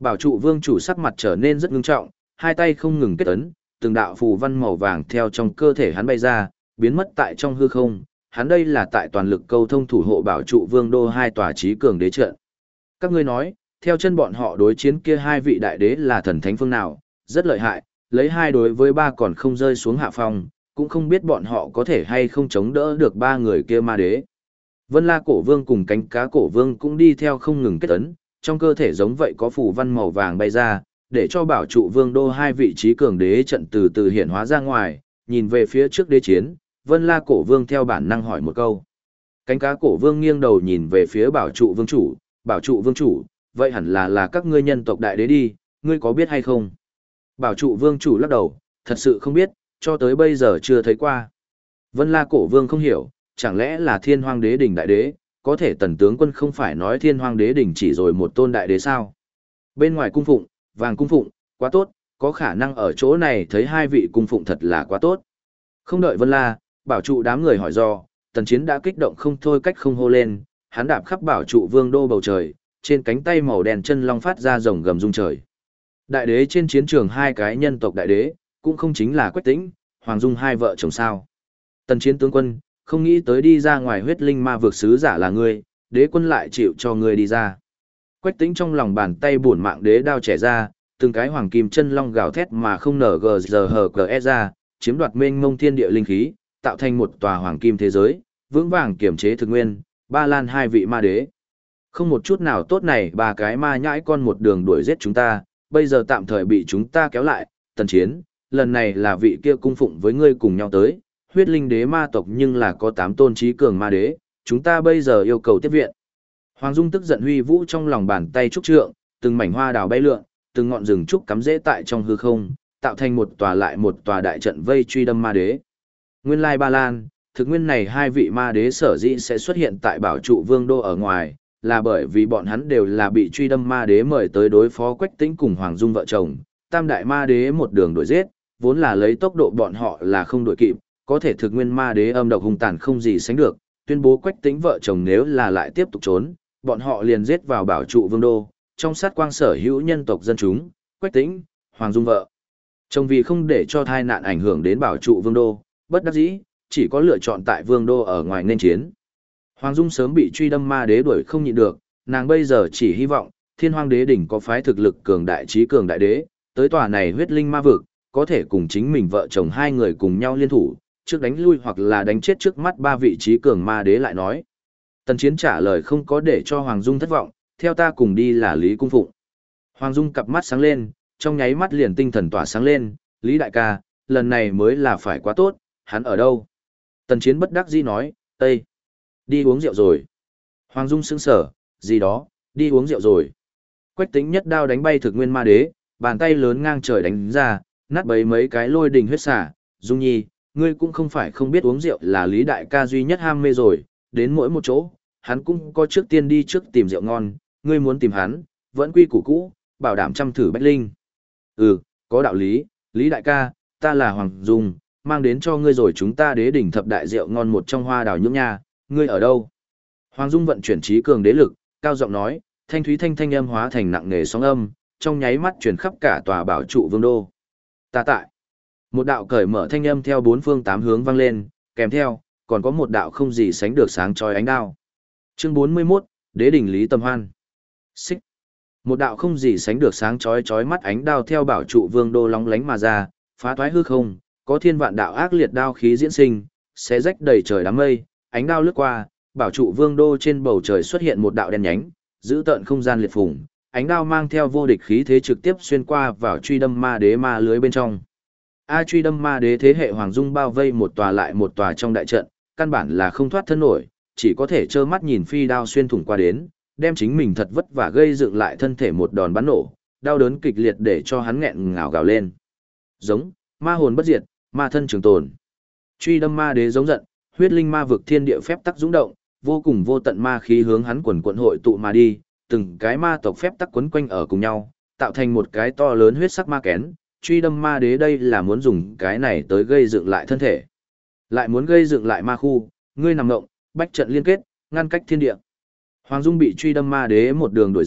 Bảo trụ vương chủ sắc mặt trở nên rất ngưng trọng, hai tay không ngừng kết ấn, từng đạo phù văn màu vàng theo trong cơ thể hắn bay ra, biến mất tại trong hư không. Hắn đây là tại toàn lực câu thông thủ hộ bảo trụ vương đô hai tòa chí cường đế trận. Các ngươi nói, theo chân bọn họ đối chiến kia hai vị đại đế là thần thánh phương nào, rất lợi hại, lấy hai đối với ba còn không rơi xuống hạ phong, cũng không biết bọn họ có thể hay không chống đỡ được ba người kia ma đế. Vân La cổ vương cùng cánh cá cổ vương cũng đi theo không ngừng kết ấn, trong cơ thể giống vậy có phù văn màu vàng bay ra, để cho bảo trụ vương đô hai vị trí cường đế trận từ từ hiện hóa ra ngoài, nhìn về phía trước đế chiến, Vân La cổ vương theo bản năng hỏi một câu. Cánh cá cổ vương nghiêng đầu nhìn về phía bảo trụ vương chủ, vậy hẳn là các ngươi nhân tộc đại đế đi, ngươi có biết hay không? Bảo trụ vương chủ lắc đầu, thật sự không biết, cho tới bây giờ chưa thấy qua. Vân La cổ vương không hiểu, chẳng lẽ là thiên hoang đế đỉnh đại đế, có thể tần tướng quân không phải nói thiên hoang đế đỉnh chỉ rồi một tôn đại đế sao? Bên ngoài cung phụng, vàng cung phụng, quá tốt, có khả năng ở chỗ này thấy hai vị cung phụng thật là quá tốt. Không đợi Vân La, bảo trụ đám người hỏi do, tần chiến đã kích động không thôi cách không hô lên, hắn đạp khắp bảo trụ vương đô bầu trời, trên cánh tay màu đen chân long phát ra rồng gầm rung trời. Đại đế trên chiến trường hai cái nhân tộc đại đế, cũng không chính là Quách Tĩnh, Hoàng Dung hai vợ chồng sao. Tần chiến tướng quân, không nghĩ tới đi ra ngoài huyết linh ma vực sứ giả là ngươi, đế quân lại chịu cho ngươi đi ra. Quách Tĩnh trong lòng bàn tay bổn mạng đế đao trẻ ra, từng cái hoàng kim chân long gào thét mà không nở gờ giờ hờ cờ ra, chiếm đoạt mênh mông thiên địa linh khí, tạo thành một tòa hoàng kim thế giới, vững vàng kiểm chế thực nguyên, Ba Lan hai vị ma đế. Không một chút nào tốt này, ba cái ma nhãi con một đường đuổi giết chúng ta, bây giờ tạm thời bị chúng ta kéo lại, tần chiến, lần này là vị kia cung phụng với ngươi cùng nhau tới, huyết linh đế ma tộc nhưng là có 8 tôn trí cường ma đế, chúng ta bây giờ yêu cầu tiếp viện. Hoàng Dung tức giận huy vũ trong lòng bàn tay trúc trượng, từng mảnh hoa đào bay lượn, từng ngọn rừng trúc cắm rễ tại trong hư không, tạo thành một tòa lại một tòa đại trận vây truy đâm ma đế. Nguyên lai Ba Lan, thực nguyên này hai vị ma đế sở dĩ sẽ xuất hiện tại bảo trụ vương đô ở ngoài, là bởi vì bọn hắn đều là bị truy đâm ma đế mời tới đối phó Quách Tĩnh cùng Hoàng Dung vợ chồng, tam đại ma đế một đường đuổi giết, vốn là lấy tốc độ bọn họ là không đuổi kịp, có thể thực nguyên ma đế âm độc hung tàn không gì sánh được, tuyên bố Quách Tĩnh vợ chồng nếu là lại tiếp tục trốn, bọn họ liền giết vào bảo trụ vương đô, trong sát quang sở hữu nhân tộc dân chúng, Quách Tĩnh, Hoàng Dung vợ chồng vì không để cho tai nạn ảnh hưởng đến bảo trụ vương đô, bất đắc dĩ, chỉ có lựa chọn tại vương đô ở ngoài nên chiến. Hoàng Dung sớm bị truy đâm ma đế đuổi không nhịn được, nàng bây giờ chỉ hy vọng, thiên hoang đế đỉnh có phái thực lực cường đại trí cường đại đế, tới tòa này huyết linh ma vực, có thể cùng chính mình vợ chồng hai người cùng nhau liên thủ, trước đánh lui hoặc là đánh chết trước mắt ba vị trí cường ma đế lại nói. Tần chiến trả lời không có để cho Hoàng Dung thất vọng, theo ta cùng đi là Lý Cung Phụng. Hoàng Dung cặp mắt sáng lên, trong nháy mắt liền tinh thần tỏa sáng lên, Lý đại ca, lần này mới là phải quá tốt, hắn ở đâu? Tần chiến bất đắc dĩ nói, Tây. Đi uống rượu rồi. Hoàng Dung sững sở, gì đó, đi uống rượu rồi. Quách Tĩnh nhất đao đánh bay thực nguyên ma đế, bàn tay lớn ngang trời đánh ra, nát bấy mấy cái lôi đình huyết xả. Dung nhi, ngươi cũng không phải không biết uống rượu là Lý đại ca duy nhất ham mê rồi, đến mỗi một chỗ, hắn cũng có trước tiên đi trước tìm rượu ngon, ngươi muốn tìm hắn, vẫn quy củ cũ, bảo đảm chăm thử bách linh. Ừ, có đạo lý, Lý đại ca, ta là Hoàng Dung, mang đến cho ngươi rồi chúng ta đế đỉnh thập đại rượu ngon một trong hoa đào nhưỡng nha, ngươi ở đâu? Hoàng Dung vận chuyển trí cường đế lực, cao giọng nói, thanh thúy thanh âm hóa thành nặng nề sóng âm, trong nháy mắt truyền khắp cả tòa bảo trụ vương đô. Ta tại. Một đạo cởi mở thanh âm theo bốn phương tám hướng vang lên, kèm theo, còn có một đạo không gì sánh được sáng chói ánh đao. Chương 41, Đế đỉnh Lý Tầm Hoan. Xích. Một đạo không gì sánh được sáng chói mắt ánh đao theo bảo trụ vương đô lóng lánh mà ra, phá toái hư không, có thiên vạn đạo ác liệt đao khí diễn sinh, xé rách đầy trời đám mây, ánh đao lướt qua, bảo trụ vương đô trên bầu trời xuất hiện một đạo đen nhánh, giữ tợn không gian liệt phùng, ánh đao mang theo vô địch khí thế trực tiếp xuyên qua vào truy đâm ma đế ma lưới bên trong. Truy đâm ma đế thế hệ Hoàng Dung bao vây một tòa lại một tòa trong đại trận, căn bản là không thoát thân nổi, chỉ có thể trơ mắt nhìn phi đao xuyên thủng qua đến, đem chính mình thật vất vả gây dựng lại thân thể một đòn bắn nổ, đau đớn kịch liệt để cho hắn nghẹn ngào gào lên. Giống, ma hồn bất diệt, ma thân trường tồn. Truy đâm ma đế giống giận, huyết linh ma vực thiên địa phép tắc dũng động, vô cùng vô tận ma khí hướng hắn quần quần hội tụ mà đi, từng cái ma tộc phép tắc quấn quanh ở cùng nhau, tạo thành một cái to lớn huyết sắc ma kén. Truy đâm ma đế đây là muốn dùng cái này tới gây dựng lại thân thể, lại muốn gây dựng lại ma khu, ngươi nằm ngộng, bách trận liên kết, ngăn cách thiên địa. Hoàng Dung bị truy đâm ma đế một đường đuổi giết,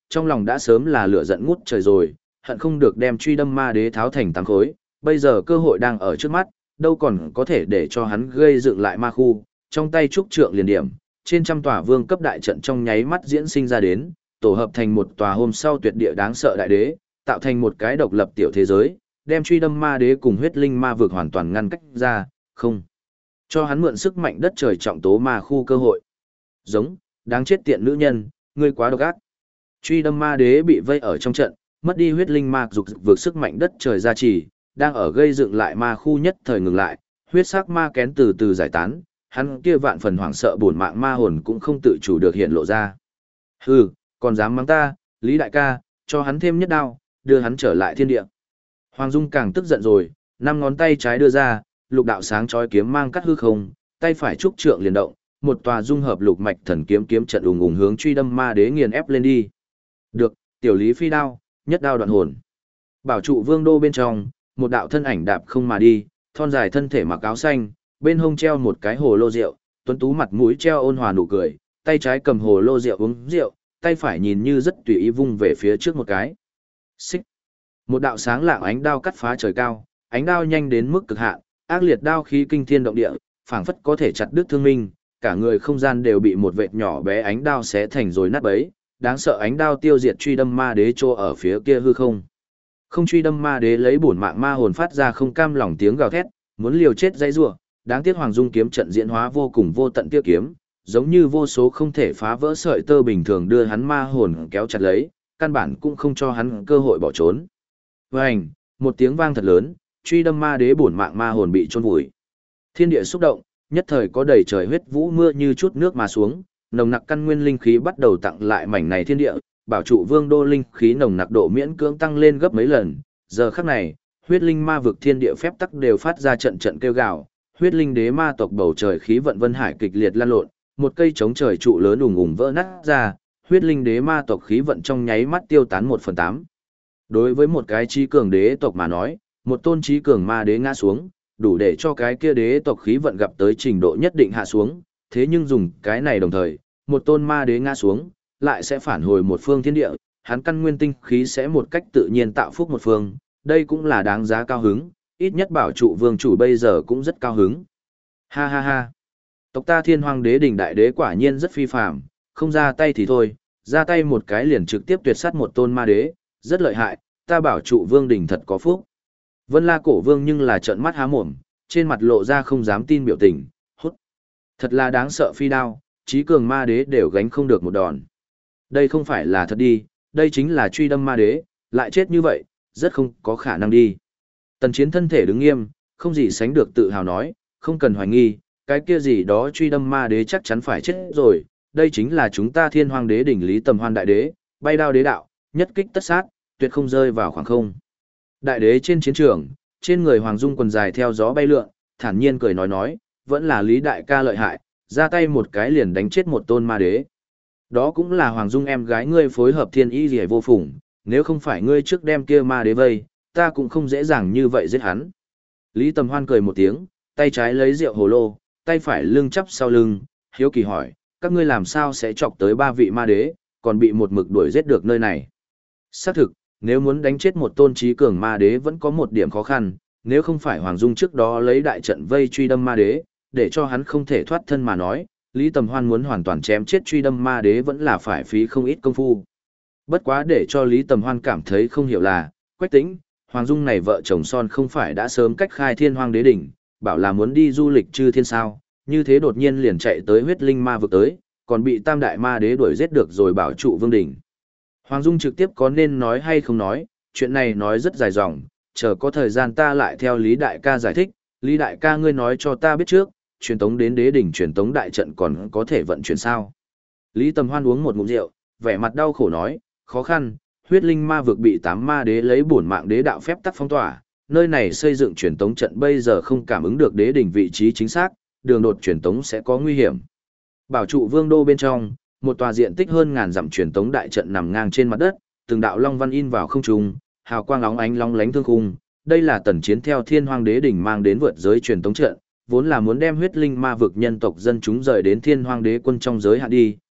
trong lòng đã sớm là lửa giận ngút trời rồi, hận không được đem truy đâm ma đế tháo thành tám khối, bây giờ cơ hội đang ở trước mắt, đâu còn có thể để cho hắn gây dựng lại ma khu, trong tay trúc trượng liền điểm, trên trăm tòa vương cấp đại trận trong nháy mắt diễn sinh ra đến, tổ hợp thành một tòa hôm sau tuyệt địa đáng sợ đại đế, tạo thành một cái độc lập tiểu thế giới, đem truy đâm ma đế cùng huyết linh ma vực hoàn toàn ngăn cách ra, không cho hắn mượn sức mạnh đất trời trọng tố ma khu cơ hội. Giống, đáng chết tiện nữ nhân, ngươi quá độc ác. Truy đâm ma đế bị vây ở trong trận, mất đi huyết linh ma dục vượt sức mạnh đất trời gia trì, đang ở gây dựng lại ma khu nhất thời ngừng lại, huyết sắc ma kén từ từ giải tán, hắn kia vạn phần hoảng sợ buồn mạng ma hồn cũng không tự chủ được hiện lộ ra. Hừ, còn dám mắng ta, Lý đại ca, cho hắn thêm nhất đao, đưa hắn trở lại thiên địa. Hoàng Dung càng tức giận rồi, năm ngón tay trái đưa ra, lục đạo sáng chói kiếm mang cắt hư không, tay phải trúc trượng liền động, một tòa dung hợp lục mạch thần kiếm kiếm trận ùng ùng hướng truy đâm ma đế nghiền ép lên đi. Được, tiểu Lý phi đao, nhất đao đoạn hồn. Bảo trụ vương đô bên trong, một đạo thân ảnh đạp không mà đi, thon dài thân thể mặc áo xanh, bên hông treo một cái hồ lô rượu, tuấn tú mặt mũi treo ôn hòa nụ cười, tay trái cầm hồ lô rượu uống rượu, tay phải nhìn như rất tùy ý vung về phía trước một cái. Xích. Một đạo sáng lạng ánh đao cắt phá trời cao, ánh đao nhanh đến mức cực hạn, ác liệt đao khí kinh thiên động địa, phảng phất có thể chặt đứt thương minh, cả người không gian đều bị một vệt nhỏ bé ánh đao xé thành rồi nát bấy, đáng sợ ánh đao tiêu diệt truy đâm ma đế trô ở phía kia hư không. Không truy đâm ma đế lấy bổn mạng ma hồn phát ra không cam lòng tiếng gào thét, muốn liều chết dãy rủa, đáng tiếc Hoàng Dung kiếm trận diễn hóa vô cùng vô tận tiêu kiếm, giống như vô số không thể phá vỡ sợi tơ bình thường đưa hắn ma hồn kéo chặt lấy, căn bản cũng không cho hắn cơ hội bỏ trốn. Vành, một tiếng vang thật lớn, truy đâm ma đế bổn mạng ma hồn bị chôn vùi. Thiên địa xúc động, nhất thời có đầy trời huyết vũ mưa như chút nước mà xuống, nồng nặc căn nguyên linh khí bắt đầu tặng lại mảnh này thiên địa, bảo trụ vương đô linh khí nồng nặc độ miễn cưỡng tăng lên gấp mấy lần. Giờ khắc này, huyết linh ma vực thiên địa phép tắc đều phát ra trận trận kêu gào, huyết linh đế ma tộc bầu trời khí vận vân hải kịch liệt lan lộn, một cây chống trời trụ lớn ùng ùng vỡ nát ra, huyết linh đế ma tộc khí vận trong nháy mắt tiêu tán 1/8. Đối với một cái trí cường đế tộc mà nói, một tôn trí cường ma đế ngã xuống, đủ để cho cái kia đế tộc khí vận gặp tới trình độ nhất định hạ xuống, thế nhưng dùng cái này đồng thời, một tôn ma đế ngã xuống, lại sẽ phản hồi một phương thiên địa, hắn căn nguyên tinh khí sẽ một cách tự nhiên tạo phúc một phương, đây cũng là đáng giá cao hứng, ít nhất bảo trụ vương chủ bây giờ cũng rất cao hứng. Ha ha ha. Tộc ta Thiên Hoang Đế đỉnh đại đế quả nhiên rất phi phàm, không ra tay thì thôi, ra tay một cái liền trực tiếp tuyệt sát một tôn ma đế, rất lợi hại, ta bảo trụ vương đỉnh thật có phúc. Vân La Cổ Vương nhưng là trợn mắt há mồm, trên mặt lộ ra không dám tin biểu tình, hút. Thật là đáng sợ phi đao, trí cường ma đế đều gánh không được một đòn. Đây không phải là thật đi, đây chính là truy đâm ma đế, lại chết như vậy, rất không có khả năng đi. Tần Chiến thân thể đứng nghiêm, không gì sánh được tự hào nói, không cần hoài nghi, cái kia gì đó truy đâm ma đế chắc chắn phải chết rồi, đây chính là chúng ta Thiên Hoang Đế đỉnh Lý Tầm Hoan đại đế, bay đao đế đạo, nhất kích tất sát, tuyệt không rơi vào khoảng không. Đại đế trên chiến trường, trên người Hoàng Dung quần dài theo gió bay lượn, thản nhiên cười nói, vẫn là Lý đại ca lợi hại, ra tay một cái liền đánh chết một tôn ma đế. Đó cũng là Hoàng Dung em gái ngươi phối hợp thiên ý rỉa vô phùng, nếu không phải ngươi trước đem kia ma đế vây, ta cũng không dễ dàng như vậy giết hắn. Lý Tầm Hoan cười một tiếng, tay trái lấy rượu hồ lô, tay phải lưng chắp sau lưng, hiếu kỳ hỏi, các ngươi làm sao sẽ chọc tới 3 vị ma đế, còn bị một mực đuổi giết được nơi này. Xác thực, nếu muốn đánh chết một tôn trí cường ma đế vẫn có một điểm khó khăn, nếu không phải Hoàng Dung trước đó lấy đại trận vây truy đâm ma đế, để cho hắn không thể thoát thân mà nói, Lý Tầm Hoan muốn hoàn toàn chém chết truy đâm ma đế vẫn là phải phí không ít công phu. Bất quá để cho Lý Tầm Hoan cảm thấy không hiểu là, Quách Tĩnh, Hoàng Dung này vợ chồng son không phải đã sớm cách khai Thiên Hoang Đế đỉnh, bảo là muốn đi du lịch chư thiên sao, như thế đột nhiên liền chạy tới huyết linh ma vực tới, còn bị tam đại ma đế đuổi giết được rồi bảo trụ vương đỉnh. Hoàng Dung trực tiếp có nên nói hay không nói, chuyện này nói rất dài dòng, chờ có thời gian ta lại theo Lý Đại ca giải thích, Lý Đại ca ngươi nói cho ta biết trước, truyền tống đến đế đỉnh truyền tống đại trận còn có thể vận chuyển sao. Lý Tầm Hoan uống một ngụm rượu, vẻ mặt đau khổ nói, khó khăn, huyết linh ma vực bị 8 ma đế lấy bổn mạng đế đạo phép tắc phong tỏa, nơi này xây dựng truyền tống trận bây giờ không cảm ứng được đế đỉnh vị trí chính xác, đường đột truyền tống sẽ có nguy hiểm. Bảo trụ vương đô bên trong, một tòa diện tích hơn ngàn dặm truyền tống đại trận nằm ngang trên mặt đất, từng đạo long văn in vào không trung, hào quang óng ánh long lánh thương khung. Đây là Tần Chiến theo Thiên Hoang Đế đỉnh mang đến vượt giới truyền tống trận, vốn là muốn đem huyết linh ma vực nhân tộc dân chúng rời đến Thiên Hoang Đế quân trong giới hạn đi,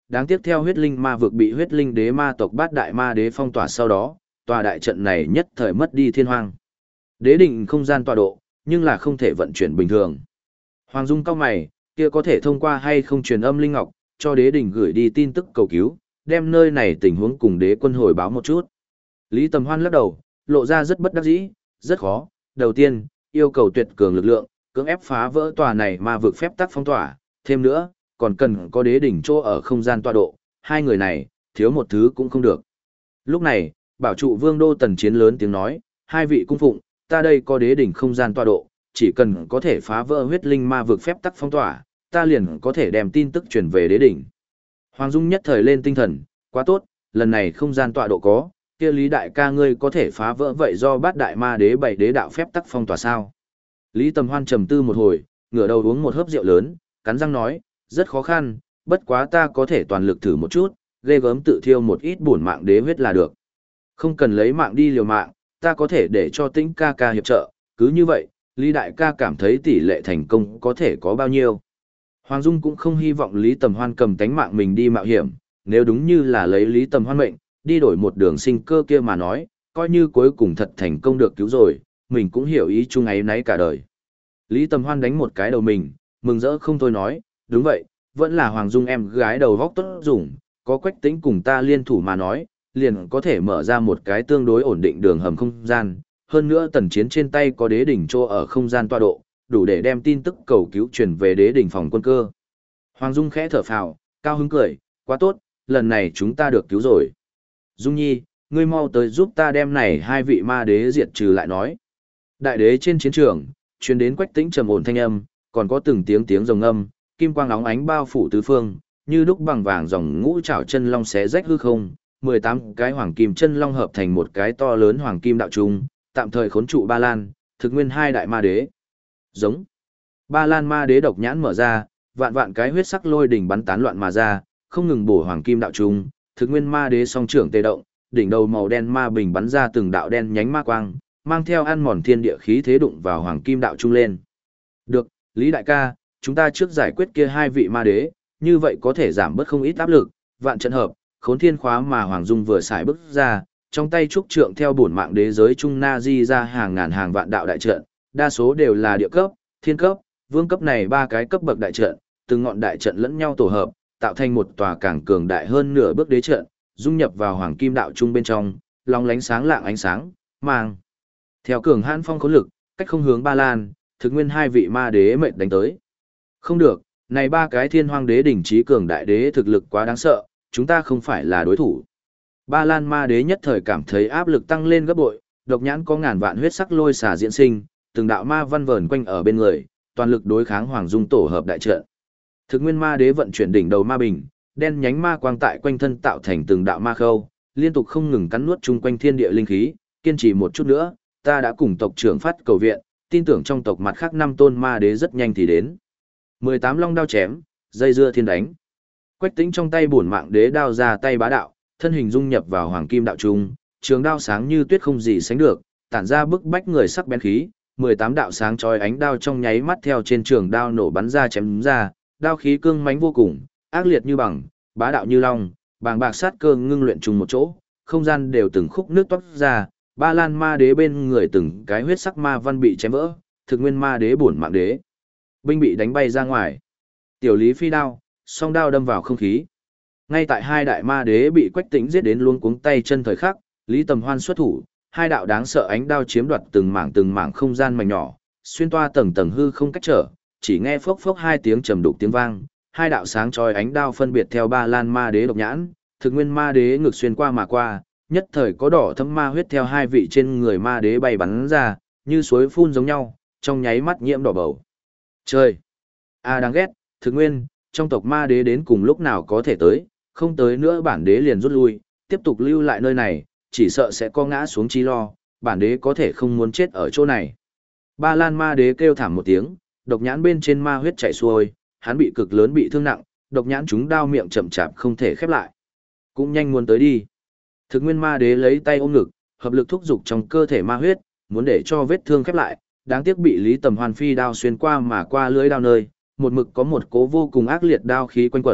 đáng tiếc theo huyết linh ma vực bị huyết linh đế ma tộc bát đại ma đế phong tỏa sau đó, tòa đại trận này nhất thời mất đi thiên hoang. Đế đỉnh không gian tọa độ, nhưng là không thể vận chuyển bình thường. Hoàng Dung cao mày, kia có thể thông qua hay không truyền âm linh ngọc, cho đế đỉnh gửi đi tin tức cầu cứu, đem nơi này tình huống cùng đế quân hồi báo một chút. Lý Tầm Hoan lắc đầu, lộ ra rất bất đắc dĩ, rất khó. Đầu tiên, yêu cầu tuyệt cường lực lượng, cưỡng ép phá vỡ tòa này ma vực phép tắc phong tỏa, thêm nữa, còn cần có đế đỉnh chỗ ở không gian tọa độ, hai người này, thiếu một thứ cũng không được. Lúc này, bảo trụ vương đô Tần Chiến lớn tiếng nói, hai vị cung phụng, ta đây có đế đỉnh không gian tọa độ, chỉ cần có thể phá vỡ huyết linh ma vực phép tắc phong tỏa, ta liền có thể đem tin tức truyền về đế đỉnh. Hoàng Dung nhất thời lên tinh thần, quá tốt, lần này không gian tọa độ có, kia Lý đại ca ngươi có thể phá vỡ vậy do bát đại ma đế bảy đế đạo phép tắc phong tỏa sao? Lý Tầm Hoan trầm tư một hồi, ngửa đầu uống một hớp rượu lớn, cắn răng nói, rất khó khăn, bất quá ta có thể toàn lực thử một chút, ghê gớm tự thiêu một ít bổn mạng đế huyết là được. Không cần lấy mạng đi liều mạng, ta có thể để cho Tĩnh ca ca hiệp trợ, cứ như vậy, Lý đại ca cảm thấy tỷ lệ thành công có thể có bao nhiêu. Hoàng Dung cũng không hy vọng Lý Tầm Hoan cầm tánh mạng mình đi mạo hiểm, nếu đúng như là lấy Lý Tầm Hoan mệnh, đi đổi một đường sinh cơ kia mà nói, coi như cuối cùng thật thành công được cứu rồi, mình cũng hiểu ý chung ấy nấy cả đời. Lý Tầm Hoan đánh một cái đầu mình, mừng rỡ không thôi nói, đúng vậy, vẫn là Hoàng Dung em gái đầu góc tốt dùng, có Quách Tĩnh cùng ta liên thủ mà nói, liền có thể mở ra một cái tương đối ổn định đường hầm không gian, hơn nữa Tần Chiến trên tay có đế đỉnh chỗ ở không gian tọa độ, đủ để đem tin tức cầu cứu truyền về đế đỉnh phòng quân cơ. Hoàng Dung khẽ thở phào, cao hứng cười, quá tốt, lần này chúng ta được cứu rồi. Dung Nhi, ngươi mau tới giúp ta đem này hai vị ma đế diệt trừ lại nói. Đại đế trên chiến trường, truyền đến Quách Tĩnh trầm ổn thanh âm, còn có từng tiếng rồng âm, kim quang óng ánh bao phủ tứ phương, như đúc bằng vàng dòng ngũ trảo chân long xé rách hư không, 18 cái hoàng kim chân long hợp thành một cái to lớn hoàng kim đạo trung, tạm thời khốn trụ Ba Lan, thực nguyên hai đại ma đế. Giống. Ba Lan ma đế độc nhãn mở ra, vạn vạn cái huyết sắc lôi đỉnh bắn tán loạn mà ra, không ngừng bổ hoàng kim đạo trung, thực nguyên ma đế song trưởng tê động, đỉnh đầu màu đen ma bình bắn ra từng đạo đen nhánh ma quang, mang theo ăn mòn thiên địa khí thế đụng vào hoàng kim đạo trung lên. Được, Lý đại ca, chúng ta trước giải quyết kia hai vị ma đế, như vậy có thể giảm bớt không ít áp lực, vạn trận hợp, khốn thiên khóa mà Hoàng Dung vừa xài bước ra, trong tay trúc trượng theo bổn mạng đế giới trung na di ra hàng ngàn hàng vạn đạo đại trận, đa số đều là địa cấp, thiên cấp, vương cấp này ba cái cấp bậc đại trận, từng ngọn đại trận lẫn nhau tổ hợp, tạo thành một tòa càng cường đại hơn nửa bước đế trận, dung nhập vào hoàng kim đạo trung bên trong, long lánh sáng lạng ánh sáng, mang theo cường hãn phong khốn lực, cách không hướng Ba Lan, thực nguyên hai vị ma đế mệnh đánh tới. Không được, này ba cái thiên hoang đế đỉnh trí cường đại đế thực lực quá đáng sợ, chúng ta không phải là đối thủ. Ba Lan ma đế nhất thời cảm thấy áp lực tăng lên gấp bội, độc nhãn có ngàn vạn huyết sắc lôi xả diễn sinh, từng đạo ma văn vờn quanh ở bên người, toàn lực đối kháng Hoàng Dung tổ hợp đại trận. Thực nguyên ma đế vận chuyển đỉnh đầu ma bình, đen nhánh ma quang tại quanh thân tạo thành từng đạo ma khâu, liên tục không ngừng cắn nuốt chung quanh thiên địa linh khí, kiên trì một chút nữa, ta đã cùng tộc trưởng phát cầu viện, tin tưởng trong tộc mặt khác 5 tôn ma đế rất nhanh thì đến. 18 long đao chém, dây dưa thiên đánh. Quách Tĩnh trong tay bổn mạng đế đao ra tay bá đạo, thân hình dung nhập vào hoàng kim đạo trung, trường đao sáng như tuyết không gì sánh được, tản ra bức bách người sắc bén khí, 18 đạo sáng chói ánh đao trong nháy mắt theo trên trường đao nổ bắn ra chém ra, đao khí cương mãnh vô cùng, ác liệt như bằng, bá đạo như long, bàng bạc sát cơ ngưng luyện chung một chỗ, không gian đều từng khúc nước toát ra, Ba Lan ma đế bên người từng cái huyết sắc ma văn bị chém vỡ, thực nguyên ma đế bổn mạng đế binh bị đánh bay ra ngoài. Tiểu Lý phi đao, song đao đâm vào không khí. Ngay tại hai đại ma đế bị Quách Tĩnh giết đến luống cuống tay chân thời khắc, Lý Tầm Hoan xuất thủ, hai đạo đáng sợ ánh đao chiếm đoạt từng mảng không gian mảnh nhỏ, xuyên toa tầng tầng hư không cách trở, chỉ nghe phốc phốc hai tiếng trầm đục tiếng vang, hai đạo sáng chói ánh đao phân biệt theo Ba Lan ma đế độc nhãn, thực nguyên ma đế ngược xuyên qua mà qua, nhất thời có đỏ thẫm ma huyết theo hai vị trên người ma đế bay bắn ra, như suối phun giống nhau, trong nháy mắt nhiễm đỏ bầu. Trời! Đáng ghét, thực nguyên, trong tộc ma đế đến cùng lúc nào có thể tới, không tới nữa bản đế liền rút lui, tiếp tục lưu lại nơi này, chỉ sợ sẽ có ngã xuống chi lo, bản đế có thể không muốn chết ở chỗ này. Ba Lan ma đế kêu thảm một tiếng, độc nhãn bên trên ma huyết chảy xuôi, hắn bị cực lớn bị thương nặng, độc nhãn chúng đao miệng chậm chạp không thể khép lại. Cũng nhanh muốn tới đi. Thực nguyên ma đế lấy tay ôm ngực, hợp lực thúc dục trong cơ thể ma huyết, muốn để cho vết thương khép lại, đáng tiếc bị Lý Tầm Hoan phi đao xuyên qua mà qua lưỡi đao nơi, một mực có một cố vô cùng ác liệt đao khí quanh quẩn,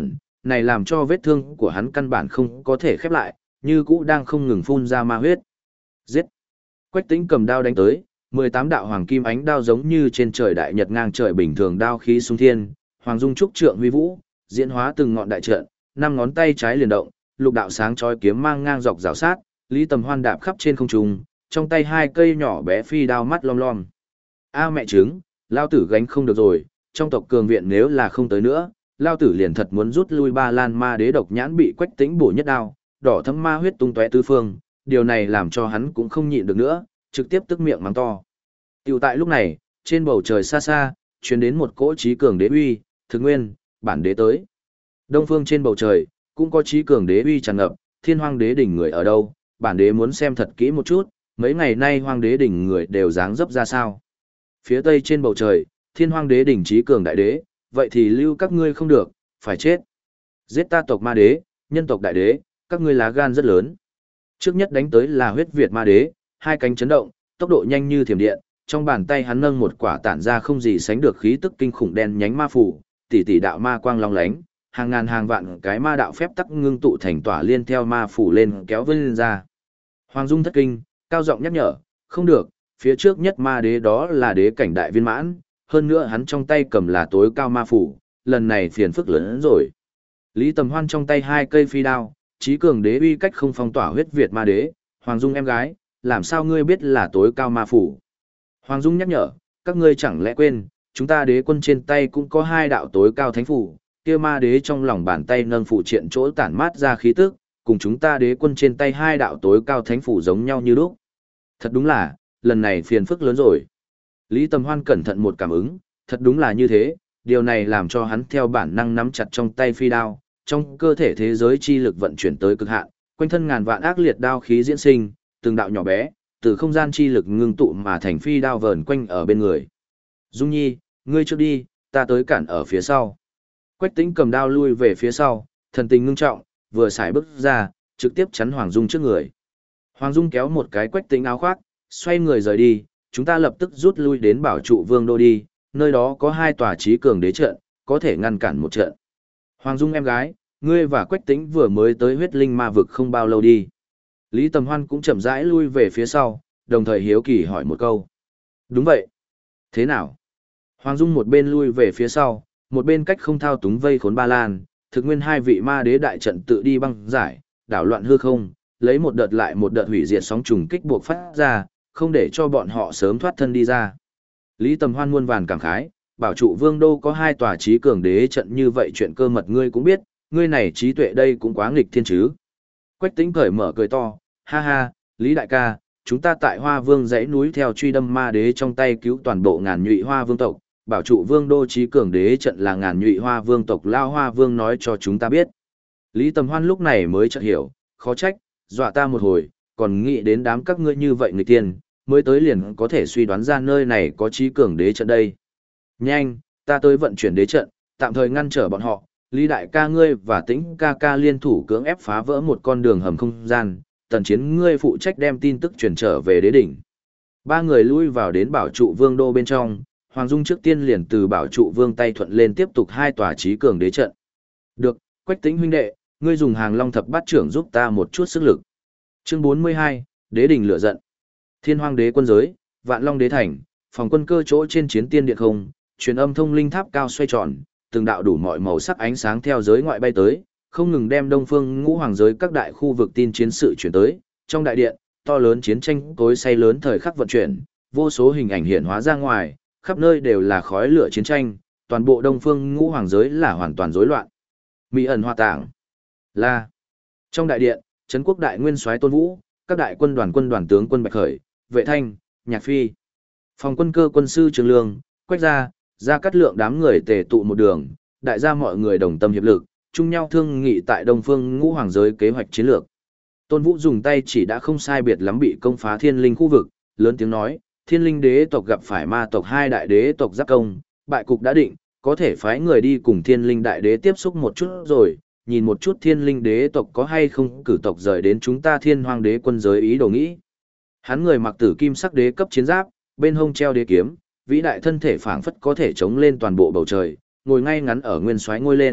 này làm cho vết thương của hắn căn bản không có thể khép lại, như cũ đang không ngừng phun ra ma huyết. Giết! Quách Tĩnh cầm đao đánh tới, 18 đạo hoàng kim ánh đao giống như trên trời đại nhật ngang trời bình thường đao khí xung thiên, Hoàng Dung trúc trượng huy vũ, diễn hóa từng ngọn đại trận, năm ngón tay trái liền động, lục đạo sáng chói kiếm mang ngang dọc rào sát, Lý Tầm Hoan đạp khắp trên không trung, trong tay hai cây nhỏ bé phi đao mắt lom lom. A mẹ trứng, lao tử gánh không được rồi, trong tộc cường viện nếu là không tới nữa, lao tử liền thật muốn rút lui Ba Lan ma đế độc nhãn bị Quách Tĩnh bổ nhất đao, đỏ thấm ma huyết tung tóe tứ phương, điều này làm cho hắn cũng không nhịn được nữa, trực tiếp tức miệng mắng to. Tiểu tại lúc này, trên bầu trời xa xa, truyền đến một cỗ trí cường đế uy, thực nguyên, bản đế tới. Đông phương trên bầu trời, cũng có trí cường đế uy tràn ngập, Thiên Hoang đế đỉnh người ở đâu, bản đế muốn xem thật kỹ một chút, mấy ngày nay Hoang đế đỉnh người đều dáng dấp ra sao. Phía tây trên bầu trời, Thiên Hoang đế đỉnh trí cường đại đế, vậy thì lưu các ngươi không được, phải chết. Giết ta tộc ma đế, nhân tộc đại đế, các ngươi lá gan rất lớn. Trước nhất đánh tới là huyết Việt ma đế, hai cánh chấn động, tốc độ nhanh như thiểm điện, trong bàn tay hắn nâng một quả tản ra không gì sánh được khí tức kinh khủng đen nhánh ma phủ, tỷ tỷ đạo ma quang long lánh, hàng ngàn hàng vạn cái ma đạo phép tắc ngưng tụ thành tỏa liên theo ma phủ lên kéo vươn ra. Hoàng Dung thất kinh, cao giọng nhắc nhở, không được, phía trước nhất ma đế đó là đế cảnh đại viên mãn, hơn nữa hắn trong tay cầm là tối cao ma phủ, lần này phiền phức lớn hơn rồi. Lý Tầm Hoan trong tay hai cây phi đao, trí cường đế uy cách không phong tỏa huyết Việt ma đế, Hoàng Dung em gái, làm sao ngươi biết là tối cao ma phủ? Hoàng Dung nhắc nhở, các ngươi chẳng lẽ quên, chúng ta đế quân trên tay cũng có hai đạo tối cao thánh phủ, kia ma đế trong lòng bàn tay nâng phụ triện chỗ tản mát ra khí tức, cùng chúng ta đế quân trên tay hai đạo tối cao thánh phủ giống nhau như lúc. Thật đúng là, lần này phiền phức lớn rồi. Lý Tầm Hoan cẩn thận một cảm ứng, thật đúng là như thế, điều này làm cho hắn theo bản năng nắm chặt trong tay phi đao, trong cơ thể thế giới chi lực vận chuyển tới cực hạn, quanh thân ngàn vạn ác liệt đao khí diễn sinh, từng đạo nhỏ bé, từ không gian chi lực ngưng tụ mà thành phi đao vờn quanh ở bên người. Dung Nhi, ngươi trước đi, ta tới cản ở phía sau. Quách Tĩnh cầm đao lui về phía sau, thần tình ngưng trọng, vừa xài bước ra, trực tiếp chắn Hoàng Dung trước người. Hoàng Dung kéo một cái Quách Tĩnh áo khoác, xoay người rời đi, chúng ta lập tức rút lui đến Bảo Trụ Vương đô đi, nơi đó có hai tòa trí cường đế trận, có thể ngăn cản một trận. Hoàng Dung em gái, ngươi và Quách Tĩnh vừa mới tới huyết linh ma vực không bao lâu đi. Lý Tầm Hoan cũng chậm rãi lui về phía sau, đồng thời hiếu kỳ hỏi một câu. Đúng vậy. Thế nào? Hoàng Dung một bên lui về phía sau, một bên cách không thao túng vây khốn Ba Lan, thực nguyên hai vị ma đế đại trận tự đi băng giải, đảo loạn hư không, lấy một đợt lại một đợt hủy diệt sóng trùng kích buộc phát ra, không để cho bọn họ sớm thoát thân đi ra. Lý Tầm Hoan muôn vàn cảm khái, Bảo Trụ Vương đô có hai tòa trí cường đế trận như vậy chuyện cơ mật ngươi cũng biết, ngươi này trí tuệ đây cũng quá nghịch thiên chứ. Quách Tĩnh cởi mở cười to, ha ha, Lý đại ca, chúng ta tại Hoa Vương dãy núi theo truy đâm ma đế trong tay cứu toàn bộ ngàn nhụy Hoa Vương tộc, Bảo Trụ Vương đô trí cường đế trận là ngàn nhụy Hoa Vương tộc lao Hoa Vương nói cho chúng ta biết. Lý Tầm Hoan lúc này mới chợt hiểu, khó trách, dọa ta một hồi, còn nghĩ đến đám các ngươi như vậy người tiên, mới tới liền có thể suy đoán ra nơi này có trí cường đế trận đây. Nhanh, ta tới vận chuyển đế trận, tạm thời ngăn trở bọn họ, Lý đại ca ngươi và Tĩnh ca ca liên thủ cưỡng ép phá vỡ một con đường hầm không gian, Tần Chiến ngươi phụ trách đem tin tức truyền trở về đế đỉnh. Ba người lui vào đến Bảo Trụ Vương đô bên trong, Hoàng Dung trước tiên liền từ Bảo Trụ Vương tay thuận lên tiếp tục hai tòa trí cường đế trận. Được, Quách Tĩnh huynh đệ, ngươi dùng Hàng Long thập bát trưởng giúp ta một chút sức lực. Chương 42, đế đỉnh lửa giận. Thiên Hoang đế quân giới, Vạn Long đế thành, phòng quân cơ chỗ trên chiến tiên điện không, truyền âm thông linh tháp cao xoay tròn, từng đạo đủ mọi màu sắc ánh sáng theo giới ngoại bay tới, không ngừng đem Đông Phương Ngũ Hoàng giới các đại khu vực tin chiến sự chuyển tới. Trong đại điện, to lớn chiến tranh tối say lớn thời khắc vận chuyển, vô số hình ảnh hiện hóa ra ngoài, khắp nơi đều là khói lửa chiến tranh, toàn bộ Đông Phương Ngũ Hoàng giới là hoàn toàn rối loạn. Mỹ ẩn hoa tảng. Là. Trong đại điện, Trấn Quốc đại nguyên soái Tôn Vũ, các đại quân đoàn tướng quân Bạch Khởi, Vệ Thanh, Nhạc Phi, phòng quân cơ quân sư Trương Lương, Quách Gia Cát Lượng đám người tề tụ một đường, đại gia mọi người đồng tâm hiệp lực, chung nhau thương nghị tại Đông Phương Ngũ Hoàng giới kế hoạch chiến lược. Tôn Vũ dùng tay chỉ đã không sai biệt lắm bị công phá Thiên Linh khu vực, lớn tiếng nói, Thiên Linh đế tộc gặp phải ma tộc hai đại đế tộc giáp công, bại cục đã định, có thể phái người đi cùng Thiên Linh đại đế tiếp xúc một chút rồi, nhìn một chút Thiên Linh đế tộc có hay không cử tộc rời đến chúng ta Thiên Hoang đế quân giới ý đồ nghĩ. Hắn người mặc tử kim sắc đế cấp chiến giáp, bên hông treo đế kiếm, vĩ đại thân thể phảng phất có thể chống lên toàn bộ bầu trời, ngồi ngay ngắn ở nguyên soái ngôi lên,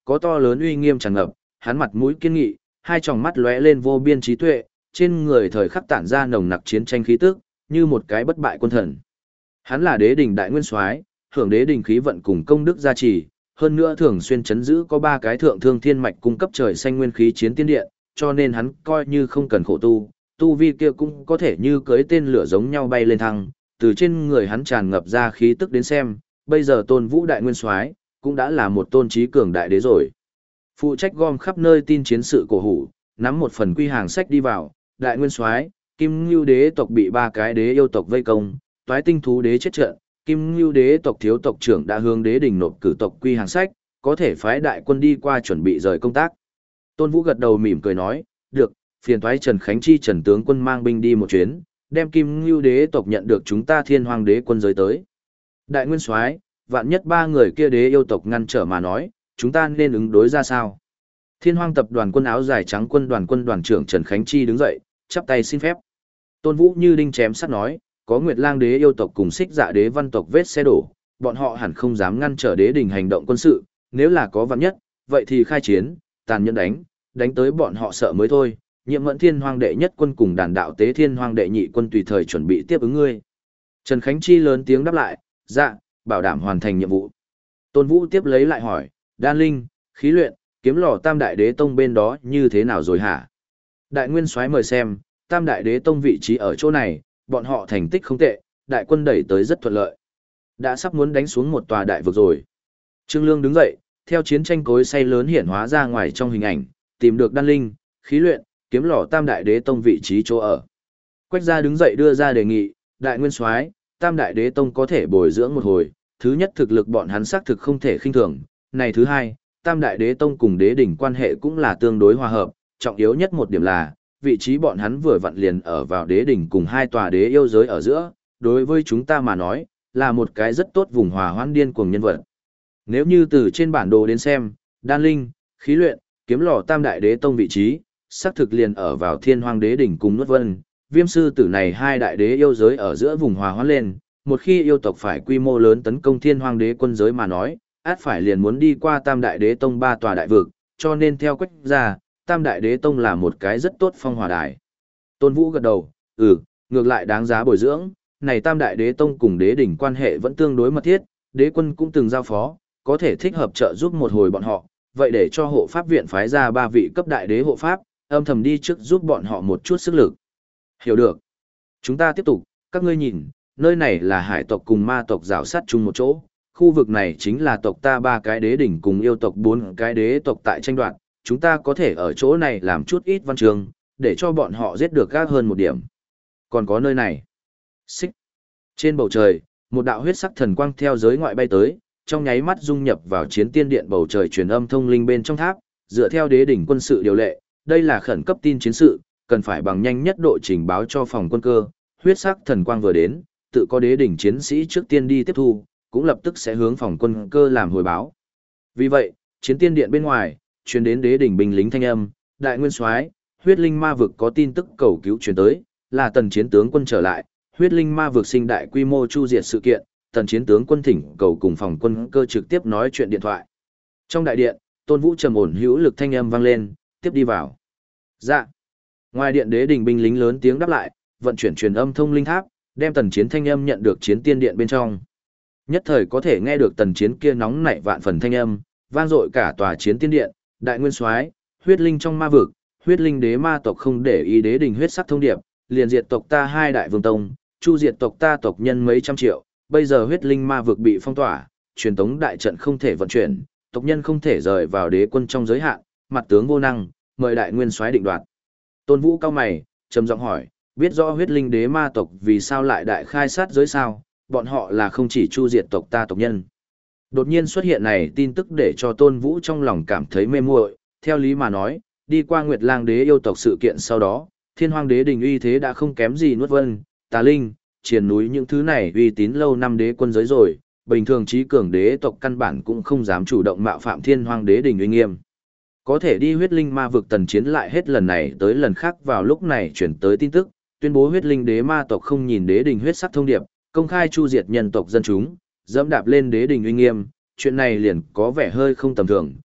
có to lớn uy nghiêm tràn ngập, hắn mặt mũi kiên nghị, hai tròng mắt lóe lên vô biên trí tuệ, trên người thời khắc tản ra nồng nặc chiến tranh khí tức, như một cái bất bại quân thần. Hắn là đế đình đại nguyên soái, hưởng đế đình khí vận cùng công đức gia trì, hơn nữa thường xuyên chấn giữ có 3 cái thượng thương thiên mạch cung cấp trời xanh nguyên khí chiến tiên điện, cho nên hắn coi như không cần khổ tu vi kia cũng có thể như cưới tên lửa giống nhau bay lên thăng, từ trên người hắn tràn ngập ra khí tức đến xem, bây giờ Tôn Vũ đại nguyên soái cũng đã là một tôn trí cường đại đế rồi. Phụ trách gom khắp nơi tin chiến sự cổ hủ, nắm một phần quy hàng sách đi vào, đại nguyên soái, Kim Ngưu đế tộc bị 3 cái đế yêu tộc vây công, Toái Tinh thú đế chết trận, Kim Ngưu đế tộc thiếu tộc trưởng đã hướng đế đình nộp cử tộc quy hàng sách, có thể phái đại quân đi qua chuẩn bị rời công tác. Tôn Vũ gật đầu mỉm cười nói, được, phiền toái Trần Khánh Chi Trần tướng quân mang binh đi một chuyến, đem Kim Ngưu đế tộc nhận được chúng ta Thiên Hoang đế quân giới tới. Đại nguyên soái, vạn nhất 3 người kia đế yêu tộc ngăn trở mà nói, chúng ta nên ứng đối ra sao? Thiên Hoang tập đoàn quân áo dài trắng quân đoàn trưởng Trần Khánh Chi đứng dậy, chắp tay xin phép. Tôn Vũ như đinh chém sắt nói, có Nguyệt Lang đế yêu tộc cùng Xích Dạ đế văn tộc vết xe đổ, bọn họ hẳn không dám ngăn trở đế đình hành động quân sự, nếu là có vạn nhất, vậy thì khai chiến, tàn nhẫn đánh tới bọn họ sợ mới thôi. Nhiệm Mẫn Thiên Hoang đệ nhất quân cùng đàn đạo tế Thiên Hoang đệ nhị quân tùy thời chuẩn bị tiếp ứng ngươi. Trần Khánh Chi lớn tiếng đáp lại, dạ, bảo đảm hoàn thành nhiệm vụ. Tôn Vũ tiếp lấy lại hỏi, đan linh, khí luyện, kiếm lò Tam Đại Đế Tông bên đó như thế nào rồi hả? Đại nguyên soái mời xem, Tam Đại Đế Tông vị trí ở chỗ này, bọn họ thành tích không tệ, đại quân đẩy tới rất thuận lợi. Đã sắp muốn đánh xuống một tòa đại vực rồi. Trương Lương đứng dậy, theo chiến tranh cối xay lớn hiển hóa ra ngoài trong hình ảnh, tìm được đan linh, khí luyện, kiếm lò Tam Đại Đế Tông vị trí chỗ ở. Quách gia đứng dậy đưa ra đề nghị, đại nguyên soái, Tam Đại Đế Tông có thể bồi dưỡng một hồi, thứ nhất thực lực bọn hắn xác thực không thể khinh thường, này thứ hai, Tam Đại Đế Tông cùng đế đỉnh quan hệ cũng là tương đối hòa hợp, trọng yếu nhất một điểm là, vị trí bọn hắn vừa vặn liền ở vào đế đỉnh cùng 2 tòa đế yêu giới ở giữa, đối với chúng ta mà nói, là một cái rất tốt vùng hòa hoãn điên cuồng nhân vật. Nếu như từ trên bản đồ đến xem, đan linh, khí luyện, kiếm lò Tam Đại Đế Tông vị trí, xác thực liền ở vào Thiên Hoang đế đỉnh cùng Nuốt Vân, Viêm sư tử này 2 đại đế yêu giới ở giữa vùng hòa hoãn lên, một khi yêu tộc phải quy mô lớn tấn công Thiên Hoang đế quân giới mà nói, át phải liền muốn đi qua Tam Đại Đế Tông 3 tòa đại vực, cho nên theo Quách gia, Tam Đại Đế Tông là một cái rất tốt phong hòa đài. Tôn Vũ gật đầu, ngược lại đáng giá bồi dưỡng, này Tam Đại Đế Tông cùng đế đỉnh quan hệ vẫn tương đối mật thiết, đế quân cũng từng giao phó, có thể thích hợp trợ giúp một hồi bọn họ, vậy để cho hộ pháp viện phái ra 3 vị cấp đại đế hộ pháp, âm thầm đi trước giúp bọn họ một chút sức lực. Hiểu được. Chúng ta tiếp tục, các ngươi nhìn, nơi này là hải tộc cùng ma tộc rào sát chung một chỗ, khu vực này chính là tộc ta 3 cái đế đỉnh cùng yêu tộc 4 cái đế tộc tại tranh đoạt, chúng ta có thể ở chỗ này làm chút ít văn trường, để cho bọn họ giết được gác hơn một điểm. Còn có nơi này. Xích. Trên bầu trời, một đạo huyết sắc thần quang theo giới ngoại bay tới, trong nháy mắt dung nhập vào chiến tiên điện bầu trời truyền âm thông linh bên trong tháp, dựa theo đế đỉnh quân sự điều lệ, đây là khẩn cấp tin chiến sự, cần phải bằng nhanh nhất độ trình báo cho phòng quân cơ, huyết sắc thần quang vừa đến, tự có đế đỉnh chiến sĩ trước tiên đi tiếp thu, cũng lập tức sẽ hướng phòng quân cơ làm hồi báo. Vì vậy, chiến tiên điện bên ngoài, truyền đến đế đỉnh binh lính thanh âm, đại nguyên soái, huyết linh ma vực có tin tức cầu cứu truyền tới, là tần chiến tướng quân trở lại, huyết linh ma vực sinh đại quy mô chu diệt sự kiện, tần chiến tướng quân thỉnh cầu cùng phòng quân cơ trực tiếp nói chuyện điện thoại. Trong đại điện, Tôn Vũ trầm ổn hữu lực thanh âm vang lên, tiếp đi vào. Dạ. Ngoài điện đế đỉnh binh lính lớn tiếng đáp lại, vận chuyển truyền âm thông linh tháp, đem tần chiến thanh âm nhận được chiến tiên điện bên trong. Nhất thời có thể nghe được tần chiến kia nóng nảy vạn phần thanh âm, vang dội cả tòa chiến tiên điện, đại nguyên soái, huyết linh trong ma vực, huyết linh đế ma tộc không để ý đế đỉnh huyết sắc thông điệp, liền diệt tộc ta 2 đại vương tông, chu diệt tộc ta tộc nhân mấy trăm triệu, bây giờ huyết linh ma vực bị phong tỏa, truyền tống đại trận không thể vận chuyển, tộc nhân không thể rời vào đế quân trong giới hạn, mặt tướng vô năng, mời đại nguyên soái định đoạt. Tôn Vũ cao mày, trầm giọng hỏi, biết rõ huyết linh đế ma tộc vì sao lại đại khai sát giới sao, bọn họ là không chỉ chu diệt tộc ta tộc nhân. Đột nhiên xuất hiện này tin tức để cho Tôn Vũ trong lòng cảm thấy mê muội, theo lý mà nói, đi qua Nguyệt Lang đế yêu tộc sự kiện sau đó, Thiên Hoang đế đình uy thế đã không kém gì Nuốt Vân, Tà Linh, Triền núi những thứ này uy tín lâu năm đế quân giới rồi, bình thường trí cường đế tộc căn bản cũng không dám chủ động mạo phạm Thiên Hoang đế đình uy nghiêm. Có thể đi huyết linh ma vực tần chiến lại hết lần này tới lần khác vào lúc này chuyển tới tin tức, tuyên bố huyết linh đế ma tộc không nhìn đế đình huyết sắc thông điệp, công khai chu diệt nhân tộc dân chúng, dẫm đạp lên đế đình uy nghiêm, chuyện này liền có vẻ hơi không tầm thường,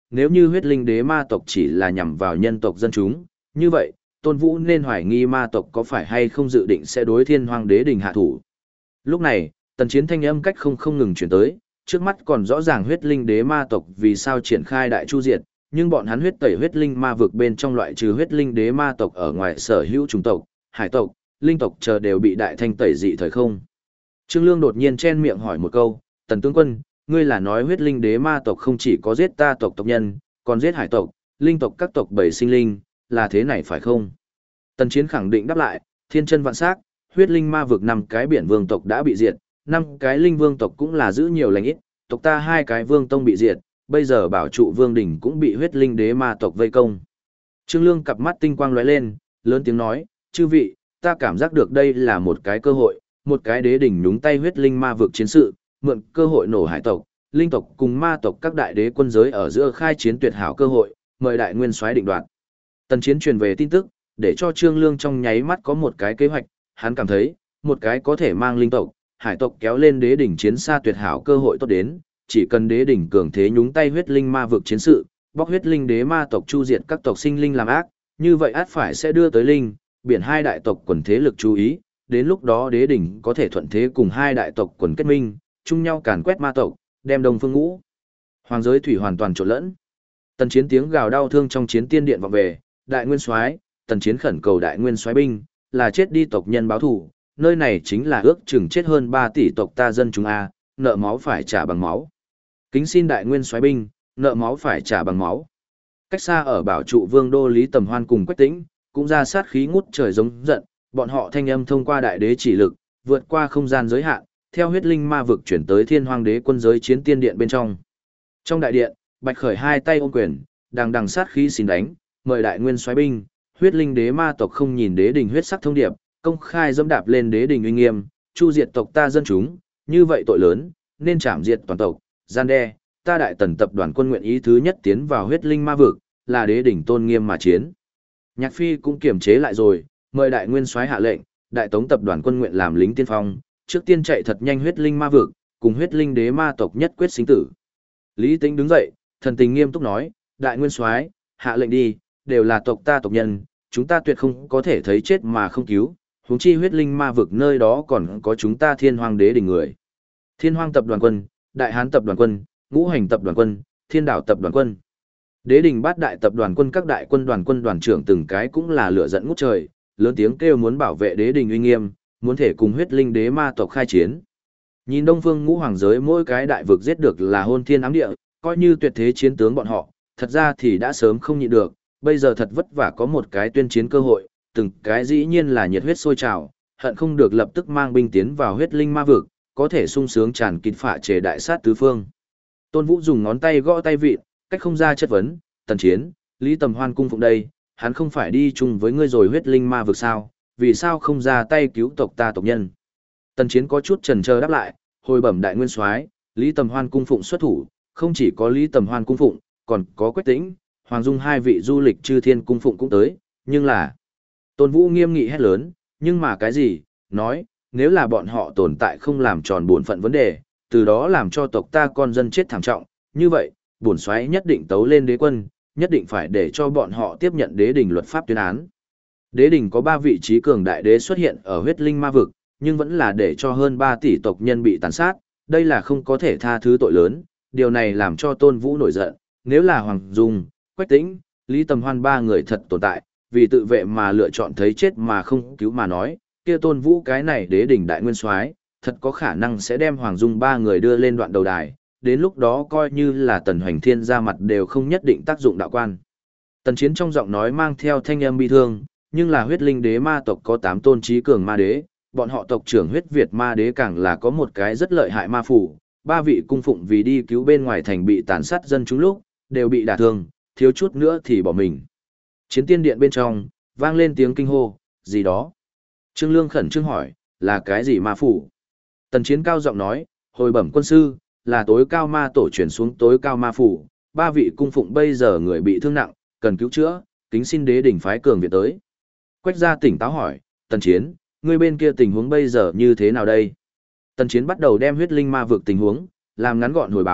nếu như huyết linh đế ma tộc chỉ là nhằm vào nhân tộc dân chúng, như vậy, Tôn Vũ nên hoài nghi ma tộc có phải hay không dự định sẽ đối Thiên Hoang Đế đình hạ thủ. Lúc này, tần chiến thanh âm cách không ngừng chuyển tới, trước mắt còn rõ ràng huyết linh đế ma tộc vì sao triển khai đại chu diệt, nhưng bọn hắn huyết tẩy huyết linh ma vực bên trong loại trừ huyết linh đế ma tộc ở ngoài sở hữu chủng tộc, hải tộc, linh tộc chờ đều bị đại thanh tẩy dị thời không. Trương Lương đột nhiên chen miệng hỏi một câu, tần tướng quân, ngươi là nói huyết linh đế ma tộc không chỉ có giết ta tộc tộc nhân, còn giết hải tộc, linh tộc các tộc bảy sinh linh, là thế này phải không? Tần chiến khẳng định đáp lại, thiên chân vạn sắc, huyết linh ma vực 5 cái biển vương tộc đã bị diệt, 5 cái linh vương tộc cũng là giữ nhiều lành ít, tộc ta 2 cái vương tông bị diệt, bây giờ bảo trụ vương đỉnh cũng bị huyết linh đế ma tộc vây công. Trương Lương cặp mắt tinh quang lóe lên, lớn tiếng nói, chư vị, ta cảm giác được đây là một cái cơ hội, một cái đế đỉnh nhúng tay huyết linh ma vực chiến sự, mượn cơ hội nổ hải tộc, linh tộc cùng ma tộc các đại đế quân giới ở giữa khai chiến tuyệt hảo cơ hội, mời đại nguyên soái định đoạt. Tần chiến truyền về tin tức, để cho Trương Lương trong nháy mắt có một cái kế hoạch, hắn cảm thấy, một cái có thể mang linh tộc, hải tộc kéo lên đế đỉnh chiến xa tuyệt hảo cơ hội tốt đến, chỉ cần đế đỉnh cường thế nhúng tay huyết linh ma vực chiến sự, bóc huyết linh đế ma tộc chu diệt các tộc sinh linh làm ác, như vậy át phải sẽ đưa tới linh, biển 2 đại tộc quần thế lực chú ý, đến lúc đó đế đỉnh có thể thuận thế cùng 2 đại tộc quần kết minh, chung nhau càn quét ma tộc, đem Đông Phương Ngũ Hoàng giới thủy hoàn toàn trộn lẫn. Tần chiến tiếng gào đau thương trong chiến tiên điện vọng về, đại nguyên soái, tần chiến khẩn cầu đại nguyên soái binh, là chết đi tộc nhân báo thù, nơi này chính là ước chừng chết hơn 3 tỷ tộc ta dân chúng a, nợ máu phải trả bằng máu. Kính xin đại nguyên soái binh, nợ máu phải trả bằng máu. Cách xa ở bảo trụ vương đô Lý Tầm Hoan cùng Quách Tĩnh, cũng ra sát khí ngút trời giống giận, bọn họ thanh âm thông qua đại đế chỉ lực, vượt qua không gian giới hạn, theo huyết linh ma vực chuyển tới Thiên Hoang Đế quân giới chiến tiên điện bên trong. Trong đại điện, Bạch Khởi 2 tay ôm quyền, đằng sát khí xin đánh, mời đại nguyên soái binh, huyết linh đế ma tộc không nhìn đế đình huyết sắc thông điệp, công khai dẫm đạp lên đế đình uy nghiêm, chu diệt tộc ta dân chúng, như vậy tội lớn, nên trảm diệt toàn tộc, gian đe, ta đại tần tập đoàn quân nguyện ý thứ nhất tiến vào huyết linh ma vực, là đế đỉnh tôn nghiêm mà chiến. Nhạc Phi cũng kiềm chế lại rồi, mời đại nguyên soái hạ lệnh, đại tống tập đoàn quân nguyện làm lính tiên phong, trước tiên chạy thật nhanh huyết linh ma vực, cùng huyết linh đế ma tộc nhất quyết sinh tử. Lý Tĩnh đứng dậy, thần tình nghiêm túc nói, đại nguyên soái, hạ lệnh đi, đều là tộc ta tộc nhân, chúng ta tuyệt không có thể thấy chết mà không cứu, huống chi huyết linh ma vực nơi đó còn có chúng ta Thiên Hoang Đế đỉnh người. Thiên Hoang tập đoàn quân, Đại Hán tập đoàn quân, Ngũ Hành tập đoàn quân, Thiên Đảo tập đoàn quân. Đế đình bát đại tập đoàn quân, các đại quân đoàn trưởng từng cái cũng là lửa giận ngút trời, lớn tiếng kêu muốn bảo vệ đế đình uy nghiêm, muốn thể cùng huyết linh đế ma tộc khai chiến. Nhìn Đông Phương Ngũ Hoàng giới mỗi cái đại vực giết được là hôn thiên ám địa, coi như tuyệt thế chiến tướng bọn họ, thật ra thì đã sớm không nhịn được, bây giờ thật vất vả có một cái tuyên chiến cơ hội, từng cái dĩ nhiên là nhiệt huyết sôi trào, hận không được lập tức mang binh tiến vào huyết linh ma vực, có thể sung sướng tràn kịt phả chế đại sát tứ phương. Tôn Vũ dùng ngón tay gõ tay vịn, cách không ra chất vấn, tần chiến, Lý Tầm Hoan cung phụng đây, hắn không phải đi chung với ngươi rồi huyết linh ma vực sao, vì sao không ra tay cứu tộc ta tộc nhân. Tần chiến có chút chần chờ đáp lại, hồi bẩm đại nguyên soái, Lý Tầm Hoan cung phụng xuất thủ, không chỉ có Lý Tầm Hoan cung phụng, còn có Quách Tĩnh, Hoàng Dung 2 vị du lịch chư thiên cung phụng cũng tới, nhưng là... Tôn Vũ nghiêm nghị hét lớn, nhưng mà cái gì, nói, nếu là bọn họ tồn tại không làm tròn bổn phận vấn đề, từ đó làm cho tộc ta con dân chết thảm trọng, như vậy, bổn soái nhất định tấu lên đế quân, nhất định phải để cho bọn họ tiếp nhận đế đình luật pháp tuyên án. Đế đình có 3 vị trí cường đại đế xuất hiện ở huyết linh ma vực, nhưng vẫn là để cho hơn 3 tỷ tộc nhân bị tàn sát, đây là không có thể tha thứ tội lớn, điều này làm cho Tôn Vũ nổi giận, nếu là Hoàng Dung, Quách Tĩnh, Lý Tầm Hoan 3 người thật tồn tại, vì tự vệ mà lựa chọn thấy chết mà không cứu mà nói, kia Tôn Vũ cái này đế đỉnh đại nguyên soái, thật có khả năng sẽ đem Hoàng Dung 3 người đưa lên đoạn đầu đài, đến lúc đó coi như là Tần Hoành Thiên ra mặt đều không nhất định tác dụng đạo quan. Tần Chiến trong giọng nói mang theo thanh âm bi thương, nhưng là huyết linh đế ma tộc có 8 tôn trí cường ma đế, bọn họ tộc trưởng huyết Việt ma đế càng là có một cái rất lợi hại ma phủ, 3 vị cung phụng vì đi cứu bên ngoài thành bị tàn sát dân chúng lúc, đều bị đả thương, thiếu chút nữa thì bỏ mình. Chiến tiên điện bên trong, vang lên tiếng kinh hô, gì đó. Trương Lương khẩn trương hỏi, là cái gì ma phủ? Tần Chiến cao giọng nói, hồi bẩm quân sư, là tối cao ma tổ chuyển xuống tối cao ma phủ, 3 vị cung phụng bây giờ người bị thương nặng, cần cứu chữa, kính xin đế đỉnh phái cường viện tới. Quách gia tỉnh táo hỏi, Tần Chiến, ngươi bên kia tình huống bây giờ như thế nào đây? Tần Chiến bắt đầu đem huyết linh ma vực tình huống, làm ngắn gọn hồi báo,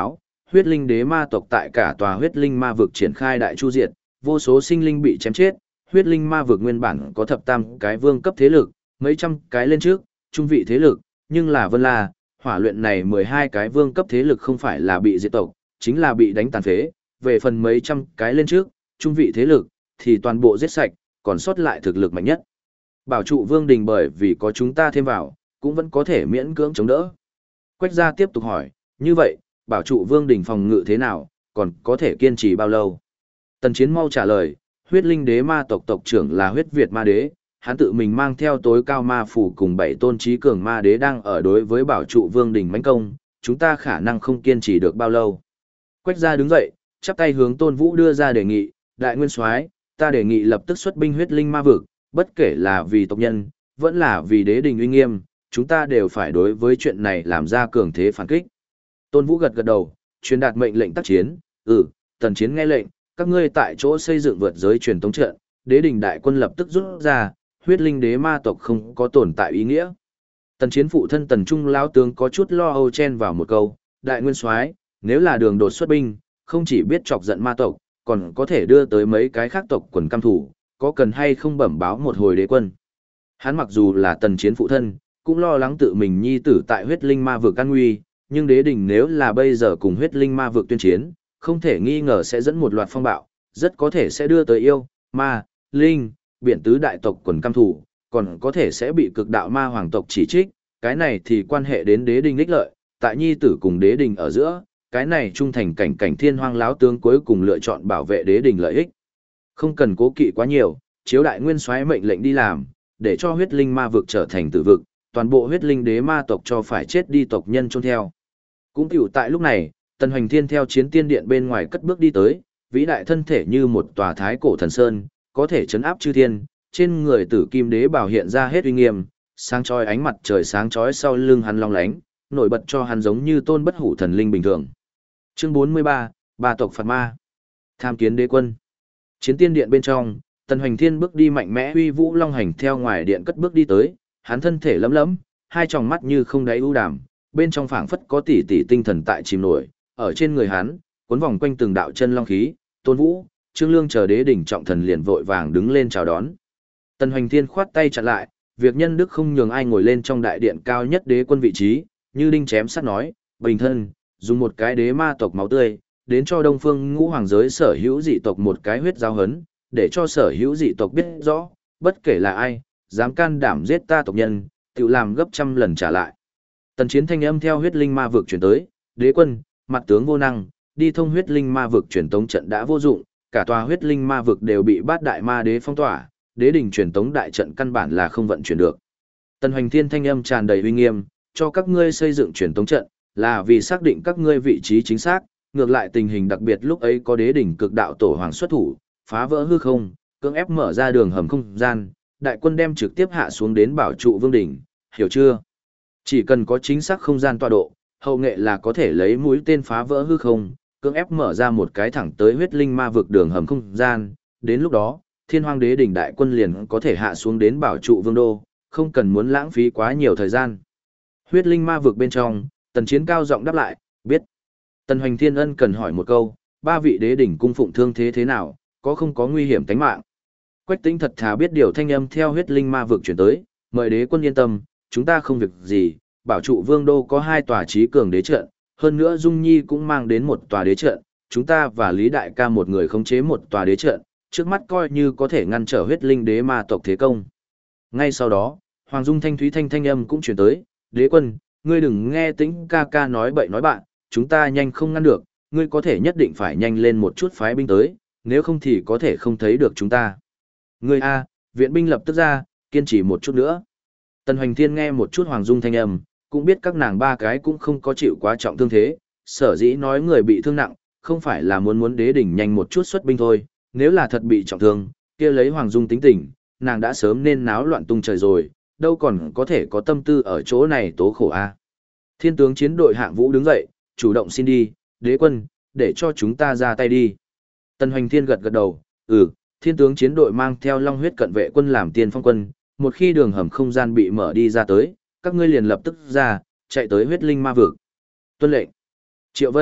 huyết linh đế ma tộc tại cả tòa huyết linh ma vực triển khai đại chu diệt, vô số sinh linh bị chém chết, huyết linh ma vực nguyên bản có thập tam cái vương cấp thế lực, mấy trăm cái lên trước, trung vị thế lực, nhưng là Vân La, hỏa luyện này 12 cái vương cấp thế lực không phải là bị diệt tộc, chính là bị đánh tàn phế, về phần mấy trăm cái lên trước, trung vị thế lực, thì toàn bộ giết sạch, còn sót lại thực lực mạnh nhất. Bảo trụ vương đình bởi vì có chúng ta thêm vào, cũng vẫn có thể miễn cưỡng chống đỡ. Quách gia tiếp tục hỏi, như vậy, bảo trụ vương đình phòng ngự thế nào, còn có thể kiên trì bao lâu? Tần Chiến mau trả lời, huyết linh đế ma tộc tộc trưởng là huyết Việt ma đế, hắn tự mình mang theo tối cao ma phủ cùng 7 tôn trí cường ma đế đang ở đối với bảo trụ vương đình mãnh công, chúng ta khả năng không kiên trì được bao lâu. Quách gia đứng dậy, chắp tay hướng Tôn Vũ đưa ra đề nghị, đại nguyên soái, ta đề nghị lập tức xuất binh huyết linh ma vực, bất kể là vì tộc nhân, vẫn là vì đế đình uy nghiêm, chúng ta đều phải đối với chuyện này làm ra cường thế phản kích. Tôn Vũ gật gật đầu, truyền đạt mệnh lệnh tác chiến, Tần Chiến nghe lệnh, các ngươi tại chỗ xây dựng vượt giới truyền tống trận, đế đình đại quân lập tức rút ra, huyết linh đế ma tộc không có tồn tại ý nghĩa. Tần Chiến phụ thân Tần Trung lão tướng có chút lo âu chen vào một câu, đại nguyên soái, nếu là đường đột xuất binh, không chỉ biết chọc giận ma tộc, còn có thể đưa tới mấy cái khác tộc quần cam thủ, có cần hay không bẩm báo một hồi đế quân. Hắn mặc dù là Tần Chiến phụ thân, cũng lo lắng tự mình nhi tử tại huyết linh ma vực an nguy, nhưng đế đình nếu là bây giờ cùng huyết linh ma vực tuyên chiến, không thể nghi ngờ sẽ dẫn một loạt phong bạo, rất có thể sẽ đưa tới yêu, ma, linh, biển tứ đại tộc quần cam thủ, còn có thể sẽ bị cực đạo ma hoàng tộc chỉ trích, cái này thì quan hệ đến đế đình ích lợi, tại nhi tử cùng đế đình ở giữa, cái này trung thành cảnh thiên hoang láo tướng cuối cùng lựa chọn bảo vệ đế đình lợi ích. Không cần cố kỵ quá nhiều, chiếu đại nguyên soái mệnh lệnh đi làm, để cho huyết linh ma vực trở thành tử vực, toàn bộ huyết linh đế ma tộc cho phải chết đi tộc nhân chôn theo. Cũng tiểu tại lúc này, Tần Hoành Thiên theo chiến tiên điện bên ngoài cất bước đi tới, vĩ đại thân thể như một tòa thái cổ thần sơn, có thể chấn áp chư thiên, trên người tử kim đế bảo hiện ra hết uy nghiêm, sáng chói ánh mặt trời sáng chói sau lưng hắn long lánh, nổi bật cho hắn giống như tôn bất hủ thần linh bình thường. Chương 43, Ba tộc phạt ma. Tham kiến đế quân. Chiến tiên điện bên trong, Tần Hoành Thiên bước đi mạnh mẽ uy vũ long hành theo ngoài điện cất bước đi tới, hắn thân thể lấm lấm, hai tròng mắt như không đáy u đàm, bên trong phảng phất có tỷ tỷ tinh thần tại chìm nổi, ở trên người hắn, cuốn vòng quanh từng đạo chân long khí, Tôn Vũ, Trương Lương chờ đế đỉnh trọng thần liền vội vàng đứng lên chào đón. Tần Hoành Thiên khoát tay chặn lại, việc nhân đức không nhường ai ngồi lên trong đại điện cao nhất đế quân vị trí, như đinh chém sắt nói, bình thân, dùng một cái đế ma tộc máu tươi, đến cho Đông Phương Ngũ Hoàng giới sở hữu dị tộc một cái huyết giao hấn, để cho sở hữu dị tộc biết rõ, bất kể là ai, dám can đảm giết ta tộc nhân, tự làm gấp trăm lần trả lại. Tần Chiến thanh âm theo huyết linh ma vực chuyển tới, đế quân, mặt tướng vô năng, đi thông huyết linh ma vực truyền tống trận đã vô dụng, cả tòa huyết linh ma vực đều bị bát đại ma đế phong tỏa, đế đỉnh truyền tống đại trận căn bản là không vận chuyển được. Tần Hoành Thiên thanh âm tràn đầy uy nghiêm, cho các ngươi xây dựng truyền tống trận, là vì xác định các ngươi vị trí chính xác, ngược lại tình hình đặc biệt lúc ấy có đế đỉnh cực đạo tổ hoàng xuất thủ, phá vỡ hư không, cưỡng ép mở ra đường hầm không gian, đại quân đem trực tiếp hạ xuống đến bảo trụ vương đỉnh, hiểu chưa? Chỉ cần có chính xác không gian tọa độ, hậu nghệ là có thể lấy mũi tên phá vỡ hư không, cưỡng ép mở ra một cái thẳng tới huyết linh ma vực đường hầm không gian, đến lúc đó, thiên hoang đế đỉnh đại quân liền có thể hạ xuống đến bảo trụ vương đô, không cần muốn lãng phí quá nhiều thời gian. Huyết linh ma vực bên trong, Tần Chiến cao giọng đáp lại, biết. Tần Hoành Thiên ân cần hỏi một câu, ba vị đế đỉnh cung phụng thương thế nào, có không có nguy hiểm tính mạng. Quách Tĩnh thật thà biết điều thanh âm theo huyết linh ma vực chuyển tới, mời đế quân yên tâm, chúng ta không việc gì, bảo trụ vương đô có 2 tòa trí cường đế trận, hơn nữa Dung Nhi cũng mang đến một tòa đế trận, chúng ta và Lý Đại ca một người khống chế một tòa đế trận, trước mắt coi như có thể ngăn trở huyết linh đế ma tộc thế công. Ngay sau đó, Hoàng Dung thanh thúy thanh âm cũng chuyển tới, đế quân, ngươi đừng nghe Tĩnh ca ca nói bậy nói bạn, chúng ta nhanh không ngăn được, ngươi có thể nhất định phải nhanh lên một chút phái binh tới, nếu không thì có thể không thấy được chúng ta. Ngươi a, viện binh lập tức ra, kiên trì một chút nữa. Tần Hoành Thiên nghe một chút Hoàng Dung thanh âm, cũng biết các nàng ba cái cũng không có chịu quá trọng thương thế, sở dĩ nói người bị thương nặng, không phải là muốn đế đỉnh nhanh một chút xuất binh thôi, nếu là thật bị trọng thương, kia lấy Hoàng Dung tính tình, nàng đã sớm nên náo loạn tung trời rồi, đâu còn có thể có tâm tư ở chỗ này tố khổ a. Thiên tướng chiến đội Hạng Vũ đứng dậy, chủ động xin đi, đế quân, để cho chúng ta ra tay đi. Tần Hoành Thiên gật gật đầu, thiên tướng chiến đội mang theo long huyết cận vệ quân làm tiên phong quân, một khi đường hầm không gian bị mở đi ra tới, các ngươi liền lập tức ra, chạy tới huyết linh ma vực. Tuân lệnh. Triệu Vân,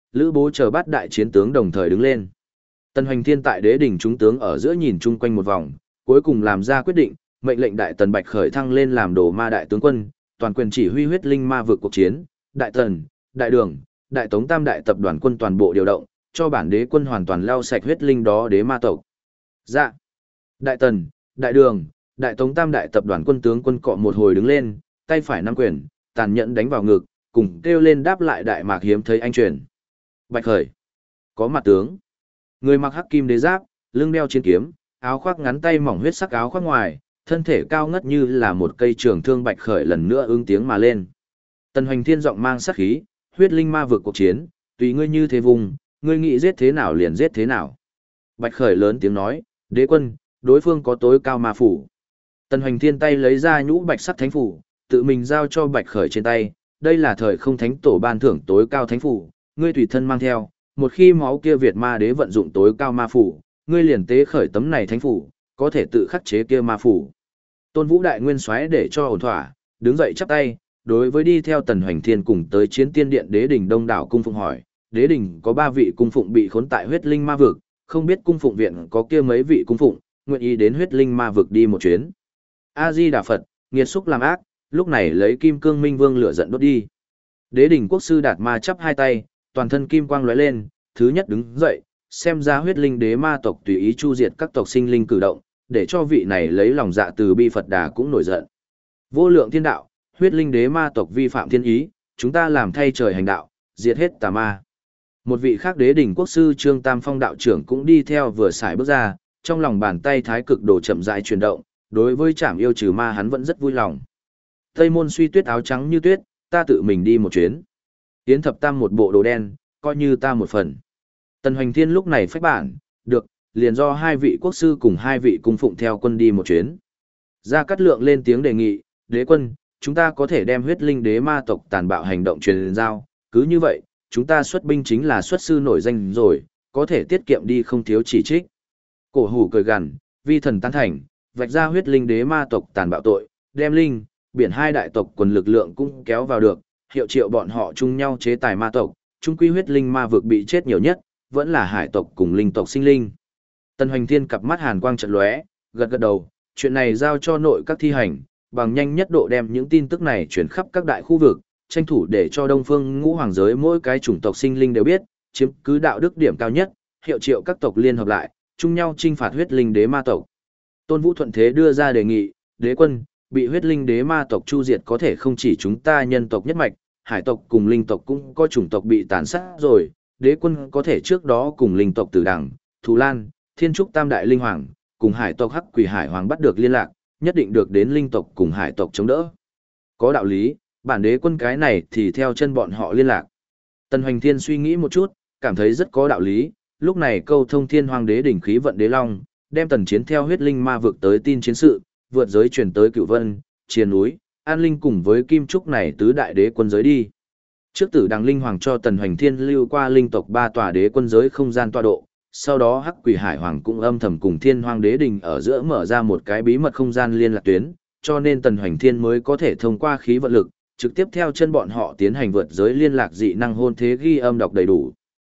Lữ Bố chờ bát đại chiến tướng đồng thời đứng lên. Tần Hoành Thiên tại đế đỉnh chúng tướng ở giữa nhìn chung quanh một vòng, cuối cùng làm ra quyết định, mệnh lệnh đại tần Bạch Khởi thăng lên làm đồ ma đại tướng quân, toàn quyền chỉ huy huyết linh ma vực cuộc chiến, đại tần, đại đường, đại tống tam đại tập đoàn quân toàn bộ điều động, cho bản đế quân hoàn toàn lao sạch huyết linh đó đế ma tộc. Dạ. Đại tần, đại đường, đại tống tam đại tập đoàn quân tướng quân cọ một hồi đứng lên, tay phải nắm quyền, tàn nhẫn đánh vào ngực, cùng kêu lên đáp lại đại mạc hiếm thấy anh truyền. Bạch Khởi. Có mặt tướng. Người mặc hắc kim đế giáp, lưng đeo chiến kiếm, áo khoác ngắn tay mỏng huyết sắc áo khoác ngoài, thân thể cao ngất như là một cây trường thương. Bạch Khởi lần nữa ứng tiếng mà lên. Tần Hoành Thiên giọng mang sát khí, huyết linh ma vực cuộc chiến, tùy ngươi như thế vùng, ngươi nghĩ giết thế nào liền giết thế nào. Bạch Khởi lớn tiếng nói, đế quân, đối phương có tối cao ma phủ. Tần Hoành Thiên tay lấy ra nhũ bạch sắc thánh phủ, tự mình giao cho Bạch Khởi trên tay, đây là thời không thánh tổ ban thưởng tối cao thánh phủ, ngươi tùy thân mang theo, một khi máu kia Việt ma đế vận dụng tối cao ma phủ, ngươi liền tế khởi tấm này thánh phủ, có thể tự khắc chế kia ma phủ. Tôn Vũ đại nguyên soái để cho ổn thỏa, đứng dậy chắp tay, đối với đi theo Tần Hoành Thiên cùng tới chiến tiên điện đế đỉnh đông đảo cung phụng hỏi, đế đỉnh có 3 vị cung phụng bị khốn tại huyết linh ma vực, không biết cung phụng viện có kia mấy vị cung phụng, nguyện ý đến huyết linh ma vực đi một chuyến. A Di Đà Phật, nghiệt xúc làm ác, lúc này lấy kim cương minh vương lửa giận đốt đi. Đế đỉnh quốc sư Đạt Ma chắp hai tay, toàn thân kim quang lóe lên, thứ nhất đứng dậy, xem ra huyết linh đế ma tộc tùy ý chu diệt các tộc sinh linh cử động, để cho vị này lấy lòng dạ từ bi Phật Đà cũng nổi giận. Vô lượng thiên đạo, huyết linh đế ma tộc vi phạm thiên ý, chúng ta làm thay trời hành đạo, diệt hết tà ma. Một vị khác đế đỉnh quốc sư Trương Tam Phong đạo trưởng cũng đi theo vừa xài bước ra, trong lòng bàn tay thái cực đồ chậm rãi chuyển động, đối với trảm yêu trừ ma hắn vẫn rất vui lòng. Tây môn suy tuyết áo trắng như tuyết, ta tự mình đi một chuyến. Yến thập tam một bộ đồ đen, coi như ta một phần. Tần Hoành Thiên lúc này phách bản, được, liền do 2 vị quốc sư cùng 2 vị cung phụng theo quân đi một chuyến. Gia Cát Lượng lên tiếng đề nghị, đế quân, chúng ta có thể đem huyết linh đế ma tộc tàn bạo hành động truyền giao, cứ như vậy, chúng ta xuất binh chính là xuất sư nổi danh rồi, có thể tiết kiệm đi không thiếu chỉ trích. Cổ hủ cười gằn, vi thần tán thành, vạch ra huyết linh đế ma tộc tàn bạo tội, đem linh, biển 2 đại tộc quần lực lượng cũng kéo vào được, hiệu triệu bọn họ chung nhau chế tài ma tộc, chung quy huyết linh ma vực bị chết nhiều nhất, vẫn là hải tộc cùng linh tộc sinh linh. Tần Hoành Thiên cặp mắt hàn quang chợt lóe, gật gật đầu, chuyện này giao cho nội các thi hành, bằng nhanh nhất độ đem những tin tức này chuyển khắp các đại khu vực, tranh thủ để cho Đông Phương Ngũ Hoàng giới mỗi cái chủng tộc sinh linh đều biết, chiếm cứ đạo đức điểm cao nhất, hiệu triệu các tộc liên hợp lại, chung nhau chinh phạt huyết linh đế ma tộc. Tôn Vũ thuận thế đưa ra đề nghị, đế quân, bị huyết linh đế ma tộc chu diệt có thể không chỉ chúng ta nhân tộc nhất mạch, hải tộc cùng linh tộc cũng có chủng tộc bị tàn sát rồi, đế quân có thể trước đó cùng linh tộc Tử Đằng, Thù Lan, Thiên Trúc Tam Đại Linh Hoàng, cùng hải tộc Hắc Quỷ Hải Hoàng bắt được liên lạc, nhất định được đến linh tộc cùng hải tộc chống đỡ. Có đạo lý, bản đế quân cái này thì theo chân bọn họ liên lạc. Tần Hoành Thiên suy nghĩ một chút, cảm thấy rất có đạo lý, lúc này câu thông Thiên Hoàng đế đỉnh khí vận đế long, đem Tần Chiến theo huyết linh ma vực tới tin chiến sự, vượt giới truyền tới Cửu Vân, Chiền núi, An Linh cùng với Kim Trúc này tứ đại đế quân giới đi. Trước Tử Đằng Linh Hoàng cho Tần Hoành Thiên lưu qua linh tộc 3 tòa đế quân giới không gian tọa độ, sau đó Hắc Quỷ Hải Hoàng cũng âm thầm cùng Thiên Hoàng đế đình ở giữa mở ra một cái bí mật không gian liên lạc tuyến, cho nên Tần Hoành Thiên mới có thể thông qua khí vận lực, trực tiếp theo chân bọn họ tiến hành vượt giới liên lạc dị năng hôn thế ghi âm đọc đầy đủ.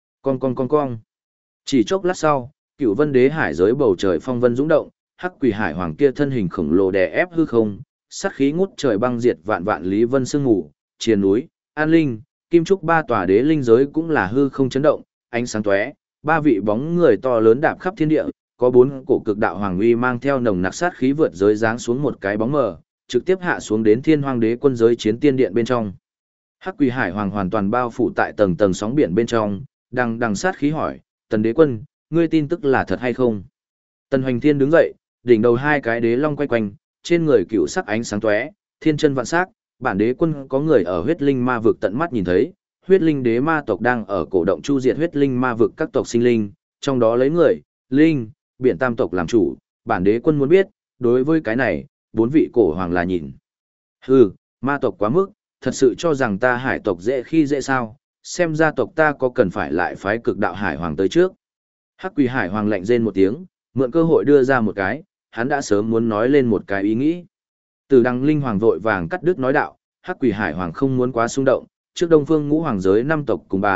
Con. Chỉ chốc lát sau, Cửu Vân đế hải giới bầu trời phong vân dũng động, Hắc Quỷ Hải Hoàng kia thân hình khổng lồ đè ép hư không, sát khí ngút trời băng diệt vạn vạn lý vân sương ngủ, Chiền núi, An Linh, Kim Trúc 3 tòa đế linh giới cũng là hư không chấn động, ánh sáng tóe, 3 vị bóng người to lớn đạp khắp thiên địa, có 4 cổ cực đạo hoàng uy mang theo nồng nặc sát khí vượt giới giáng xuống một cái bóng mờ, trực tiếp hạ xuống đến Thiên Hoàng đế quân giới chiến tiên điện bên trong. Hắc Quỷ Hải Hoàng hoàn toàn bao phủ tại tầng tầng sóng biển bên trong, đằng sát khí hỏi, Tần đế quân, ngươi tin tức là thật hay không? Tần Hoành Thiên đứng dậy, đỉnh đầu 2 cái đế long quay quanh, trên người cựu sắc ánh sáng tóe, thiên chân vạn sắc, bản đế quân có người ở huyết linh ma vực tận mắt nhìn thấy, huyết linh đế ma tộc đang ở cổ động chu diệt huyết linh ma vực các tộc sinh linh, trong đó lấy người, linh, biển tam tộc làm chủ, bản đế quân muốn biết, đối với cái này, 4 vị cổ hoàng là nhìn. Hừ, ma tộc quá mức, thật sự cho rằng ta hải tộc dễ khi dễ sao, xem ra tộc ta có cần phải lại phái cực đạo hải hoàng tới trước. Hắc Quỷ Hải Hoàng lạnh rên một tiếng, mượn cơ hội đưa ra một cái, hắn đã sớm muốn nói lên một cái ý nghĩ. Tử Đằng Linh Hoàng vội vàng cắt đứt nói đạo, Hắc Quỷ Hải Hoàng không muốn quá xung động, trước Đông Phương Ngũ Hoàng giới 5 tộc cùng bàn,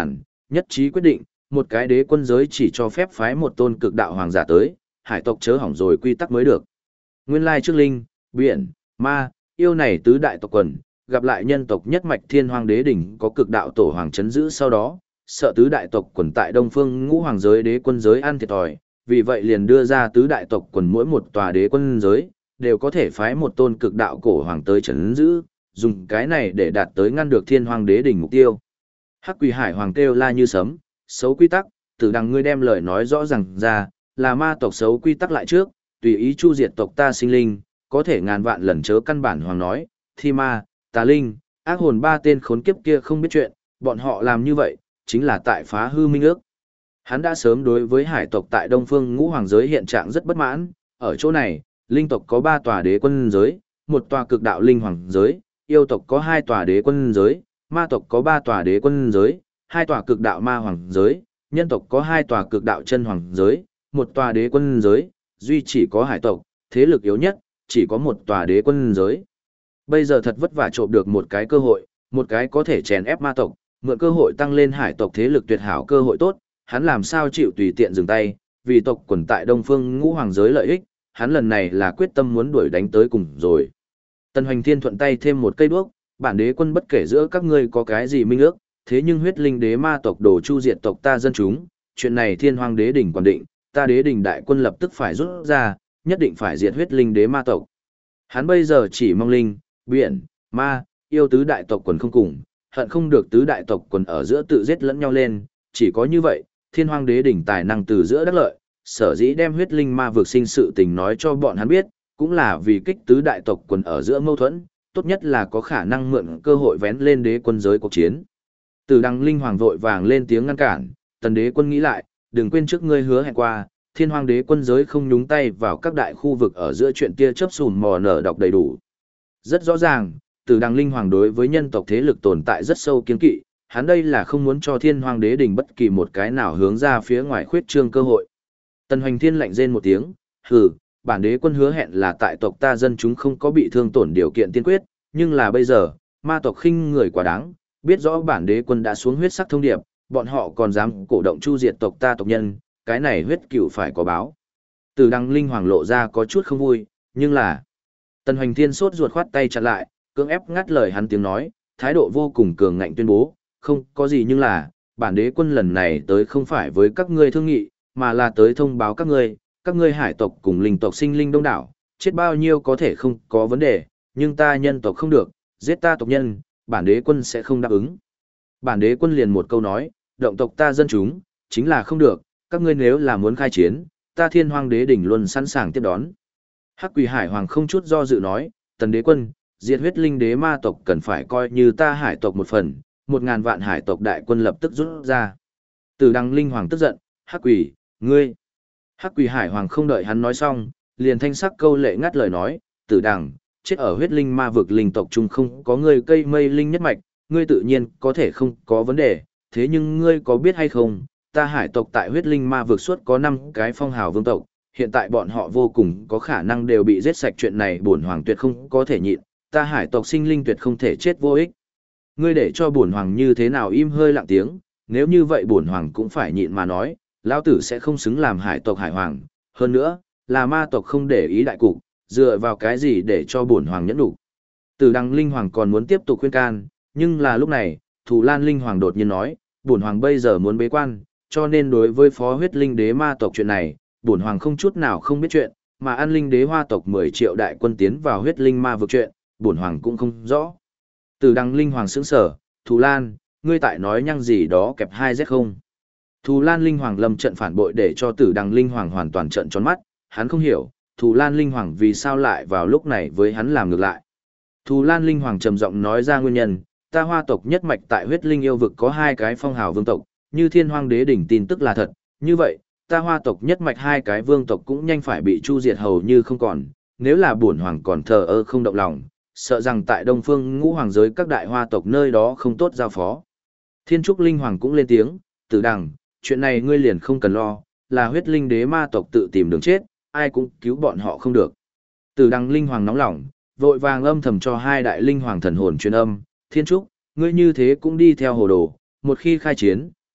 nhất trí quyết định, một cái đế quân giới chỉ cho phép phái một tôn cực đạo hoàng giả tới, hải tộc chớ hỏng rồi quy tắc mới được. Nguyên lai trước linh, biển, ma, yêu này tứ đại tộc quần, gặp lại nhân tộc nhất mạch thiên hoàng đế đỉnh có cực đạo tổ hoàng chấn giữ sau đó, sợ tứ đại tộc quần tại đông phương ngũ hoàng giới đế quân giới ăn thiệt thòi, vì vậy liền đưa ra tứ đại tộc quần mỗi một tòa đế quân giới, đều có thể phái một tôn cực đạo cổ hoàng tới chấn giữ, dùng cái này để đạt tới ngăn được thiên hoàng đế đỉnh mục tiêu. Hắc Quỷ Hải hoàng kêu la như sấm, xấu quy tắc, Tử Đằng ngươi đem lời nói rõ ràng ra, là ma tộc xấu quy tắc lại trước, tùy ý chu diệt tộc ta sinh linh, có thể ngàn vạn lần chớ căn bản hoàng nói, thi ma, tà linh, ác hồn ba tên khốn kiếp kia không biết chuyện, bọn họ làm như vậy, chính là tại phá hư minh ước. Hắn đã sớm đối với hải tộc tại Đông Phương Ngũ Hoàng giới hiện trạng rất bất mãn, ở chỗ này, linh tộc có 3 tòa đế quân giới, 1 tòa cực đạo linh hoàng giới, yêu tộc có 2 tòa đế quân giới, ma tộc có 3 tòa đế quân giới, 2 tòa cực đạo ma hoàng giới, nhân tộc có 2 tòa cực đạo chân hoàng giới, 1 tòa đế quân giới, duy chỉ có hải tộc, thế lực yếu nhất, chỉ có 1 tòa đế quân giới. Bây giờ thật vất vả trộm được một cái cơ hội, một cái có thể chèn ép ma tộc, mượn cơ hội tăng lên hải tộc thế lực tuyệt hảo cơ hội tốt, hắn làm sao chịu tùy tiện dừng tay, vì tộc quần tại Đông Phương Ngũ Hoàng giới lợi ích, hắn lần này là quyết tâm muốn đuổi đánh tới cùng rồi. Tần Hoành Thiên thuận tay thêm một cây đuốc, bản đế quân bất kể giữa các ngươi có cái gì minh ước, thế nhưng huyết linh đế ma tộc đổ chu diệt tộc ta dân chúng, chuyện này thiên hoàng đế đỉnh quản định, ta đế đỉnh đại quân lập tức phải rút ra, nhất định phải diệt huyết linh đế ma tộc. Hắn bây giờ chỉ mong linh, biển, ma, yêu tứ đại tộc quần không cùng, hận không được tứ đại tộc quần ở giữa tự giết lẫn nhau lên, chỉ có như vậy, thiên hoàng đế đỉnh tài năng từ giữa đắc lợi, sở dĩ đem huyết linh ma vực sinh sự tình nói cho bọn hắn biết, cũng là vì kích tứ đại tộc quần ở giữa mâu thuẫn, tốt nhất là có khả năng mượn cơ hội vén lên đế quân giới cuộc chiến. Từ Đằng Linh Hoàng vội vàng lên tiếng ngăn cản, Tần đế quân nghĩ lại, đừng quên trước ngươi hứa hẹn qua, thiên hoàng đế quân giới không nhúng tay vào các đại khu vực ở giữa chuyện tia chớp sùn mò nở đọc đầy đủ. Rất rõ ràng, Từ Đằng Linh Hoàng đối với nhân tộc thế lực tồn tại rất sâu kiên kỵ, hắn đây là không muốn cho thiên hoàng đế đình bất kỳ một cái nào hướng ra phía ngoài khuyết trương cơ hội. Tần Hoành Thiên lạnh rên một tiếng, hừ, bản đế quân hứa hẹn là tại tộc ta dân chúng không có bị thương tổn điều kiện tiên quyết, nhưng là bây giờ, ma tộc khinh người quá đáng, biết rõ bản đế quân đã xuống huyết sắc thông điệp, bọn họ còn dám cổ động chu diệt tộc ta tộc nhân, cái này huyết cựu phải có báo. Từ Đằng Linh Hoàng lộ ra có chút không vui, nhưng là... Tần Hoành Thiên sốt ruột khoát tay chặn lại, cưỡng ép ngắt lời hắn tiếng nói, thái độ vô cùng cường ngạnh tuyên bố, không có gì nhưng là, bản đế quân lần này tới không phải với các ngươi thương nghị, mà là tới thông báo các ngươi hải tộc cùng linh tộc sinh linh đông đảo, chết bao nhiêu có thể không có vấn đề, nhưng ta nhân tộc không được, giết ta tộc nhân, bản đế quân sẽ không đáp ứng. Bản đế quân liền một câu nói, động tộc ta dân chúng, chính là không được, các ngươi nếu là muốn khai chiến, ta thiên hoàng đế đỉnh luôn sẵn sàng tiếp đón. Hắc Quỷ Hải Hoàng không chút do dự nói, Tần đế quân, diệt huyết linh đế ma tộc cần phải coi như ta hải tộc một phần, 1000 vạn hải tộc đại quân lập tức rút ra. Từ Đằng Linh Hoàng tức giận, Hắc Quỷ, ngươi. Hắc Quỷ Hải Hoàng không đợi hắn nói xong, liền thanh sắc câu lệ ngắt lời nói, Tử Đằng, chết ở huyết linh ma vực linh tộc chung không có ngươi cây mây linh nhất mạch, ngươi tự nhiên có thể không có vấn đề, thế nhưng ngươi có biết hay không, ta hải tộc tại huyết linh ma vực suốt có 5 cái phong hào vương tộc, hiện tại bọn họ vô cùng có khả năng đều bị giết sạch, chuyện này bổn hoàng tuyệt không có thể nhịn, ta hải tộc sinh linh tuyệt không thể chết vô ích. Ngươi để cho bổn hoàng như thế nào im hơi lặng tiếng, nếu như vậy bổn hoàng cũng phải nhịn mà nói, lão tử sẽ không xứng làm hải tộc hải hoàng, hơn nữa, là ma tộc không để ý đại cục, dựa vào cái gì để cho bổn hoàng nhẫn đủ. Từ Đằng Linh Hoàng còn muốn tiếp tục khuyên can, nhưng là lúc này, Thù Lan Linh Hoàng đột nhiên nói, bổn hoàng bây giờ muốn bế quan, cho nên đối với phó huyết linh đế ma tộc chuyện này, bổn hoàng không chút nào không biết chuyện, mà an linh đế hoa tộc 10 triệu đại quân tiến vào huyết linh ma vực chuyện, bổn hoàng cũng không rõ. Từ Đằng Linh Hoàng sững sờ, Thù Lan, ngươi tại nói nhăng gì đó kẹp 2Z không? Thù Lan Linh Hoàng lâm trận phản bội để cho Tử Đằng Linh Hoàng hoàn toàn trận tròn mắt, hắn không hiểu, Thù Lan Linh Hoàng vì sao lại vào lúc này với hắn làm ngược lại. Thù Lan Linh Hoàng trầm giọng nói ra nguyên nhân, ta hoa tộc nhất mạch tại huyết linh yêu vực có 2 cái phong hào vương tộc, như thiên hoàng đế đỉnh tin tức là thật, như vậy, ta hoa tộc nhất mạch 2 cái vương tộc cũng nhanh phải bị chu diệt hầu như không còn, nếu là bổn hoàng còn thờ ơ không động lòng, sợ rằng tại Đông Phương Ngũ Hoàng giới các đại hoa tộc nơi đó không tốt giao phó. Thiên Trúc Linh Hoàng cũng lên tiếng, Tử Đằng, chuyện này ngươi liền không cần lo, là huyết linh đế ma tộc tự tìm đường chết, ai cũng cứu bọn họ không được. Tử Đằng Linh Hoàng nóng lòng, vội vàng âm thầm cho 2 đại linh hoàng thần hồn truyền âm, Thiên Trúc, ngươi như thế cũng đi theo hồ đồ, một khi khai chiến,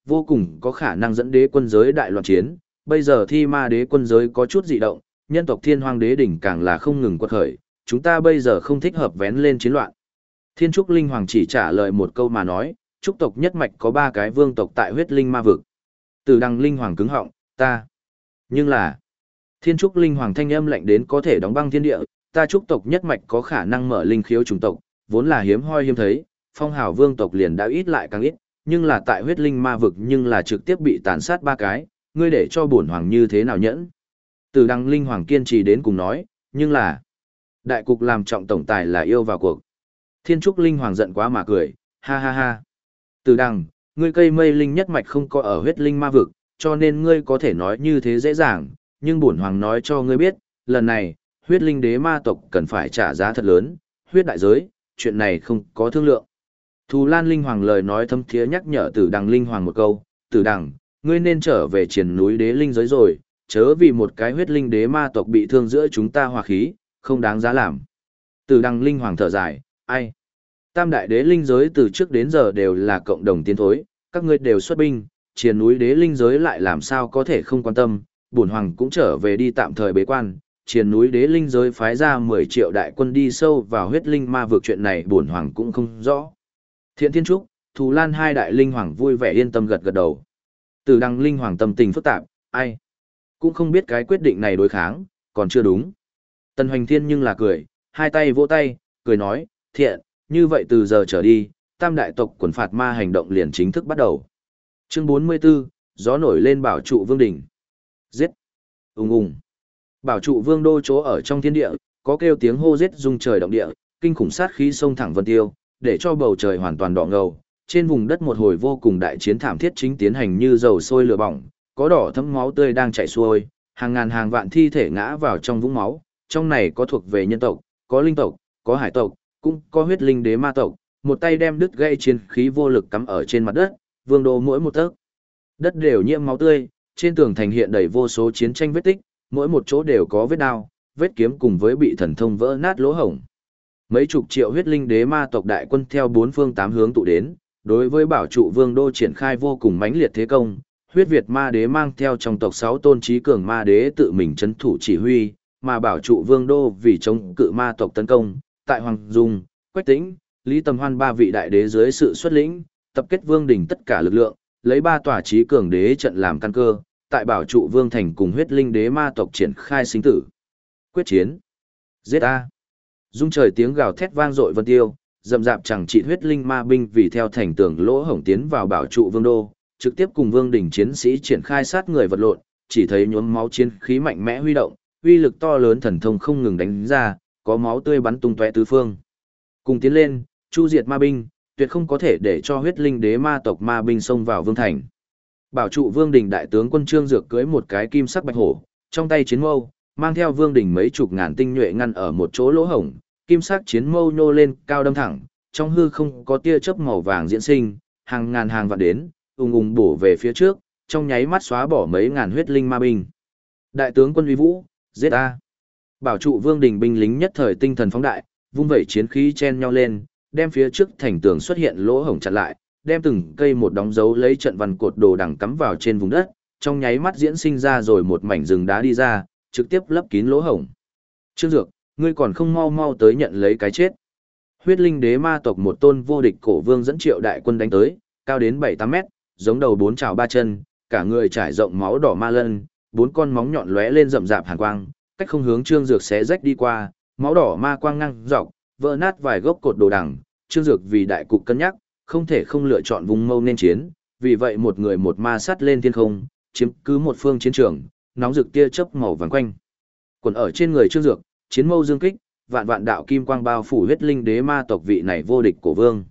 vô cùng có khả năng dẫn đế quân giới đại loạn chiến. Bây giờ thi ma đế quân giới có chút dị động, nhân tộc thiên hoang đế đỉnh càng là không ngừng quật khởi, chúng ta bây giờ không thích hợp vén lên chiến loạn. Thiên Trúc Linh Hoàng chỉ trả lời một câu mà nói, trúc tộc nhất mạch có 3 cái vương tộc tại huyết linh ma vực. Tử Đằng Linh Hoàng cứng họng, ta. Nhưng là, Thiên Trúc Linh Hoàng thanh âm lạnh đến có thể đóng băng thiên địa, ta trúc tộc nhất mạch có khả năng mở linh khiếu chủng tộc, vốn là hiếm hoi hiếm thấy, phong hào vương tộc liền đã ít lại càng ít, nhưng là tại huyết linh ma vực nhưng là trực tiếp bị tàn sát 3 cái, ngươi để cho bổn hoàng như thế nào nhẫn? Tử Đằng Linh Hoàng kiên trì đến cùng nói, nhưng là, đại cục làm trọng tổng tài là yêu vào cuộc. Thiên Trúc Linh Hoàng giận quá mà cười, ha ha ha. Tử Đằng, ngươi cây mây linh nhất mạch không có ở huyết linh ma vực, cho nên ngươi có thể nói như thế dễ dàng, nhưng bổn hoàng nói cho ngươi biết, lần này, huyết linh đế ma tộc cần phải trả giá thật lớn, huyết đại giới, chuyện này không có thương lượng. Thù Lan Linh Hoàng lời nói thâm thiế nhắc nhở Tử Đằng Linh Hoàng một câu, Tử Đằng, ngươi nên trở về triển núi đế linh giới rồi, chớ vì một cái huyết linh đế ma tộc bị thương giữa chúng ta hòa khí, không đáng giá làm. Tử Đằng Linh Hoàng thở dài, ai? Tam đại đế linh giới từ trước đến giờ đều là cộng đồng tiến thối, các ngươi đều xuất binh, triển núi đế linh giới lại làm sao có thể không quan tâm, bổn hoàng cũng trở về đi tạm thời bế quan, triển núi đế linh giới phái ra 10 triệu đại quân đi sâu vào huyết linh ma vực, chuyện này bổn hoàng cũng không rõ. Thiện Thiên Trúc, Thù Lan 2 đại linh hoàng vui vẻ yên tâm gật gật đầu. Tử Đằng Linh Hoàng tâm tình phức tạp, ai cũng không biết cái quyết định này đối kháng, còn chưa đúng. Tần Hoành Thiên nhưng là cười, hai tay vỗ tay, cười nói, thiện, như vậy từ giờ trở đi, tam đại tộc quần phạt ma hành động liền chính thức bắt đầu. Chương 44, gió nổi lên bảo trụ vương đỉnh. Giết! Ùng ùng! Bảo trụ vương đô chỗ ở trong thiên địa, có kêu tiếng hô giết rung trời động địa, kinh khủng sát khí sông thẳng vân tiêu, để cho bầu trời hoàn toàn đỏ ngầu. Trên vùng đất một hồi vô cùng đại chiến thảm thiết chính tiến hành như dầu sôi lửa bỏng, có đỏ thẫm máu tươi đang chảy xuôi, hàng ngàn hàng vạn thi thể ngã vào trong vũng máu, trong này có thuộc về nhân tộc, có linh tộc, có hải tộc, cũng có huyết linh đế ma tộc, một tay đem đứt gây chiến khí vô lực cắm ở trên mặt đất, vương đô mỗi một tấc đất đều nhiễm máu tươi, trên tường thành hiện đầy vô số chiến tranh vết tích, mỗi một chỗ đều có vết đao, vết kiếm cùng với bị thần thông vỡ nát lỗ hổng. Mấy chục triệu huyết linh đế ma tộc đại quân theo 4 phương 8 hướng tụ đến, đối với bảo trụ vương đô triển khai vô cùng mãnh liệt thế công. Huyết Việt ma đế mang theo trong tộc 6 tôn trí cường ma đế tự mình chấn thủ chỉ huy, mà bảo trụ vương đô vì chống cự ma tộc tấn công, tại Hoàng Dung, Quách Tĩnh, Lý Tầm Hoan 3 vị đại đế dưới sự xuất lĩnh, tập kết vương đỉnh tất cả lực lượng, lấy 3 tòa trí cường đế trận làm căn cơ, tại bảo trụ vương thành cùng huyết linh đế ma tộc triển khai sinh tử. Quyết chiến. Giết a. Dung trời tiếng gào thét vang dội vân tiêu, rậm rạp chẳng trị huyết linh ma binh vì theo thành tường lỗ hổng tiến vào bảo trụ vương đô, trực tiếp cùng vương đỉnh chiến sĩ triển khai sát người vật lộn, chỉ thấy nhuốm máu chiến khí mạnh mẽ huy động, uy lực to lớn thần thông không ngừng đánh ra, có máu tươi bắn tung tóe tứ phương. Cùng tiến lên, chu diệt ma binh, tuyệt không có thể để cho huyết linh đế ma tộc ma binh xông vào vương thành. Bảo trụ vương đỉnh đại tướng quân Trương Dược cưỡi một cái kim sắc bạch hổ, trong tay chiến mâu, mang theo vương đỉnh mấy chục ngàn tinh nhuệ ngăn ở một chỗ lỗ hổng, kim sắc chiến mâu nhô lên cao đâm thẳng, trong hư không có tia chớp màu vàng diễn sinh, hàng ngàn hàng vạn đến, ùng ùng bổ về phía trước, trong nháy mắt xóa bỏ mấy ngàn huyết linh ma binh. Đại tướng quân uy vũ, giết a! Bảo trụ vương đình binh lính nhất thời tinh thần phóng đại, vung vẩy chiến khí chen nhau lên, đem phía trước thành tường xuất hiện lỗ hổng chặn lại, đem từng cây một đóng dấu lấy trận văn cột đồ đằng cắm vào trên vùng đất, trong nháy mắt diễn sinh ra rồi một mảnh rừng đá đi ra, trực tiếp lấp kín lỗ hổng. Trương Dược, ngươi còn không mau mau tới nhận lấy cái chết. Huyết linh đế ma tộc một tôn vô địch cổ vương dẫn triệu đại quân đánh tới, cao đến 7-8 mét, giống đầu 4 trào 3 chân, cả người trải rộng máu đỏ ma lân, 4 con móng nhọn lóe lên rậm rạp hàn quang, cách không hướng Trương Dược xé rách đi qua, máu đỏ ma quang ngang dọc, vỡ nát vài gốc cột đồ đằng. Trương Dược vì đại cục cân nhắc, không thể không lựa chọn vùng mâu nên chiến, vì vậy một người một ma sát lên thiên không, chiếm cứ một phương chiến trường, nóng rực tia chớp màu vàng quanh. Còn ở trên người Trương Dược, chiến mâu dương kích, vạn vạn đạo kim quang bao phủ huyết linh đế ma tộc vị này vô địch cổ vương.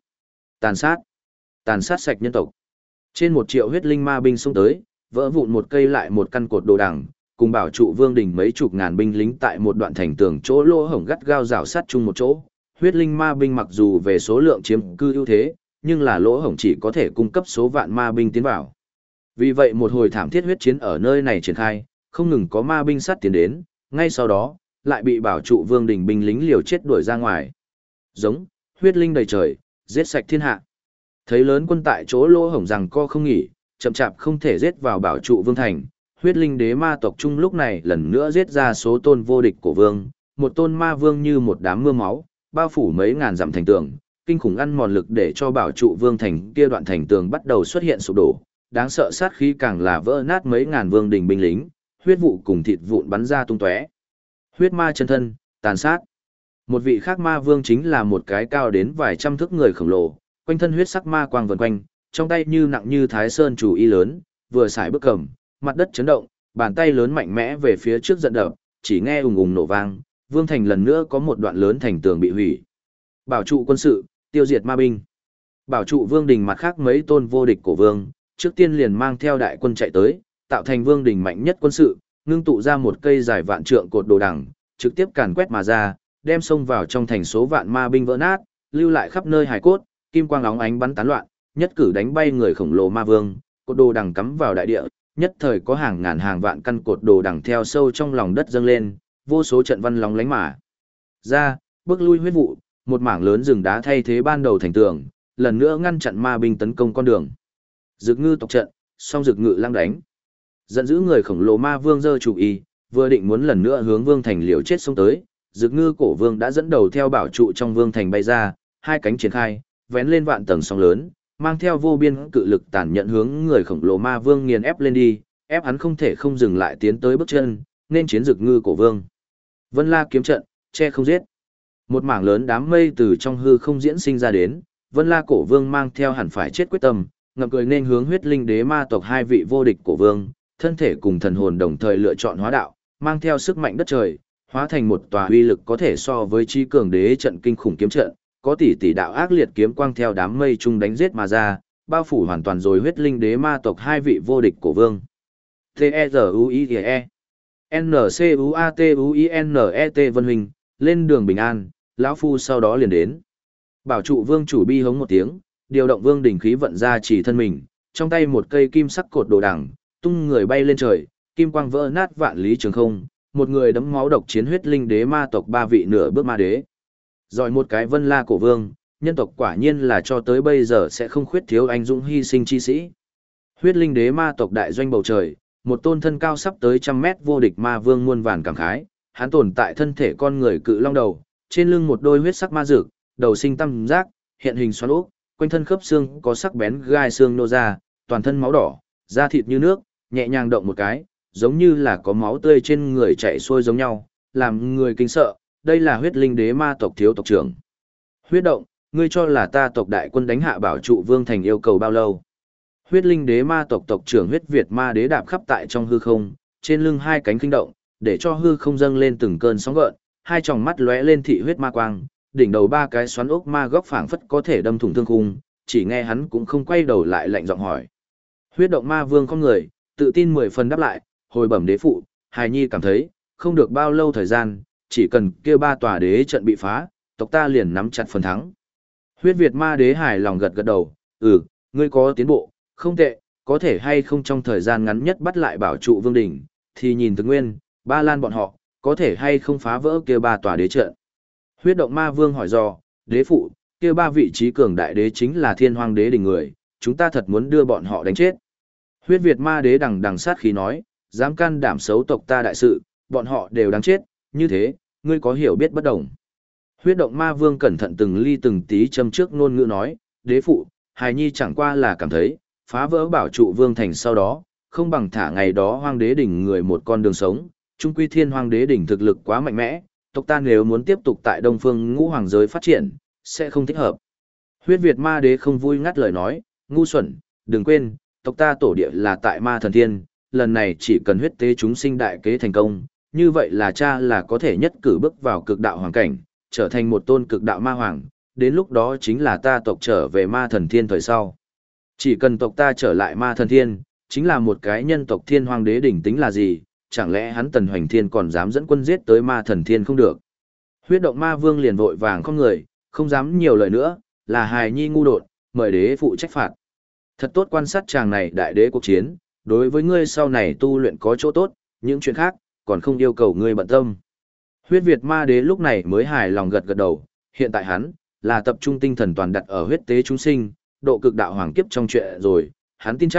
Tàn sát sạch nhân tộc. Trên 1 triệu huyết linh ma binh xông tới, vỡ vụn một cây lại một căn cột đồ đằng, cùng bảo trụ vương đỉnh mấy chục ngàn binh lính tại một đoạn thành tường chỗ lỗ hổng gắt gao rào sát chung một chỗ. Huyết linh ma binh mặc dù về số lượng chiếm cư ưu thế, nhưng là lỗ hổng chỉ có thể cung cấp số vạn ma binh tiến vào. Vì vậy một hồi thảm thiết huyết chiến ở nơi này triển khai, không ngừng có ma binh sát tiến đến, ngay sau đó, lại bị bảo trụ vương đỉnh binh lính liều chết đuổi ra ngoài. Giống, huyết linh đầy trời, giết sạch thiên hạ. Thấy lớn quân tại chỗ lỗ hổng rằng co không nghỉ, chậm chạp không thể giết vào bảo trụ vương thành. Huyết linh đế ma tộc chung lúc này lần nữa giết ra số tôn vô địch của vương, một tôn ma vương như một đám mưa máu, bao phủ mấy ngàn dặm thành tường, kinh khủng ăn mòn lực để cho bảo trụ vương thành kia đoạn thành tường bắt đầu xuất hiện sụp đổ, đáng sợ sát khí càng là vỡ nát mấy ngàn vương đình binh lính, huyết vụ cùng thịt vụn bắn ra tung tóe. Huyết ma chân thân, tàn sát. Một vị khác ma vương chính là một cái cao đến vài trăm thước người khổng lồ, quanh thân huyết sắc ma quang vần quanh, trong tay như nặng như thái sơn chủ y lớn, vừa xài bước cầm, mặt đất chấn động, bàn tay lớn mạnh mẽ về phía trước giận đập, chỉ nghe ùng ùng nổ vang, vương thành lần nữa có một đoạn lớn thành tường bị hủy. Bảo trụ quân sự, tiêu diệt ma binh. Bảo trụ vương đình mặt khác mấy tôn vô địch của vương, trước tiên liền mang theo đại quân chạy tới, tạo thành vương đình mạnh nhất quân sự, ngưng tụ ra một cây dài vạn trượng cột đồ đằng, trực tiếp càn quét mà ra, đem xông vào trong thành số vạn ma binh vỡ nát, lưu lại khắp nơi hài cốt, kim quang óng ánh bắn tán loạn, nhất cử đánh bay người khổng lồ ma vương, cột đồ đằng cắm vào đại địa, nhất thời có hàng ngàn hàng vạn căn cột đồ đằng theo sâu trong lòng đất dâng lên, vô số trận văn lóng lánh mà ra, bước lui huyết vụ, một mảng lớn rừng đá thay thế ban đầu thành tường, lần nữa ngăn chặn ma binh tấn công con đường. Dực ngư tộc trận, song dực ngự lang đánh. Giận dữ người khổng lồ ma vương giơ chủ y, vừa định muốn lần nữa hướng vương thành liều chết xông tới, dực ngư cổ vương đã dẫn đầu theo bảo trụ trong vương thành bay ra, hai cánh triển khai, vén lên vạn tầng sóng lớn, mang theo vô biên cự lực tàn nhẫn hướng người khổng lồ ma vương nghiền ép lên đi, ép hắn không thể không dừng lại tiến tới bước chân, nên chiến dực ngư cổ vương. Vân La kiếm trận, che không giết. Một mảng lớn đám mây từ trong hư không diễn sinh ra đến, Vân La cổ vương mang theo hẳn phải chết quyết tâm, ngập cười nên hướng huyết linh đế ma tộc hai vị vô địch cổ vương, thân thể cùng thần hồn đồng thời lựa chọn hóa đạo, mang theo sức mạnh đất trời, hóa thành một tòa uy lực có thể so với chi cường đế trận kinh khủng kiếm trận, có tỷ tỷ đạo ác liệt kiếm quang theo đám mây trung đánh giết mà ra, bao phủ hoàn toàn rồi huyết linh đế ma tộc hai vị vô địch cổ vương. T-E-Z-U-I-E N-C-U-A-T-U-I-N-E-T Vân Huynh, lên đường bình an, lão phu sau đó liền đến. Bảo trụ vương chủ bi hống một tiếng, điều động vương đỉnh khí vận ra chỉ thân mình, trong tay một cây kim sắc cột đồ đằng, tung người bay lên trời, kim quang vỡ nát vạn lý trường không, một người đấm máu độc chiến huyết linh đế ma tộc ba vị nửa bước ma đế. Rồi một cái Vân La cổ vương, nhân tộc quả nhiên là cho tới bây giờ sẽ không khuyết thiếu anh dũng hy sinh chi sĩ. Huyết linh đế ma tộc đại doanh bầu trời, một tôn thân cao sắp tới 100 mét vô địch ma vương muôn vàn cảm khái, hắn tồn tại thân thể con người cự long đầu, trên lưng một đôi huyết sắc ma dược, đầu sinh tam giác, hiện hình xoắn ốc, quanh thân khớp xương có sắc bén gai xương nô ra, toàn thân máu đỏ, da thịt như nước, nhẹ nhàng động một cái, giống như là có máu tươi trên người chảy xuôi giống nhau, làm người kinh sợ. Đây là huyết linh đế ma tộc thiếu tộc trưởng. Huyết động, ngươi cho là ta tộc đại quân đánh hạ bảo trụ vương thành yêu cầu bao lâu? Huyết linh đế ma tộc tộc trưởng huyết Việt ma đế đạp khắp tại trong hư không, trên lưng hai cánh kinh động, để cho hư không dâng lên từng cơn sóng gợn, hai tròng mắt lóe lên thị huyết ma quang, đỉnh đầu ba cái xoắn ốc ma góc phảng phất có thể đâm thủng thương khung, chỉ nghe hắn cũng không quay đầu lại lạnh giọng hỏi. Huyết động ma vương con người, tự tin 10 phần đáp lại, hồi bẩm đế phụ, hài nhi cảm thấy, không được bao lâu thời gian, chỉ cần kia ba tòa đế trận bị phá, tộc ta liền nắm chặt phần thắng. Huyết Việt ma đế hài lòng gật gật đầu, ngươi có tiến bộ, không tệ, có thể hay không trong thời gian ngắn nhất bắt lại bảo trụ vương đỉnh, thì nhìn thực nguyên, Ba Lan bọn họ, có thể hay không phá vỡ kia ba tòa đế trận. Huyết động ma vương hỏi dò, đế phụ, kia ba vị trí cường đại đế chính là thiên hoang đế đỉnh người, chúng ta thật muốn đưa bọn họ đánh chết. Huyết Việt ma đế đằng đằng sát khí nói, dám can đảm xấu tộc ta đại sự, bọn họ đều đáng chết, như thế, ngươi có hiểu biết bất đồng. Huyết động ma vương cẩn thận từng ly từng tí châm trước ngôn ngữ nói, đế phụ, hài nhi chẳng qua là cảm thấy, phá vỡ bảo trụ vương thành sau đó, không bằng thả ngày đó hoang đế đỉnh người một con đường sống, trung quy thiên hoang đế đỉnh thực lực quá mạnh mẽ, tộc ta nếu muốn tiếp tục tại đông phương ngũ hoàng giới phát triển, sẽ không thích hợp. Huyết Việt ma đế không vui ngắt lời nói, ngu xuẩn, đừng quên, tộc ta tổ địa là tại ma thần thiên, lần này chỉ cần huyết tế chúng sinh đại kế thành công, như vậy là cha là có thể nhất cử bước vào cực đạo hoàng cảnh, trở thành một tôn cực đạo ma hoàng, đến lúc đó chính là ta tộc trở về ma thần thiên thời sau. Chỉ cần tộc ta trở lại ma thần thiên, chính là một cái nhân tộc thiên hoàng đế đỉnh tính là gì, chẳng lẽ hắn Tần Hoành Thiên còn dám dẫn quân giết tới ma thần thiên không được. Huyết động ma vương liền vội vàng không người, không dám nhiều lời nữa, là hài nhi ngu đột, mời đế phụ trách phạt. Thật tốt quan sát chàng này đại đế cuộc chiến, đối với ngươi sau này tu luyện có chỗ tốt, những chuyện khác, còn không yêu cầu ngươi bận tâm. Huyết Việt ma đế lúc này mới hài lòng gật gật đầu, hiện tại hắn, là tập trung tinh thần toàn đặt ở huyết tế chúng sinh, độ cực đạo hoàng kiếp trong chuyện rồi, hắn tin chắc,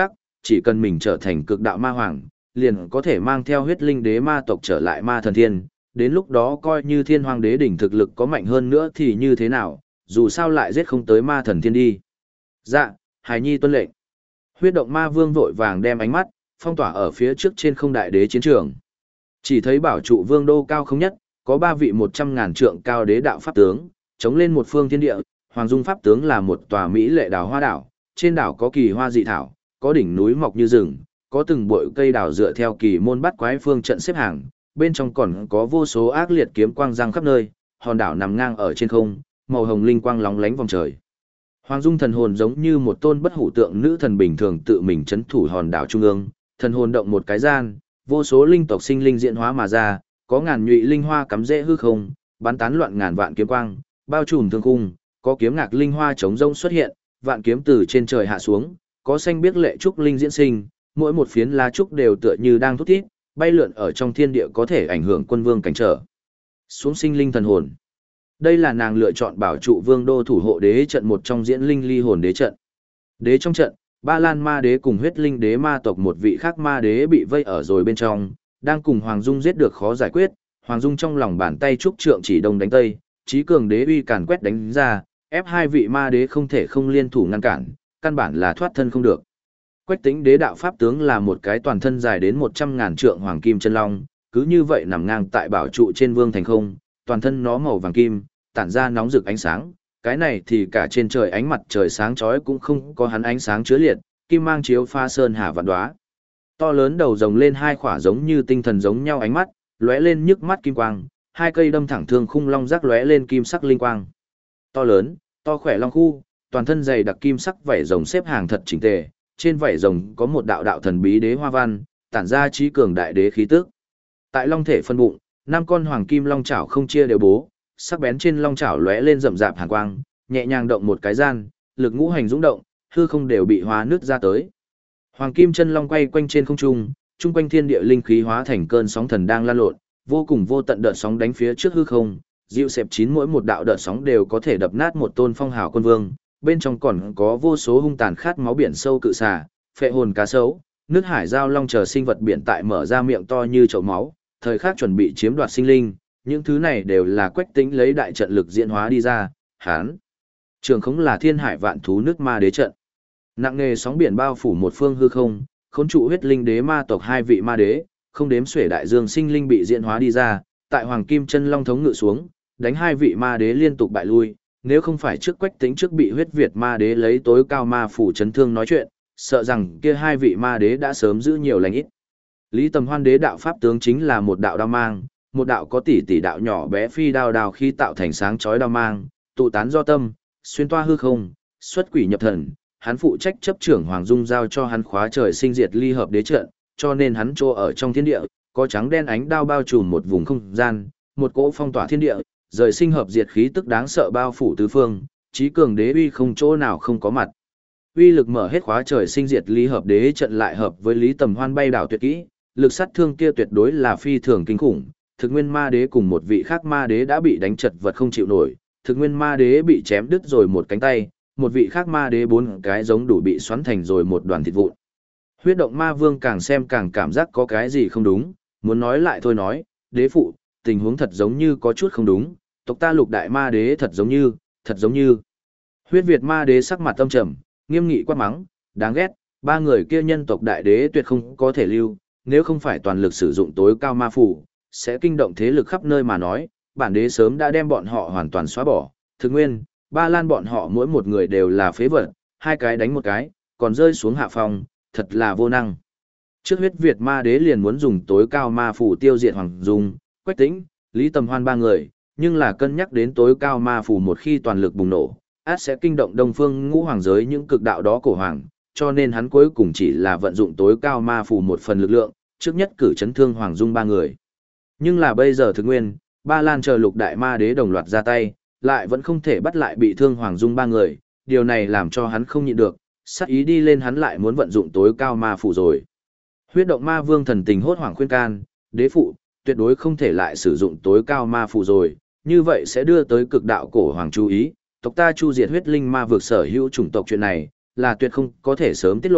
chỉ cần mình trở thành cực đạo ma hoàng, liền có thể mang theo huyết linh đế ma tộc trở lại ma thần thiên, đến lúc đó coi như thiên hoàng đế đỉnh thực lực có mạnh hơn nữa thì như thế nào, dù sao lại giết không tới ma thần thiên đi. Dạ, hài nhi tuân lệnh. Huyết động ma vương vội vàng đem ánh mắt, phong tỏa ở phía trước trên không đại đế chiến trường. Chỉ thấy bảo trụ vương đô cao không nhất, có 3 vị 100.000 trượng cao đế đạo pháp tướng, chống lên một phương thiên địa, hoàng dung pháp tướng là một tòa mỹ lệ đào hoa đảo, trên đảo có kỳ hoa dị thảo, có đỉnh núi mọc như rừng, có từng bụi cây đào dựa theo kỳ môn bắt quái phương trận xếp hàng, bên trong còn có vô số ác liệt kiếm quang răng khắp nơi, hòn đảo nằm ngang ở trên không, màu hồng linh quang lóng lánh vòng trời. Hoàng dung thần hồn giống như một tôn bất hủ tượng nữ thần bình thường tự mình chấn thủ hòn đảo trung ương, thần hồn động một cái gian, vô số linh tộc sinh linh diễn hóa mà ra, có ngàn nhụy linh hoa cắm rễ hư không, bắn tán loạn ngàn vạn kiếm quang, bao trùm thương cung, có kiếm ngạc linh hoa chống rông xuất hiện, vạn kiếm từ trên trời hạ xuống, có xanh biếc lệ trúc linh diễn sinh, mỗi một phiến lá trúc đều tựa như đang thút thít, bay lượn ở trong thiên địa có thể ảnh hưởng quân vương cảnh trở. Xuống sinh linh thần hồn. Đây là nàng lựa chọn bảo trụ vương đô thủ hộ đế trận một trong diễn linh ly hồn đế trận. Đế trong trận, Ba Lan ma đế cùng huyết linh đế ma tộc một vị khác ma đế bị vây ở rồi bên trong, đang cùng Hoàng Dung giết được khó giải quyết. Hoàng Dung trong lòng bàn tay trúc trượng chỉ đông đánh tây, trí cường đế uy càn quét đánh ra, ép 2 vị ma đế không thể không liên thủ ngăn cản, căn bản là thoát thân không được. Quách Tĩnh đế đạo pháp tướng là một cái toàn thân dài đến 100.000 trượng hoàng kim chân long, cứ như vậy nằm ngang tại bảo trụ trên vương thành không, toàn thân nó màu vàng kim, tản ra nóng rực ánh sáng, cái này thì cả trên trời ánh mặt trời sáng chói cũng không có hắn ánh sáng chứa liệt, kim mang chiếu pha sơn hà vạn đóa. To lớn đầu rồng lên 2 khỏa giống như tinh thần giống nhau ánh mắt, lóe lên nhức mắt kim quang, 2 cây đâm thẳng thương khung long rác lóe lên kim sắc linh quang. To lớn, to khỏe long khu, toàn thân dày đặc kim sắc vảy rồng xếp hàng thật chỉnh tề, trên vảy rồng có một đạo đạo thần bí đế hoa văn, tản ra trí cường đại đế khí tức. Tại long thể phân bụng, 5 con hoàng kim long chảo không chia đều bố, sắc bén trên long chảo lóe lên rậm rạp hàn quang, nhẹ nhàng động một cái gian, lực ngũ hành dũng động, hư không đều bị hóa nứt ra tới. Hoàng kim chân long quay quanh trên không trung, trung quanh thiên địa linh khí hóa thành cơn sóng thần đang lan lộn, vô cùng vô tận đợt sóng đánh phía trước hư không, dịu xẹp chín mỗi một đạo đợt sóng đều có thể đập nát một tôn phong hào quân vương, bên trong còn có vô số hung tàn khát máu biển sâu cự xà, phệ hồn cá sấu, nước hải giao long chờ sinh vật biển tại mở ra miệng to như chậu máu, thời khắc chuẩn bị chiếm đoạt sinh linh, những thứ này đều là Quách Tĩnh lấy đại trận lực diễn hóa đi ra, hán. Trường khống là thiên hải vạn thú nước ma đế trận. Nặng nề sóng biển bao phủ một phương hư không, khốn trụ huyết linh đế ma tộc 2 vị ma đế, không đếm xuể đại dương sinh linh bị diễn hóa đi ra, tại hoàng kim chân long thống ngự xuống, đánh 2 vị ma đế liên tục bại lui, nếu không phải trước Quách Tĩnh trước bị huyết Việt ma đế lấy tối cao ma phủ chấn thương nói chuyện, sợ rằng kia 2 vị ma đế đã sớm giữ nhiều lành ít. Lý Tầm Hoan đế đạo pháp tướng chính là một đạo đao mang, một đạo có tỷ đạo nhỏ bé phi đao đao khi tạo thành sáng chói đao mang, tụ tán do tâm, xuyên toa hư không, xuất quỷ nhập thần, hắn phụ trách chấp trưởng Hoàng Dung giao cho hắn khóa trời sinh diệt ly hợp đế trận, cho nên hắn trô ở trong thiên địa, có trắng đen ánh đao bao trùm một vùng không gian, một cỗ phong tỏa thiên địa, rời sinh hợp diệt khí tức đáng sợ bao phủ tứ phương, chí cường đế uy không chỗ nào không có mặt. Uy lực mở hết khóa trời sinh diệt ly hợp đế trận lại hợp với Lý Tầm Hoan bay đảo tuyệt kỹ, lực sát thương kia tuyệt đối là phi thường kinh khủng. Thực nguyên ma đế cùng một vị khác ma đế đã bị đánh chật vật không chịu nổi, thực nguyên ma đế bị chém đứt rồi một cánh tay, một vị khác ma đế 4 cái giống đủ bị xoắn thành rồi một đoàn thịt vụn. Huyết động ma vương càng xem càng cảm giác có cái gì không đúng, muốn nói lại thôi nói, đế phụ, tình huống thật giống như có chút không đúng, tộc ta lục đại ma đế thật giống như. Huyết Việt ma đế sắc mặt âm trầm, nghiêm nghị quát mắng, đáng ghét, 3 người kia nhân tộc đại đế tuyệt không có thể lưu, nếu không phải toàn lực sử dụng tối cao ma phủ, sẽ kinh động thế lực khắp nơi mà nói, bản đế sớm đã đem bọn họ hoàn toàn xóa bỏ. Thực nguyên, Ba Lan bọn họ mỗi một người đều là phế vật, 2 cái đánh một cái, còn rơi xuống hạ phòng, thật là vô năng. Trước huyết Việt ma đế liền muốn dùng tối cao ma phủ tiêu diệt Hoàng Dung, Quách Tĩnh, Lý Tầm Hoan 3 người, nhưng là cân nhắc đến tối cao ma phủ một khi toàn lực bùng nổ, át sẽ kinh động Đông Phương Ngũ Hoàng giới những cực đạo đó cổ hoàng, cho nên hắn cuối cùng chỉ là vận dụng tối cao ma phủ một phần lực lượng, trước nhất cử chấn thương Hoàng Dung 3 người. Nhưng là bây giờ thực nguyên, Ba Lan chờ lục đại ma đế đồng loạt ra tay, lại vẫn không thể bắt lại bị thương Hoàng Dung 3 người, điều này làm cho hắn không nhịn được, sát ý đi lên hắn lại muốn vận dụng tối cao ma phủ rồi. Huyết động ma vương thần tình hốt hoảng khuyên can, đế phụ, tuyệt đối không thể lại sử dụng tối cao ma phủ rồi, như vậy sẽ đưa tới cực đạo cổ hoàng chú ý, tộc ta chu diệt huyết linh ma vực sở hữu chủng tộc chuyện này, là tuyệt không có thể sớm tiết lộ,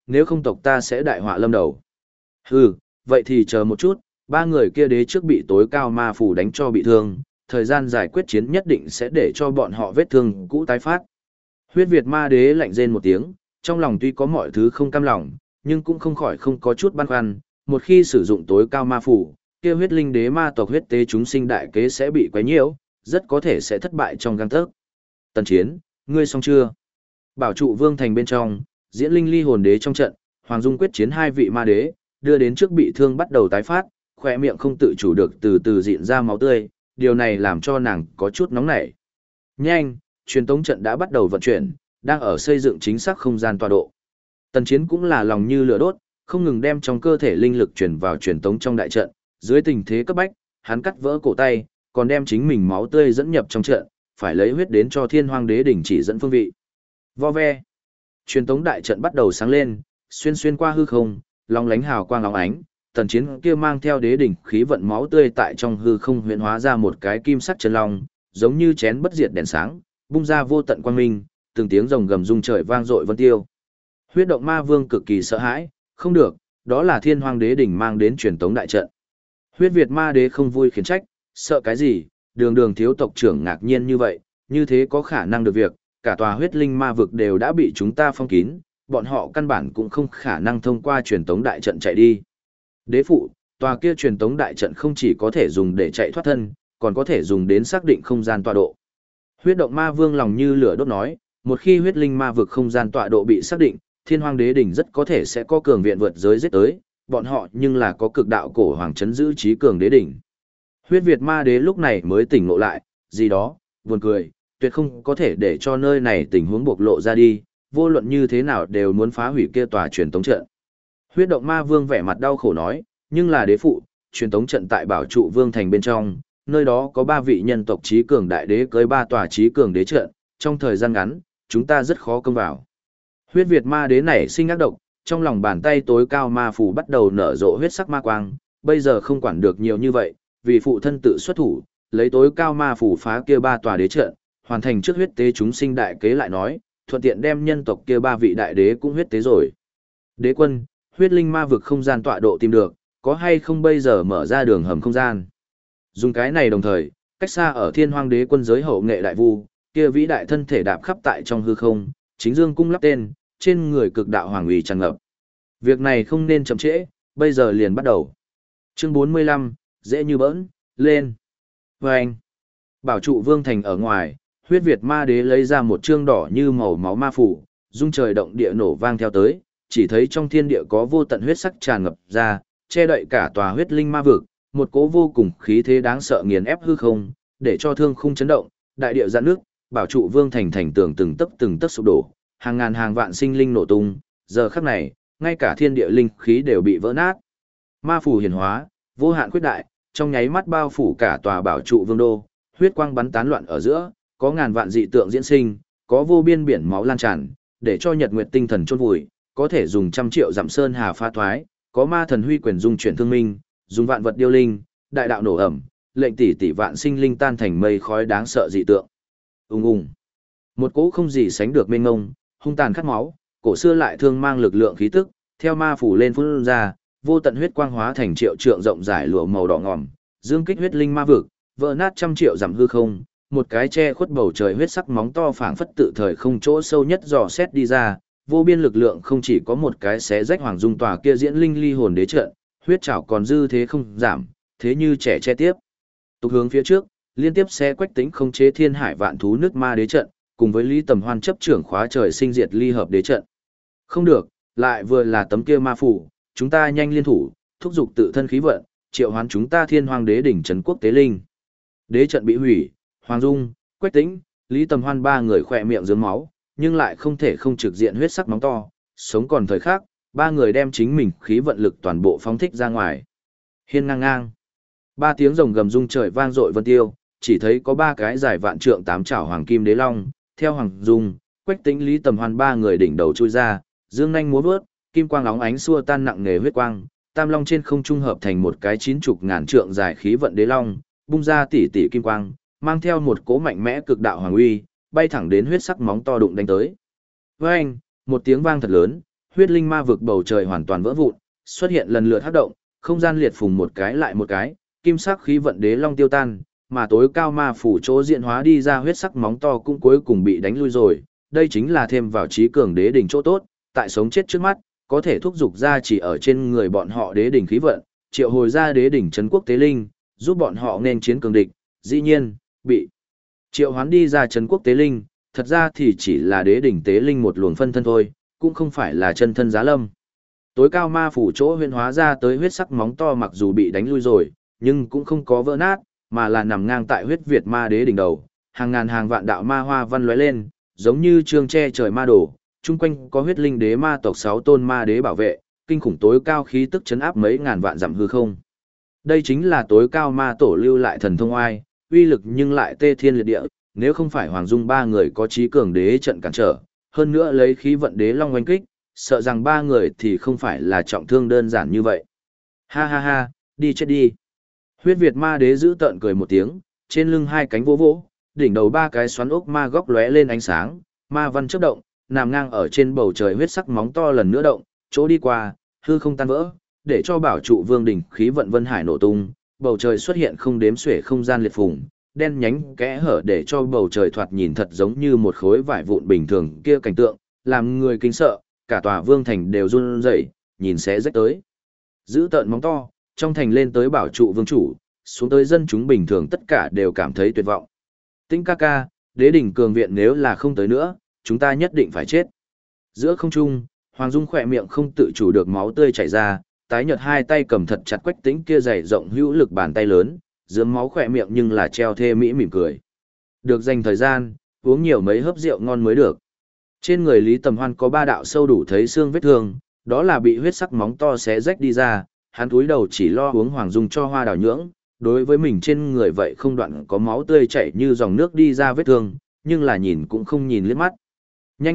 nếu không tộc ta sẽ đại họa lâm đầu. Hừ, vậy thì chờ một chút, ba người kia đế trước bị tối cao ma phủ đánh cho bị thương, thời gian giải quyết chiến nhất định sẽ để cho bọn họ vết thương cũ tái phát. Huyết Việt ma đế lạnh rên một tiếng, trong lòng tuy có mọi thứ không cam lòng, nhưng cũng không khỏi không có chút băn khoăn, một khi sử dụng tối cao ma phủ, kia huyết linh đế ma tộc huyết tế chúng sinh đại kế sẽ bị quấy nhiễu, rất có thể sẽ thất bại trong gang tấc. Tần Chiến, ngươi xong chưa? Bảo trụ vương thành bên trong, diễn linh ly hồn đế trong trận, Hoàng Dung quyết chiến hai vị ma đế, đưa đến trước bị thương bắt đầu tái phát, khỏe miệng không tự chủ được từ từ dịn ra máu tươi, điều này làm cho nàng có chút nóng nảy. Nhanh, truyền tống trận đã bắt đầu vận chuyển, đang ở xây dựng chính xác không gian tọa độ. Tần Chiến cũng là lòng như lửa đốt, không ngừng đem trong cơ thể linh lực truyền vào truyền tống trong đại trận, dưới tình thế cấp bách, hắn cắt vỡ cổ tay, còn đem chính mình máu tươi dẫn nhập trong trận, phải lấy huyết đến cho Thiên Hoang Đế đỉnh chỉ dẫn phương vị. Vo ve. Truyền tống đại trận bắt đầu sáng lên, xuyên qua hư không, long lánh hào quang óng ánh, Tần Chiến kia mang theo đế đỉnh khí vận máu tươi tại trong hư không huyễn hóa ra một cái kim sắc chân long, giống như chén bất diệt đèn sáng, bung ra vô tận quang minh, từng tiếng rồng gầm rung trời vang dội vân tiêu. Huyết động ma vương cực kỳ sợ hãi, không được, đó là Thiên Hoang Đế đỉnh mang đến truyền tống đại trận. Huyết Việt ma đế không vui khiển trách, sợ cái gì, đường đường thiếu tộc trưởng ngạc nhiên như vậy, như thế có khả năng được việc, cả tòa huyết linh ma vực đều đã bị chúng ta phong kín, bọn họ căn bản cũng không khả năng thông qua truyền tống đại trận chạy đi. Đế phụ, tòa kia truyền tống đại trận không chỉ có thể dùng để chạy thoát thân, còn có thể dùng đến xác định không gian tọa độ. Huyết động ma vương lòng như lửa đốt nói, một khi huyết linh ma vực không gian tọa độ bị xác định, Thiên Hoang Đế đỉnh rất có thể sẽ có cường viện vượt giới giết tới, bọn họ nhưng là có cực đạo cổ hoàng chấn giữ trí cường đế đỉnh. Huyết Việt ma đế lúc này mới tỉnh ngộ lại, gì đó, buồn cười, tuyệt không có thể để cho nơi này tình huống bộc lộ ra đi, vô luận như thế nào đều muốn phá hủy kia tòa truyền tống trận. Huyết động ma vương vẻ mặt đau khổ nói, nhưng là đế phụ, truyền tống trận tại bảo trụ vương thành bên trong, nơi đó có 3 vị nhân tộc trí cường đại đế cưới 3 tòa trí cường đế trận, trong thời gian ngắn, chúng ta rất khó công vào. Huyết Việt ma đế nảy sinh ác độc, trong lòng bàn tay tối cao ma phù bắt đầu nở rộ huyết sắc ma quang, bây giờ không quản được nhiều như vậy, vì phụ thân tự xuất thủ, lấy tối cao ma phù phá kia 3 tòa đế trận, hoàn thành trước huyết tế chúng sinh đại kế lại nói, thuận tiện đem nhân tộc kia 3 vị đại đế cũng huyết tế rồi. Đế quân, huyết linh ma vực không gian tọa độ tìm được, có hay không bây giờ mở ra đường hầm không gian? Dùng cái này đồng thời, cách xa ở Thiên Hoang Đế quân giới hậu nghệ đại vu, kia vĩ đại thân thể đạp khắp tại trong hư không, chính dương cung lắp tên, trên người cực đạo hoàng uy tràn ngập. Việc này không nên chậm trễ, bây giờ liền bắt đầu. Chương 45, dễ như bỡn, lên. Vâng. Bảo trụ vương thành ở ngoài, huyết Việt ma đế lấy ra một chương đỏ như màu máu ma phủ, rung trời động địa nổ vang theo tới, chỉ thấy trong thiên địa có vô tận huyết sắc tràn ngập ra, che đậy cả tòa huyết linh ma vực, một cỗ vô cùng khí thế đáng sợ nghiền ép hư không, để cho thương khung chấn động, đại địa giãn nước, bảo trụ vương thành thành tường từng tấc sụp đổ, hàng ngàn hàng vạn sinh linh nổ tung, giờ khắc này, ngay cả thiên địa linh khí đều bị vỡ nát. Ma phủ hiển hóa, vô hạn khuyết đại, trong nháy mắt bao phủ cả tòa bảo trụ vương đô, huyết quang bắn tán loạn ở giữa, có ngàn vạn dị tượng diễn sinh, có vô biên biển máu lan tràn, để cho nhật nguyệt tinh thần chôn vùi, có thể dùng trăm triệu dặm sơn hà pha thoái, có ma thần huy quyền dung chuyển thương minh, dùng vạn vật điêu linh, đại đạo nổ ẩm, lệnh tỷ tỷ vạn sinh linh tan thành mây khói đáng sợ dị tượng. Ùng ùng. Một cỗ không gì sánh được mênh mông, hung tàn khát máu, cổ xưa lại thương mang lực lượng khí tức, theo ma phủ lên phun ra, vô tận huyết quang hóa thành triệu trượng rộng rãi lụa màu đỏ ngòm, dương kích huyết linh ma vực, vỡ nát trăm triệu dặm hư không, một cái che khuất bầu trời huyết sắc móng to phảng phất tự thời không chỗ sâu nhất dò xét đi ra, vô biên lực lượng không chỉ có một cái xé rách hoàng dung tòa kia diễn linh ly hồn đế trận, huyết trảo còn dư thế không giảm, thế như trẻ che tiếp. Tục hướng phía trước, liên tiếp xé quách tính không chế thiên hải vạn thú nước ma đế trận, cùng với Lý Tầm Hoan chấp trưởng khóa trời sinh diệt ly hợp đế trận. Không được, lại vừa là tấm kia ma phủ, chúng ta nhanh liên thủ, thúc giục tự thân khí vận, triệu hoán chúng ta Thiên Hoang Đế đỉnh trấn quốc tế linh. Đế trận bị hủy, Hoàng Dung, Quách Tĩnh, Lý Tầm Hoan 3 người khỏe miệng rớm máu, nhưng lại không thể không trực diện huyết sắc móng to, sống còn thời khắc, 3 người đem chính mình khí vận lực toàn bộ phóng thích ra ngoài. Hiên ngang ngang. 3 tiếng rồng gầm rung trời vang dội vân tiêu, chỉ thấy có 3 cái dài vạn trượng 8 chảo hoàng kim đế long, theo Hoàng Dung, Quách Tĩnh, Lý Tầm Hoan 3 người đỉnh đầu chui ra, dương nhanh múa vớt, kim quang óng ánh xua tan nặng nề huyết quang, tam long trên không trung hợp thành một cái 90 ngàn trượng dài khí vận đế long, bung ra tỉ tỉ kim quang, mang theo một cỗ mạnh mẽ cực đạo hoàng uy, bay thẳng đến huyết sắc móng to đụng đánh tới. Với anh, một tiếng vang thật lớn, huyết linh ma vực bầu trời hoàn toàn vỡ vụn, xuất hiện lần lượt hắc động, không gian liệt phùng một cái lại một cái, kim sắc khí vận đế long tiêu tan, mà tối cao ma phủ chỗ diện hóa đi ra huyết sắc móng to cũng cuối cùng bị đánh lui rồi. Đây chính là thêm vào trí cường đế đỉnh chỗ tốt, tại sống chết trước mắt, có thể thúc dục ra chỉ ở trên người bọn họ đế đỉnh khí vận, triệu hồi ra đế đỉnh trấn quốc tế linh, giúp bọn họ nên chiến cường địch. Dĩ nhiên, bị triệu hoán đi ra trấn quốc tế linh, thật ra thì chỉ là đế đỉnh tế linh một luồng phân thân thôi, cũng không phải là chân thân giá lâm. Tối cao ma phủ chỗ huyễn hóa ra tới huyết sắc móng to mặc dù bị đánh lui rồi, nhưng cũng không có vỡ nát, mà là nằm ngang tại huyết Việt ma đế đỉnh đầu, hàng ngàn hàng vạn đạo ma hoa văn lóe lên, giống như trường che trời ma đồ, chung quanh có huyết linh đế ma tộc 6 tôn ma đế bảo vệ, kinh khủng tối cao khí tức chấn áp mấy ngàn vạn dặm hư không. Đây chính là tối cao ma tổ lưu lại thần thông oai, uy lực nhưng lại tê thiên liệt địa, nếu không phải Hoàng Dung ba người có trí cường đế trận cản trở, hơn nữa lấy khí vận đế long oanh kích, sợ rằng ba người thì không phải là trọng thương đơn giản như vậy. Ha ha ha, đi chết đi. Huyết Việt ma đế giữ tợn cười một tiếng, trên lưng hai cánh vỗ vỗ, đỉnh đầu ba cái xoắn ốc ma góc lóe lên ánh sáng, ma văn chớp động, nằm ngang ở trên bầu trời huyết sắc móng to lần nữa động, chỗ đi qua, hư không tan vỡ, để cho bảo trụ vương đỉnh khí vận vân hải nổ tung, bầu trời xuất hiện không đếm xuể không gian liệt phùng, đen nhánh kẽ hở để cho bầu trời thoạt nhìn thật giống như một khối vải vụn bình thường kia cảnh tượng, làm người kinh sợ, cả tòa vương thành đều run rẩy, nhìn sẽ rách tới. Giữ tợn móng to, trong thành lên tới bảo trụ vương chủ, xuống tới dân chúng bình thường tất cả đều cảm thấy tuyệt vọng. Tĩnh ca ca, đế đỉnh cường viện nếu là không tới nữa, chúng ta nhất định phải chết. Giữa không trung, Hoàng Dung khỏe miệng không tự chủ được máu tươi chảy ra, tái nhợt hai tay cầm thật chặt Quách Tĩnh kia dày rộng hữu lực bàn tay lớn, dướm máu khỏe miệng nhưng là treo thê mỹ mỉm cười. Được dành thời gian, uống nhiều mấy hớp rượu ngon mới được. Trên người Lý Tầm Hoan có 3 đạo sâu đủ thấy xương vết thương, đó là bị huyết sắc móng to xé rách đi ra, hắn cúi đầu chỉ lo uống Hoàng Dung cho hoa đào nhưỡng, đối với mình trên người vậy không đoạn có máu tươi chảy như dòng nước đi ra vết thương, nhưng là nhìn cũng không nhìn liếc mắt. Nhanh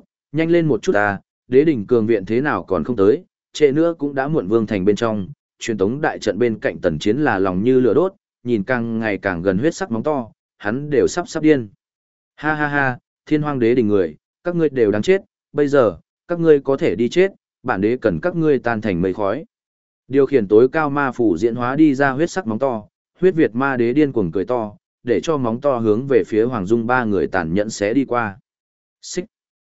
lên một chút à, đế đỉnh cường viện thế nào còn không tới, trễ nữa cũng đã muộn vương thành bên trong, truyền tống đại trận bên cạnh tần chiến là lòng như lửa đốt, nhìn càng ngày càng gần huyết sắc móng to, hắn đều sắp điên. Ha ha ha, thiên hoang đế đỉnh người, các ngươi đều đáng chết, bây giờ, các ngươi có thể đi chết, bản đế cần các ngươi tan thành mây khói. Điều khiển tối cao ma phủ diễn hóa đi ra huyết sắc móng to, huyết Việt ma đế điên cuồng cười to, để cho móng to hướng về phía Hoàng Dung ba người tàn nhẫn xé đi qua. Xích.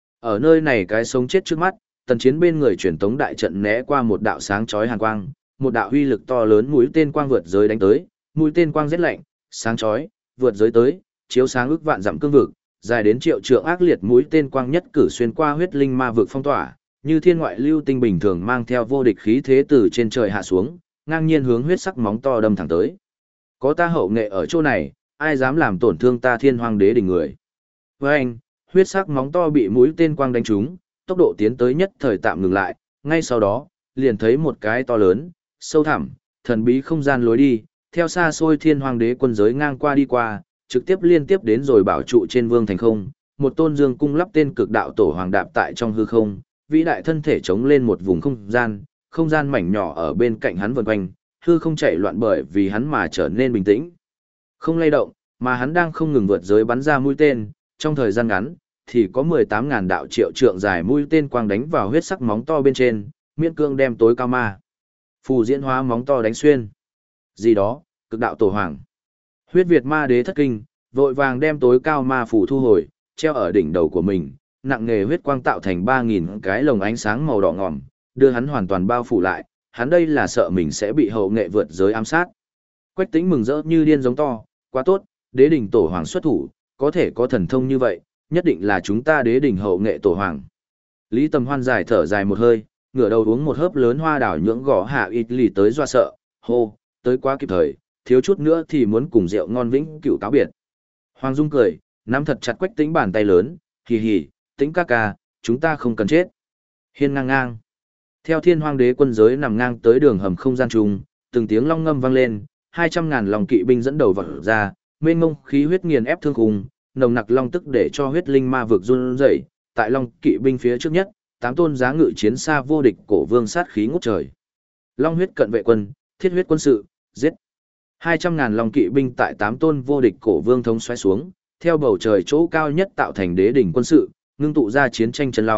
Ở nơi này cái sống chết trước mắt, tần chiến bên người truyền tống đại trận né qua một đạo sáng chói hàn quang, một đạo uy lực to lớn mũi tên quang vượt giới đánh tới, mũi tên quang rất lạnh, sáng chói, vượt giới tới, chiếu sáng ức vạn dặm cương vực, dài đến triệu trượng ác liệt mũi tên quang nhất cử xuyên qua huyết linh ma vực phong tỏa, như thiên ngoại lưu tinh bình thường mang theo vô địch khí thế từ trên trời hạ xuống, ngang nhiên hướng huyết sắc móng to đâm thẳng tới. Có ta hậu nghệ ở chỗ này, ai dám làm tổn thương ta thiên hoang đế đỉnh người. Với anh, huyết sắc móng to bị mũi tên quang đánh trúng, tốc độ tiến tới nhất thời tạm ngừng lại, ngay sau đó, liền thấy một cái to lớn, sâu thẳm, thần bí không gian lối đi, theo xa xôi thiên hoang đế quân giới ngang qua đi qua, trực tiếp liên tiếp đến rồi bảo trụ trên vương thành không, một tôn dương cung lắp tên cực đạo tổ hoàng đạp tại trong hư không, vĩ đại thân thể chống lên một vùng không gian mảnh nhỏ ở bên cạnh hắn vần quanh, hư không chạy loạn bởi vì hắn mà trở nên bình tĩnh. Không lay động, mà hắn đang không ngừng vượt giới bắn ra mũi tên, trong thời gian ngắn, thì có 18.000 đạo triệu trượng dài mũi tên quang đánh vào huyết sắc móng to bên trên, miễn cương đem tối cao ma phù diễn hóa móng to đánh xuyên. Gì đó, cực đạo tổ hoàng. Huyết Việt ma đế thất kinh, vội vàng đem tối cao ma phù thu hồi, treo ở đỉnh đầu của mình, nặng nghề huyết quang tạo thành 3.000 cái lồng ánh sáng màu đỏ ngòm, đưa hắn hoàn toàn bao phủ lại, hắn đây là sợ mình sẽ bị hậu nghệ vượt giới ám sát. Quách Tĩnh mừng rỡ như điên giống to, quá tốt, đế đỉnh tổ hoàng xuất thủ, có thể có thần thông như vậy, nhất định là chúng ta đế đỉnh hậu nghệ tổ hoàng. Lý Tầm Hoan dài thở dài một hơi, ngửa đầu uống một hớp lớn hoa đảo nhưỡng gõ hạ ít lì tới doa sợ, hô, tới quá kịp thời, thiếu chút nữa thì muốn cùng rượu ngon vĩnh cửu cáo biệt. Hoàng Dung cười, nắm thật chặt Quách Tĩnh bàn tay lớn, hì hì, Tĩnh ca ca, chúng ta không cần chết. Hiên ngang ngang. Theo thiên hoang đế quân giới nằm ngang tới đường hầm không gian trùng, từng tiếng long ngâm vang lên, 200.000 lòng kỵ binh dẫn đầu vào ra, mênh mông khí huyết nghiền ép thương khung, nồng nặc long tức để cho huyết linh ma vực run rẩy. Tại long kỵ binh phía trước nhất, 8 tôn giá ngự chiến xa vô địch cổ vương sát khí ngút trời. Long huyết cận vệ quân, thiết huyết quân sự, giết. 200.000 long kỵ binh tại 8 tôn vô địch cổ vương thống xoáy xuống, theo bầu trời chỗ cao nhất tạo thành đế đỉnh quân sự, ngưng tụ ra chiến tranh chân long,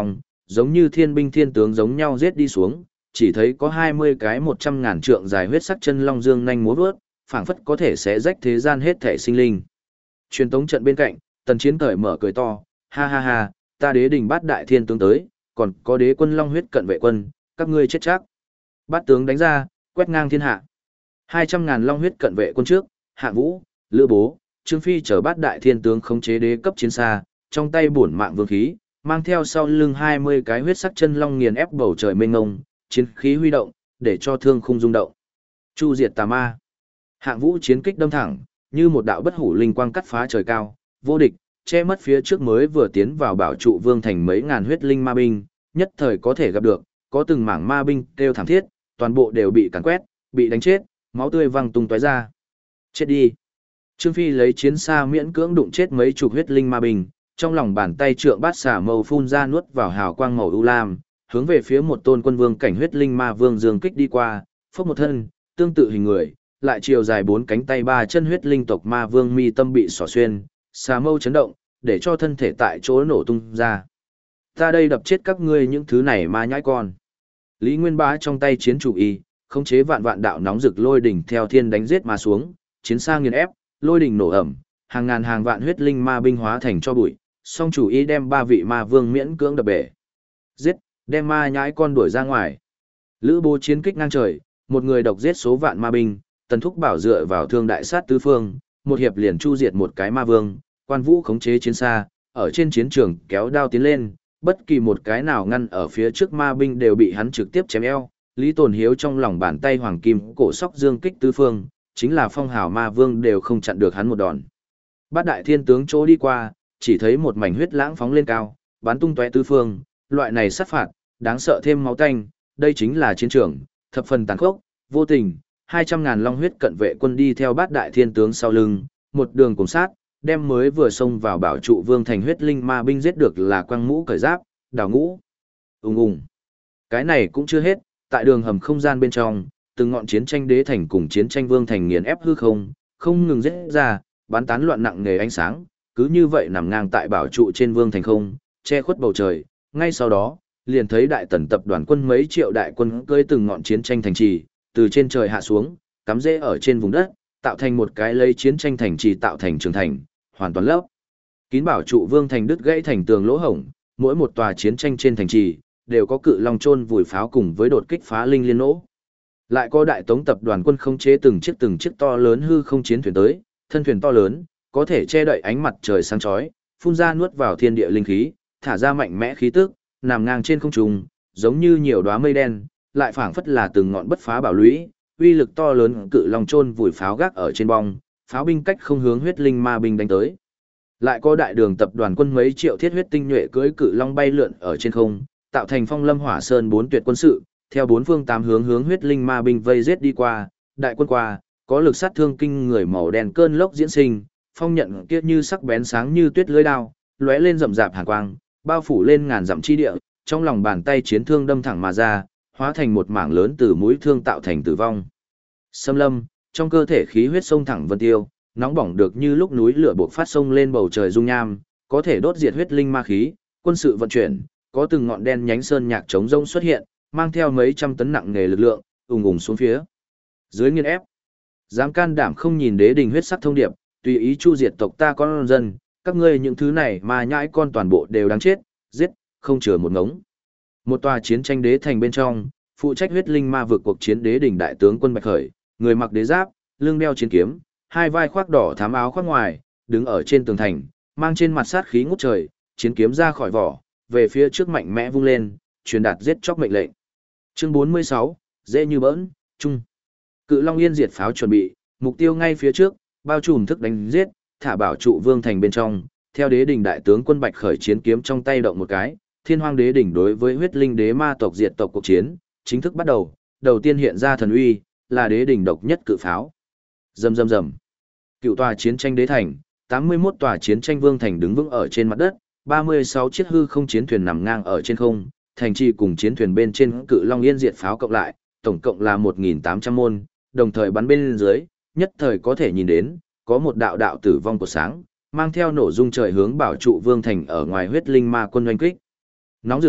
giống như thiên binh thiên tướng giống nhau giết đi xuống, chỉ thấy có 20 cái 100.000 trượng dài huyết sắc chân long dương nhanh múa vớt, phảng phất có thể xé rách thế gian hết thể sinh linh. Truyền tống trận bên cạnh, Tần Chiến cởi mở cười to, ha ha ha, ta đế đình bát đại thiên tướng tới, còn có đế quân long huyết cận vệ quân, các ngươi chết chắc. Bát tướng đánh ra, quét ngang thiên hạ. 200.000 long huyết cận vệ quân trước, Hạ Vũ, Lữ Bố, Trương Phi chở bát đại thiên tướng khống chế đế cấp chiến xa, trong tay bổn mạng vương khí, mang theo sau lưng 20 cái huyết sắc chân long nghiền ép bầu trời mênh mông, chiến khí huy động, để cho thương khung rung động. Chu diệt tà ma. Hạng Vũ chiến kích đâm thẳng, như một đạo bất hủ linh quang cắt phá trời cao, vô địch, che mất phía trước mới vừa tiến vào bảo trụ vương thành mấy ngàn huyết linh ma binh, nhất thời có thể gặp được, có từng mảng ma binh kêu thảm thiết, toàn bộ đều bị càn quét, bị đánh chết, máu tươi văng tung tóe ra. Chết đi. Trương Phi lấy chiến xa miễn cưỡng đụng chết mấy chục huyết linh ma binh, trong lòng bàn tay trượng bát xả màu phun ra nuốt vào hào quang màu u lam, hướng về phía một tôn quân vương cảnh huyết linh ma vương dương kích đi qua, phốc một thân, tương tự hình người, lại chiều dài 4 cánh tay 3 chân huyết linh tộc ma vương mi tâm bị xỏ xuyên, xà mâu chấn động, để cho thân thể tại chỗ nổ tung ra. Ta đây đập chết các ngươi những thứ này ma nhãi con. Lý Nguyên Bá trong tay chiến chủ y, khống chế vạn vạn đạo nóng rực lôi đỉnh theo thiên đánh giết mà xuống, chiến xa nghiền ép, lôi đỉnh nổ ẩm, hàng ngàn hàng vạn huyết linh ma binh hóa thành cho bụi, song chủ y đem 3 vị ma vương miễn cưỡng đập bể. Giết, đem ma nhãi con đuổi ra ngoài. Lữ Bố chiến kích ngang trời, một người độc giết số vạn ma binh, Tần Thúc Bảo dựa vào thương đại sát tứ phương, một hiệp liền chu diệt một cái ma vương, Quan Vũ khống chế chiến xa, ở trên chiến trường kéo đao tiến lên, bất kỳ một cái nào ngăn ở phía trước ma binh đều bị hắn trực tiếp chém eo. Lý Tồn Hiếu trong lòng bàn tay hoàng kim cổ sóc dương kích tứ phương, chính là phong hào ma vương đều không chặn được hắn một đòn. Bát đại thiên tướng chỗ đi qua, chỉ thấy một mảnh huyết lãng phóng lên cao, bắn tung tóe tứ phương, loại này sát phạt, đáng sợ thêm máu tanh, đây chính là chiến trường, thập phần tàn khốc, vô tình, 200.000 long huyết cận vệ quân đi theo bát đại thiên tướng sau lưng, một đường cùng sát, đem mới vừa xông vào bảo trụ vương thành huyết linh ma binh giết được là quăng mũ cởi giáp, đào ngũ. Ùng ùng. Cái này cũng chưa hết, tại đường hầm không gian bên trong, từng ngọn chiến tranh đế thành cùng chiến tranh vương thành nghiền ép hư không, không ngừng giết ra, bắn tán loạn nặng nề ánh sáng, cứ như vậy nằm ngang tại bảo trụ trên vương thành không, che khuất bầu trời. Ngay sau đó, liền thấy đại tần tập đoàn quân mấy triệu đại quân cưỡi từng ngọn chiến tranh thành trì, từ trên trời hạ xuống, cắm rễ ở trên vùng đất, tạo thành một cái lấy chiến tranh thành trì tạo thành trường thành, hoàn toàn lấp kín bảo trụ vương thành đứt gãy thành tường lỗ hổng, mỗi một tòa chiến tranh trên thành trì đều có cự long chôn vùi pháo cùng với đột kích phá linh liên nỗ. Lại có đại tống tập đoàn quân không chế từng chiếc to lớn hư không chiến thuyền tới, thân thuyền to lớn, có thể che đậy ánh mặt trời sáng chói, phun ra nuốt vào thiên địa linh khí, thả ra mạnh mẽ khí tức, nằm ngang trên không trung, giống như nhiều đóa mây đen, lại phảng phất là từng ngọn bất phá bảo lũy, uy lực to lớn cự long chôn vùi pháo gác ở trên bong, pháo binh cách không hướng huyết linh ma binh đánh tới. Lại có đại đường tập đoàn quân mấy triệu thiết huyết tinh nhuệ cưỡi cự long bay lượn ở trên không, tạo thành phong lâm hỏa sơn 4 tuyệt quân sự, theo 4 phương 8 hướng hướng huyết linh ma binh vây giết đi qua, đại quân qua, có lực sát thương kinh người màu đen cơn lốc diễn sinh, phong nhận kia như sắc bén sáng như tuyết lưỡi đao, lóe lên rậm rạp hàn quang, bao phủ lên ngàn dặm chi địa, trong lòng bàn tay chiến thương đâm thẳng mà ra, hóa thành một mảng lớn từ mũi thương tạo thành tử vong. Xâm lâm, trong cơ thể khí huyết sông thẳng vân tiêu, nóng bỏng được như lúc núi lửa bộc phát sông lên bầu trời dung nham, có thể đốt diệt huyết linh ma khí, quân sự vận chuyển, có từng ngọn đen nhánh sơn nhạc chống rông xuất hiện, mang theo mấy trăm tấn nặng nghề lực lượng, ùng ùng xuống phía dưới nghiền ép. Dám can đảm không nhìn đế đình huyết sắc thông điệp, tùy ý chu diệt tộc ta con dân, các ngươi những thứ này mà nhãi con toàn bộ đều đáng chết, giết, không chừa một ngống. Một tòa chiến tranh đế thành bên trong, phụ trách huyết linh ma vực cuộc chiến đế đỉnh đại tướng quân Bạch Khởi, người mặc đế giáp, lưng đeo chiến kiếm, hai vai khoác đỏ thám áo khoác ngoài, đứng ở trên tường thành, mang trên mặt sát khí ngút trời, chiến kiếm ra khỏi vỏ, về phía trước mạnh mẽ vung lên, truyền đạt giết chóc mệnh lệnh. Chương 46, dễ như bỡn, trung. Cự Long Yên diệt pháo chuẩn bị, mục tiêu ngay phía trước, bao trùm thức đánh giết, thả bảo trụ vương thành bên trong, theo đế đỉnh đại tướng quân Bạch Khởi chiến kiếm trong tay động một cái, Thiên Hoang đế đỉnh đối với huyết linh đế ma tộc diệt tộc cuộc chiến, chính thức bắt đầu, đầu tiên hiện ra thần uy, là đế đỉnh độc nhất cự pháo. Rầm rầm rầm. Cựu tòa chiến tranh đế thành, 81 tòa chiến tranh vương thành đứng vững ở trên mặt đất, 36 chiếc hư không chiến thuyền nằm ngang ở trên không, thành trì cùng chiến thuyền bên trên Cự Long Yên diệt pháo cộng lại, tổng cộng là 1.800 môn, đồng thời bắn bên dưới, nhất thời có thể nhìn đến, có một đạo đạo tử vong của sáng, mang theo nổ dung trời hướng bảo trụ vương thành ở ngoài huyết linh ma quân oanh kích. Nóng rực,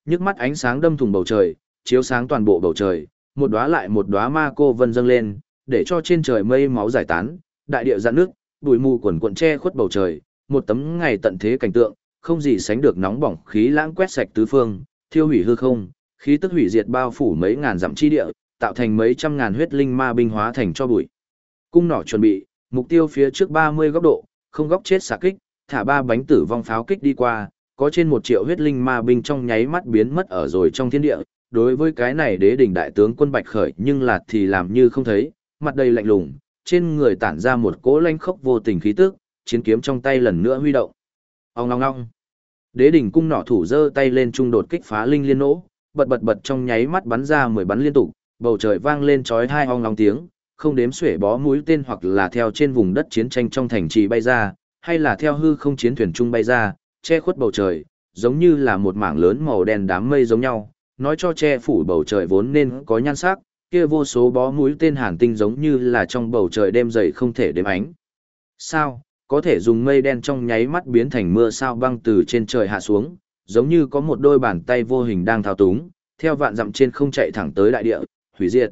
Nhức mắt ánh sáng đâm thủng bầu trời, chiếu sáng toàn bộ bầu trời, một đóa lại một đóa ma cô vân dâng lên, để cho trên trời mây máu giải tán, đại địa rạn nước, bụi mù quần quần che khuất bầu trời, một tấm ngày tận thế cảnh tượng, không gì sánh được nóng bỏng khí lãng quét sạch tứ phương, thiêu hủy hư không, khí tức hủy diệt bao phủ mấy ngàn dặm chi địa, tạo thành mấy trăm ngàn huyết linh ma binh hóa thành cho bụi. Cung nỏ chuẩn bị, mục tiêu phía trước 30 góc độ, không góc chết xạ kích, thả 3 bánh tử vong pháo kích đi qua, có trên 1 triệu huyết linh ma binh trong nháy mắt biến mất ở rồi trong thiên địa. Đối với cái này đế đỉnh đại tướng quân Bạch Khởi nhưng là thì làm như không thấy, mặt đầy lạnh lùng, trên người tản ra một cỗ lanh khốc vô tình khí tức, chiến kiếm trong tay lần nữa huy động. Ong ong ong. Đế đỉnh cung nỏ thủ giơ tay lên trung đột kích phá linh liên nỗ, bật trong nháy mắt bắn ra 10 bắn liên tục, bầu trời vang lên chói tai ong ong tiếng, không đếm xuể bó mũi tên hoặc là theo trên vùng đất chiến tranh trong thành trì bay ra, hay là theo hư không chiến thuyền trung bay ra, che khuất bầu trời, giống như là một mảng lớn màu đen đám mây giống nhau, nói cho che phủ bầu trời vốn nên có nhan sắc, kia vô số bó mũi tên hàn tinh giống như là trong bầu trời đêm dày không thể đếm ánh. Sao, có thể dùng mây đen trong nháy mắt biến thành mưa sao băng từ trên trời hạ xuống, giống như có một đôi bàn tay vô hình đang thao túng, theo vạn dặm trên không chạy thẳng tới đại địa, hủy diệt,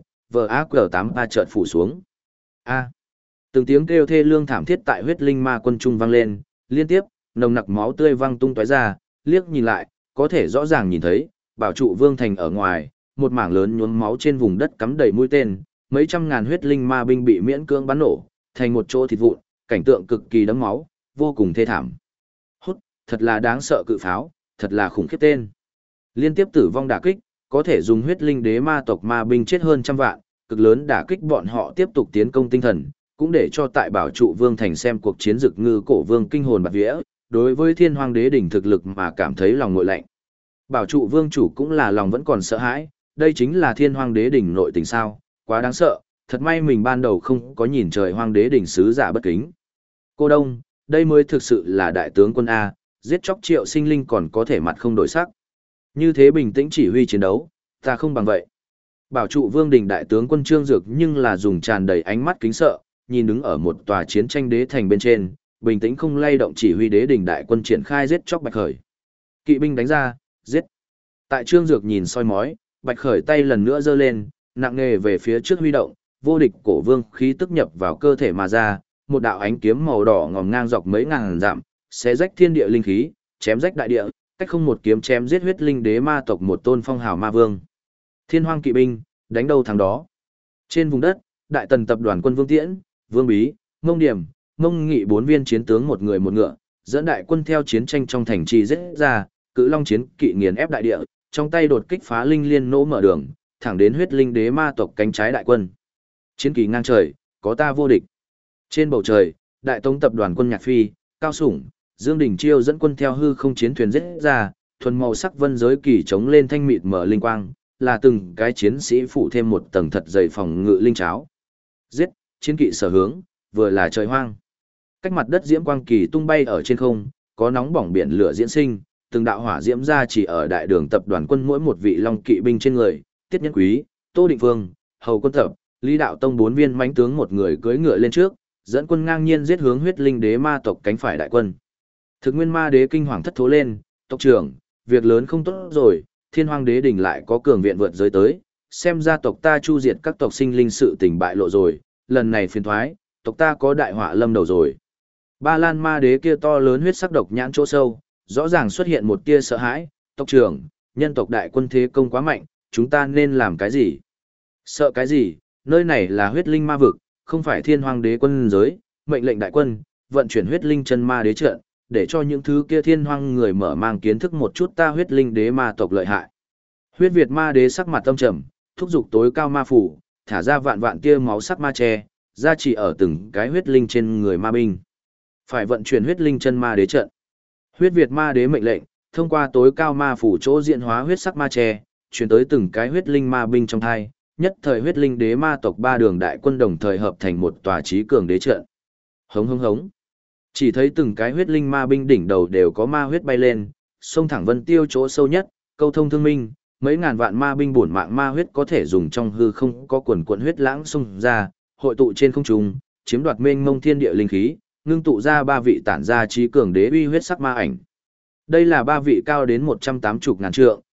VAQ83 chợt phủ xuống. A. Từng tiếng kêu thê lương thảm thiết tại huyết linh ma quân trung vang lên, liên tiếp, nồng nặc máu tươi văng tung tóe ra, liếc nhìn lại, có thể rõ ràng nhìn thấy, bảo trụ vương thành ở ngoài, một mảng lớn nhuốm máu trên vùng đất cắm đầy mũi tên, mấy trăm ngàn huyết linh ma binh bị miễn cưỡng bắn nổ, thành một chỗ thịt vụn, cảnh tượng cực kỳ đẫm máu, vô cùng thê thảm. Hút, thật là đáng sợ cự pháo, thật là khủng khiếp tên. Liên tiếp tử vong đả kích, có thể dùng huyết linh đế ma tộc ma binh chết hơn trăm vạn, cực lớn đả kích bọn họ tiếp tục tiến công tinh thần, cũng để cho tại bảo trụ vương thành xem cuộc chiến dực ngư cổ vương kinh hồn bạt vía, đối với thiên hoàng đế đỉnh thực lực mà cảm thấy lòng nguội lạnh. Bảo trụ vương chủ cũng là lòng vẫn còn sợ hãi, đây chính là thiên hoàng đế đỉnh nội tình sao, quá đáng sợ, thật may mình ban đầu không có nhìn trời hoàng đế đỉnh sứ giả bất kính. Cô Đông, đây mới thực sự là đại tướng quân A, giết chóc triệu sinh linh còn có thể mặt không đổi sắc. Như thế bình tĩnh chỉ huy chiến đấu, ta không bằng vậy. Bảo trụ vương đình đại tướng quân Trương Dược nhưng là dùng tràn đầy ánh mắt kính sợ, nhìn đứng ở một tòa chiến tranh đế thành bên trên, bình tĩnh không lay động chỉ huy đế đình đại quân triển khai giết chóc Bạch Khởi. Kỵ binh đánh ra, giết. Tại Trương Dược nhìn soi mói, Bạch Khởi tay lần nữa giơ lên, nặng nề về phía trước huy động, vô địch cổ vương khí tức nhập vào cơ thể mà ra, một đạo ánh kiếm màu đỏ ngòm ngang dọc mấy ngàn dặm, xé rách thiên địa linh khí, chém rách đại địa, cách không một kiếm chém giết huyết linh đế ma tộc một tôn phong hào ma vương. Thiên hoang kỵ binh, đánh đâu thắng đó. Trên vùng đất, đại tần tập đoàn quân Vương Tiễn, Vương Bí, Ngông Điểm, Ngông Nghị 4 viên chiến tướng một người một ngựa, dẫn đại quân theo chiến tranh trong thành trì giết ra, cự long chiến kỵ nghiền ép đại địa, trong tay đột kích phá linh liên nỗ mở đường, thẳng đến huyết linh đế ma tộc cánh trái đại quân. Chiến kỳ ngang trời, có ta vô địch. Trên bầu trời, đại tống tập đoàn quân Nhạc Phi, Cao Sủng, Dương Đình Chiêu dẫn quân theo hư không chiến thuyền giết ra, thuần màu sắc vân giới kỳ chống lên thanh mịt mở linh quang, là từng cái chiến sĩ phụ thêm một tầng thật dày phòng ngự linh cháo. Giết, chiến kỵ sở hướng, vừa là trời hoang. Cách mặt đất diễm quang kỳ tung bay ở trên không, có nóng bỏng biển lửa diễn sinh, từng đạo hỏa diễm ra chỉ ở đại đường tập đoàn quân mỗi một vị long kỵ binh trên người, Tiết Nhân Quý, Tô Định Vương, Hầu Quân Tập, Lý Đạo Tông 4 viên mãnh tướng một người cưỡi ngựa lên trước, dẫn quân ngang nhiên giết hướng huyết linh đế ma tộc cánh phải đại quân. Thực nguyên ma đế kinh hoàng thất thố lên, tộc trưởng, việc lớn không tốt rồi, thiên hoàng đế đỉnh lại có cường viện vượt giới tới, xem ra tộc ta chu diệt các tộc sinh linh sự tình bại lộ rồi, lần này phiền thoái, tộc ta có đại họa lâm đầu rồi. Ba Lan ma đế kia to lớn huyết sắc độc nhãn chỗ sâu, rõ ràng xuất hiện một tia sợ hãi, tộc trưởng, nhân tộc đại quân thế công quá mạnh, chúng ta nên làm cái gì? Sợ cái gì? Nơi này là huyết linh ma vực, không phải thiên hoàng đế quân giới, mệnh lệnh đại quân, vận chuyển huyết linh chân ma đế trận, để cho những thứ kia thiên hoang người mở mang kiến thức một chút ta huyết linh đế ma tộc lợi hại. Huyết Việt ma đế sắc mặt tâm trầm, thúc giục tối cao ma phủ, thả ra vạn vạn tia máu sắc ma che, ra chỉ ở từng cái huyết linh trên người ma binh. Phải vận chuyển huyết linh chân ma đế trận. Huyết Việt ma đế mệnh lệnh, thông qua tối cao ma phủ chỗ diện hóa huyết sắc ma che, chuyển tới từng cái huyết linh ma binh trong thai, nhất thời huyết linh đế ma tộc ba đường đại quân đồng thời hợp thành một tòa trí cường đế trận. Hống hống hống. Chỉ thấy từng cái huyết linh ma binh đỉnh đầu đều có ma huyết bay lên, xông thẳng vân tiêu chỗ sâu nhất, câu thông thương minh, mấy ngàn vạn ma binh bổn mạng ma huyết có thể dùng trong hư không có quần quần huyết lãng xông ra, hội tụ trên không trung, chiếm đoạt mênh mông thiên địa linh khí, ngưng tụ ra ba vị tản ra trí cường đế uy huyết sắc ma ảnh. Đây là ba vị cao đến 180 ngàn trượng,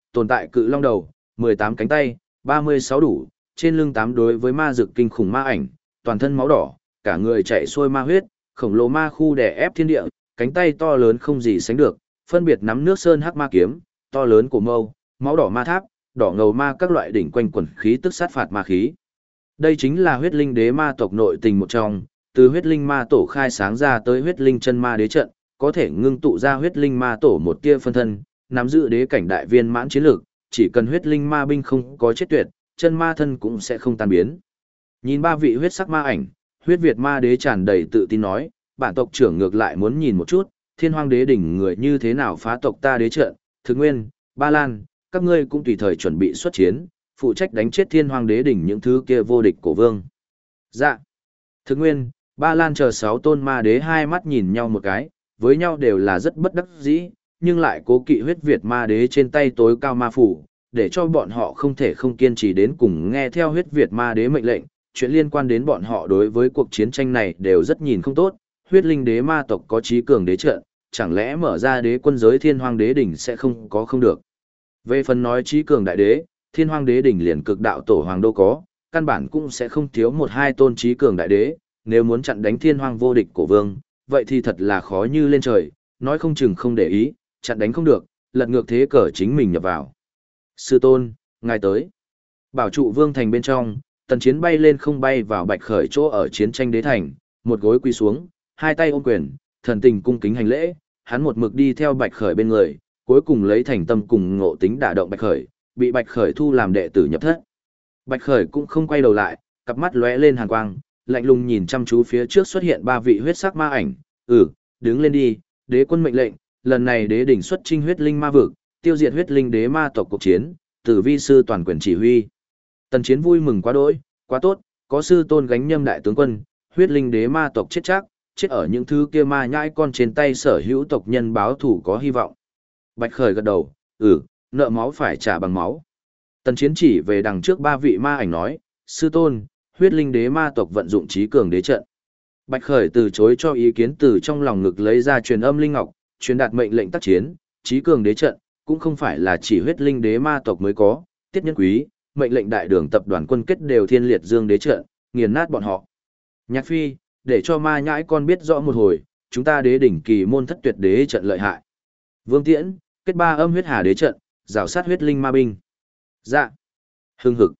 tồn tại cự long đầu, 18 cánh tay, 36 đủ, trên lưng 8 đối với ma dực kinh khủng ma ảnh, toàn thân máu đỏ, cả người chạy xuôi ma huyết, khổng lồ ma khu đè ép thiên địa, cánh tay to lớn không gì sánh được, phân biệt nắm nước sơn hắc ma kiếm, to lớn của mâu, máu đỏ ma tháp, đỏ ngầu ma các loại đỉnh quanh quần khí tức sát phạt ma khí. Đây chính là huyết linh đế ma tộc nội tình một trong, từ huyết linh ma tổ khai sáng ra tới huyết linh chân ma đế trận, có thể ngưng tụ ra huyết linh ma tổ một tia phân thân, nắm giữ đế cảnh đại viên mãn chiến lược, chỉ cần huyết linh ma binh không có chết tuyệt, chân ma thân cũng sẽ không tan biến. Nhìn ba vị huyết sắc ma ảnh, huyết Việt ma đế tràn đầy tự tin nói, bản tộc trưởng ngược lại muốn nhìn một chút, thiên hoang đế đỉnh người như thế nào phá tộc ta đế trận, Thực Nguyên, Ba Lan, các ngươi cũng tùy thời chuẩn bị xuất chiến, phụ trách đánh chết thiên hoang đế đỉnh những thứ kia vô địch cổ vương. Dạ. Thực Nguyên, Ba Lan chờ 6 tôn ma đế hai mắt nhìn nhau một cái, với nhau đều là rất bất đắc dĩ, nhưng lại cố kỵ huyết Việt ma đế trên tay tối cao ma phủ, để cho bọn họ không thể không kiên trì đến cùng nghe theo huyết Việt ma đế mệnh lệnh. Chuyện liên quan đến bọn họ đối với cuộc chiến tranh này đều rất nhìn không tốt, huyết linh đế ma tộc có chí cường đế trận, chẳng lẽ mở ra đế quân giới thiên hoang đế đỉnh sẽ không được. Về phần nói chí cường đại đế, thiên hoang đế đỉnh liền cực đạo tổ hoàng đô có, căn bản cũng sẽ không thiếu một hai tôn chí cường đại đế, nếu muốn chặn đánh thiên hoang vô địch cổ vương, vậy thì thật là khó như lên trời, nói không chừng không để ý, chặn đánh không được, lật ngược thế cờ chính mình nhập vào. Sư tôn, ngài tới. Bảo trụ vương thành bên trong, tần chiến bay lên không bay vào bạch khởi chỗ ở chiến tranh đế thành, một gối quỳ xuống, hai tay ôm quyền, thần tình cung kính hành lễ, hắn một mực đi theo bạch khởi bên người, cuối cùng lấy thành tâm cùng ngộ tính đả động bạch khởi, bị bạch khởi thu làm đệ tử nhập thất. Bạch khởi cũng không quay đầu lại, cặp mắt lóe lên hàn quang, lạnh lùng nhìn chăm chú phía trước xuất hiện ba vị huyết sắc ma ảnh, đứng lên đi, đế quân mệnh lệnh, lần này đế đỉnh xuất chinh huyết linh ma vực, tiêu diệt huyết linh đế ma tộc cuộc chiến, tử vi sư toàn quyền chỉ huy. Tần chiến vui mừng quá đỗi, quá tốt, có sư tôn gánh nhâm đại tướng quân, huyết linh đế ma tộc chết chắc, chết ở những thứ kia ma nhãi con trên tay sở hữu tộc nhân báo thủ có hy vọng. Bạch khởi gật đầu, nợ máu phải trả bằng máu. Tần chiến chỉ về đằng trước ba vị ma ảnh nói, sư tôn, huyết linh đế ma tộc vận dụng trí cường đế trận. Bạch khởi từ chối cho ý kiến từ trong lòng ngực lấy ra truyền âm linh ngọc, truyền đạt mệnh lệnh tác chiến, trí cường đế trận, cũng không phải là chỉ huyết linh đế ma tộc mới có, tiết nhân quý, mệnh lệnh đại đường tập đoàn quân kết đều thiên liệt dương đế trận, nghiền nát bọn họ. Nhạc phi, để cho ma nhãi con biết rõ một hồi, chúng ta đế đỉnh kỳ môn thất tuyệt đế trận lợi hại. Vương Tiễn, kết ba âm huyết hà đế trận, rào sát huyết linh ma binh. Dạ. Hưng hực.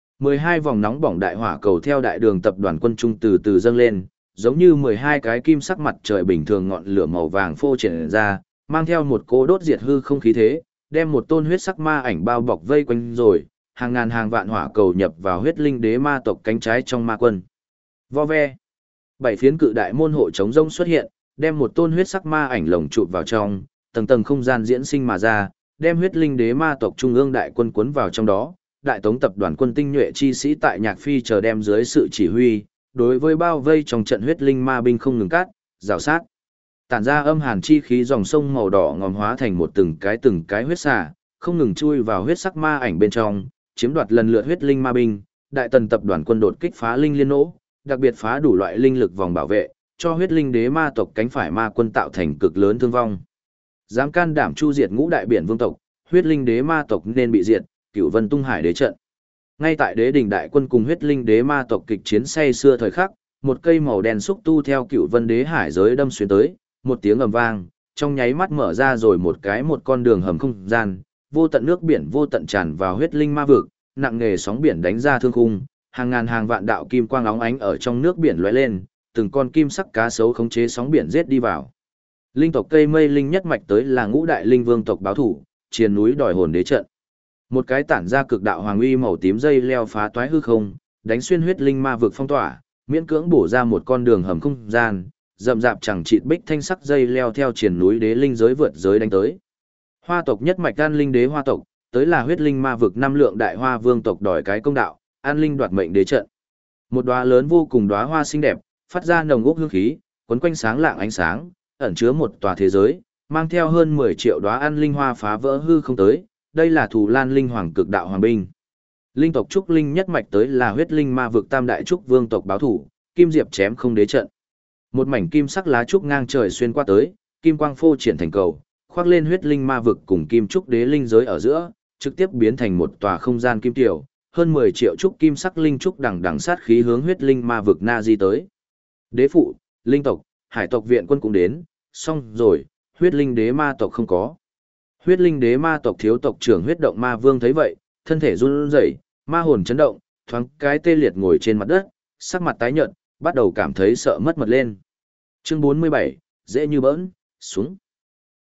12 vòng nóng bỏng đại hỏa cầu theo đại đường tập đoàn quân trung từ từ dâng lên, giống như 12 cái kim sắc mặt trời bình thường ngọn lửa màu vàng phô triển ra, mang theo một cỗ đốt diệt hư không khí thế, đem một tôn huyết sắc ma ảnh bao bọc vây quanh rồi, hàng ngàn hàng vạn hỏa cầu nhập vào huyết linh đế ma tộc cánh trái trong ma quân. Vo ve. 7 phiến cự đại môn hộ chống rông xuất hiện, đem một tôn huyết sắc ma ảnh lồng chụp vào trong, tầng tầng không gian diễn sinh mà ra, đem huyết linh đế ma tộc trung ương đại quân cuốn vào trong đó. Đại tống tập đoàn quân tinh nhuệ chi sĩ tại Nhạc Phi chờ đem dưới sự chỉ huy, đối với bao vây trong trận huyết linh ma binh không ngừng cắt, rào sát. Tản ra âm hàn chi khí dòng sông màu đỏ ngòm hóa thành một từng cái huyết xà, không ngừng chui vào huyết sắc ma ảnh bên trong, chiếm đoạt lần lượt huyết linh ma binh. Đại tần tập đoàn quân đột kích phá linh liên nỗ, đặc biệt phá đủ loại linh lực vòng bảo vệ, cho huyết linh đế ma tộc cánh phải ma quân tạo thành cực lớn thương vong. Dám can đảm chu diệt ngũ đại biển vương tộc, huyết linh đế ma tộc nên bị diệt. Cửu Vân Tung Hải đế trận. Ngay tại đế đỉnh đại quân cùng huyết linh đế ma tộc kịch chiến say xưa thời khắc, một cây màu đen xúc tu theo Cửu Vân đế hải giới đâm xuyên tới, một tiếng ầm vang, trong nháy mắt mở ra rồi một con đường hầm không gian, vô tận nước biển vô tận tràn vào huyết linh ma vực, nặng nghề sóng biển đánh ra thương khung, hàng ngàn hàng vạn đạo kim quang óng ánh ở trong nước biển lóe lên, từng con kim sắc cá sấu khống chế sóng biển giết đi vào. Linh tộc cây mây linh nhất mạch tới là ngũ đại linh vương tộc báo thủ, chiến núi đòi hồn đế trận. Một cái tản ra cực đạo hoàng uy màu tím dây leo phá toái hư không, đánh xuyên huyết linh ma vực phong tỏa, miễn cưỡng bổ ra một con đường hầm không gian, rậm rạp chẳng chịt bích thanh sắc dây leo theo triển núi đế linh giới vượt giới đánh tới. Hoa tộc nhất mạch an linh đế hoa tộc, tới là huyết linh ma vực năm lượng đại hoa vương tộc đòi cái công đạo, an linh đoạt mệnh đế trận. Một đóa lớn vô cùng đóa hoa xinh đẹp, phát ra nồng úc hương khí, quấn quanh sáng lạng ánh sáng, ẩn chứa một tòa thế giới, mang theo hơn 10 triệu đóa an linh hoa phá vỡ hư không tới. Đây là Thù Lan Linh Hoàng cực đạo hoàng binh. Linh tộc trúc linh nhất mạch tới là huyết linh ma vực tam đại trúc vương tộc báo thủ, kim diệp chém không đế trận. Một mảnh kim sắc lá trúc ngang trời xuyên qua tới, kim quang phô triển thành cầu, khoác lên huyết linh ma vực cùng kim trúc đế linh giới ở giữa, trực tiếp biến thành một tòa không gian kim tiểu, hơn 10 triệu trúc kim sắc linh trúc đằng đằng sát khí hướng huyết linh ma vực Na Di tới. Đế phụ, linh tộc, hải tộc viện quân cũng đến, xong rồi, huyết linh đế ma tộc không có. Huyết linh đế ma tộc thiếu tộc trưởng huyết động ma vương thấy vậy, thân thể run rẩy, ma hồn chấn động, thoáng cái tê liệt ngồi trên mặt đất, sắc mặt tái nhợt, bắt đầu cảm thấy sợ mất mật lên. Chương 47, dễ như bỡn, xuống.